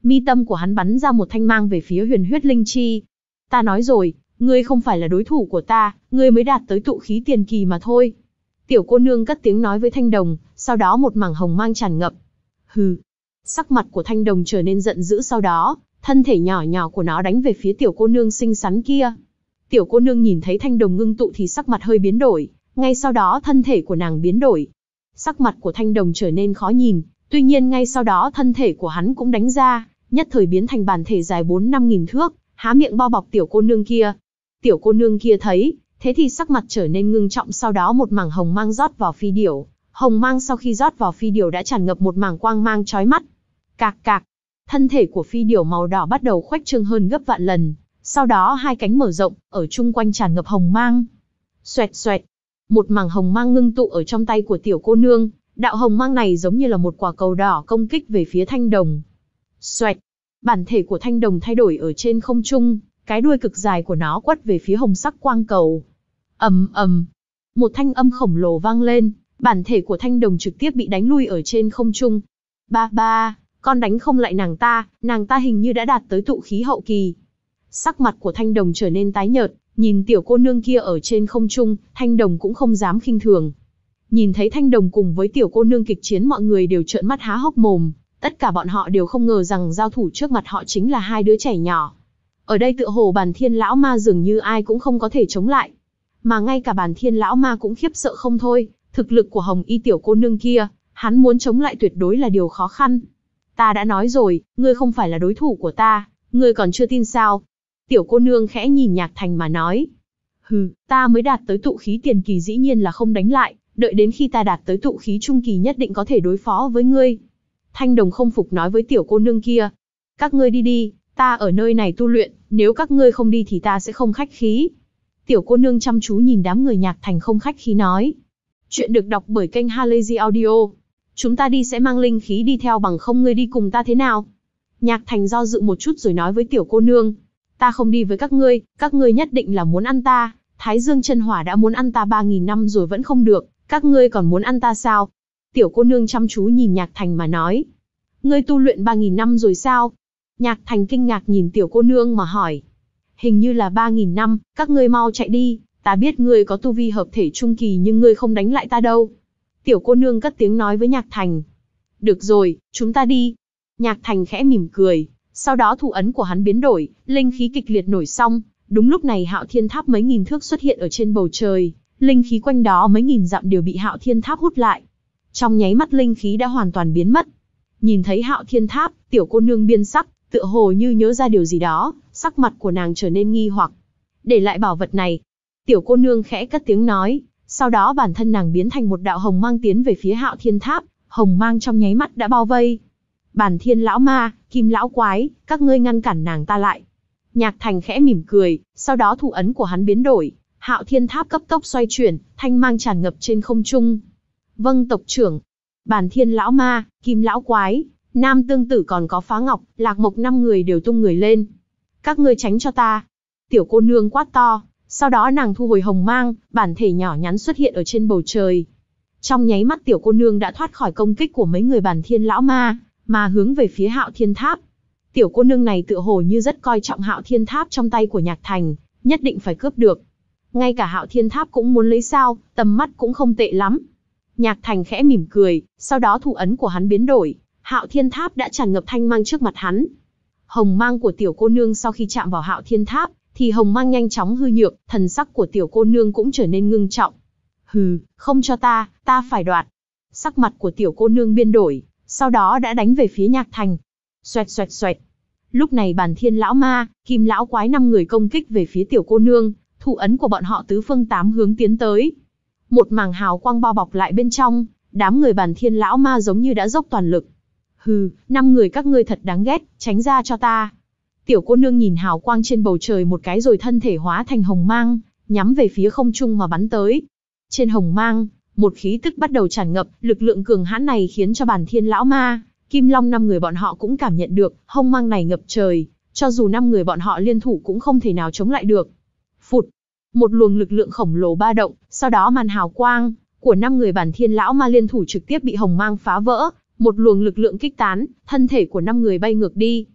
mi tâm của hắn bắn ra một thanh mang về phía huyền huyết linh chi. Ta nói rồi, ngươi không phải là đối thủ của ta, ngươi mới đạt tới tụ khí tiền kỳ mà thôi. Tiểu cô nương cất tiếng nói với Thanh Đồng, sau đó một mảng hồng mang tràn ngập. Hừ. Sắc mặt của Thanh Đồng trở nên giận dữ, sau đó, thân thể nhỏ nhỏ của nó đánh về phía tiểu cô nương xinh xắn kia. Tiểu cô nương nhìn thấy Thanh Đồng ngưng tụ thì sắc mặt hơi biến đổi, ngay sau đó thân thể của nàng biến đổi. Sắc mặt của Thanh Đồng trở nên khó nhìn, tuy nhiên ngay sau đó thân thể của hắn cũng đánh ra, nhất thời biến thành bản thể dài bốn năm nghìn thước, há miệng bao bọc tiểu cô nương kia. Tiểu cô nương kia thấy, thế thì sắc mặt trở nên ngưng trọng, sau đó một mảng hồng mang rót vào phi điểu. Hồng mang sau khi rót vào phi điểu đã tràn ngập một mảng quang mang chói mắt. Cạc cạc, thân thể của phi điểu màu đỏ bắt đầu khuếch trương hơn gấp vạn lần, sau đó hai cánh mở rộng, ở chung quanh tràn ngập hồng mang. Xoẹt xoẹt, một mảng hồng mang ngưng tụ ở trong tay của tiểu cô nương, đạo hồng mang này giống như là một quả cầu đỏ công kích về phía Thanh Đồng. Xoẹt, bản thể của Thanh Đồng thay đổi ở trên không trung, cái đuôi cực dài của nó quất về phía hồng sắc quang cầu. Ầm ầm, một thanh âm khổng lồ vang lên, bản thể của Thanh Đồng trực tiếp bị đánh lui ở trên không trung. Ba ba, con đánh không lại nàng ta, nàng ta hình như đã đạt tới tụ khí hậu kỳ. Sắc mặt của Thanh Đồng trở nên tái nhợt, nhìn tiểu cô nương kia ở trên không trung, Thanh Đồng cũng không dám khinh thường. Nhìn thấy Thanh Đồng cùng với tiểu cô nương kịch chiến, mọi người đều trợn mắt há hốc mồm, tất cả bọn họ đều không ngờ rằng giao thủ trước mặt họ chính là hai đứa trẻ nhỏ. Ở đây tựa hồ Bàn Thiên lão ma dường như ai cũng không có thể chống lại, mà ngay cả Bàn Thiên lão ma cũng khiếp sợ không thôi, thực lực của Hồng Y tiểu cô nương kia, hắn muốn chống lại tuyệt đối là điều khó khăn. Ta đã nói rồi, ngươi không phải là đối thủ của ta, ngươi còn chưa tin sao? Tiểu cô nương khẽ nhìn Nhạc Thành mà nói. Hừ, ta mới đạt tới tụ khí tiền kỳ dĩ nhiên là không đánh lại, đợi đến khi ta đạt tới tụ khí trung kỳ nhất định có thể đối phó với ngươi. Thanh Đồng không phục nói với tiểu cô nương kia. Các ngươi đi đi, ta ở nơi này tu luyện, nếu các ngươi không đi thì ta sẽ không khách khí. Tiểu cô nương chăm chú nhìn đám người Nhạc Thành không khách khí nói. Chuyện được đọc bởi kênh Halazy Audio. Chúng ta đi sẽ mang linh khí đi theo, bằng không ngươi đi cùng ta thế nào? Nhạc Thành do dự một chút rồi nói với tiểu cô nương. Ta không đi với các ngươi, các ngươi nhất định là muốn ăn ta. Thái Dương chân hỏa đã muốn ăn ta ba nghìn năm rồi vẫn không được, các ngươi còn muốn ăn ta sao? Tiểu cô nương chăm chú nhìn Nhạc Thành mà nói. Ngươi tu luyện ba nghìn năm rồi sao? Nhạc Thành kinh ngạc nhìn tiểu cô nương mà hỏi. Hình như là ba nghìn năm, các ngươi mau chạy đi, ta biết ngươi có tu vi hợp thể trung kỳ nhưng ngươi không đánh lại ta đâu. Tiểu cô nương cất tiếng nói với Nhạc Thành. Được rồi, chúng ta đi. Nhạc Thành khẽ mỉm cười, sau đó thủ ấn của hắn biến đổi, linh khí kịch liệt nổi xong. Đúng lúc này Hạo Thiên Tháp mấy nghìn thước xuất hiện ở trên bầu trời, linh khí quanh đó mấy nghìn dặm đều bị Hạo Thiên Tháp hút lại. Trong nháy mắt linh khí đã hoàn toàn biến mất. Nhìn thấy Hạo Thiên Tháp, tiểu cô nương biên sắc, tựa hồ như nhớ ra điều gì đó, sắc mặt của nàng trở nên nghi hoặc. Để lại bảo vật này. Tiểu cô nương khẽ cất tiếng nói, sau đó bản thân nàng biến thành một đạo hồng mang tiến về phía Hạo Thiên Tháp, hồng mang trong nháy mắt đã bao vây. Bàn Thiên lão ma, Kim lão quái, các ngươi ngăn cản nàng ta lại. Nhạc Thành khẽ mỉm cười, sau đó thủ ấn của hắn biến đổi, Hạo Thiên Tháp cấp tốc xoay chuyển, thanh mang tràn ngập trên không trung. Vâng tộc trưởng. Bàn Thiên lão ma, Kim lão quái, Nam Tương Tử còn có Phá Ngọc, Lạc Mộc năm người đều tung người lên. Các ngươi tránh cho ta. Tiểu cô nương quát to, sau đó nàng thu hồi hồng mang, bản thể nhỏ nhắn xuất hiện ở trên bầu trời. Trong nháy mắt tiểu cô nương đã thoát khỏi công kích của mấy người Bàn Thiên lão ma, mà hướng về phía Hạo Thiên Tháp. Tiểu cô nương này tựa hồ như rất coi trọng Hạo Thiên Tháp trong tay của Nhạc Thành, nhất định phải cướp được. Ngay cả Hạo Thiên Tháp cũng muốn lấy sao, tầm mắt cũng không tệ lắm. Nhạc Thành khẽ mỉm cười, sau đó thủ ấn của hắn biến đổi, Hạo Thiên Tháp đã tràn ngập thanh mang trước mặt hắn. Hồng mang của tiểu cô nương sau khi chạm vào Hạo Thiên Tháp, thì hồng mang nhanh chóng hư nhược, thần sắc của tiểu cô nương cũng trở nên ngưng trọng. Hừ, không cho ta, ta phải đoạt. Sắc mặt của tiểu cô nương biến đổi, sau đó đã đánh về phía Nhạc Thành. Xoẹt xoẹt xoẹt. Lúc này Bàn Thiên lão ma, Kim lão quái năm người công kích về phía tiểu cô nương, thủ ấn của bọn họ tứ phương tám hướng tiến tới. Một mảng hào quang bao bọc lại bên trong, đám người Bàn Thiên lão ma giống như đã dốc toàn lực. Hừ, năm người các ngươi thật đáng ghét, tránh ra cho ta. Tiểu cô nương nhìn hào quang trên bầu trời một cái rồi thân thể hóa thành hồng mang, nhắm về phía không trung mà bắn tới. Trên hồng mang, một khí tức bắt đầu tràn ngập, lực lượng cường hãn này khiến cho Bàn Thiên lão ma, Kim Long năm người bọn họ cũng cảm nhận được, hồng mang này ngập trời, cho dù năm người bọn họ liên thủ cũng không thể nào chống lại được. Phụt, một luồng lực lượng khổng lồ ba động, sau đó màn hào quang của năm người Bàn Thiên lão ma liên thủ trực tiếp bị hồng mang phá vỡ, một luồng lực lượng kích tán, thân thể của năm người bay ngược đi.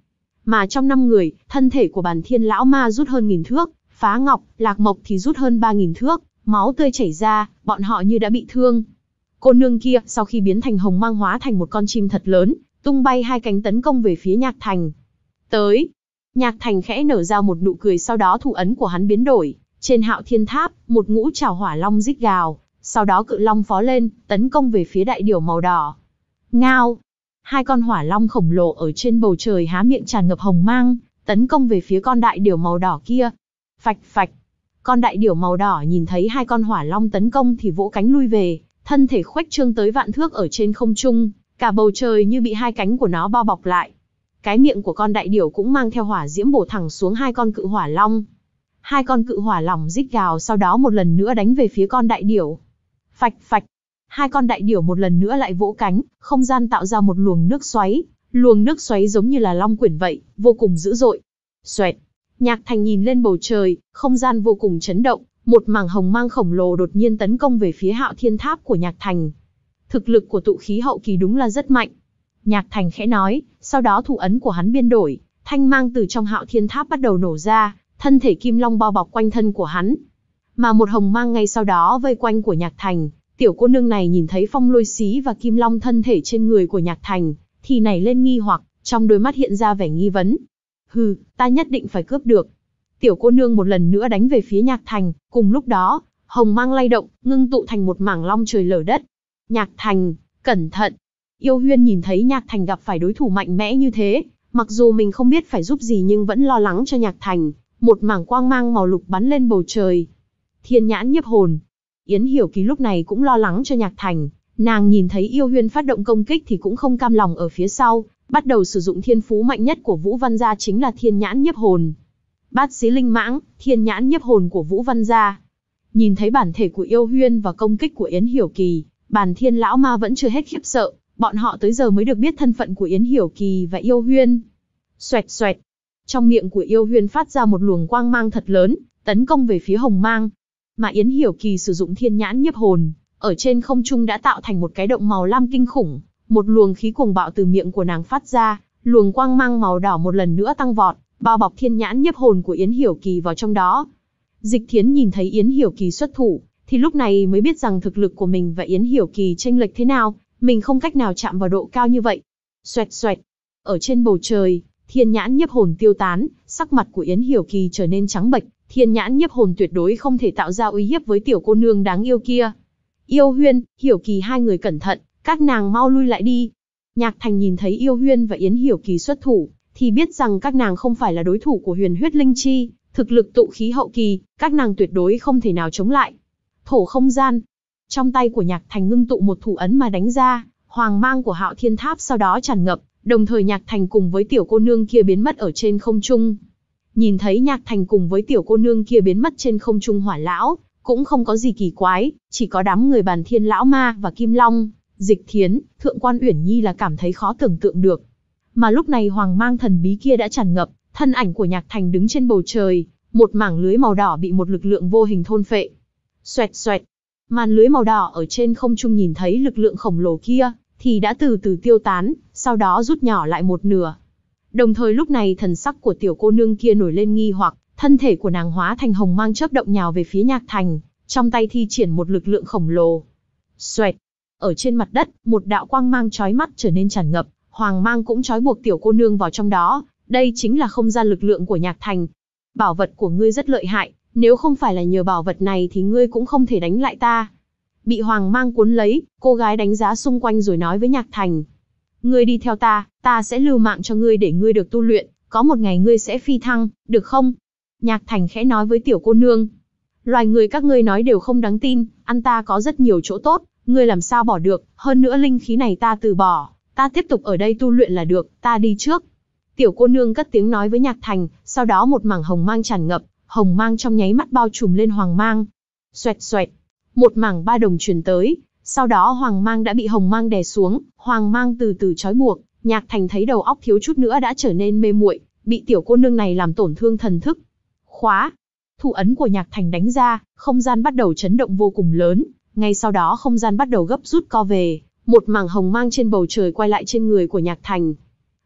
Mà trong năm người, thân thể của Bàn Thiên lão ma rút hơn nghìn thước, Phá Ngọc, Lạc Mộc thì rút hơn ba nghìn thước, máu tươi chảy ra, bọn họ như đã bị thương. Cô nương kia, sau khi biến thành hồng mang hóa thành một con chim thật lớn, tung bay hai cánh tấn công về phía Nhạc Thành. Tới. Nhạc Thành khẽ nở ra một nụ cười, sau đó thủ ấn của hắn biến đổi. Trên Hạo Thiên Tháp, một ngũ trảo hỏa long rít gào, sau đó cự long phó lên, tấn công về phía đại điểu màu đỏ. Ngao. Hai con hỏa long khổng lồ ở trên bầu trời há miệng tràn ngập hồng mang, tấn công về phía con đại điểu màu đỏ kia. Phạch phạch. Con đại điểu màu đỏ nhìn thấy hai con hỏa long tấn công thì vỗ cánh lui về, thân thể khuếch trương tới vạn thước ở trên không trung, cả bầu trời như bị hai cánh của nó bao bọc lại. Cái miệng của con đại điểu cũng mang theo hỏa diễm bổ thẳng xuống hai con cự hỏa long. Hai con cự hỏa long rít gào, sau đó một lần nữa đánh về phía con đại điểu. Phạch phạch. Hai con đại điểu một lần nữa lại vỗ cánh, không gian tạo ra một luồng nước xoáy, luồng nước xoáy giống như là long quyển vậy, vô cùng dữ dội. Xoẹt. Nhạc Thành nhìn lên bầu trời, không gian vô cùng chấn động, một mảng hồng mang khổng lồ đột nhiên tấn công về phía Hạo Thiên Tháp của Nhạc Thành. Thực lực của tụ khí hậu kỳ đúng là rất mạnh. Nhạc Thành khẽ nói, sau đó thủ ấn của hắn biến đổi, thanh mang từ trong Hạo Thiên Tháp bắt đầu nổ ra, thân thể kim long bao bọc quanh thân của hắn. Mà một hồng mang ngay sau đó vây quanh của Nhạc Thành. Tiểu cô nương này nhìn thấy phong lôi xí và kim long thân thể trên người của Nhạc Thành, thì nảy lên nghi hoặc, trong đôi mắt hiện ra vẻ nghi vấn. Hừ, ta nhất định phải cướp được. Tiểu cô nương một lần nữa đánh về phía Nhạc Thành, cùng lúc đó, hồng mang lay động, ngưng tụ thành một mảng long trời lở đất. Nhạc Thành, cẩn thận. Yêu Huyên nhìn thấy Nhạc Thành gặp phải đối thủ mạnh mẽ như thế, mặc dù mình không biết phải giúp gì nhưng vẫn lo lắng cho Nhạc Thành. Một mảng quang mang màu lục bắn lên bầu trời. Thiên nhãn nhiếp hồn. Yến Hiểu Kỳ lúc này cũng lo lắng cho Nhạc Thành, nàng nhìn thấy Yêu Huyên phát động công kích thì cũng không cam lòng ở phía sau, bắt đầu sử dụng thiên phú mạnh nhất của Vũ Văn gia chính là thiên nhãn nhiếp hồn. Bát xí linh mãng, thiên nhãn nhiếp hồn của Vũ Văn gia. Nhìn thấy bản thể của Yêu Huyên và công kích của Yến Hiểu Kỳ, Bàn Thiên lão ma vẫn chưa hết khiếp sợ, bọn họ tới giờ mới được biết thân phận của Yến Hiểu Kỳ và Yêu Huyên. Xoẹt xoẹt. Trong miệng của Yêu Huyên phát ra một luồng quang mang thật lớn, tấn công về phía hồng mang. Mà Yến Hiểu Kỳ sử dụng thiên nhãn nhiếp hồn, ở trên không trung đã tạo thành một cái động màu lam kinh khủng, một luồng khí cuồng bạo từ miệng của nàng phát ra, luồng quang mang màu đỏ một lần nữa tăng vọt, bao bọc thiên nhãn nhiếp hồn của Yến Hiểu Kỳ vào trong đó. Dịch Thiến nhìn thấy Yến Hiểu Kỳ xuất thủ, thì lúc này mới biết rằng thực lực của mình và Yến Hiểu Kỳ chênh lệch thế nào, mình không cách nào chạm vào độ cao như vậy. Xoẹt xoẹt. Ở trên bầu trời, thiên nhãn nhiếp hồn tiêu tán, sắc mặt của Yến Hiểu Kỳ trở nên trắng bệch. Thiên nhãn nhiếp hồn tuyệt đối không thể tạo ra uy hiếp với tiểu cô nương đáng yêu kia. Yêu Huyên, Hiểu Kỳ hai người cẩn thận, các nàng mau lui lại đi. Nhạc Thành nhìn thấy Yêu Huyên và Yến Hiểu Kỳ xuất thủ, thì biết rằng các nàng không phải là đối thủ của Huyền Huyết Linh Chi, thực lực tụ khí hậu kỳ, các nàng tuyệt đối không thể nào chống lại. Thổ không gian. Trong tay của Nhạc Thành ngưng tụ một thủ ấn mà đánh ra, hoàng mang của Hạo Thiên Tháp sau đó tràn ngập, đồng thời Nhạc Thành cùng với tiểu cô nương kia biến mất ở trên không trung. Nhìn thấy Nhạc Thành cùng với tiểu cô nương kia biến mất trên không trung, Hỏa lão cũng không có gì kỳ quái, chỉ có đám người Bàn Thiên lão ma và Kim Long, Dịch Thiến, Thượng quan Uyển Nhi là cảm thấy khó tưởng tượng được. Mà lúc này hoàng mang thần bí kia đã tràn ngập, thân ảnh của Nhạc Thành đứng trên bầu trời, một mảng lưới màu đỏ bị một lực lượng vô hình thôn phệ. Xoẹt xoẹt, màn lưới màu đỏ ở trên không trung nhìn thấy lực lượng khổng lồ kia, thì đã từ từ tiêu tán, sau đó rút nhỏ lại một nửa. Đồng thời lúc này thần sắc của tiểu cô nương kia nổi lên nghi hoặc, thân thể của nàng hóa thành hồng mang chớp động nhào về phía Nhạc Thành, trong tay thi triển một lực lượng khổng lồ. Xoẹt, ở trên mặt đất, một đạo quang mang chói mắt trở nên tràn ngập, hoàng mang cũng trói buộc tiểu cô nương vào trong đó, đây chính là không gian lực lượng của Nhạc Thành. Bảo vật của ngươi rất lợi hại, nếu không phải là nhờ bảo vật này thì ngươi cũng không thể đánh lại ta. Bị hoàng mang cuốn lấy, cô gái đánh giá xung quanh rồi nói với Nhạc Thành. Ngươi đi theo ta, ta sẽ lưu mạng cho ngươi để ngươi được tu luyện, có một ngày ngươi sẽ phi thăng, được không? Nhạc Thành khẽ nói với tiểu cô nương. Loài người các ngươi nói đều không đáng tin, ăn ta có rất nhiều chỗ tốt, ngươi làm sao bỏ được, hơn nữa linh khí này ta từ bỏ, ta tiếp tục ở đây tu luyện là được, ta đi trước. Tiểu cô nương cất tiếng nói với Nhạc Thành, sau đó một mảng hồng mang tràn ngập, hồng mang trong nháy mắt bao trùm lên hoàng mang. Xoẹt xoẹt, một mảng ba đồng truyền tới, sau đó hoàng mang đã bị hồng mang đè xuống, hoàng mang từ từ trói buộc, Nhạc Thành thấy đầu óc thiếu chút nữa đã trở nên mê muội, bị tiểu cô nương này làm tổn thương thần thức. Khóa, thủ ấn của Nhạc Thành đánh ra, không gian bắt đầu chấn động vô cùng lớn, ngay sau đó không gian bắt đầu gấp rút co về, một mảng hồng mang trên bầu trời quay lại trên người của Nhạc Thành.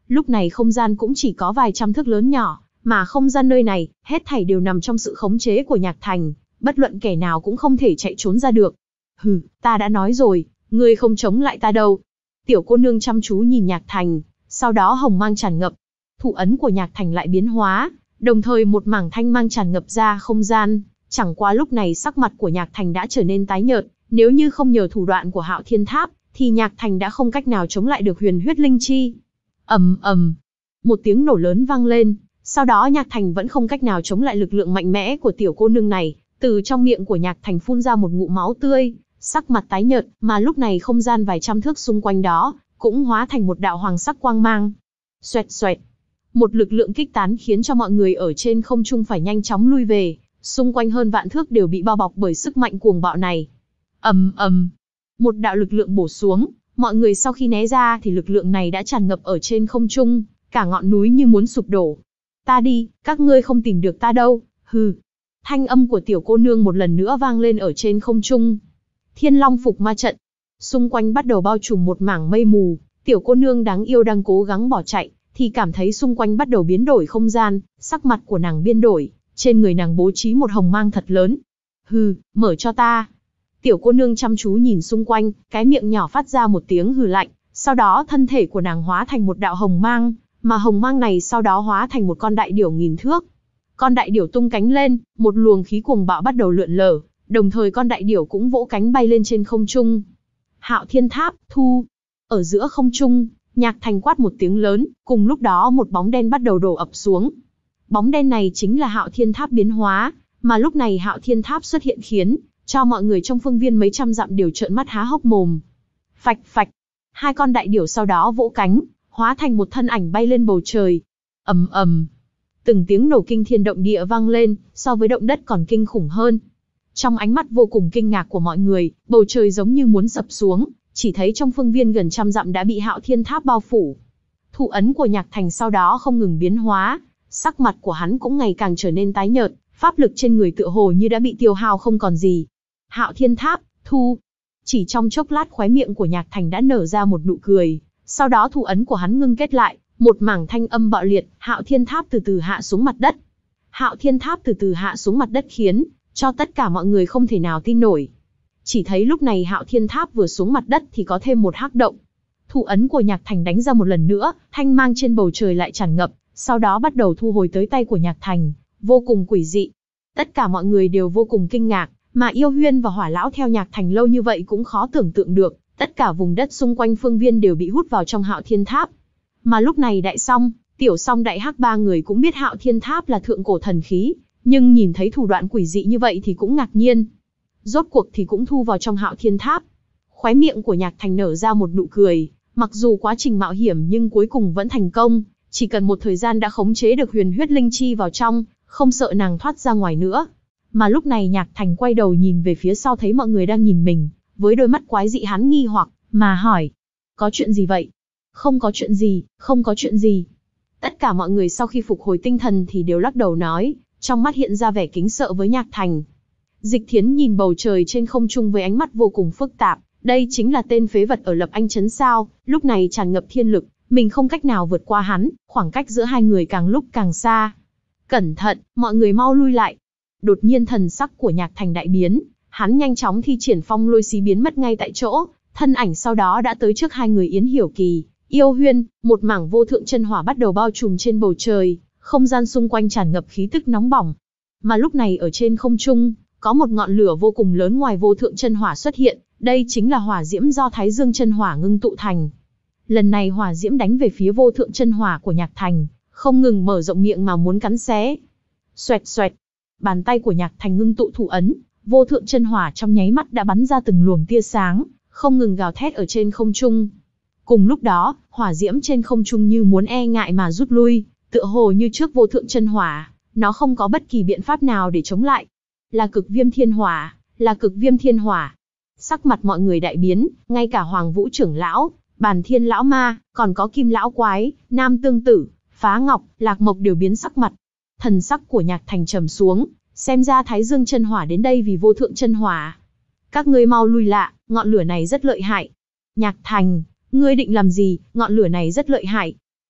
Lúc này không gian cũng chỉ có vài trăm thước lớn nhỏ, mà không gian nơi này, hết thảy đều nằm trong sự khống chế của Nhạc Thành, bất luận kẻ nào cũng không thể chạy trốn ra được. Hừ, ta đã nói rồi, ngươi không chống lại ta đâu. Tiểu cô nương chăm chú nhìn Nhạc Thành, sau đó hồng mang tràn ngập. Thủ ấn của Nhạc Thành lại biến hóa, đồng thời một mảng thanh mang tràn ngập ra không gian. Chẳng qua lúc này sắc mặt của Nhạc Thành đã trở nên tái nhợt, nếu như không nhờ thủ đoạn của Hạo Thiên Tháp, thì Nhạc Thành đã không cách nào chống lại được huyền huyết linh chi. Ầm ầm, một tiếng nổ lớn vang lên, sau đó Nhạc Thành vẫn không cách nào chống lại lực lượng mạnh mẽ của tiểu cô nương này, từ trong miệng của Nhạc Thành phun ra một ngụm máu tươi, sắc mặt tái nhợt, mà lúc này không gian vài trăm thước xung quanh đó cũng hóa thành một đạo hoàng sắc quang mang. Xoẹt xoẹt, một lực lượng kích tán khiến cho mọi người ở trên không trung phải nhanh chóng lui về, xung quanh hơn vạn thước đều bị bao bọc bởi sức mạnh cuồng bạo này. Ầm ầm, một đạo lực lượng bổ xuống, mọi người sau khi né ra thì lực lượng này đã tràn ngập ở trên không trung, cả ngọn núi như muốn sụp đổ. Ta đi, các ngươi không tìm được ta đâu, hừ. Thanh âm của tiểu cô nương một lần nữa vang lên ở trên không trung. Thiên Long Phục Ma Trận. Xung quanh bắt đầu bao trùm một mảng mây mù, tiểu cô nương đáng yêu đang cố gắng bỏ chạy, thì cảm thấy xung quanh bắt đầu biến đổi không gian, sắc mặt của nàng biến đổi, trên người nàng bố trí một hồng mang thật lớn. Hừ, mở cho ta. Tiểu cô nương chăm chú nhìn xung quanh, cái miệng nhỏ phát ra một tiếng hừ lạnh, sau đó thân thể của nàng hóa thành một đạo hồng mang, mà hồng mang này sau đó hóa thành một con đại điểu nghìn thước. Con đại điểu tung cánh lên, một luồng khí cuồng bạo bắt đầu lượn lờ, đồng thời con đại điểu cũng vỗ cánh bay lên trên không trung. Hạo Thiên Tháp, thu. Ở giữa không trung, Nhạc Thành quát một tiếng lớn, cùng lúc đó một bóng đen bắt đầu đổ ập xuống. Bóng đen này chính là Hạo Thiên Tháp biến hóa, mà lúc này Hạo Thiên Tháp xuất hiện khiến cho mọi người trong phương viên mấy trăm dặm đều trợn mắt há hốc mồm. Phạch phạch, hai con đại điểu sau đó vỗ cánh, hóa thành một thân ảnh bay lên bầu trời. Ầm ầm, từng tiếng nổ kinh thiên động địa vang lên, so với động đất còn kinh khủng hơn. Trong ánh mắt vô cùng kinh ngạc của mọi người, bầu trời giống như muốn sập xuống, chỉ thấy trong phương viên gần trăm dặm đã bị Hạo Thiên Tháp bao phủ. Thủ ấn của Nhạc Thành sau đó không ngừng biến hóa, sắc mặt của hắn cũng ngày càng trở nên tái nhợt, pháp lực trên người tựa hồ như đã bị tiêu hao không còn gì. Hạo Thiên Tháp, thu. Chỉ trong chốc lát khóe miệng của Nhạc Thành đã nở ra một nụ cười, sau đó thủ ấn của hắn ngưng kết lại, một mảng thanh âm bạo liệt, Hạo Thiên Tháp từ từ hạ xuống mặt đất. Hạo Thiên Tháp từ từ hạ xuống mặt đất khiến cho tất cả mọi người không thể nào tin nổi. Chỉ thấy lúc này Hạo Thiên Tháp vừa xuống mặt đất thì có thêm một hắc động. Thủ ấn của Nhạc Thành đánh ra một lần nữa, thanh mang trên bầu trời lại tràn ngập, sau đó bắt đầu thu hồi tới tay của Nhạc Thành, vô cùng quỷ dị. Tất cả mọi người đều vô cùng kinh ngạc, mà Yêu Huyên và Hỏa Lão theo Nhạc Thành lâu như vậy cũng khó tưởng tượng được, tất cả vùng đất xung quanh phương viên đều bị hút vào trong Hạo Thiên Tháp. Mà lúc này Đại Song, Tiểu Song, Đại Hắc ba người cũng biết Hạo Thiên Tháp là thượng cổ thần khí, nhưng nhìn thấy thủ đoạn quỷ dị như vậy thì cũng ngạc nhiên. Rốt cuộc thì cũng thu vào trong Hạo Thiên Tháp. Khóe miệng của Nhạc Thành nở ra một nụ cười, mặc dù quá trình mạo hiểm nhưng cuối cùng vẫn thành công, chỉ cần một thời gian đã khống chế được huyền huyết linh chi vào trong, không sợ nàng thoát ra ngoài nữa. Mà lúc này Nhạc Thành quay đầu nhìn về phía sau thấy mọi người đang nhìn mình, với đôi mắt quái dị hắn nghi hoặc, mà hỏi. Có chuyện gì vậy? Không có chuyện gì, không có chuyện gì. Tất cả mọi người sau khi phục hồi tinh thần thì đều lắc đầu nói, trong mắt hiện ra vẻ kính sợ với Nhạc Thành. Dịch Thiến nhìn bầu trời trên không trung với ánh mắt vô cùng phức tạp, đây chính là tên phế vật ở Lập Anh Trấn sao, lúc này tràn ngập thiên lực, mình không cách nào vượt qua hắn, khoảng cách giữa hai người càng lúc càng xa. Cẩn thận, mọi người mau lui lại. Đột nhiên thần sắc của Nhạc Thành đại biến, hắn nhanh chóng thi triển phong lôi xí biến mất ngay tại chỗ, thân ảnh sau đó đã tới trước hai người Yến Hiểu Kỳ, Yêu Huyên, một mảng vô thượng chân hỏa bắt đầu bao trùm trên bầu trời, không gian xung quanh tràn ngập khí tức nóng bỏng. Mà lúc này ở trên không trung, có một ngọn lửa vô cùng lớn ngoài vô thượng chân hỏa xuất hiện, đây chính là hỏa diễm do Thái Dương chân hỏa ngưng tụ thành. Lần này hỏa diễm đánh về phía vô thượng chân hỏa của Nhạc Thành, không ngừng mở rộng miệng mà muốn cắn xé. Xoẹt xoẹt, bàn tay của Nhạc Thành ngưng tụ thủ ấn, vô thượng chân hỏa trong nháy mắt đã bắn ra từng luồng tia sáng, không ngừng gào thét ở trên không trung. Cùng lúc đó, hỏa diễm trên không trung như muốn e ngại mà rút lui, tựa hồ như trước vô thượng chân hỏa, nó không có bất kỳ biện pháp nào để chống lại. Là cực viêm thiên hỏa, là cực viêm thiên hỏa. Sắc mặt mọi người đại biến, ngay cả Hoàng Vũ trưởng lão, Bàn Thiên lão ma, còn có Kim lão quái, Nam Tương Tử, Phá Ngọc, Lạc Mộc đều biến sắc mặt. Thần sắc của Nhạc Thành trầm xuống, xem ra Thái Dương chân hỏa đến đây vì vô thượng chân hỏa. Các ngươi mau lui lại, ngọn lửa này rất lợi hại. Nhạc Thành, ngươi định làm gì? Ngọn lửa này rất lợi hại.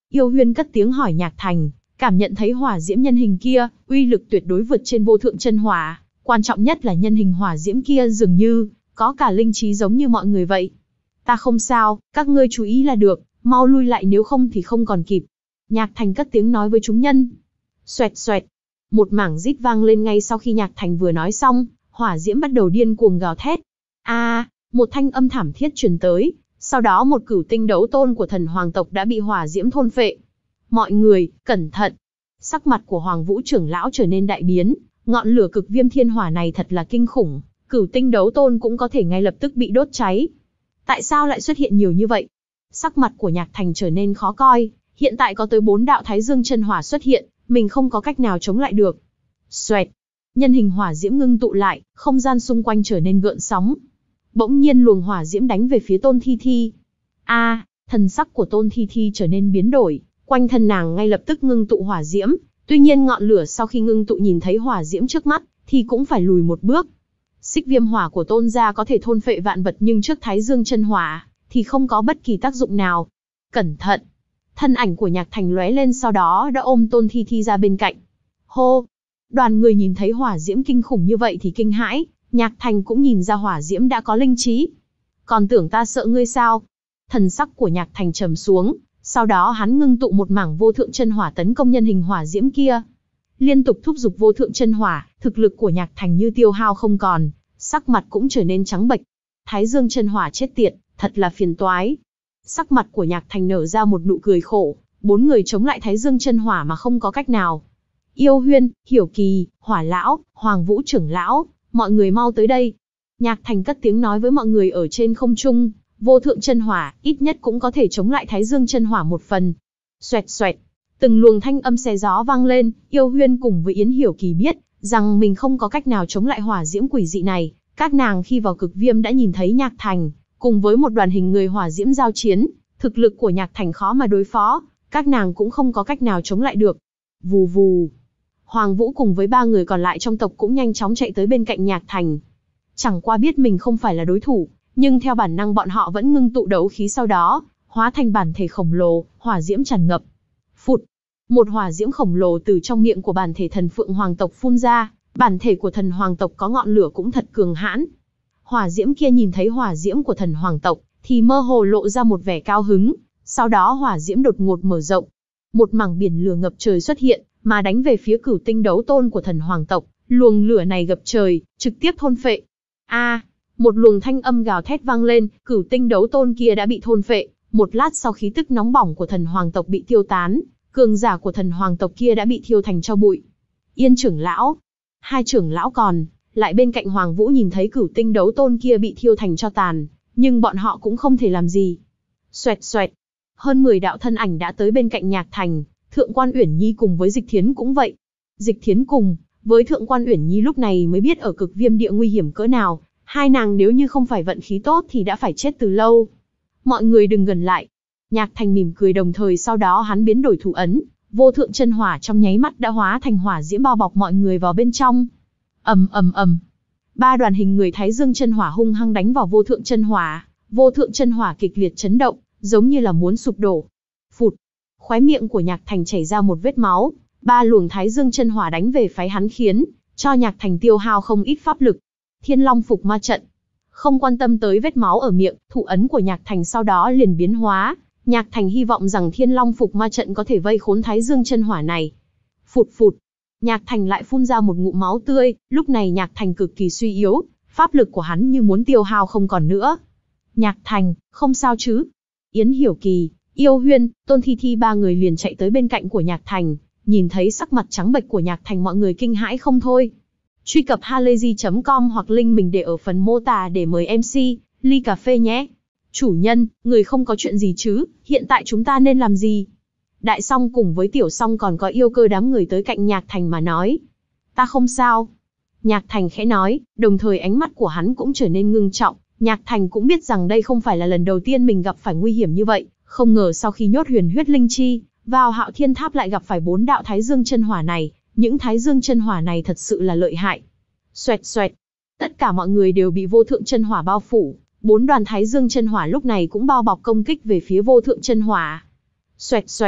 Yêu Huyên cất tiếng hỏi Nhạc Thành, cảm nhận thấy hỏa diễm nhân hình kia, uy lực tuyệt đối vượt trên vô thượng chân hỏa, quan trọng nhất là nhân hình hỏa diễm kia dường như có cả linh trí giống như mọi người vậy. Ta không sao, các ngươi chú ý là được, mau lui lại nếu không thì không còn kịp. Nhạc Thành cất tiếng nói với chúng nhân. Xoẹt xoẹt, một mảng rít vang lên ngay sau khi Nhạc Thành vừa nói xong, hỏa diễm bắt đầu điên cuồng gào thét. A, à, một thanh âm thảm thiết truyền tới, sau đó một cửu tinh đấu tôn của thần hoàng tộc đã bị hỏa diễm thôn phệ. Mọi người, cẩn thận. Sắc mặt của Hoàng Vũ trưởng lão trở nên đại biến, ngọn lửa cực viêm thiên hỏa này thật là kinh khủng, cửu tinh đấu tôn cũng có thể ngay lập tức bị đốt cháy. Tại sao lại xuất hiện nhiều như vậy? Sắc mặt của Nhạc Thành trở nên khó coi, hiện tại có tới bốn đạo thái dương chân hỏa xuất hiện, mình không có cách nào chống lại được. Xoẹt, nhân hình hỏa diễm ngưng tụ lại, không gian xung quanh trở nên gợn sóng. Bỗng nhiên luồng hỏa diễm đánh về phía Tôn Thi Thi. A, à, thần sắc của Tôn Thi Thi trở nên biến đổi, quanh thân nàng ngay lập tức ngưng tụ hỏa diễm, tuy nhiên ngọn lửa sau khi ngưng tụ nhìn thấy hỏa diễm trước mắt, thì cũng phải lùi một bước. Xích viêm hỏa của Tôn gia có thể thôn phệ vạn vật nhưng trước thái dương chân hỏa, thì không có bất kỳ tác dụng nào. Cẩn thận! Thân ảnh của Nhạc Thành lóe lên sau đó đã ôm Tôn Thi Thi ra bên cạnh. Hô! Đoàn người nhìn thấy hỏa diễm kinh khủng như vậy thì kinh hãi, Nhạc Thành cũng nhìn ra hỏa diễm đã có linh trí. Còn tưởng ta sợ ngươi sao? Thần sắc của Nhạc Thành trầm xuống, sau đó hắn ngưng tụ một mảng vô thượng chân hỏa tấn công nhân hình hỏa diễm kia. Liên tục thúc giục vô thượng chân hỏa, thực lực của Nhạc Thành như tiêu hao không còn, sắc mặt cũng trở nên trắng bệch. Thái dương chân hỏa chết tiệt, thật là phiền toái. Sắc mặt của Nhạc Thành nở ra một nụ cười khổ, bốn người chống lại Thái dương chân hỏa mà không có cách nào. Yêu Huyên, Hiểu Kỳ, Hỏa lão, Hoàng Vũ trưởng lão, mọi người mau tới đây. Nhạc Thành cất tiếng nói với mọi người ở trên không trung, vô thượng chân hỏa, ít nhất cũng có thể chống lại thái dương chân hỏa một phần. Xoẹt xoẹt, từng luồng thanh âm xé gió vang lên, Yêu Huyên cùng với Yến Hiểu Kỳ biết rằng mình không có cách nào chống lại hỏa diễm quỷ dị này. Các nàng khi vào cực viêm đã nhìn thấy Nhạc Thành, cùng với một đoàn hình người hỏa diễm giao chiến, thực lực của Nhạc Thành khó mà đối phó, các nàng cũng không có cách nào chống lại được. Vù vù. Hoàng Vũ cùng với ba người còn lại trong tộc cũng nhanh chóng chạy tới bên cạnh Nhạc Thành. Chẳng qua biết mình không phải là đối thủ, nhưng theo bản năng bọn họ vẫn ngưng tụ đấu khí sau đó, hóa thành bản thể khổng lồ, hỏa diễm tràn ngập. Phụt, một hỏa diễm khổng lồ từ trong miệng của bản thể thần Phượng Hoàng tộc phun ra, bản thể của thần Hoàng tộc có ngọn lửa cũng thật cường hãn. Hỏa diễm kia nhìn thấy hỏa diễm của thần Hoàng tộc, thì mơ hồ lộ ra một vẻ cao hứng, sau đó hỏa diễm đột ngột mở rộng. Một mảng biển lửa ngập trời xuất hiện, mà đánh về phía cửu tinh đấu tôn của thần Hoàng tộc, luồng lửa này ngập trời, trực tiếp thôn phệ. A, à, một luồng thanh âm gào thét vang lên, cửu tinh đấu tôn kia đã bị thôn phệ, một lát sau khí tức nóng bỏng của thần Hoàng tộc bị tiêu tán, cường giả của thần Hoàng tộc kia đã bị thiêu thành tro bụi. Yên trưởng lão, hai trưởng lão còn lại bên cạnh Hoàng Vũ nhìn thấy cửu tinh đấu tôn kia bị thiêu thành tro tàn, nhưng bọn họ cũng không thể làm gì. Xoẹt xoẹt, hơn mười đạo thân ảnh đã tới bên cạnh Nhạc Thành. Thượng quan Uyển Nhi cùng với Dịch Thiến cũng vậy. Dịch Thiến cùng với Thượng quan Uyển Nhi lúc này mới biết ở cực viêm địa nguy hiểm cỡ nào, hai nàng nếu như không phải vận khí tốt thì đã phải chết từ lâu. Mọi người đừng gần lại. Nhạc Thành mỉm cười đồng thời sau đó hắn biến đổi thủ ấn, vô thượng chân hỏa trong nháy mắt đã hóa thành hỏa diễm bao bọc mọi người vào bên trong. Ầm ầm ầm. Ba đoàn hình người thái dương chân hỏa hung hăng đánh vào vô thượng chân hỏa, vô thượng chân hỏa kịch liệt chấn động, giống như là muốn sụp đổ. Phụt. Khóe miệng của Nhạc Thành chảy ra một vết máu, ba luồng thái dương chân hỏa đánh về phái hắn khiến cho Nhạc Thành tiêu hao không ít pháp lực. Thiên Long Phục Ma Trận. Không quan tâm tới vết máu ở miệng, thủ ấn của Nhạc Thành sau đó liền biến hóa. Nhạc Thành hy vọng rằng Thiên Long Phục Ma Trận có thể vây khốn thái dương chân hỏa này. Phụt phụt. Nhạc Thành lại phun ra một ngụm máu tươi, lúc này Nhạc Thành cực kỳ suy yếu, pháp lực của hắn như muốn tiêu hao không còn nữa. Nhạc Thành, không sao chứ? Yến Hiểu Kỳ, Yêu Huyên, Tôn Thi Thi ba người liền chạy tới bên cạnh của Nhạc Thành, nhìn thấy sắc mặt trắng bệch của Nhạc Thành mọi người kinh hãi không thôi. Truy cập halayzi chấm com hoặc link mình để ở phần mô tả để mời em xê, ly cà phê nhé. Chủ nhân, người không có chuyện gì chứ, hiện tại chúng ta nên làm gì? Đại Song cùng với Tiểu Song còn có Yêu Cơ đám người tới cạnh Nhạc Thành mà nói. Ta không sao. Nhạc Thành khẽ nói, đồng thời ánh mắt của hắn cũng trở nên ngưng trọng. Nhạc Thành cũng biết rằng đây không phải là lần đầu tiên mình gặp phải nguy hiểm như vậy. Không ngờ sau khi nhốt huyền huyết linh chi, vào Hạo Thiên Tháp lại gặp phải bốn đạo thái dương chân hỏa này. Những thái dương chân hỏa này thật sự là lợi hại. Xoẹt xoẹt. Tất cả mọi người đều bị vô thượng chân hỏa bao phủ. Bốn đoàn thái dương chân hỏa lúc này cũng bao bọc công kích về phía vô thượng chân hỏa. Xoẹt xoẹt.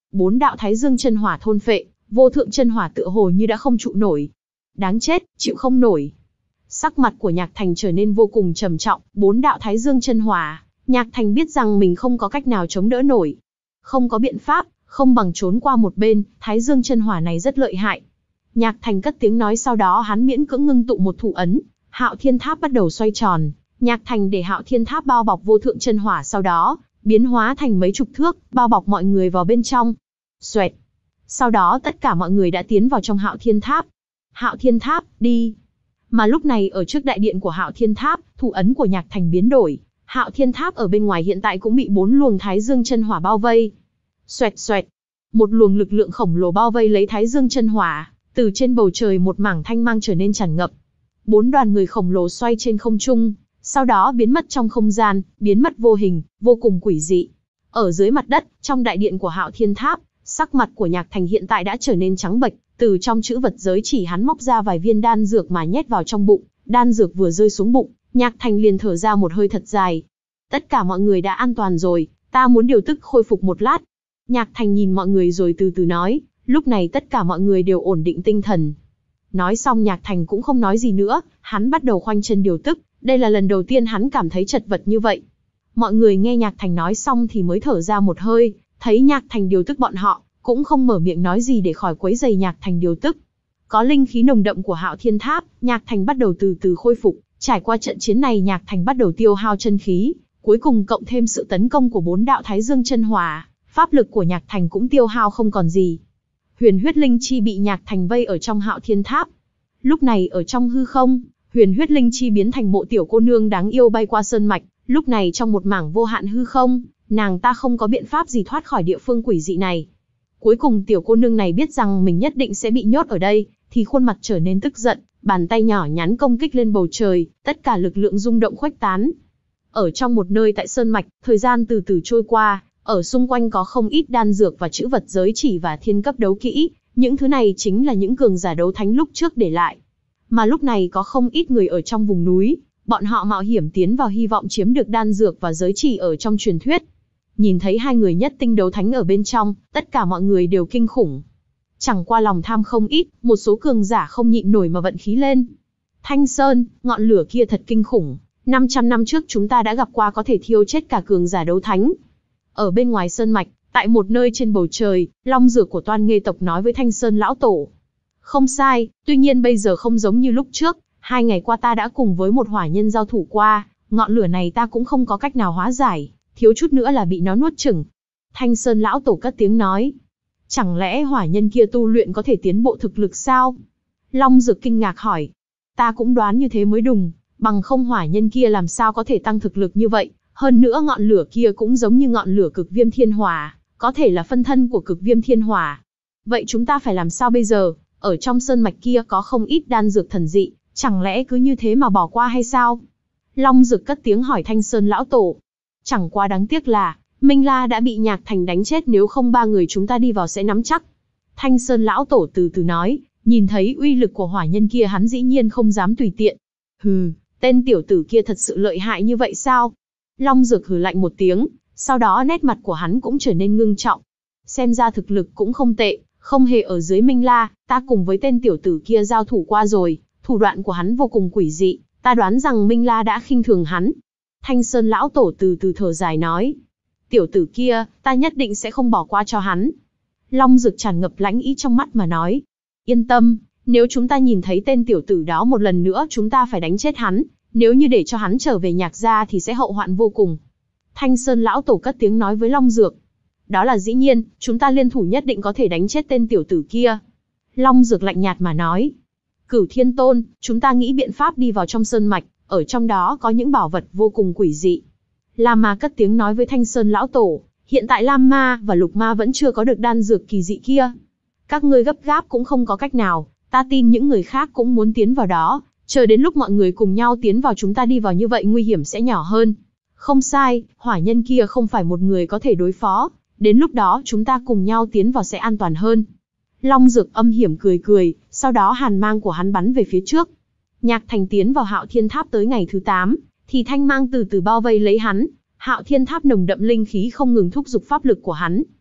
bốn đạo thái dương chân hỏa thôn phệ, vô thượng chân hỏa tựa hồ như đã không trụ nổi. Đáng chết, chịu không nổi. Sắc mặt của Nhạc Thành trở nên vô cùng trầm trọng, bốn đạo thái dương chân hỏa, Nhạc Thành biết rằng mình không có cách nào chống đỡ nổi. Không có biện pháp, không bằng trốn qua một bên, thái dương chân hỏa này rất lợi hại. Nhạc Thành cất tiếng nói, sau đó hắn miễn cưỡng ngưng tụ một thủ ấn, Hạo Thiên Tháp bắt đầu xoay tròn. Nhạc Thành để Hạo Thiên Tháp bao bọc vô thượng chân hỏa, sau đó biến hóa thành mấy chục thước, bao bọc mọi người vào bên trong. Xoẹt. Sau đó tất cả mọi người đã tiến vào trong Hạo Thiên Tháp. Hạo Thiên Tháp, đi. Mà lúc này ở trước đại điện của Hạo Thiên Tháp, thủ ấn của Nhạc Thành biến đổi. Hạo Thiên Tháp ở bên ngoài hiện tại cũng bị bốn luồng thái dương chân hỏa bao vây. Xoẹt xoẹt. Một luồng lực lượng khổng lồ bao vây lấy thái dương chân hỏa, từ trên bầu trời một mảng thanh mang trở nên tràn ngập. Bốn đoàn người khổng lồ xoay trên không trung, sau đó biến mất trong không gian, biến mất vô hình, vô cùng quỷ dị. Ở dưới mặt đất, trong đại điện của Hạo Thiên Tháp, sắc mặt của Nhạc Thành hiện tại đã trở nên trắng bệch, từ trong chữ vật giới chỉ hắn móc ra vài viên đan dược mà nhét vào trong bụng, đan dược vừa rơi xuống bụng, Nhạc Thành liền thở ra một hơi thật dài. Tất cả mọi người đã an toàn rồi, ta muốn điều tức khôi phục một lát. Nhạc Thành nhìn mọi người rồi từ từ nói, lúc này tất cả mọi người đều ổn định tinh thần. Nói xong Nhạc Thành cũng không nói gì nữa, hắn bắt đầu khoanh chân điều tức, đây là lần đầu tiên hắn cảm thấy chật vật như vậy. Mọi người nghe Nhạc Thành nói xong thì mới thở ra một hơi, thấy Nhạc Thành điều tức bọn họ, cũng không mở miệng nói gì để khỏi quấy rầy Nhạc Thành điều tức. Có linh khí nồng đậm của Hạo Thiên Tháp, Nhạc Thành bắt đầu từ từ khôi phục, trải qua trận chiến này Nhạc Thành bắt đầu tiêu hao chân khí, cuối cùng cộng thêm sự tấn công của bốn đạo thái dương chân hỏa, pháp lực của Nhạc Thành cũng tiêu hao không còn gì. Huyền huyết linh chi bị Nhạc Thành vây ở trong Hạo Thiên Tháp. Lúc này ở trong hư không, huyền huyết linh chi biến thành mộ tiểu cô nương đáng yêu bay qua sơn mạch, lúc này trong một mảng vô hạn hư không, nàng ta không có biện pháp gì thoát khỏi địa phương quỷ dị này. Cuối cùng tiểu cô nương này biết rằng mình nhất định sẽ bị nhốt ở đây, thì khuôn mặt trở nên tức giận, bàn tay nhỏ nhắn công kích lên bầu trời, tất cả lực lượng rung động khuếch tán. Ở trong một nơi tại sơn mạch, thời gian từ từ trôi qua, ở xung quanh có không ít đan dược và chữ vật giới chỉ và thiên cấp đấu kỹ, những thứ này chính là những cường giả đấu thánh lúc trước để lại. Mà lúc này có không ít người ở trong vùng núi, bọn họ mạo hiểm tiến vào hy vọng chiếm được đan dược và giới chỉ ở trong truyền thuyết. Nhìn thấy hai người nhất tinh đấu thánh ở bên trong, tất cả mọi người đều kinh khủng. Chẳng qua lòng tham không ít, một số cường giả không nhịn nổi mà vận khí lên. Thanh Sơn, ngọn lửa kia thật kinh khủng, năm trăm năm trước chúng ta đã gặp qua, có thể thiêu chết cả cường giả đấu thánh. Ở bên ngoài sơn mạch, tại một nơi trên bầu trời, long dược của Toan Nghê tộc nói với Thanh Sơn lão tổ. Không sai, tuy nhiên bây giờ không giống như lúc trước, hai ngày qua ta đã cùng với một hỏa nhân giao thủ qua, ngọn lửa này ta cũng không có cách nào hóa giải, thiếu chút nữa là bị nó nuốt chửng. Thanh Sơn lão tổ cất tiếng nói. Chẳng lẽ hỏa nhân kia tu luyện có thể tiến bộ thực lực sao? Long Dược kinh ngạc hỏi. Ta cũng đoán như thế mới đúng, bằng không hỏa nhân kia làm sao có thể tăng thực lực như vậy, hơn nữa ngọn lửa kia cũng giống như ngọn lửa cực viêm thiên hỏa, có thể là phân thân của cực viêm thiên hỏa. Vậy chúng ta phải làm sao bây giờ? Ở trong sơn mạch kia có không ít đan dược thần dị, chẳng lẽ cứ như thế mà bỏ qua hay sao? Long Dược cất tiếng hỏi Thanh Sơn lão tổ. Chẳng qua đáng tiếc là, Minh La đã bị Nhạc Thành đánh chết, nếu không ba người chúng ta đi vào sẽ nắm chắc. Thanh Sơn lão tổ từ từ nói, nhìn thấy uy lực của hỏa nhân kia hắn dĩ nhiên không dám tùy tiện. Hừ, tên tiểu tử kia thật sự lợi hại như vậy sao? Long Dược hừ lạnh một tiếng, sau đó nét mặt của hắn cũng trở nên ngưng trọng. Xem ra thực lực cũng không tệ, không hề ở dưới Minh La, ta cùng với tên tiểu tử kia giao thủ qua rồi, thủ đoạn của hắn vô cùng quỷ dị, ta đoán rằng Minh La đã khinh thường hắn. Thanh Sơn lão tổ từ từ thở dài nói, tiểu tử kia, ta nhất định sẽ không bỏ qua cho hắn. Long Dược tràn ngập lãnh ý trong mắt mà nói, yên tâm, nếu chúng ta nhìn thấy tên tiểu tử đó một lần nữa chúng ta phải đánh chết hắn, nếu như để cho hắn trở về Nhạc gia thì sẽ hậu hoạn vô cùng. Thanh Sơn lão tổ cất tiếng nói với Long Dược, đó là dĩ nhiên, chúng ta liên thủ nhất định có thể đánh chết tên tiểu tử kia. Long Dược lạnh nhạt mà nói, Cửu Thiên Tôn, chúng ta nghĩ biện pháp đi vào trong sơn mạch, ở trong đó có những bảo vật vô cùng quỷ dị. Lam Ma cất tiếng nói với Thanh Sơn lão tổ, hiện tại Lam Ma và Lục Ma vẫn chưa có được đan dược kỳ dị kia. Các ngươi gấp gáp cũng không có cách nào, ta tin những người khác cũng muốn tiến vào đó, chờ đến lúc mọi người cùng nhau tiến vào chúng ta đi vào như vậy nguy hiểm sẽ nhỏ hơn. Không sai, hỏa nhân kia không phải một người có thể đối phó, đến lúc đó chúng ta cùng nhau tiến vào sẽ an toàn hơn. Long Dược âm hiểm cười cười, sau đó hàn mang của hắn bắn về phía trước. Nhạc Thành tiến vào Hạo Thiên Tháp tới ngày thứ tám, thì thanh mang từ từ bao vây lấy hắn, Hạo Thiên Tháp nồng đậm linh khí không ngừng thúc giục pháp lực của hắn.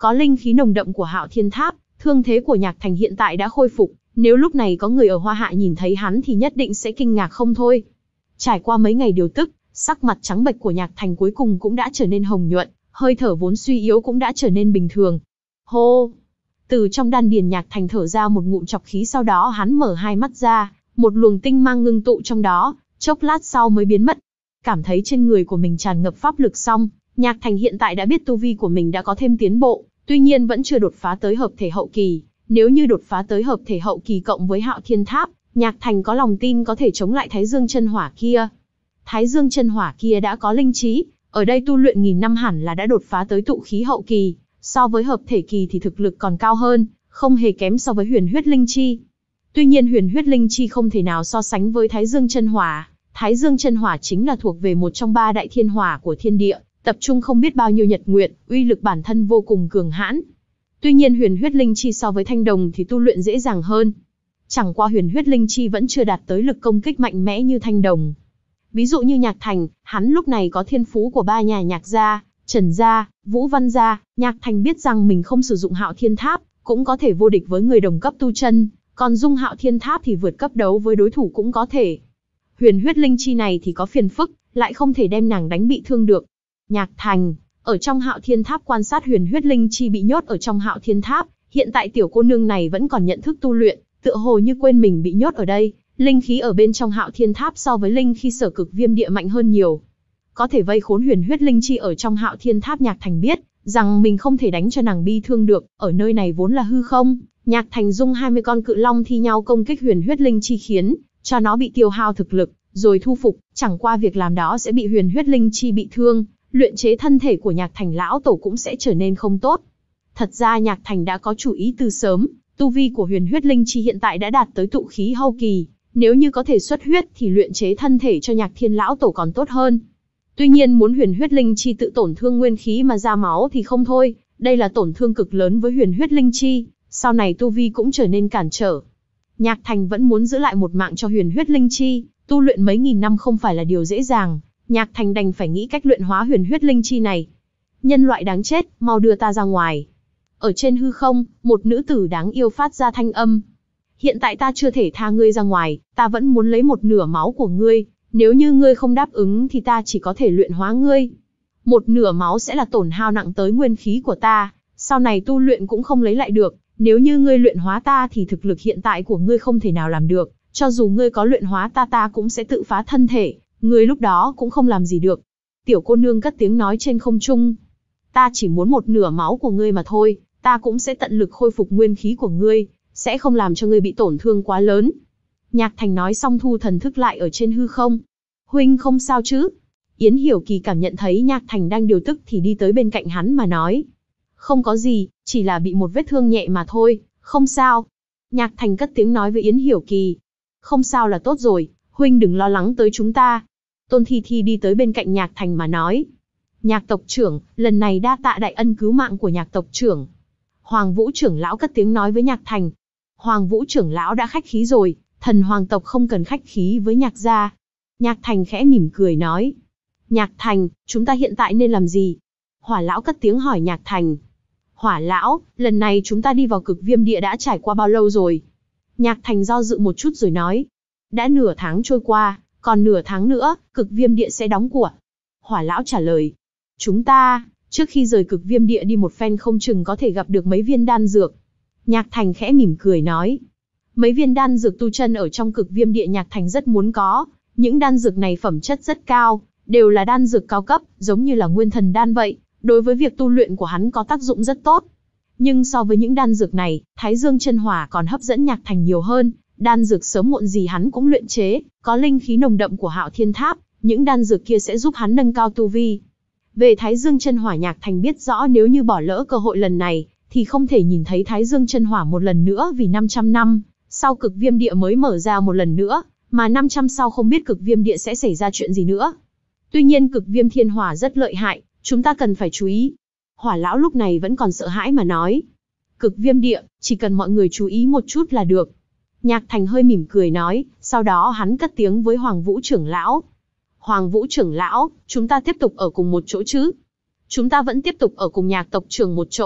có linh khí nồng đậm của Hạo Thiên Tháp, thương thế của Nhạc Thành hiện tại đã khôi phục, nếu lúc này có người ở Hoa Hạ nhìn thấy hắn thì nhất định sẽ kinh ngạc không thôi. Trải qua mấy ngày điều tức, sắc mặt trắng bệch của Nhạc Thành cuối cùng cũng đã trở nên hồng nhuận, hơi thở vốn suy yếu cũng đã trở nên bình thường. Hô! Từ trong đan điền Nhạc Thành thở ra một ngụm trọc khí, sau đó hắn mở hai mắt ra, một luồng tinh mang ngưng tụ trong đó, chốc lát sau mới biến mất. Cảm thấy trên người của mình tràn ngập pháp lực xong, Nhạc Thành hiện tại đã biết tu vi của mình đã có thêm tiến bộ, tuy nhiên vẫn chưa đột phá tới hợp thể hậu kỳ. Nếu như đột phá tới hợp thể hậu kỳ cộng với Hạo Thiên Tháp, Nhạc Thành có lòng tin có thể chống lại Thái Dương chân hỏa kia. Thái Dương chân hỏa kia đã có linh trí, ở đây tu luyện nghìn năm hẳn là đã đột phá tới tụ khí hậu kỳ, so với hợp thể kỳ thì thực lực còn cao hơn, không hề kém so với huyền huyết linh chi. Tuy nhiên huyền huyết linh chi không thể nào so sánh với Thái Dương chân hỏa. Thái Dương chân hỏa chính là thuộc về một trong ba đại thiên hỏa của thiên địa, tập trung không biết bao nhiêu nhật nguyệt, uy lực bản thân vô cùng cường hãn. Tuy nhiên huyền huyết linh chi so với thanh đồng thì tu luyện dễ dàng hơn. Chẳng qua huyền huyết linh chi vẫn chưa đạt tới lực công kích mạnh mẽ như thanh đồng. Ví dụ như Nhạc Thành, hắn lúc này có thiên phú của ba nhà Nhạc gia, Trần gia, Vũ Văn gia. Nhạc Thành biết rằng mình không sử dụng Hạo Thiên Tháp, cũng có thể vô địch với người đồng cấp tu chân, còn dung Hạo Thiên Tháp thì vượt cấp đấu với đối thủ cũng có thể. Huyền huyết linh chi này thì có phiền phức, lại không thể đem nàng đánh bị thương được. Nhạc Thành, ở trong Hạo Thiên Tháp quan sát huyền huyết linh chi bị nhốt ở trong Hạo Thiên Tháp, hiện tại tiểu cô nương này vẫn còn nhận thức tu luyện, tựa hồ như quên mình bị nhốt ở đây, linh khí ở bên trong Hạo Thiên Tháp so với linh khí Sở Cực Viêm Địa mạnh hơn nhiều. Có thể vây khốn huyền huyết linh chi ở trong Hạo Thiên Tháp, Nhạc Thành biết rằng mình không thể đánh cho nàng bi thương được, ở nơi này vốn là hư không, Nhạc Thành dung hai mươi con cự long thi nhau công kích huyền huyết linh chi khiến cho nó bị tiêu hao thực lực, rồi thu phục, chẳng qua việc làm đó sẽ bị huyền huyết linh chi bị thương, luyện chế thân thể của Nhạc Thành lão tổ cũng sẽ trở nên không tốt. Thật ra Nhạc Thành đã có chủ ý từ sớm, tu vi của huyền huyết linh chi hiện tại đã đạt tới tụ khí hậu kỳ, nếu như có thể xuất huyết thì luyện chế thân thể cho Nhạc Thiên lão tổ còn tốt hơn. Tuy nhiên muốn huyền huyết linh chi tự tổn thương nguyên khí mà ra máu thì không thôi, đây là tổn thương cực lớn với huyền huyết linh chi, sau này tu vi cũng trở nên cản trở. Nhạc Thành vẫn muốn giữ lại một mạng cho huyền huyết linh chi, tu luyện mấy nghìn năm không phải là điều dễ dàng, Nhạc Thành đành phải nghĩ cách luyện hóa huyền huyết linh chi này. Nhân loại đáng chết, mau đưa ta ra ngoài. Ở trên hư không, một nữ tử đáng yêu phát ra thanh âm. Hiện tại ta chưa thể tha ngươi ra ngoài, ta vẫn muốn lấy một nửa máu của ngươi, nếu như ngươi không đáp ứng thì ta chỉ có thể luyện hóa ngươi. Một nửa máu sẽ là tổn hao nặng tới nguyên khí của ta, sau này tu luyện cũng không lấy lại được, nếu như ngươi luyện hóa ta thì thực lực hiện tại của ngươi không thể nào làm được, cho dù ngươi có luyện hóa ta ta cũng sẽ tự phá thân thể, ngươi lúc đó cũng không làm gì được. Tiểu cô nương cất tiếng nói trên không trung. Ta chỉ muốn một nửa máu của ngươi mà thôi, ta cũng sẽ tận lực khôi phục nguyên khí của ngươi, sẽ không làm cho ngươi bị tổn thương quá lớn. Nhạc Thành nói xong thu thần thức lại ở trên hư không. Huynh không sao chứ? Yến Hiểu Kỳ cảm nhận thấy Nhạc Thành đang điều tức thì đi tới bên cạnh hắn mà nói. Không có gì, chỉ là bị một vết thương nhẹ mà thôi, không sao. Nhạc Thành cất tiếng nói với Yến Hiểu Kỳ. Không sao là tốt rồi, huynh đừng lo lắng tới chúng ta. Tôn Thi Thi đi tới bên cạnh Nhạc Thành mà nói. Nhạc tộc trưởng, lần này đa tạ đại ân cứu mạng của Nhạc tộc trưởng. Hoàng Vũ trưởng lão cất tiếng nói với Nhạc Thành. Hoàng Vũ trưởng lão đã khách khí rồi, thần hoàng tộc không cần khách khí với Nhạc gia. Nhạc Thành khẽ mỉm cười nói. Nhạc Thành, chúng ta hiện tại nên làm gì? Hỏa lão cất tiếng hỏi Nhạc Thành. Hỏa lão, lần này chúng ta đi vào cực viêm địa đã trải qua bao lâu rồi? Nhạc Thành do dự một chút rồi nói. Đã nửa tháng trôi qua, còn nửa tháng nữa, cực viêm địa sẽ đóng cửa. Hỏa lão trả lời. Chúng ta, trước khi rời cực viêm địa đi một phen không chừng có thể gặp được mấy viên đan dược. Nhạc Thành khẽ mỉm cười nói. Mấy viên đan dược tu chân ở trong cực viêm địa Nhạc Thành rất muốn có. Những đan dược này phẩm chất rất cao, đều là đan dược cao cấp, giống như là nguyên thần đan vậy. Đối với việc tu luyện của hắn có tác dụng rất tốt. Nhưng so với những đan dược này, Thái Dương chân hỏa còn hấp dẫn Nhạc Thành nhiều hơn. Đan dược sớm muộn gì hắn cũng luyện chế, có linh khí nồng đậm của Hạo Thiên Tháp, những đan dược kia sẽ giúp hắn nâng cao tu vi. Về Thái Dương chân hỏa Nhạc Thành biết rõ nếu như bỏ lỡ cơ hội lần này, thì không thể nhìn thấy Thái Dương chân hỏa một lần nữa vì năm trăm năm, sau cực viêm địa mới mở ra một lần nữa, mà năm trăm sau không biết cực viêm địa sẽ xảy ra chuyện gì nữa. Tuy nhiên cực viêm thiên hỏa rất lợi hại, chúng ta cần phải chú ý. Hỏa lão lúc này vẫn còn sợ hãi mà nói. Cực viêm địa, chỉ cần mọi người chú ý một chút là được. Nhạc Thành hơi mỉm cười nói, sau đó hắn cất tiếng với Hoàng Vũ trưởng lão. Hoàng Vũ trưởng lão, chúng ta tiếp tục ở cùng một chỗ chứ? Chúng ta vẫn tiếp tục ở cùng Nhạc tộc trưởng một chỗ,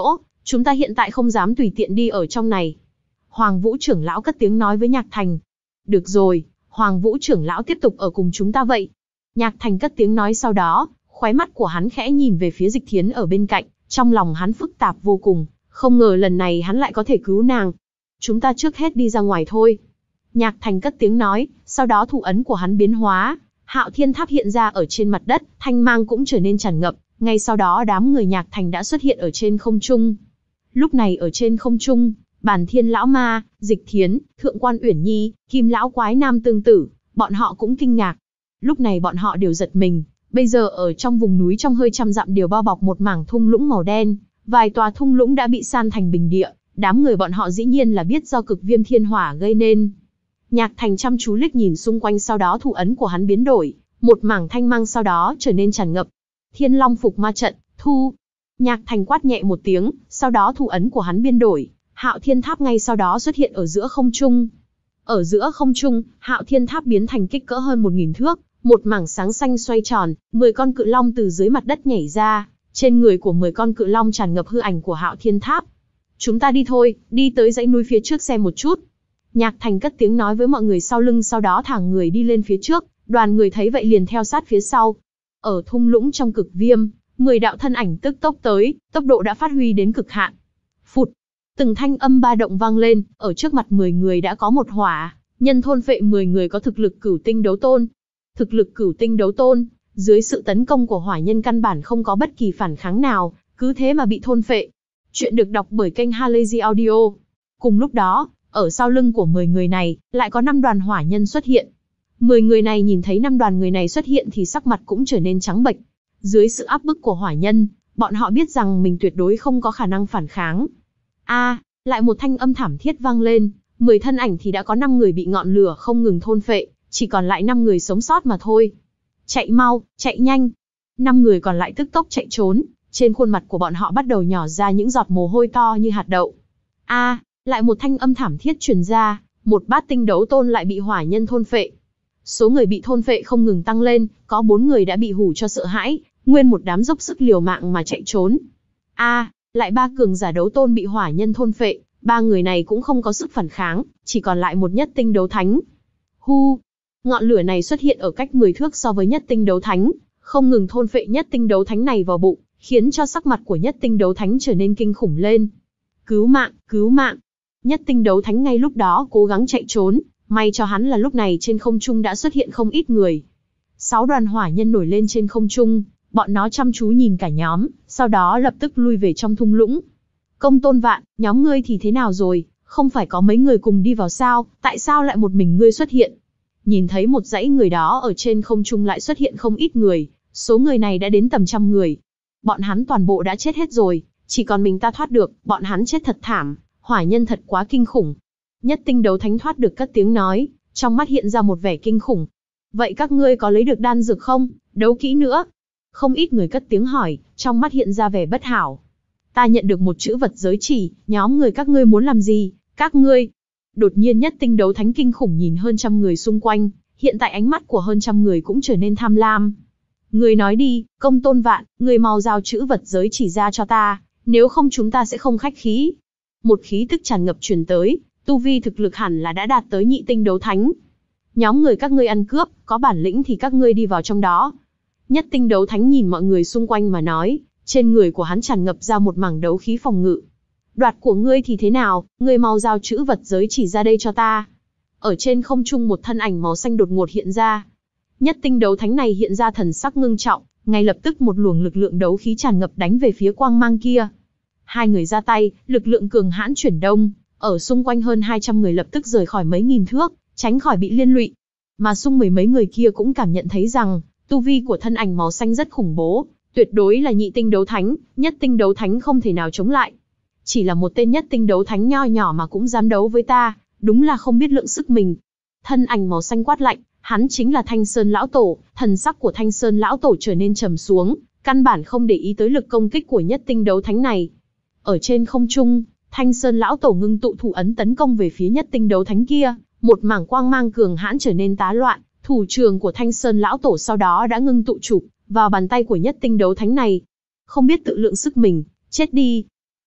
chúng ta hiện tại không dám tùy tiện đi ở trong này. Hoàng Vũ trưởng lão cất tiếng nói với Nhạc Thành. Được rồi, Hoàng Vũ trưởng lão tiếp tục ở cùng chúng ta vậy. Nhạc Thành cất tiếng nói, sau đó, khóe mắt của hắn khẽ nhìn về phía Dịch Thiến ở bên cạnh, trong lòng hắn phức tạp vô cùng, không ngờ lần này hắn lại có thể cứu nàng. Chúng ta trước hết đi ra ngoài thôi. Nhạc Thành cất tiếng nói, sau đó thủ ấn của hắn biến hóa, Hạo Thiên Tháp hiện ra ở trên mặt đất, thanh mang cũng trở nên tràn ngập, ngay sau đó đám người Nhạc Thành đã xuất hiện ở trên không trung. Lúc này ở trên không trung, Bàn Thiên lão ma, Dịch Thiến, Thượng quan Uyển Nhi, Kim lão quái nam tương tử, bọn họ cũng kinh ngạc. Lúc này bọn họ đều giật mình, bây giờ ở trong vùng núi trong hơi trăm dặm đều bao bọc một mảng thung lũng màu đen, vài tòa thung lũng đã bị san thành bình địa, đám người bọn họ dĩ nhiên là biết do cực viêm thiên hỏa gây nên. Nhạc Thành chăm chú liếc nhìn xung quanh, sau đó thủ ấn của hắn biến đổi, một mảng thanh mang sau đó trở nên tràn ngập. Thiên Long Phục Ma Trận, thu. Nhạc Thành quát nhẹ một tiếng, sau đó thủ ấn của hắn biến đổi, Hạo Thiên Tháp ngay sau đó xuất hiện ở giữa không trung. Ở giữa không trung, Hạo Thiên Tháp biến thành kích cỡ hơn một nghìn thước, một mảng sáng xanh xoay tròn, mười con cự long từ dưới mặt đất nhảy ra, trên người của mười con cự long tràn ngập hư ảnh của Hạo Thiên Tháp. Chúng ta đi thôi, đi tới dãy núi phía trước xem một chút. Nhạc Thành cất tiếng nói với mọi người sau lưng, sau đó thả người đi lên phía trước, đoàn người thấy vậy liền theo sát phía sau. Ở thung lũng trong cực viêm, mười đạo thân ảnh tức tốc tới, tốc độ đã phát huy đến cực hạn. Phụt, từng thanh âm ba động vang lên, ở trước mặt mười người đã có một hỏa nhân thôn phệ mười người có thực lực cửu tinh đấu tôn. Thực lực cửu tinh đấu tôn, dưới sự tấn công của hỏa nhân căn bản không có bất kỳ phản kháng nào, cứ thế mà bị thôn phệ. Chuyện được đọc bởi kênh Halazy Audio. Cùng lúc đó, ở sau lưng của mười người này, lại có năm đoàn hỏa nhân xuất hiện. mười người này nhìn thấy năm đoàn người này xuất hiện thì sắc mặt cũng trở nên trắng bệch. Dưới sự áp bức của hỏa nhân, bọn họ biết rằng mình tuyệt đối không có khả năng phản kháng. A, à, lại một thanh âm thảm thiết vang lên, mười thân ảnh thì đã có năm người bị ngọn lửa không ngừng thôn phệ, chỉ còn lại năm người sống sót mà thôi. Chạy mau, chạy nhanh. năm người còn lại tức tốc chạy trốn, trên khuôn mặt của bọn họ bắt đầu nhỏ ra những giọt mồ hôi to như hạt đậu. A, à, lại một thanh âm thảm thiết truyền ra, một bát tinh đấu tôn lại bị hỏa nhân thôn phệ. Số người bị thôn phệ không ngừng tăng lên, có bốn người đã bị hù cho sợ hãi, nguyên một đám dốc sức liều mạng mà chạy trốn. A, à, lại ba cường giả đấu tôn bị hỏa nhân thôn phệ, ba người này cũng không có sức phản kháng, chỉ còn lại một nhất tinh đấu thánh. Hu, ngọn lửa này xuất hiện ở cách mười thước so với nhất tinh đấu thánh, không ngừng thôn phệ nhất tinh đấu thánh này vào bụng, khiến cho sắc mặt của nhất tinh đấu thánh trở nên kinh khủng lên. Cứu mạng, cứu mạng. Nhất tinh đấu thánh ngay lúc đó cố gắng chạy trốn, may cho hắn là lúc này trên không trung đã xuất hiện không ít người. Sáu đoàn hỏa nhân nổi lên trên không trung, bọn nó chăm chú nhìn cả nhóm, sau đó lập tức lui về trong thung lũng. Công Tôn Vạn, nhóm ngươi thì thế nào rồi, không phải có mấy người cùng đi vào sao, tại sao lại một mình ngươi xuất hiện? Nhìn thấy một dãy người đó ở trên không trung lại xuất hiện không ít người, số người này đã đến tầm trăm người. Bọn hắn toàn bộ đã chết hết rồi, chỉ còn mình ta thoát được, bọn hắn chết thật thảm, hỏa nhân thật quá kinh khủng. Nhất tinh đấu thánh thoát được cất tiếng nói, trong mắt hiện ra một vẻ kinh khủng. Vậy các ngươi có lấy được đan dược không, đấu kỹ nữa? Không ít người cất tiếng hỏi, trong mắt hiện ra vẻ bất hảo. Ta nhận được một chữ vật giới chỉ, nhóm người các ngươi muốn làm gì, các ngươi? Đột nhiên nhất tinh đấu thánh kinh khủng nhìn hơn trăm người xung quanh, hiện tại ánh mắt của hơn trăm người cũng trở nên tham lam. Người nói đi, Công Tôn Vạn, người mau giao chữ vật giới chỉ ra cho ta, nếu không chúng ta sẽ không khách khí. Một khí tức tràn ngập truyền tới, tu vi thực lực hẳn là đã đạt tới nhị tinh đấu thánh. Nhóm người các ngươi ăn cướp, có bản lĩnh thì các ngươi đi vào trong đó. Nhất tinh đấu thánh nhìn mọi người xung quanh mà nói, trên người của hắn tràn ngập ra một mảng đấu khí phòng ngự. Đoạt của ngươi thì thế nào, ngươi mau giao chữ vật giới chỉ ra đây cho ta. Ở trên không trung một thân ảnh màu xanh đột ngột hiện ra. Nhất tinh đấu thánh này hiện ra thần sắc ngưng trọng, ngay lập tức một luồng lực lượng đấu khí tràn ngập đánh về phía quang mang kia. Hai người ra tay, lực lượng cường hãn chuyển đông, ở xung quanh hơn hai trăm người lập tức rời khỏi mấy nghìn thước, tránh khỏi bị liên lụy. Mà xung mười mấy người kia cũng cảm nhận thấy rằng, tu vi của thân ảnh màu xanh rất khủng bố, tuyệt đối là nhị tinh đấu thánh, nhất tinh đấu thánh không thể nào chống lại. Chỉ là một tên nhất tinh đấu thánh nho nhỏ mà cũng dám đấu với ta, đúng là không biết lượng sức mình. Thân ảnh màu xanh quát lạnh, hắn chính là Thanh Sơn lão tổ, thần sắc của Thanh Sơn lão tổ trở nên trầm xuống, căn bản không để ý tới lực công kích của nhất tinh đấu thánh này. Ở trên không trung, Thanh Sơn lão tổ ngưng tụ thủ ấn tấn công về phía nhất tinh đấu thánh kia, một mảng quang mang cường hãn trở nên tá loạn, thủ trường của Thanh Sơn lão tổ sau đó đã ngưng tụ chụp vào bàn tay của nhất tinh đấu thánh này. Không biết tự lượng sức mình, chết đi.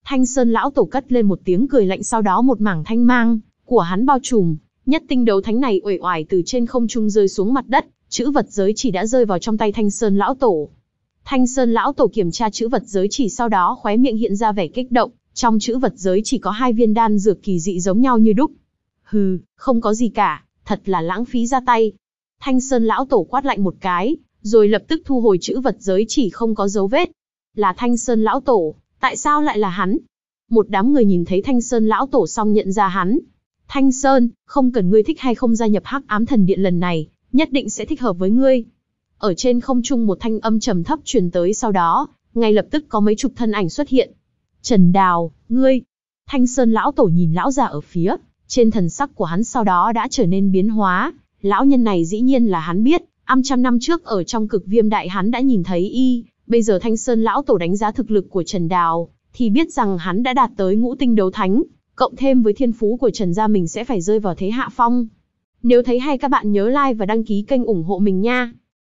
Thanh Sơn lão tổ cất lên một tiếng cười lạnh, sau đó một mảng thanh mang của hắn bao trùm, nhất tinh đấu thánh này uể oải từ trên không trung rơi xuống mặt đất, chữ vật giới chỉ đã rơi vào trong tay Thanh Sơn lão tổ. Thanh Sơn lão tổ kiểm tra chữ vật giới chỉ, sau đó khóe miệng hiện ra vẻ kích động, trong chữ vật giới chỉ có hai viên đan dược kỳ dị giống nhau như đúc. Hừ, không có gì cả, thật là lãng phí ra tay. Thanh Sơn lão tổ quát lạnh một cái, rồi lập tức thu hồi chữ vật giới chỉ không có dấu vết. Là Thanh Sơn lão tổ, tại sao lại là hắn? Một đám người nhìn thấy Thanh Sơn lão tổ xong nhận ra hắn. Thanh Sơn, không cần ngươi thích hay không gia nhập Hắc Ám Thần Điện lần này, nhất định sẽ thích hợp với ngươi. Ở trên không trung một thanh âm trầm thấp truyền tới, sau đó, ngay lập tức có mấy chục thân ảnh xuất hiện. Trần Đào, ngươi. Thanh Sơn lão tổ nhìn lão già ở phía trên, thần sắc của hắn sau đó đã trở nên biến hóa. Lão nhân này dĩ nhiên là hắn biết, năm trăm năm trước ở trong Cực Viêm Đại hắn đã nhìn thấy y, bây giờ Thanh Sơn lão tổ đánh giá thực lực của Trần Đào, thì biết rằng hắn đã đạt tới ngũ tinh đấu thánh, cộng thêm với thiên phú của Trần gia mình sẽ phải rơi vào thế hạ phong. Nếu thấy hay các bạn nhớ like và đăng ký kênh ủng hộ mình nha.